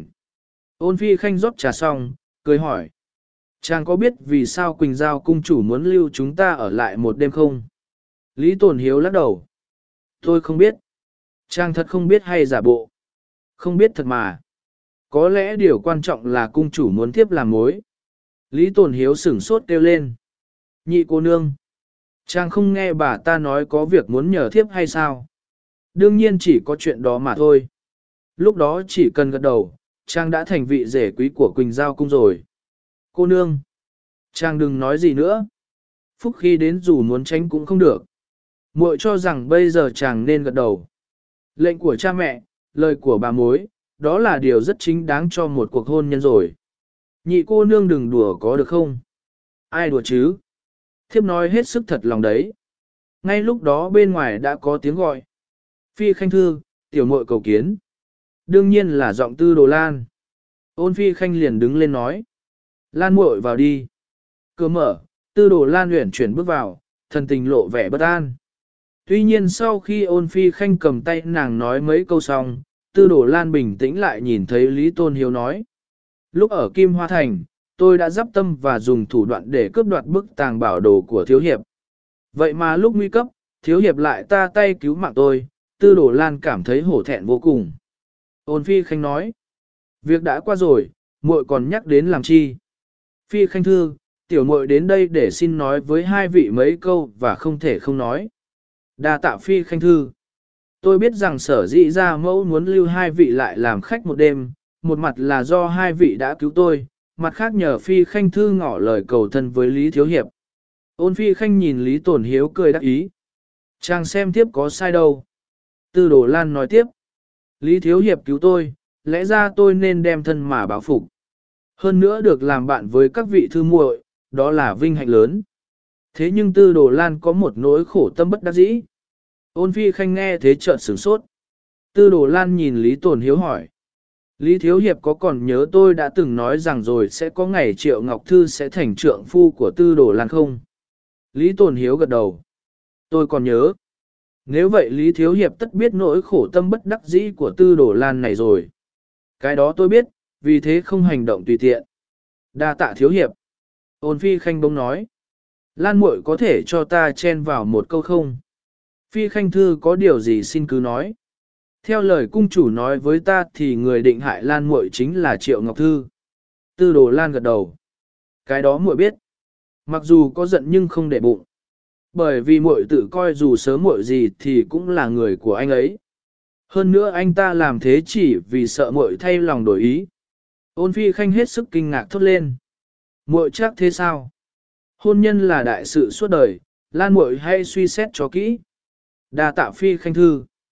Ôn Phi Khanh rót trà xong, cười hỏi. Chàng có biết vì sao Quỳnh Giao cung chủ muốn lưu chúng ta ở lại một đêm không? Lý Tồn Hiếu lắc đầu. Tôi không biết. Chàng thật không biết hay giả bộ? Không biết thật mà. Có lẽ điều quan trọng là cung chủ muốn tiếp làm mối. Lý Tồn Hiếu sửng sốt kêu lên. Nhị cô nương. Chàng không nghe bà ta nói có việc muốn nhờ thiếp hay sao? Đương nhiên chỉ có chuyện đó mà thôi. Lúc đó chỉ cần gật đầu, chàng đã thành vị rể quý của Quỳnh Giao cung rồi. Cô nương. Chàng đừng nói gì nữa. Phúc khi đến dù muốn tránh cũng không được. Muội cho rằng bây giờ chàng nên gật đầu. Lệnh của cha mẹ, lời của bà mối, đó là điều rất chính đáng cho một cuộc hôn nhân rồi. Nhị cô nương đừng đùa có được không? Ai đùa chứ? Thiếp nói hết sức thật lòng đấy. Ngay lúc đó bên ngoài đã có tiếng gọi. Phi Khanh thư, tiểu muội cầu kiến. Đương nhiên là giọng Tư Đồ Lan. Ôn Phi Khanh liền đứng lên nói. Lan muội vào đi. Cửa mở, Tư Đồ Lan uyển chuyển bước vào, thần tình lộ vẻ bất an. Tuy nhiên sau khi Ôn Phi Khanh cầm tay nàng nói mấy câu xong, Tư Đồ Lan bình tĩnh lại nhìn thấy Lý Tôn Hiếu nói. Lúc ở Kim Hoa Thành, tôi đã dắp tâm và dùng thủ đoạn để cướp đoạt bức tàng bảo đồ của Thiếu Hiệp. Vậy mà lúc nguy cấp, Thiếu Hiệp lại ta tay cứu mạng tôi, Tư Đồ Lan cảm thấy hổ thẹn vô cùng. Ôn Phi Khanh nói. Việc đã qua rồi, muội còn nhắc đến làm chi? Phi Khanh thư, tiểu muội đến đây để xin nói với hai vị mấy câu và không thể không nói. Đa tạ Phi Khanh thư. Tôi biết rằng sở dĩ ra mẫu muốn lưu hai vị lại làm khách một đêm, một mặt là do hai vị đã cứu tôi, mặt khác nhờ Phi Khanh thư ngỏ lời cầu thân với Lý Thiếu Hiệp. Ôn Phi Khanh nhìn Lý Tồn Hiếu cười đắc ý. Chàng xem tiếp có sai đâu. Tư Đồ Lan nói tiếp. Lý Thiếu Hiệp cứu tôi, lẽ ra tôi nên đem thân mà báo phục. Hơn nữa được làm bạn với các vị thư muội, đó là vinh hạnh lớn. Thế nhưng Tư Đồ Lan có một nỗi khổ tâm bất đắc dĩ. Ôn Phi Khanh nghe thế chợt sửng sốt. Tư Đồ Lan nhìn Lý Tồn Hiếu hỏi. Lý Thiếu Hiệp có còn nhớ tôi đã từng nói rằng rồi sẽ có ngày Triệu Ngọc Thư sẽ thành trượng phu của Tư Đồ Lan không? Lý Tồn Hiếu gật đầu. Tôi còn nhớ. Nếu vậy Lý Thiếu Hiệp tất biết nỗi khổ tâm bất đắc dĩ của Tư Đồ Lan này rồi. Cái đó tôi biết, vì thế không hành động tùy tiện. Đa tạ Thiếu Hiệp. Ôn Phi Khanh bỗng nói. Lan muội có thể cho ta chen vào một câu không? Phi Khanh thư có điều gì xin cứ nói. Theo lời cung chủ nói với ta thì người định hại Lan muội chính là Triệu Ngọc Thư. Tư Đồ Lan gật đầu. Cái đó muội biết. Mặc dù có giận nhưng không để bụng. Bởi vì muội tự coi dù sớm muội gì thì cũng là người của anh ấy. Hơn nữa anh ta làm thế chỉ vì sợ muội thay lòng đổi ý. Ôn Phi Khanh hết sức kinh ngạc thốt lên. Muội chắc thế sao? Hôn nhân là đại sự suốt đời, Lan muội hay suy xét cho kỹ. Đa tạ Phi Khanh thư.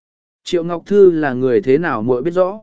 Triệu Ngọc Thư là người thế nào muội biết rõ.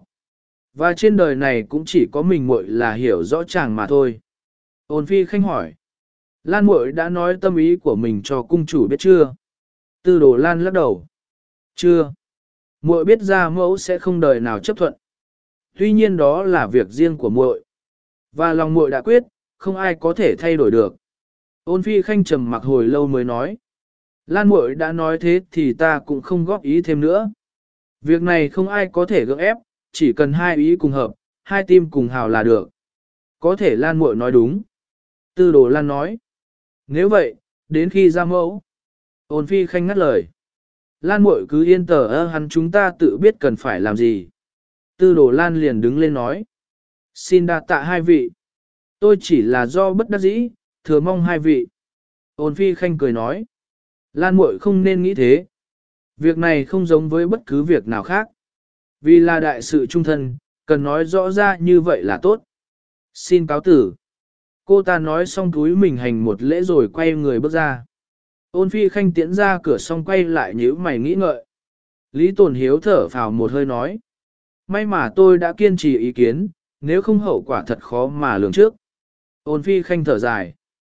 Và trên đời này cũng chỉ có mình muội là hiểu rõ chàng mà thôi. Ôn Phi Khanh hỏi. Lan muội đã nói tâm ý của mình cho cung chủ biết chưa? Tư Đồ Lan lắc đầu. Chưa. Muội biết gia mẫu sẽ không đời nào chấp thuận. Tuy nhiên đó là việc riêng của muội. Và lòng muội đã quyết, không ai có thể thay đổi được. Ôn Phi Khanh trầm mặc hồi lâu mới nói. Lan muội đã nói thế thì ta cũng không góp ý thêm nữa. Việc này không ai có thể gượng ép, chỉ cần hai ý cùng hợp, hai tim cùng hào là được. Có thể Lan muội nói đúng. Tư Đồ Lan nói. Nếu vậy, đến khi ra mẫu. Ôn Phi Khanh ngắt lời. Lan muội cứ yên hắn chúng ta tự biết cần phải làm gì. Tư Đồ Lan liền đứng lên nói. Xin đa tạ hai vị. Tôi chỉ là do bất đắc dĩ, thừa mong hai vị. Ôn Phi Khanh cười nói. Lan muội không nên nghĩ thế. Việc này không giống với bất cứ việc nào khác. Vì là đại sự trung thân, cần nói rõ ra như vậy là tốt. Xin cáo tử. Cô ta nói xong túi mình hành một lễ rồi quay người bước ra. Ôn Phi Khanh tiễn ra cửa xong quay lại nhíu mày nghĩ ngợi. Lý Tồn Hiếu thở phào một hơi nói. May mà tôi đã kiên trì ý kiến, nếu không hậu quả thật khó mà lường trước. Ôn Phi Khanh thở dài.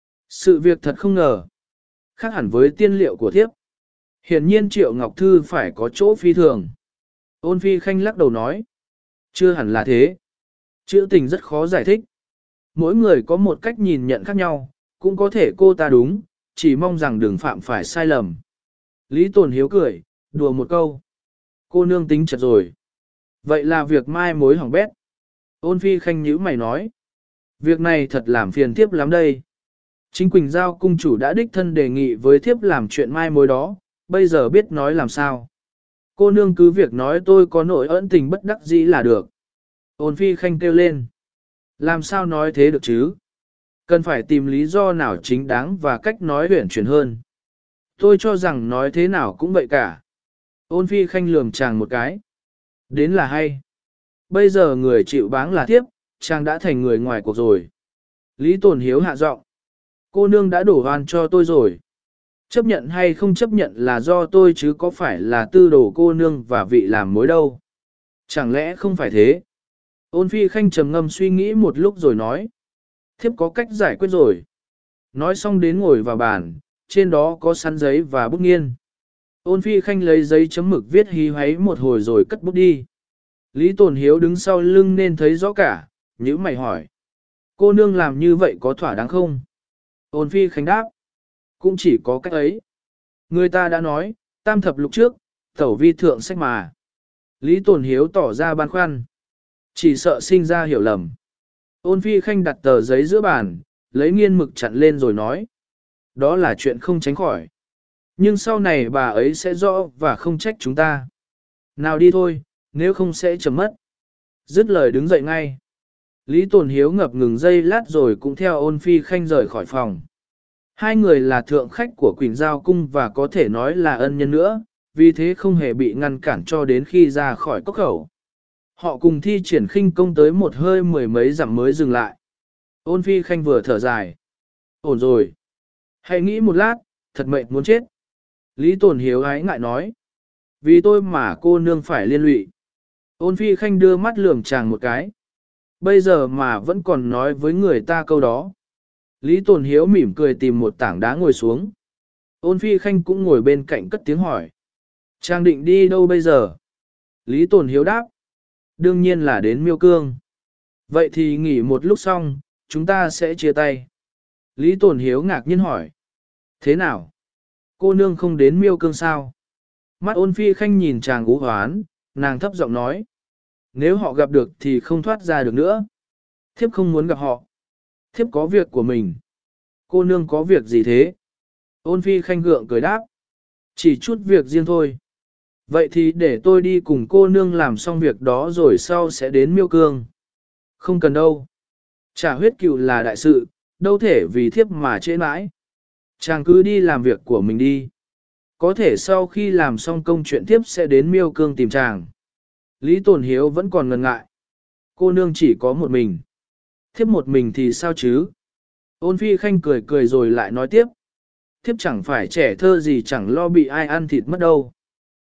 Sự việc thật không ngờ. Khác hẳn với tiên liệu của thiếp. Hiển nhiên Triệu Ngọc Thư phải có chỗ phi thường. Ôn Phi Khanh lắc đầu nói. Chưa hẳn là thế. Chữ tình rất khó giải thích. Mỗi người có một cách nhìn nhận khác nhau, cũng có thể cô ta đúng, chỉ mong rằng đừng phạm phải sai lầm. Lý Tồn Hiếu cười, đùa một câu. Cô nương tính chật rồi. Vậy là việc mai mối hỏng bét. Ôn Phi Khanh nhíu mày nói. Việc này thật làm phiền thiếp lắm đây. Chính Quỳnh Giao cung chủ đã đích thân đề nghị với thiếp làm chuyện mai mối đó, bây giờ biết nói làm sao. Cô nương cứ việc nói tôi có nỗi ẩn tình bất đắc dĩ là được. Ôn Phi Khanh kêu lên. Làm sao nói thế được chứ? Cần phải tìm lý do nào chính đáng và cách nói huyển chuyển hơn. Tôi cho rằng nói thế nào cũng vậy cả. Ôn Phi Khanh lườm chàng một cái. Đến là hay. Bây giờ người chịu báng là thiếp, chàng đã thành người ngoài cuộc rồi. Lý Tồn Hiếu hạ giọng. Cô nương đã đổ oan cho tôi rồi. Chấp nhận hay không chấp nhận là do tôi chứ có phải là tư đồ cô nương và vị làm mối đâu. Chẳng lẽ không phải thế? Ôn Phi Khanh trầm ngâm suy nghĩ một lúc rồi nói. Thiếp có cách giải quyết rồi. Nói xong đến ngồi vào bàn, trên đó có sẵn giấy và bút nghiên. Ôn Phi Khanh lấy giấy chấm mực viết hí hoáy một hồi rồi cất bút đi. Lý Tồn Hiếu đứng sau lưng nên thấy rõ cả, nhíu mày hỏi. Cô nương làm như vậy có thỏa đáng không? Ôn Phi Khanh đáp. Cũng chỉ có cách ấy. Người ta đã nói, tam thập lục trước, tẩu vi thượng sách mà. Lý Tồn Hiếu tỏ ra băn khoăn. Chỉ sợ sinh ra hiểu lầm. Ôn Phi Khanh đặt tờ giấy giữa bàn, lấy nghiên mực chặn lên rồi nói. Đó là chuyện không tránh khỏi. Nhưng sau này bà ấy sẽ rõ và không trách chúng ta. Nào đi thôi, nếu không sẽ chấm mất. Dứt lời đứng dậy ngay. Lý Tồn Hiếu ngập ngừng giây lát rồi cũng theo Ôn Phi Khanh rời khỏi phòng. Hai người là thượng khách của Quỳnh Giao Cung và có thể nói là ân nhân nữa, vì thế không hề bị ngăn cản cho đến khi ra khỏi cốc khẩu. Họ cùng thi triển khinh công tới một hơi mười mấy dặm mới dừng lại. Ôn Phi Khanh vừa thở dài. Ổn rồi. Hãy nghĩ một lát, thật mệt muốn chết. Lý Tồn Hiếu ái ngại nói. Vì tôi mà cô nương phải liên lụy. Ôn Phi Khanh đưa mắt lườm chàng một cái. Bây giờ mà vẫn còn nói với người ta câu đó. Lý Tồn Hiếu mỉm cười tìm một tảng đá ngồi xuống. Ôn Phi Khanh cũng ngồi bên cạnh cất tiếng hỏi. Chàng định đi đâu bây giờ? Lý Tồn Hiếu đáp. Đương nhiên là đến Miêu Cương. Vậy thì nghỉ một lúc xong, chúng ta sẽ chia tay. Lý Tồn Hiếu ngạc nhiên hỏi. Thế nào? Cô nương không đến Miêu Cương sao? Mắt Ôn Phi Khanh nhìn chàng ú hoán, nàng thấp giọng nói. Nếu họ gặp được thì không thoát ra được nữa. Thiếp không muốn gặp họ. Thiếp có việc của mình. Cô nương có việc gì thế? Ôn Phi Khanh gượng cười đáp. Chỉ chút việc riêng thôi. Vậy thì để tôi đi cùng cô nương làm xong việc đó rồi sau sẽ đến Miêu Cương. Không cần đâu. Trả huyết cựu là đại sự, đâu thể vì thiếp mà trễ mãi. Chàng cứ đi làm việc của mình đi. Có thể sau khi làm xong công chuyện thiếp sẽ đến Miêu Cương tìm chàng. Lý Tồn Hiếu vẫn còn ngần ngại. Cô nương chỉ có một mình. Thiếp một mình thì sao chứ? Ôn Phi Khanh cười cười rồi lại nói tiếp. Thiếp chẳng phải trẻ thơ gì chẳng lo bị ai ăn thịt mất đâu.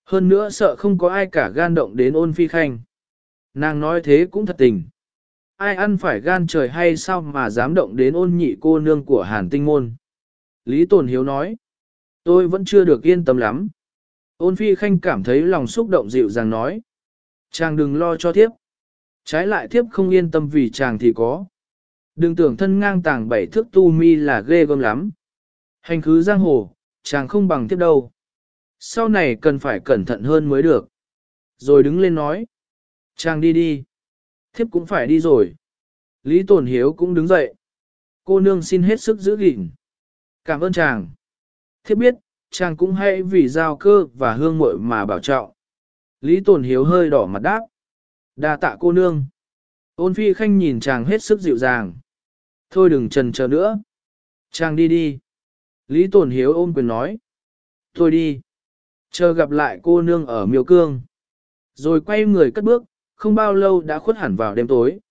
Hơn nữa sợ không có ai cả gan động đến Ôn Phi Khanh. Nàng nói thế cũng thật tình. Ai ăn phải gan trời hay sao mà dám động đến Ôn nhị cô nương của Hàn Tinh Môn. Lý Tồn Hiếu nói, tôi vẫn chưa được yên tâm lắm. Ôn Phi Khanh cảm thấy lòng xúc động dịu dàng nói, chàng đừng lo cho thiếp. Trái lại thiếp không yên tâm vì chàng thì có. Đừng tưởng thân ngang tàng 7 thước tu mi là ghê gớm lắm. Hành khứ giang hồ, chàng không bằng thiếp đâu. Sau này cần phải cẩn thận hơn mới được. Rồi đứng lên nói, chàng đi đi. Thiếp cũng phải đi rồi. Lý Tồn Hiếu cũng đứng dậy. Cô nương xin hết sức giữ gìn. Cảm ơn chàng. Thiếp biết, chàng cũng hay vì giao cơ và hương muội mà bảo trọng. Lý Tồn Hiếu hơi đỏ mặt đáp. Đa tạ cô nương. Ôn Phi Khanh nhìn chàng hết sức dịu dàng. Thôi đừng chần chờ nữa. Chàng đi đi. Lý Tồn Hiếu ôm quyền nói. Thôi đi. Chờ gặp lại cô nương ở Miêu Cương. Rồi quay người cất bước, không bao lâu đã khuất hẳn vào đêm tối.